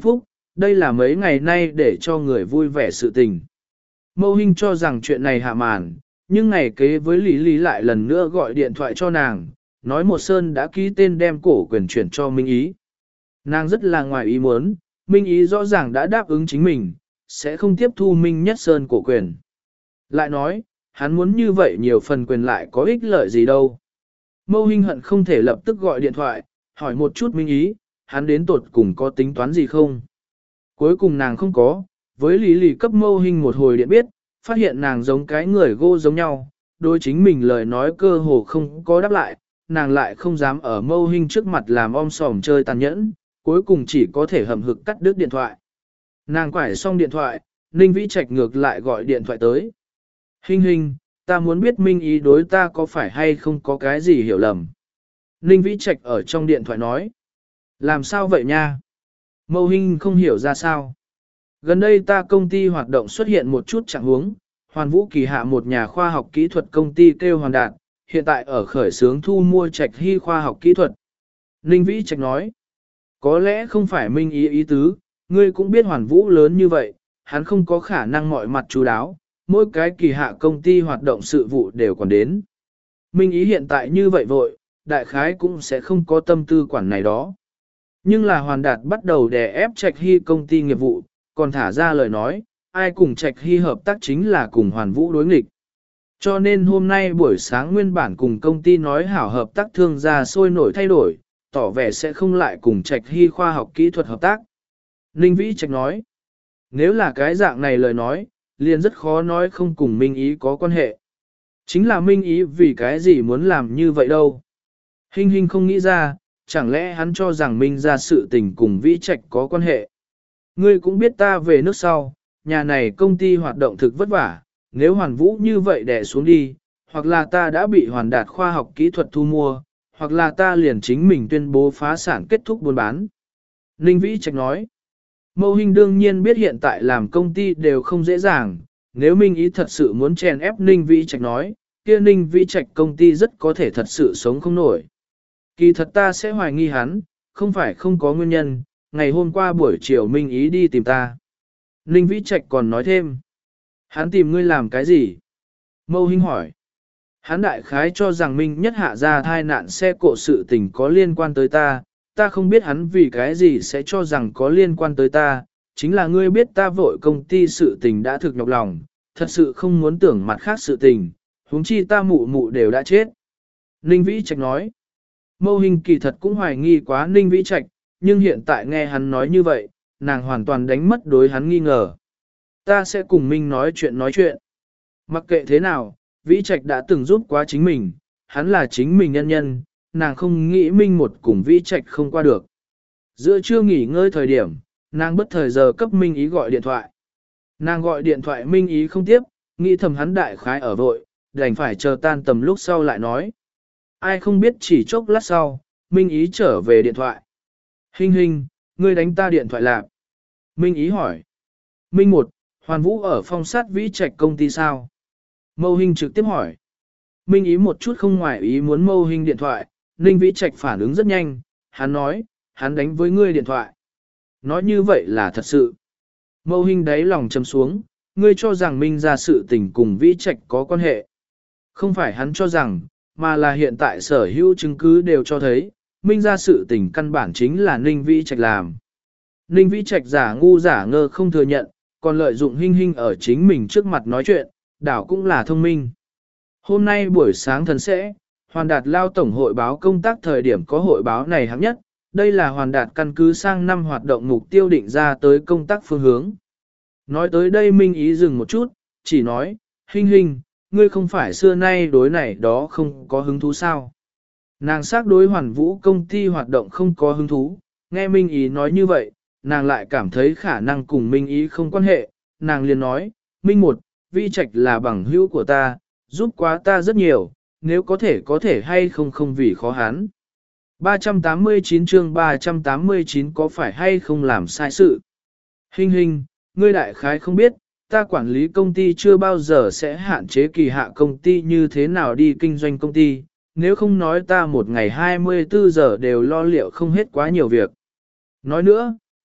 đây là mấy ngày nay để cho người vui vẻ sự tình. Mâu Hinh cho rằng chuyện này hạ màn, nhưng ngày kế với Lý Lý lại lần nữa gọi điện thoại cho nàng, nói một Sơn đã ký tên đem cổ quyền chuyển cho Minh Ý. Nàng rất là ngoài ý muốn, Minh Ý rõ ràng đã đáp ứng chính mình, sẽ không tiếp thu Minh Nhất Sơn cổ quyền. Lại nói, hắn muốn như vậy nhiều phần quyền lại có ích lợi gì đâu. Mâu Hinh hận không thể lập tức gọi điện thoại, hỏi một chút Minh Ý, hắn đến tột cùng có tính toán gì không. Cuối cùng nàng không có, với Lý Lý cấp Mâu Hinh một hồi điện biết, phát hiện nàng giống cái người gô giống nhau, đối chính mình lời nói cơ hồ không có đáp lại, nàng lại không dám ở Mâu Hinh trước mặt làm om sòm chơi tàn nhẫn, cuối cùng chỉ có thể hầm hực cắt đứt điện thoại. Nàng quải xong điện thoại, Ninh Vĩ Trạch ngược lại gọi điện thoại tới. Hinh Hinh, ta muốn biết Minh Ý đối ta có phải hay không có cái gì hiểu lầm. Ninh Vĩ Trạch ở trong điện thoại nói. Làm sao vậy nha? Mâu Hinh không hiểu ra sao. Gần đây ta công ty hoạt động xuất hiện một chút trạng huống, Hoàn Vũ kỳ hạ một nhà khoa học kỹ thuật công ty kêu Hoàn Đạt, hiện tại ở khởi xướng thu mua Trạch Hy khoa học kỹ thuật. Ninh Vĩ Trạch nói, có lẽ không phải Minh Ý ý tứ, ngươi cũng biết Hoàn Vũ lớn như vậy, hắn không có khả năng mọi mặt chú đáo, mỗi cái kỳ hạ công ty hoạt động sự vụ đều còn đến. Minh Ý hiện tại như vậy vội, đại khái cũng sẽ không có tâm tư quản này đó. Nhưng là Hoàn Đạt bắt đầu đè ép Trạch Hy công ty nghiệp vụ, còn thả ra lời nói, ai cùng Trạch Hy hợp tác chính là cùng Hoàn Vũ đối nghịch. Cho nên hôm nay buổi sáng nguyên bản cùng công ty nói hảo hợp tác thương gia sôi nổi thay đổi, tỏ vẻ sẽ không lại cùng Trạch Hy khoa học kỹ thuật hợp tác. Ninh Vĩ Trạch nói, nếu là cái dạng này lời nói, liền rất khó nói không cùng Minh Ý có quan hệ. Chính là Minh Ý vì cái gì muốn làm như vậy đâu. Hinh Hinh không nghĩ ra, chẳng lẽ hắn cho rằng Minh ra sự tình cùng Vĩ Trạch có quan hệ. Ngươi cũng biết ta về nước sau, nhà này công ty hoạt động thực vất vả, nếu Hoàn Vũ như vậy đè xuống đi, hoặc là ta đã bị Hoàn Đạt khoa học kỹ thuật thu mua, hoặc là ta liền chính mình tuyên bố phá sản kết thúc buôn bán. Ninh Vĩ Trạch nói, Mâu Hinh đương nhiên biết hiện tại làm công ty đều không dễ dàng, nếu Minh Ý thật sự muốn chèn ép Ninh Vĩ Trạch nói, kia Ninh Vĩ Trạch công ty rất có thể thật sự sống không nổi. Kỳ thật ta sẽ hoài nghi hắn, không phải không có nguyên nhân, ngày hôm qua buổi chiều Minh Ý đi tìm ta. Ninh Vĩ Trạch còn nói thêm, hắn tìm ngươi làm cái gì? Mâu Hinh hỏi, hắn đại khái cho rằng Minh Nhất hạ ra thai nạn xe cộ sự tình có liên quan tới ta, ta không biết hắn vì cái gì sẽ cho rằng có liên quan tới ta, chính là ngươi biết ta vội công ty sự tình đã thực nhọc lòng, thật sự không muốn tưởng mặt khác sự tình, huống chi ta mụ mụ đều đã chết. Ninh Vĩ Trạch nói, Mâu Hinh kỳ thật cũng hoài nghi quá Ninh Vĩ Trạch, nhưng hiện tại nghe hắn nói như vậy, nàng hoàn toàn đánh mất đối hắn nghi ngờ. Ta sẽ cùng Minh nói chuyện nói chuyện. Mặc kệ thế nào, Vĩ Trạch đã từng giúp quá chính mình, hắn là chính mình nhân nhân, nàng không nghĩ Minh một cùng Vĩ Trạch không qua được. Giữa trưa nghỉ ngơi thời điểm, nàng bất thời giờ cấp Minh Ý gọi điện thoại. Nàng gọi điện thoại Minh Ý không tiếp, nghĩ thầm hắn đại khái ở vội, đành phải chờ tan tầm lúc sau lại nói. Ai không biết chỉ chốc lát sau, Minh Ý trở về điện thoại. Hinh Hinh, ngươi đánh ta điện thoại lạc. Minh Ý hỏi. Minh một, Hoàn Vũ ở phong sát Vĩ Trạch công ty sao? Mâu Hinh trực tiếp hỏi. Minh Ý một chút không ngoài ý muốn Mâu Hinh điện thoại, Ninh Vĩ Trạch phản ứng rất nhanh, hắn nói, hắn đánh với ngươi điện thoại. Nói như vậy là thật sự. Mâu Hinh đáy lòng châm xuống, ngươi cho rằng Minh ra sự tình cùng Vĩ Trạch có quan hệ. Không phải hắn cho rằng, mà là hiện tại sở hữu chứng cứ đều cho thấy, Minh ra sự tình căn bản chính là Ninh Vĩ Trạch làm. Ninh Vĩ Trạch giả ngu giả ngơ không thừa nhận, còn lợi dụng Hinh Hinh ở chính mình trước mặt nói chuyện, đảo cũng là thông minh. Hôm nay buổi sáng thần sẽ, Hoàn Đạt lao tổng hội báo công tác thời điểm có hội báo này hạng nhất, đây là Hoàn Đạt căn cứ sang năm hoạt động mục tiêu định ra tới công tác phương hướng. Nói tới đây Minh Ý dừng một chút, chỉ nói, Hinh Hinh, ngươi không phải xưa nay đối này đó không có hứng thú sao. Nàng xác đối Hoàn Vũ công ty hoạt động không có hứng thú, nghe Minh Ý nói như vậy, nàng lại cảm thấy khả năng cùng Minh Ý không quan hệ, nàng liền nói, Minh một, Vĩ Trạch là bằng hữu của ta, giúp quá ta rất nhiều, nếu có thể có thể hay không không vì khó hắn. ba trăm tám mươi chín chương ba trăm tám mươi chín có phải hay không làm sai sự. Hinh Hinh, ngươi đại khái không biết, ta quản lý công ty chưa bao giờ sẽ hạn chế kỳ hạ công ty như thế nào đi kinh doanh công ty, nếu không nói ta một ngày hai mươi bốn giờ đều lo liệu không hết quá nhiều việc. Nói nữa,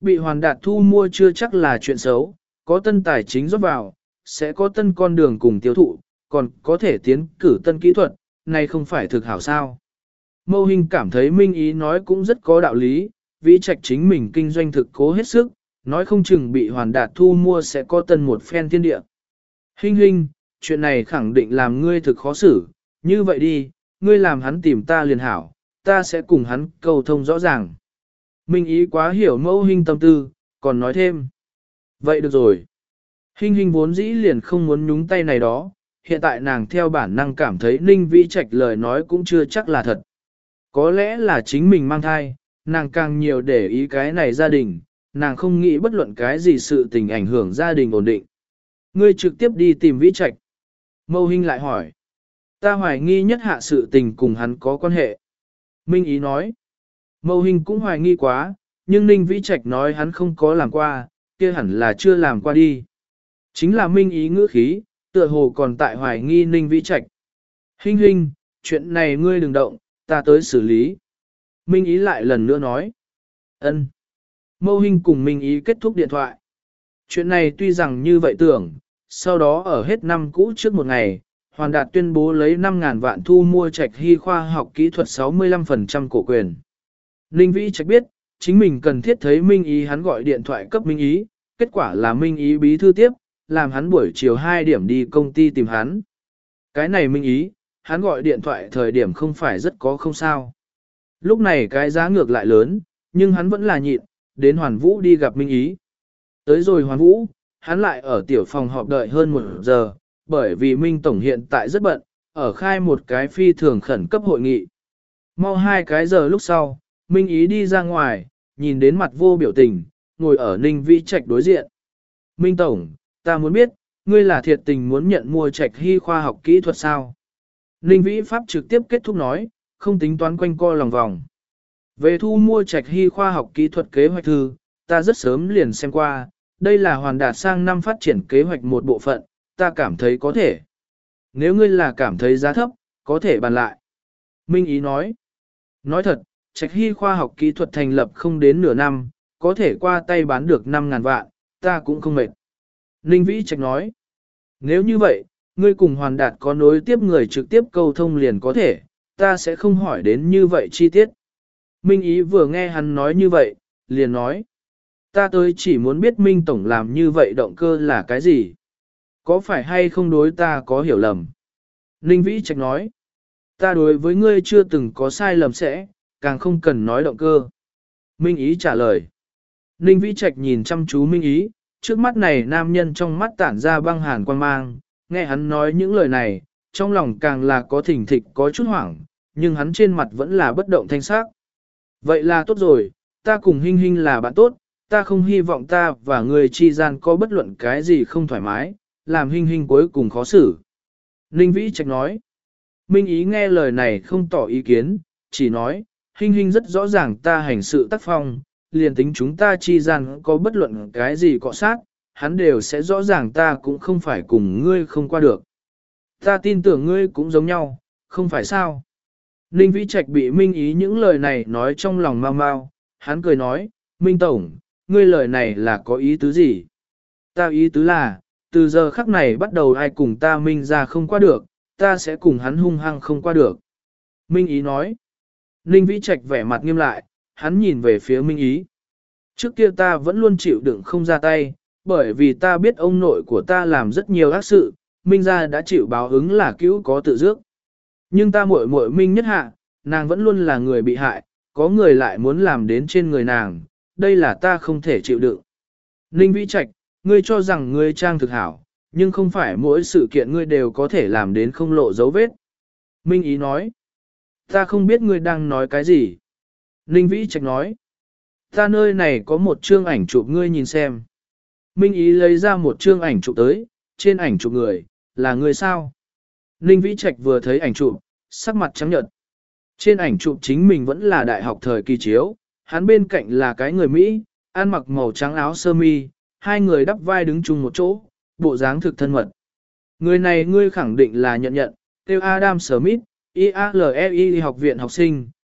bị Hoàn Đạt thu mua chưa chắc là chuyện xấu, có tân tài chính rót vào, sẽ có tân con đường cùng tiêu thụ, còn có thể tiến cử tân kỹ thuật, này không phải thực hảo sao. Mâu Hinh cảm thấy Minh Ý nói cũng rất có đạo lý, Vĩ Trạch chính mình kinh doanh thực cố hết sức, nói không chừng bị Hoàn Đạt thu mua sẽ có tân một phen thiên địa. Hinh Hinh, chuyện này khẳng định làm ngươi thực khó xử, như vậy đi, ngươi làm hắn tìm ta liền hảo, ta sẽ cùng hắn cầu thông rõ ràng. Minh Ý quá hiểu Mâu Hinh tâm tư, còn nói thêm. Vậy được rồi. Hinh Hinh vốn dĩ liền không muốn nhúng tay này đó, hiện tại nàng theo bản năng cảm thấy Ninh Vĩ Trạch lời nói cũng chưa chắc là thật. Có lẽ là chính mình mang thai, nàng càng nhiều để ý cái này gia đình, nàng không nghĩ bất luận cái gì sự tình ảnh hưởng gia đình ổn định. Ngươi trực tiếp đi tìm Vĩ Trạch. Mâu Hinh lại hỏi. Ta hoài nghi nhất hạ sự tình cùng hắn có quan hệ. Minh Ý nói. Mâu Hinh cũng hoài nghi quá, nhưng Ninh Vĩ Trạch nói hắn không có làm qua, kia hẳn là chưa làm qua đi. Chính là Minh Ý ngữ khí, tựa hồ còn tại hoài nghi Ninh Vĩ Trạch. Hinh Hinh, chuyện này ngươi đừng động, ta tới xử lý. Minh Ý lại lần nữa nói. Ân. Mâu Hinh cùng Minh Ý kết thúc điện thoại. Chuyện này tuy rằng như vậy tưởng, sau đó ở hết năm cũ trước một ngày, Hoàn Đạt tuyên bố lấy năm ngàn vạn thu mua Trạch Hy khoa học kỹ thuật sáu mươi lăm phần trăm cổ quyền. Ninh Vĩ Trạch biết, chính mình cần thiết thấy Minh Ý hắn gọi điện thoại cấp Minh Ý, kết quả là Minh Ý bí thư tiếp, làm hắn buổi chiều hai điểm đi công ty tìm hắn. Cái này Minh Ý, hắn gọi điện thoại thời điểm không phải rất có không sao. Lúc này cái giá ngược lại lớn, nhưng hắn vẫn là nhịn, đến Hoàn Vũ đi gặp Minh Ý. Tới rồi Hoàn Vũ, hắn lại ở tiểu phòng họp đợi hơn một giờ, bởi vì Minh Tổng hiện tại rất bận, ở khai một cái phi thường khẩn cấp hội nghị. Mau hai cái giờ lúc sau, Minh Ý đi ra ngoài, nhìn đến mặt vô biểu tình, ngồi ở Ninh Vĩ Trạch đối diện. Minh Tổng, ta muốn biết, ngươi là thiệt tình muốn nhận mua Trạch Hy khoa học kỹ thuật sao? Ninh Vĩ Pháp trực tiếp kết thúc nói, không tính toán quanh co lòng vòng. Về thu mua Trạch Hy khoa học kỹ thuật kế hoạch thư, ta rất sớm liền xem qua, đây là Hoàn Đạt sang năm phát triển kế hoạch một bộ phận, ta cảm thấy có thể. Nếu ngươi là cảm thấy giá thấp, có thể bàn lại. Minh Ý nói, nói thật, Trạch Hy khoa học kỹ thuật thành lập không đến nửa năm, có thể qua tay bán được năm ngàn vạn, ta cũng không mệt. Ninh Vĩ Trạch nói, nếu như vậy, ngươi cùng Hoàn Đạt có nối tiếp người trực tiếp câu thông liền có thể, ta sẽ không hỏi đến như vậy chi tiết. Minh Ý vừa nghe hắn nói như vậy, liền nói, ta tới chỉ muốn biết Minh Tổng làm như vậy động cơ là cái gì? Có phải hay không đối ta có hiểu lầm? Ninh Vĩ Trạch nói, ta đối với ngươi chưa từng có sai lầm sẽ, càng không cần nói động cơ. Minh Ý trả lời. Ninh Vĩ Trạch nhìn chăm chú Minh Ý, trước mắt này nam nhân trong mắt tản ra băng hàn quan mang, nghe hắn nói những lời này, trong lòng càng là có thỉnh thịch có chút hoảng, nhưng hắn trên mặt vẫn là bất động thanh sắc. Vậy là tốt rồi, ta cùng Hinh Hinh là bạn tốt, ta không hy vọng ta và người chi gian có bất luận cái gì không thoải mái, làm Hinh Hinh cuối cùng khó xử. Ninh Vĩ Trạch nói. Minh Ý nghe lời này không tỏ ý kiến, chỉ nói, Hinh Hinh rất rõ ràng ta hành sự tác phong, liền tính chúng ta chi gian có bất luận cái gì cọ sát, hắn đều sẽ rõ ràng ta cũng không phải cùng ngươi không qua được. Ta tin tưởng ngươi cũng giống nhau, không phải sao? Ninh Vĩ Trạch bị Minh Ý những lời này nói trong lòng mau mau, hắn cười nói, Minh Tổng, ngươi lời này là có ý tứ gì? Ta ý tứ là, từ giờ khắc này bắt đầu ai cùng ta Minh ra không qua được, ta sẽ cùng hắn hung hăng không qua được. Minh Ý nói, Ninh Vĩ Trạch vẻ mặt nghiêm lại, hắn nhìn về phía Minh Ý. Trước kia ta vẫn luôn chịu đựng không ra tay, bởi vì ta biết ông nội của ta làm rất nhiều ác sự, Minh gia đã chịu báo ứng là cứu có tự dước. Nhưng ta muội muội Minh nhất hạ, nàng vẫn luôn là người bị hại, có người lại muốn làm đến trên người nàng, đây là ta không thể chịu đựng. Ninh Vĩ Trạch, ngươi cho rằng ngươi trang thực hảo, nhưng không phải mỗi sự kiện ngươi đều có thể làm đến không lộ dấu vết. Minh Ý nói, ta không biết ngươi đang nói cái gì. Ninh Vĩ Trạch nói, ta nơi này có một chương ảnh chụp ngươi nhìn xem. Minh Ý lấy ra một chương ảnh chụp tới, trên ảnh chụp người, là người sao? Ninh Vĩ Trạch vừa thấy ảnh chụp, sắc mặt trắng nhợt. Trên ảnh chụp chính mình vẫn là đại học thời kỳ chiếu, hắn bên cạnh là cái người Mỹ, ăn mặc màu trắng áo sơ mi, hai người đắp vai đứng chung một chỗ, bộ dáng thực thân mật. Người này ngươi khẳng định là nhận nhận, tiêu Adam Smith, i a lờ e i học viện học sinh,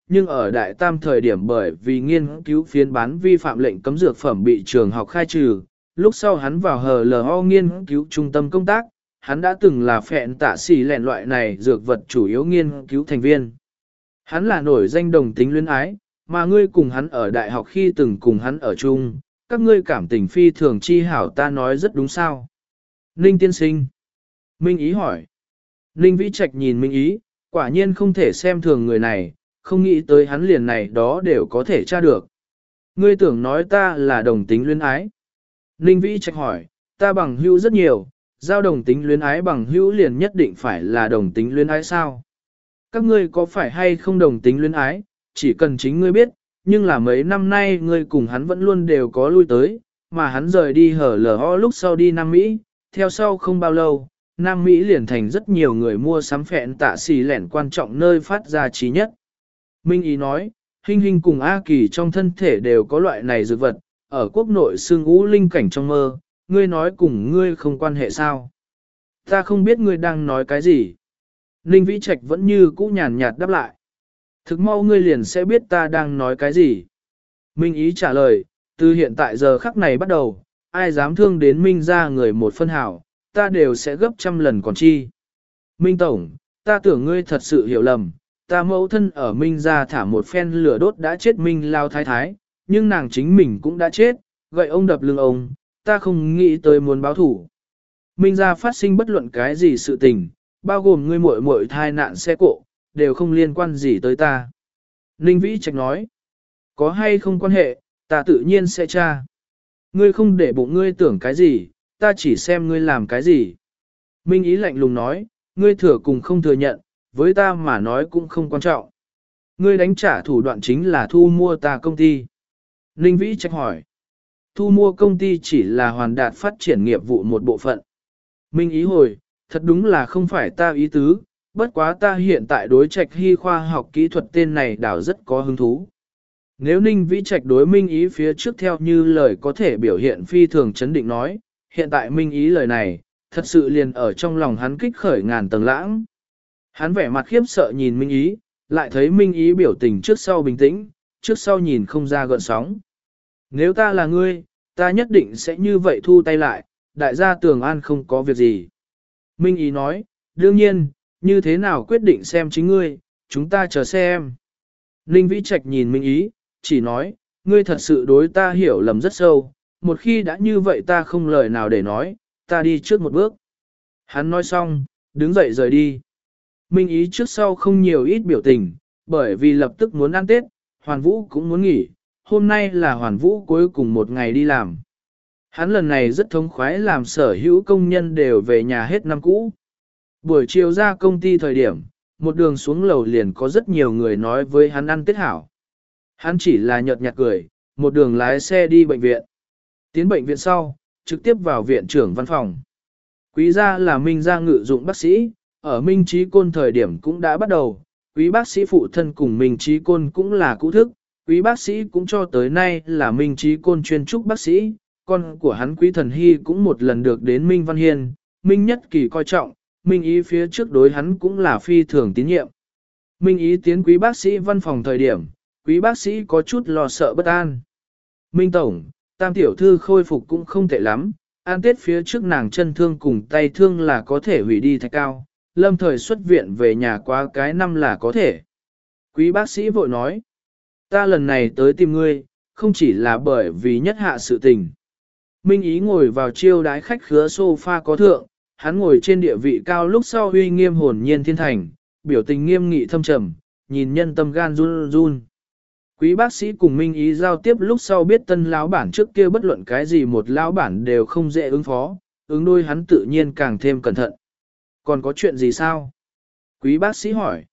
nhưng ở đại tam thời điểm bởi vì nghiên cứu phiến bán vi phạm lệnh cấm dược phẩm bị trường học khai trừ, lúc sau hắn vào hờ lờ o nghiên cứu trung tâm công tác, hắn đã từng là phẹn tạ xì lẹn loại này dược vật chủ yếu nghiên cứu thành viên. Hắn là nổi danh đồng tính luyến ái, mà ngươi cùng hắn ở đại học khi từng cùng hắn ở chung, các ngươi cảm tình phi thường chi hảo ta nói rất đúng sao. Ninh tiên sinh. Minh Ý hỏi. Ninh Vĩ Trạch nhìn Minh Ý, quả nhiên không thể xem thường người này, không nghĩ tới hắn liền này đó đều có thể tra được. Ngươi tưởng nói ta là đồng tính luyến ái. Ninh Vĩ Trạch hỏi, ta bằng hữu rất nhiều, giao đồng tính luyến ái bằng hữu liền nhất định phải là đồng tính luyến ái sao? Các ngươi có phải hay không đồng tính luyến ái, chỉ cần chính ngươi biết, nhưng là mấy năm nay ngươi cùng hắn vẫn luôn đều có lui tới, mà hắn rời đi hở lờ ho lúc sau đi Nam Mỹ, theo sau không bao lâu, Nam Mỹ liền thành rất nhiều người mua sắm phẹn tạ xì lẻn quan trọng nơi phát ra trí nhất. Minh Ý nói, Hinh Hinh cùng A Kỳ trong thân thể đều có loại này dược vật, ở quốc nội xương ngũ linh cảnh trong mơ, ngươi nói cùng ngươi không quan hệ sao? Ta không biết ngươi đang nói cái gì. Ninh Vĩ Trạch vẫn như cũ nhàn nhạt đáp lại. Thực mau ngươi liền sẽ biết ta đang nói cái gì. Minh Ý trả lời, từ hiện tại giờ khắc này bắt đầu, ai dám thương đến Minh ra người một phân hảo, ta đều sẽ gấp trăm lần còn chi. Minh Tổng, ta tưởng ngươi thật sự hiểu lầm, ta mẫu thân ở Minh ra thả một phen lửa đốt đã chết Minh lao thái thái, nhưng nàng chính mình cũng đã chết, gậy ông đập lưng ông, ta không nghĩ tới muốn báo thủ. Minh ra phát sinh bất luận cái gì sự tình, bao gồm ngươi muội muội thai nạn xe cộ, đều không liên quan gì tới ta. Ninh Vĩ Trạch nói, có hay không quan hệ, ta tự nhiên sẽ tra. Ngươi không để bụng ngươi tưởng cái gì, ta chỉ xem ngươi làm cái gì. Minh Ý lạnh lùng nói, ngươi thừa cùng không thừa nhận, với ta mà nói cũng không quan trọng. Ngươi đánh trả thủ đoạn chính là thu mua ta công ty. Ninh Vĩ Trạch hỏi, thu mua công ty chỉ là hoàn đạt phát triển nghiệp vụ một bộ phận. Minh Ý hồi, thật đúng là không phải ta ý tứ, bất quá ta hiện tại đối Trạch Hy khoa học kỹ thuật tên này đảo rất có hứng thú. Nếu Ninh Vĩ Trạch đối Minh Ý phía trước theo như lời có thể biểu hiện phi thường chấn định nói, hiện tại Minh Ý lời này, thật sự liền ở trong lòng hắn kích khởi ngàn tầng lãng. Hắn vẻ mặt khiếp sợ nhìn Minh Ý, lại thấy Minh Ý biểu tình trước sau bình tĩnh, trước sau nhìn không ra gợn sóng. Nếu ta là ngươi, ta nhất định sẽ như vậy thu tay lại, đại gia Tường An không có việc gì. Minh Ý nói, đương nhiên, như thế nào quyết định xem chính ngươi, chúng ta chờ xem. Ninh Vĩ Trạch nhìn Minh Ý, chỉ nói, ngươi thật sự đối ta hiểu lầm rất sâu, một khi đã như vậy ta không lời nào để nói, ta đi trước một bước. Hắn nói xong, đứng dậy rời đi. Minh Ý trước sau không nhiều ít biểu tình, bởi vì lập tức muốn ăn Tết, Hoàn Vũ cũng muốn nghỉ, hôm nay là Hoàn Vũ cuối cùng một ngày đi làm. Hắn lần này rất thống khoái làm sở hữu công nhân đều về nhà hết năm cũ. Buổi chiều ra công ty thời điểm, một đường xuống lầu liền có rất nhiều người nói với hắn ăn Tết hảo. Hắn chỉ là nhợt nhạt cười, một đường lái xe đi bệnh viện. Tiến bệnh viện sau, trực tiếp vào viện trưởng văn phòng. Quý gia là Minh gia ngự dụng bác sĩ, ở Minh Trí Côn thời điểm cũng đã bắt đầu, quý bác sĩ phụ thân cùng Minh Trí Côn cũng là cũ thức, quý bác sĩ cũng cho tới nay là Minh Trí Côn chuyên trúc bác sĩ, con của hắn Quý Thần Hy cũng một lần được đến Minh Văn Hiên, Minh Nhất Kỳ coi trọng, Minh Ý phía trước đối hắn cũng là phi thường tín nhiệm. Minh Ý tiến quý bác sĩ văn phòng thời điểm, quý bác sĩ có chút lo sợ bất an. Minh Tổng, tam tiểu thư khôi phục cũng không tệ lắm, an tết phía trước nàng chân thương cùng tay thương là có thể hủy đi thạch cao, lâm thời xuất viện về nhà qua cái năm là có thể. Quý bác sĩ vội nói, ta lần này tới tìm ngươi, không chỉ là bởi vì nhất hạ sự tình. Minh Ý ngồi vào chiêu đái khách khứa sofa có thượng, hắn ngồi trên địa vị cao lúc sau uy nghiêm hồn nhiên thiên thành, biểu tình nghiêm nghị thâm trầm, nhìn nhân tâm gan run run. Quý bác sĩ cùng Minh Ý giao tiếp lúc sau biết tân lão bản trước kia bất luận cái gì một lão bản đều không dễ ứng phó, ứng đôi hắn tự nhiên càng thêm cẩn thận. Còn có chuyện gì sao? Quý bác sĩ hỏi.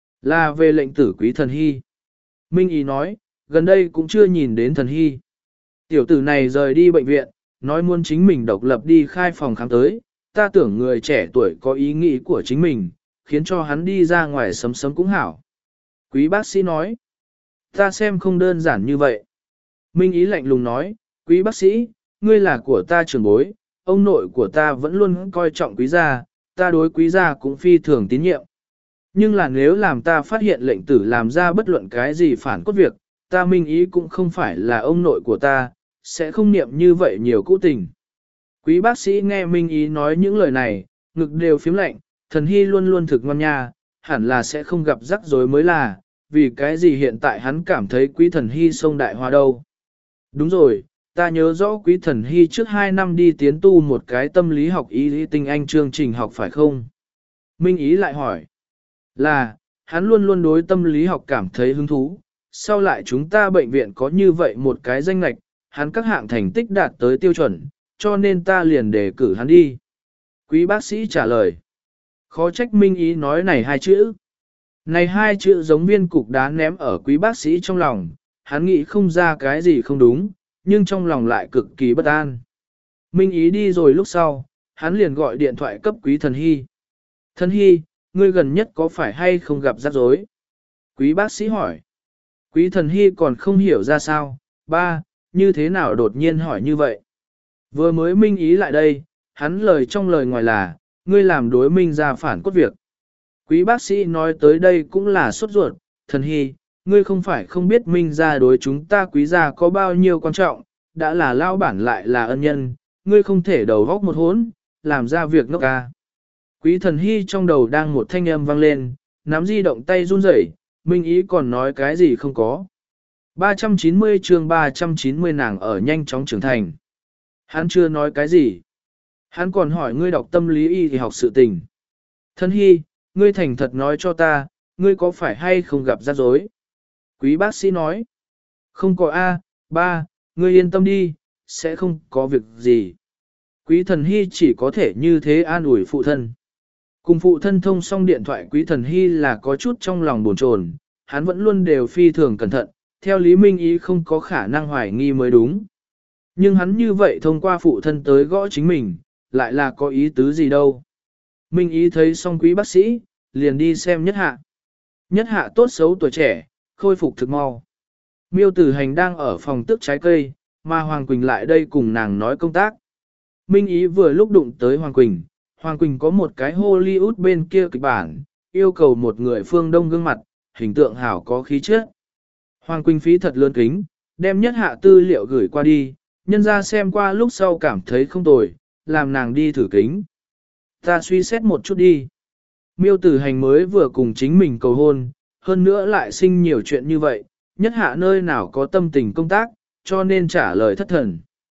Là về lệnh tử Quý Thần Hy. Minh Ý nói, gần đây cũng chưa nhìn đến Thần Hy. Tiểu tử này rời đi bệnh viện, nói muốn chính mình độc lập đi khai phòng khám tới, ta tưởng người trẻ tuổi có ý nghĩ của chính mình, khiến cho hắn đi ra ngoài sấm sấm cũng hảo. Quý bác sĩ nói, ta xem không đơn giản như vậy. Minh Ý lạnh lùng nói, quý bác sĩ, ngươi là của ta trưởng bối, ông nội của ta vẫn luôn coi trọng quý gia, ta đối quý gia cũng phi thường tín nhiệm. Nhưng là nếu làm ta phát hiện lệnh tử làm ra bất luận cái gì phản cốt việc, ta minh ý cũng không phải là ông nội của ta, sẽ không niệm như vậy nhiều cũ tình. Quý bác sĩ nghe minh ý nói những lời này, ngực đều phím lạnh, thần hy luôn luôn thực ngon nha, hẳn là sẽ không gặp rắc rối mới là, vì cái gì hiện tại hắn cảm thấy quý thần hy sông đại hoa đâu. Đúng rồi, ta nhớ rõ quý thần hy trước hai năm đi tiến tu một cái tâm lý học y lý tinh anh chương trình học phải không? Minh ý lại hỏi, là, hắn luôn luôn đối tâm lý học cảm thấy hứng thú, sau lại chúng ta bệnh viện có như vậy một cái danh lệch, hắn các hạng thành tích đạt tới tiêu chuẩn, cho nên ta liền đề cử hắn đi. Quý bác sĩ trả lời, khó trách Minh ý nói này hai chữ. Này hai chữ giống viên cục đá ném ở quý bác sĩ trong lòng, hắn nghĩ không ra cái gì không đúng, nhưng trong lòng lại cực kỳ bất an. Minh ý đi rồi lúc sau, hắn liền gọi điện thoại cấp quý thần hy. Thần hy, ngươi gần nhất có phải hay không gặp rắc rối? Quý bác sĩ hỏi. Quý thần hy còn không hiểu ra sao, ba, như thế nào đột nhiên hỏi như vậy? Vừa mới minh ý lại đây, hắn lời trong lời ngoài là, ngươi làm đối minh ra phản cốt việc. Quý bác sĩ nói tới đây cũng là sốt ruột, thần hy, ngươi không phải không biết minh ra đối chúng ta quý gia có bao nhiêu quan trọng, đã là lao bản lại là ân nhân, ngươi không thể đầu góc một hốn, làm ra việc ngốc ca. Quý thần hy trong đầu đang một thanh âm vang lên, nắm di động tay run rẩy, minh ý còn nói cái gì không có. ba trăm chín mươi chương ba trăm chín mươi nàng ở nhanh chóng trưởng thành. Hắn chưa nói cái gì. Hắn còn hỏi ngươi đọc tâm lý y thì học sự tình. Thần hy, ngươi thành thật nói cho ta, ngươi có phải hay không gặp rắc rối? Quý bác sĩ nói. Không có A, ba, ngươi yên tâm đi, sẽ không có việc gì. Quý thần hy chỉ có thể như thế an ủi phụ thân. Cùng phụ thân thông xong điện thoại quý thần hy là có chút trong lòng buồn chồn, hắn vẫn luôn đều phi thường cẩn thận, theo lý minh ý không có khả năng hoài nghi mới đúng. Nhưng hắn như vậy thông qua phụ thân tới gõ chính mình, lại là có ý tứ gì đâu. Minh ý thấy xong quý bác sĩ, liền đi xem nhất hạ. Nhất hạ tốt xấu tuổi trẻ, khôi phục thực mau. Miêu Tử Hành đang ở phòng tước trái cây, mà Hoàng Quỳnh lại đây cùng nàng nói công tác. Minh ý vừa lúc đụng tới Hoàng Quỳnh, Hoàng Quỳnh có một cái Hollywood bên kia kịch bản, yêu cầu một người phương Đông gương mặt, hình tượng hảo có khí chất. Hoàng Quỳnh phí thật lớn kính, đem nhất hạ tư liệu gửi qua đi, nhân ra xem qua lúc sau cảm thấy không tồi, làm nàng đi thử kính. Ta suy xét một chút đi. Miêu Tử Hành mới vừa cùng chính mình cầu hôn, hơn nữa lại sinh nhiều chuyện như vậy, nhất hạ nơi nào có tâm tình công tác, cho nên trả lời thất thần.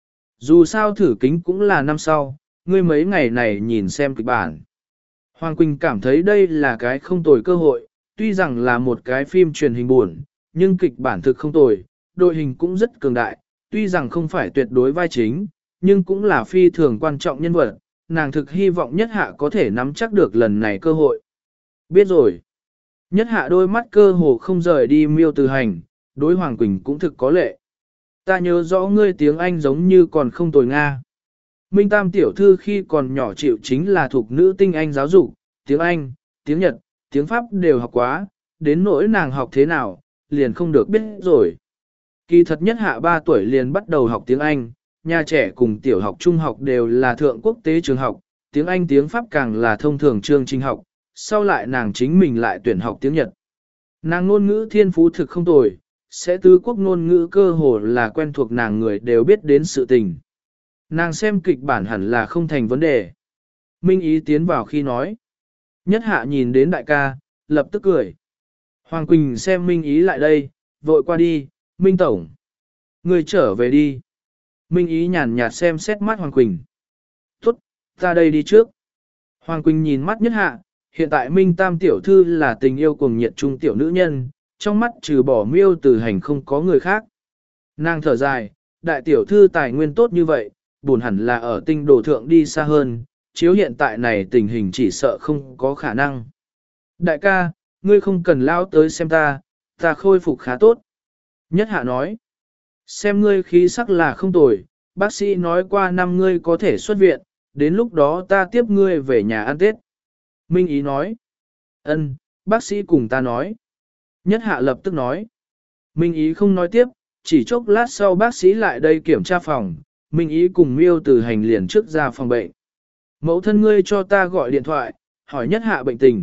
Dù sao thử kính cũng là năm sau, ngươi mấy ngày này nhìn xem kịch bản. Hoàng Quỳnh cảm thấy đây là cái không tồi cơ hội, tuy rằng là một cái phim truyền hình buồn, nhưng kịch bản thực không tồi, đội hình cũng rất cường đại, tuy rằng không phải tuyệt đối vai chính, nhưng cũng là phi thường quan trọng nhân vật, nàng thực hy vọng nhất hạ có thể nắm chắc được lần này cơ hội. Biết rồi. Nhất hạ đôi mắt cơ hồ không rời đi Miêu Tử Hành, đối Hoàng Quỳnh cũng thực có lệ. Ta nhớ rõ ngươi tiếng Anh giống như còn không tồi Nga. Minh Tam tiểu thư khi còn nhỏ chịu chính là thuộc nữ tinh Anh giáo dục, tiếng Anh, tiếng Nhật, tiếng Pháp đều học quá, đến nỗi nàng học thế nào, liền không được biết rồi. Kỳ thật nhất hạ ba tuổi liền bắt đầu học tiếng Anh, nhà trẻ cùng tiểu học trung học đều là thượng quốc tế trường học, tiếng Anh tiếng Pháp càng là thông thường chương trình học, sau lại nàng chính mình lại tuyển học tiếng Nhật. Nàng ngôn ngữ thiên phú thực không tồi, sẽ tứ quốc ngôn ngữ cơ hồ là quen thuộc nàng người đều biết đến sự tình. Nàng xem kịch bản hẳn là không thành vấn đề. Minh ý tiến vào khi nói. Nhất hạ nhìn đến đại ca, lập tức cười. Hoàng Quỳnh xem Minh ý lại đây, vội qua đi, Minh Tổng. Người trở về đi. Minh ý nhàn nhạt xem xét mắt Hoàng Quỳnh. Tốt, ta đây đi trước. Hoàng Quỳnh nhìn mắt nhất hạ, hiện tại Minh Tam tiểu thư là tình yêu cuồng nhiệt trung tiểu nữ nhân, trong mắt trừ bỏ Miêu Tử Hành không có người khác. Nàng thở dài, đại tiểu thư tài nguyên tốt như vậy, buồn hẳn là ở tinh đồ thượng đi xa hơn, chiếu hiện tại này tình hình chỉ sợ không có khả năng. Đại ca, ngươi không cần lao tới xem ta, ta khôi phục khá tốt. Nhất hạ nói, xem ngươi khí sắc là không tồi, bác sĩ nói qua năm ngươi có thể xuất viện, đến lúc đó ta tiếp ngươi về nhà ăn Tết. Minh ý nói, ân, bác sĩ cùng ta nói. Nhất hạ lập tức nói, Minh ý không nói tiếp, chỉ chốc lát sau bác sĩ lại đây kiểm tra phòng, Minh ý cùng Miêu Tử Hành liền trước ra phòng bệnh. Mẫu thân ngươi cho ta gọi điện thoại, hỏi nhất hạ bệnh tình,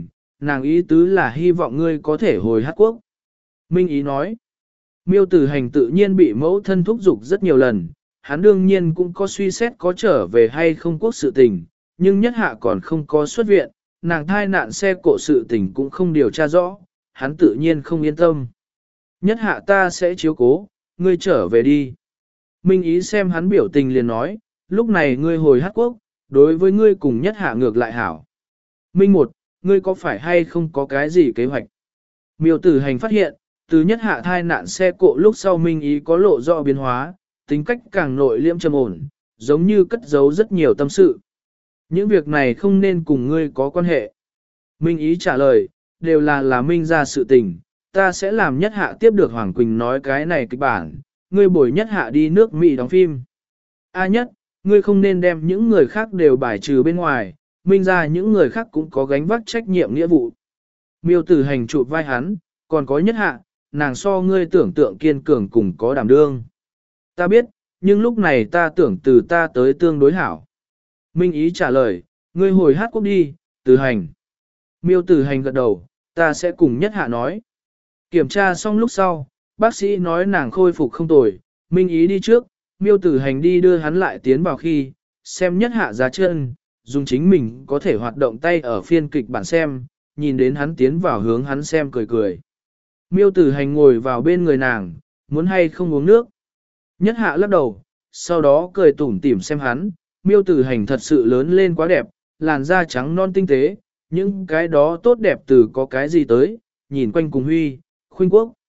nàng ý tứ là hy vọng ngươi có thể hồi Hát Quốc. Minh Ý nói, Miêu Tử Hành tự nhiên bị mẫu thân thúc giục rất nhiều lần, hắn đương nhiên cũng có suy xét có trở về hay không quốc sự tình, nhưng nhất hạ còn không có xuất viện, nàng thai nạn xe cộ sự tình cũng không điều tra rõ, hắn tự nhiên không yên tâm. Nhất hạ ta sẽ chiếu cố, ngươi trở về đi. Minh Ý xem hắn biểu tình liền nói, lúc này ngươi hồi Hát Quốc, đối với ngươi cùng nhất hạ ngược lại hảo. Minh một, ngươi có phải hay không có cái gì kế hoạch? Miêu Tử Hành phát hiện, từ nhất hạ thai nạn xe cộ lúc sau Minh Ý có lộ rõ biến hóa, tính cách càng nội liêm trầm ổn, giống như cất giấu rất nhiều tâm sự. Những việc này không nên cùng ngươi có quan hệ. Minh Ý trả lời, đều là là Minh ra sự tình, ta sẽ làm nhất hạ tiếp được Hoàng Quỳnh nói cái này kịch bản, ngươi bồi nhất hạ đi nước Mỹ đóng phim. A nhất, ngươi không nên đem những người khác đều bài trừ bên ngoài, Minh ra những người khác cũng có gánh vác trách nhiệm nghĩa vụ. Miêu Tử Hành chụp vai hắn, còn có nhất hạ, nàng so ngươi tưởng tượng kiên cường cùng có đảm đương. Ta biết, nhưng lúc này ta tưởng từ ta tới tương đối hảo. Minh Ý trả lời, ngươi hồi Hát Quốc đi, Tử Hành. Miêu Tử Hành gật đầu, ta sẽ cùng nhất hạ nói. Kiểm tra xong lúc sau, bác sĩ nói nàng khôi phục không tồi, Minh Ý đi trước, Miêu Tử Hành đi đưa hắn lại tiến vào khi, xem nhất hạ giá chân, dùng chính mình có thể hoạt động tay ở phiên kịch bản xem, nhìn đến hắn tiến vào hướng hắn xem cười cười. Miêu Tử Hành ngồi vào bên người nàng, muốn hay không uống nước. Nhất hạ lắc đầu, sau đó cười tủm tỉm xem hắn, Miêu Tử Hành thật sự lớn lên quá đẹp, làn da trắng non tinh tế, những cái đó tốt đẹp từ có cái gì tới, nhìn quanh cùng huy, khuynh quốc.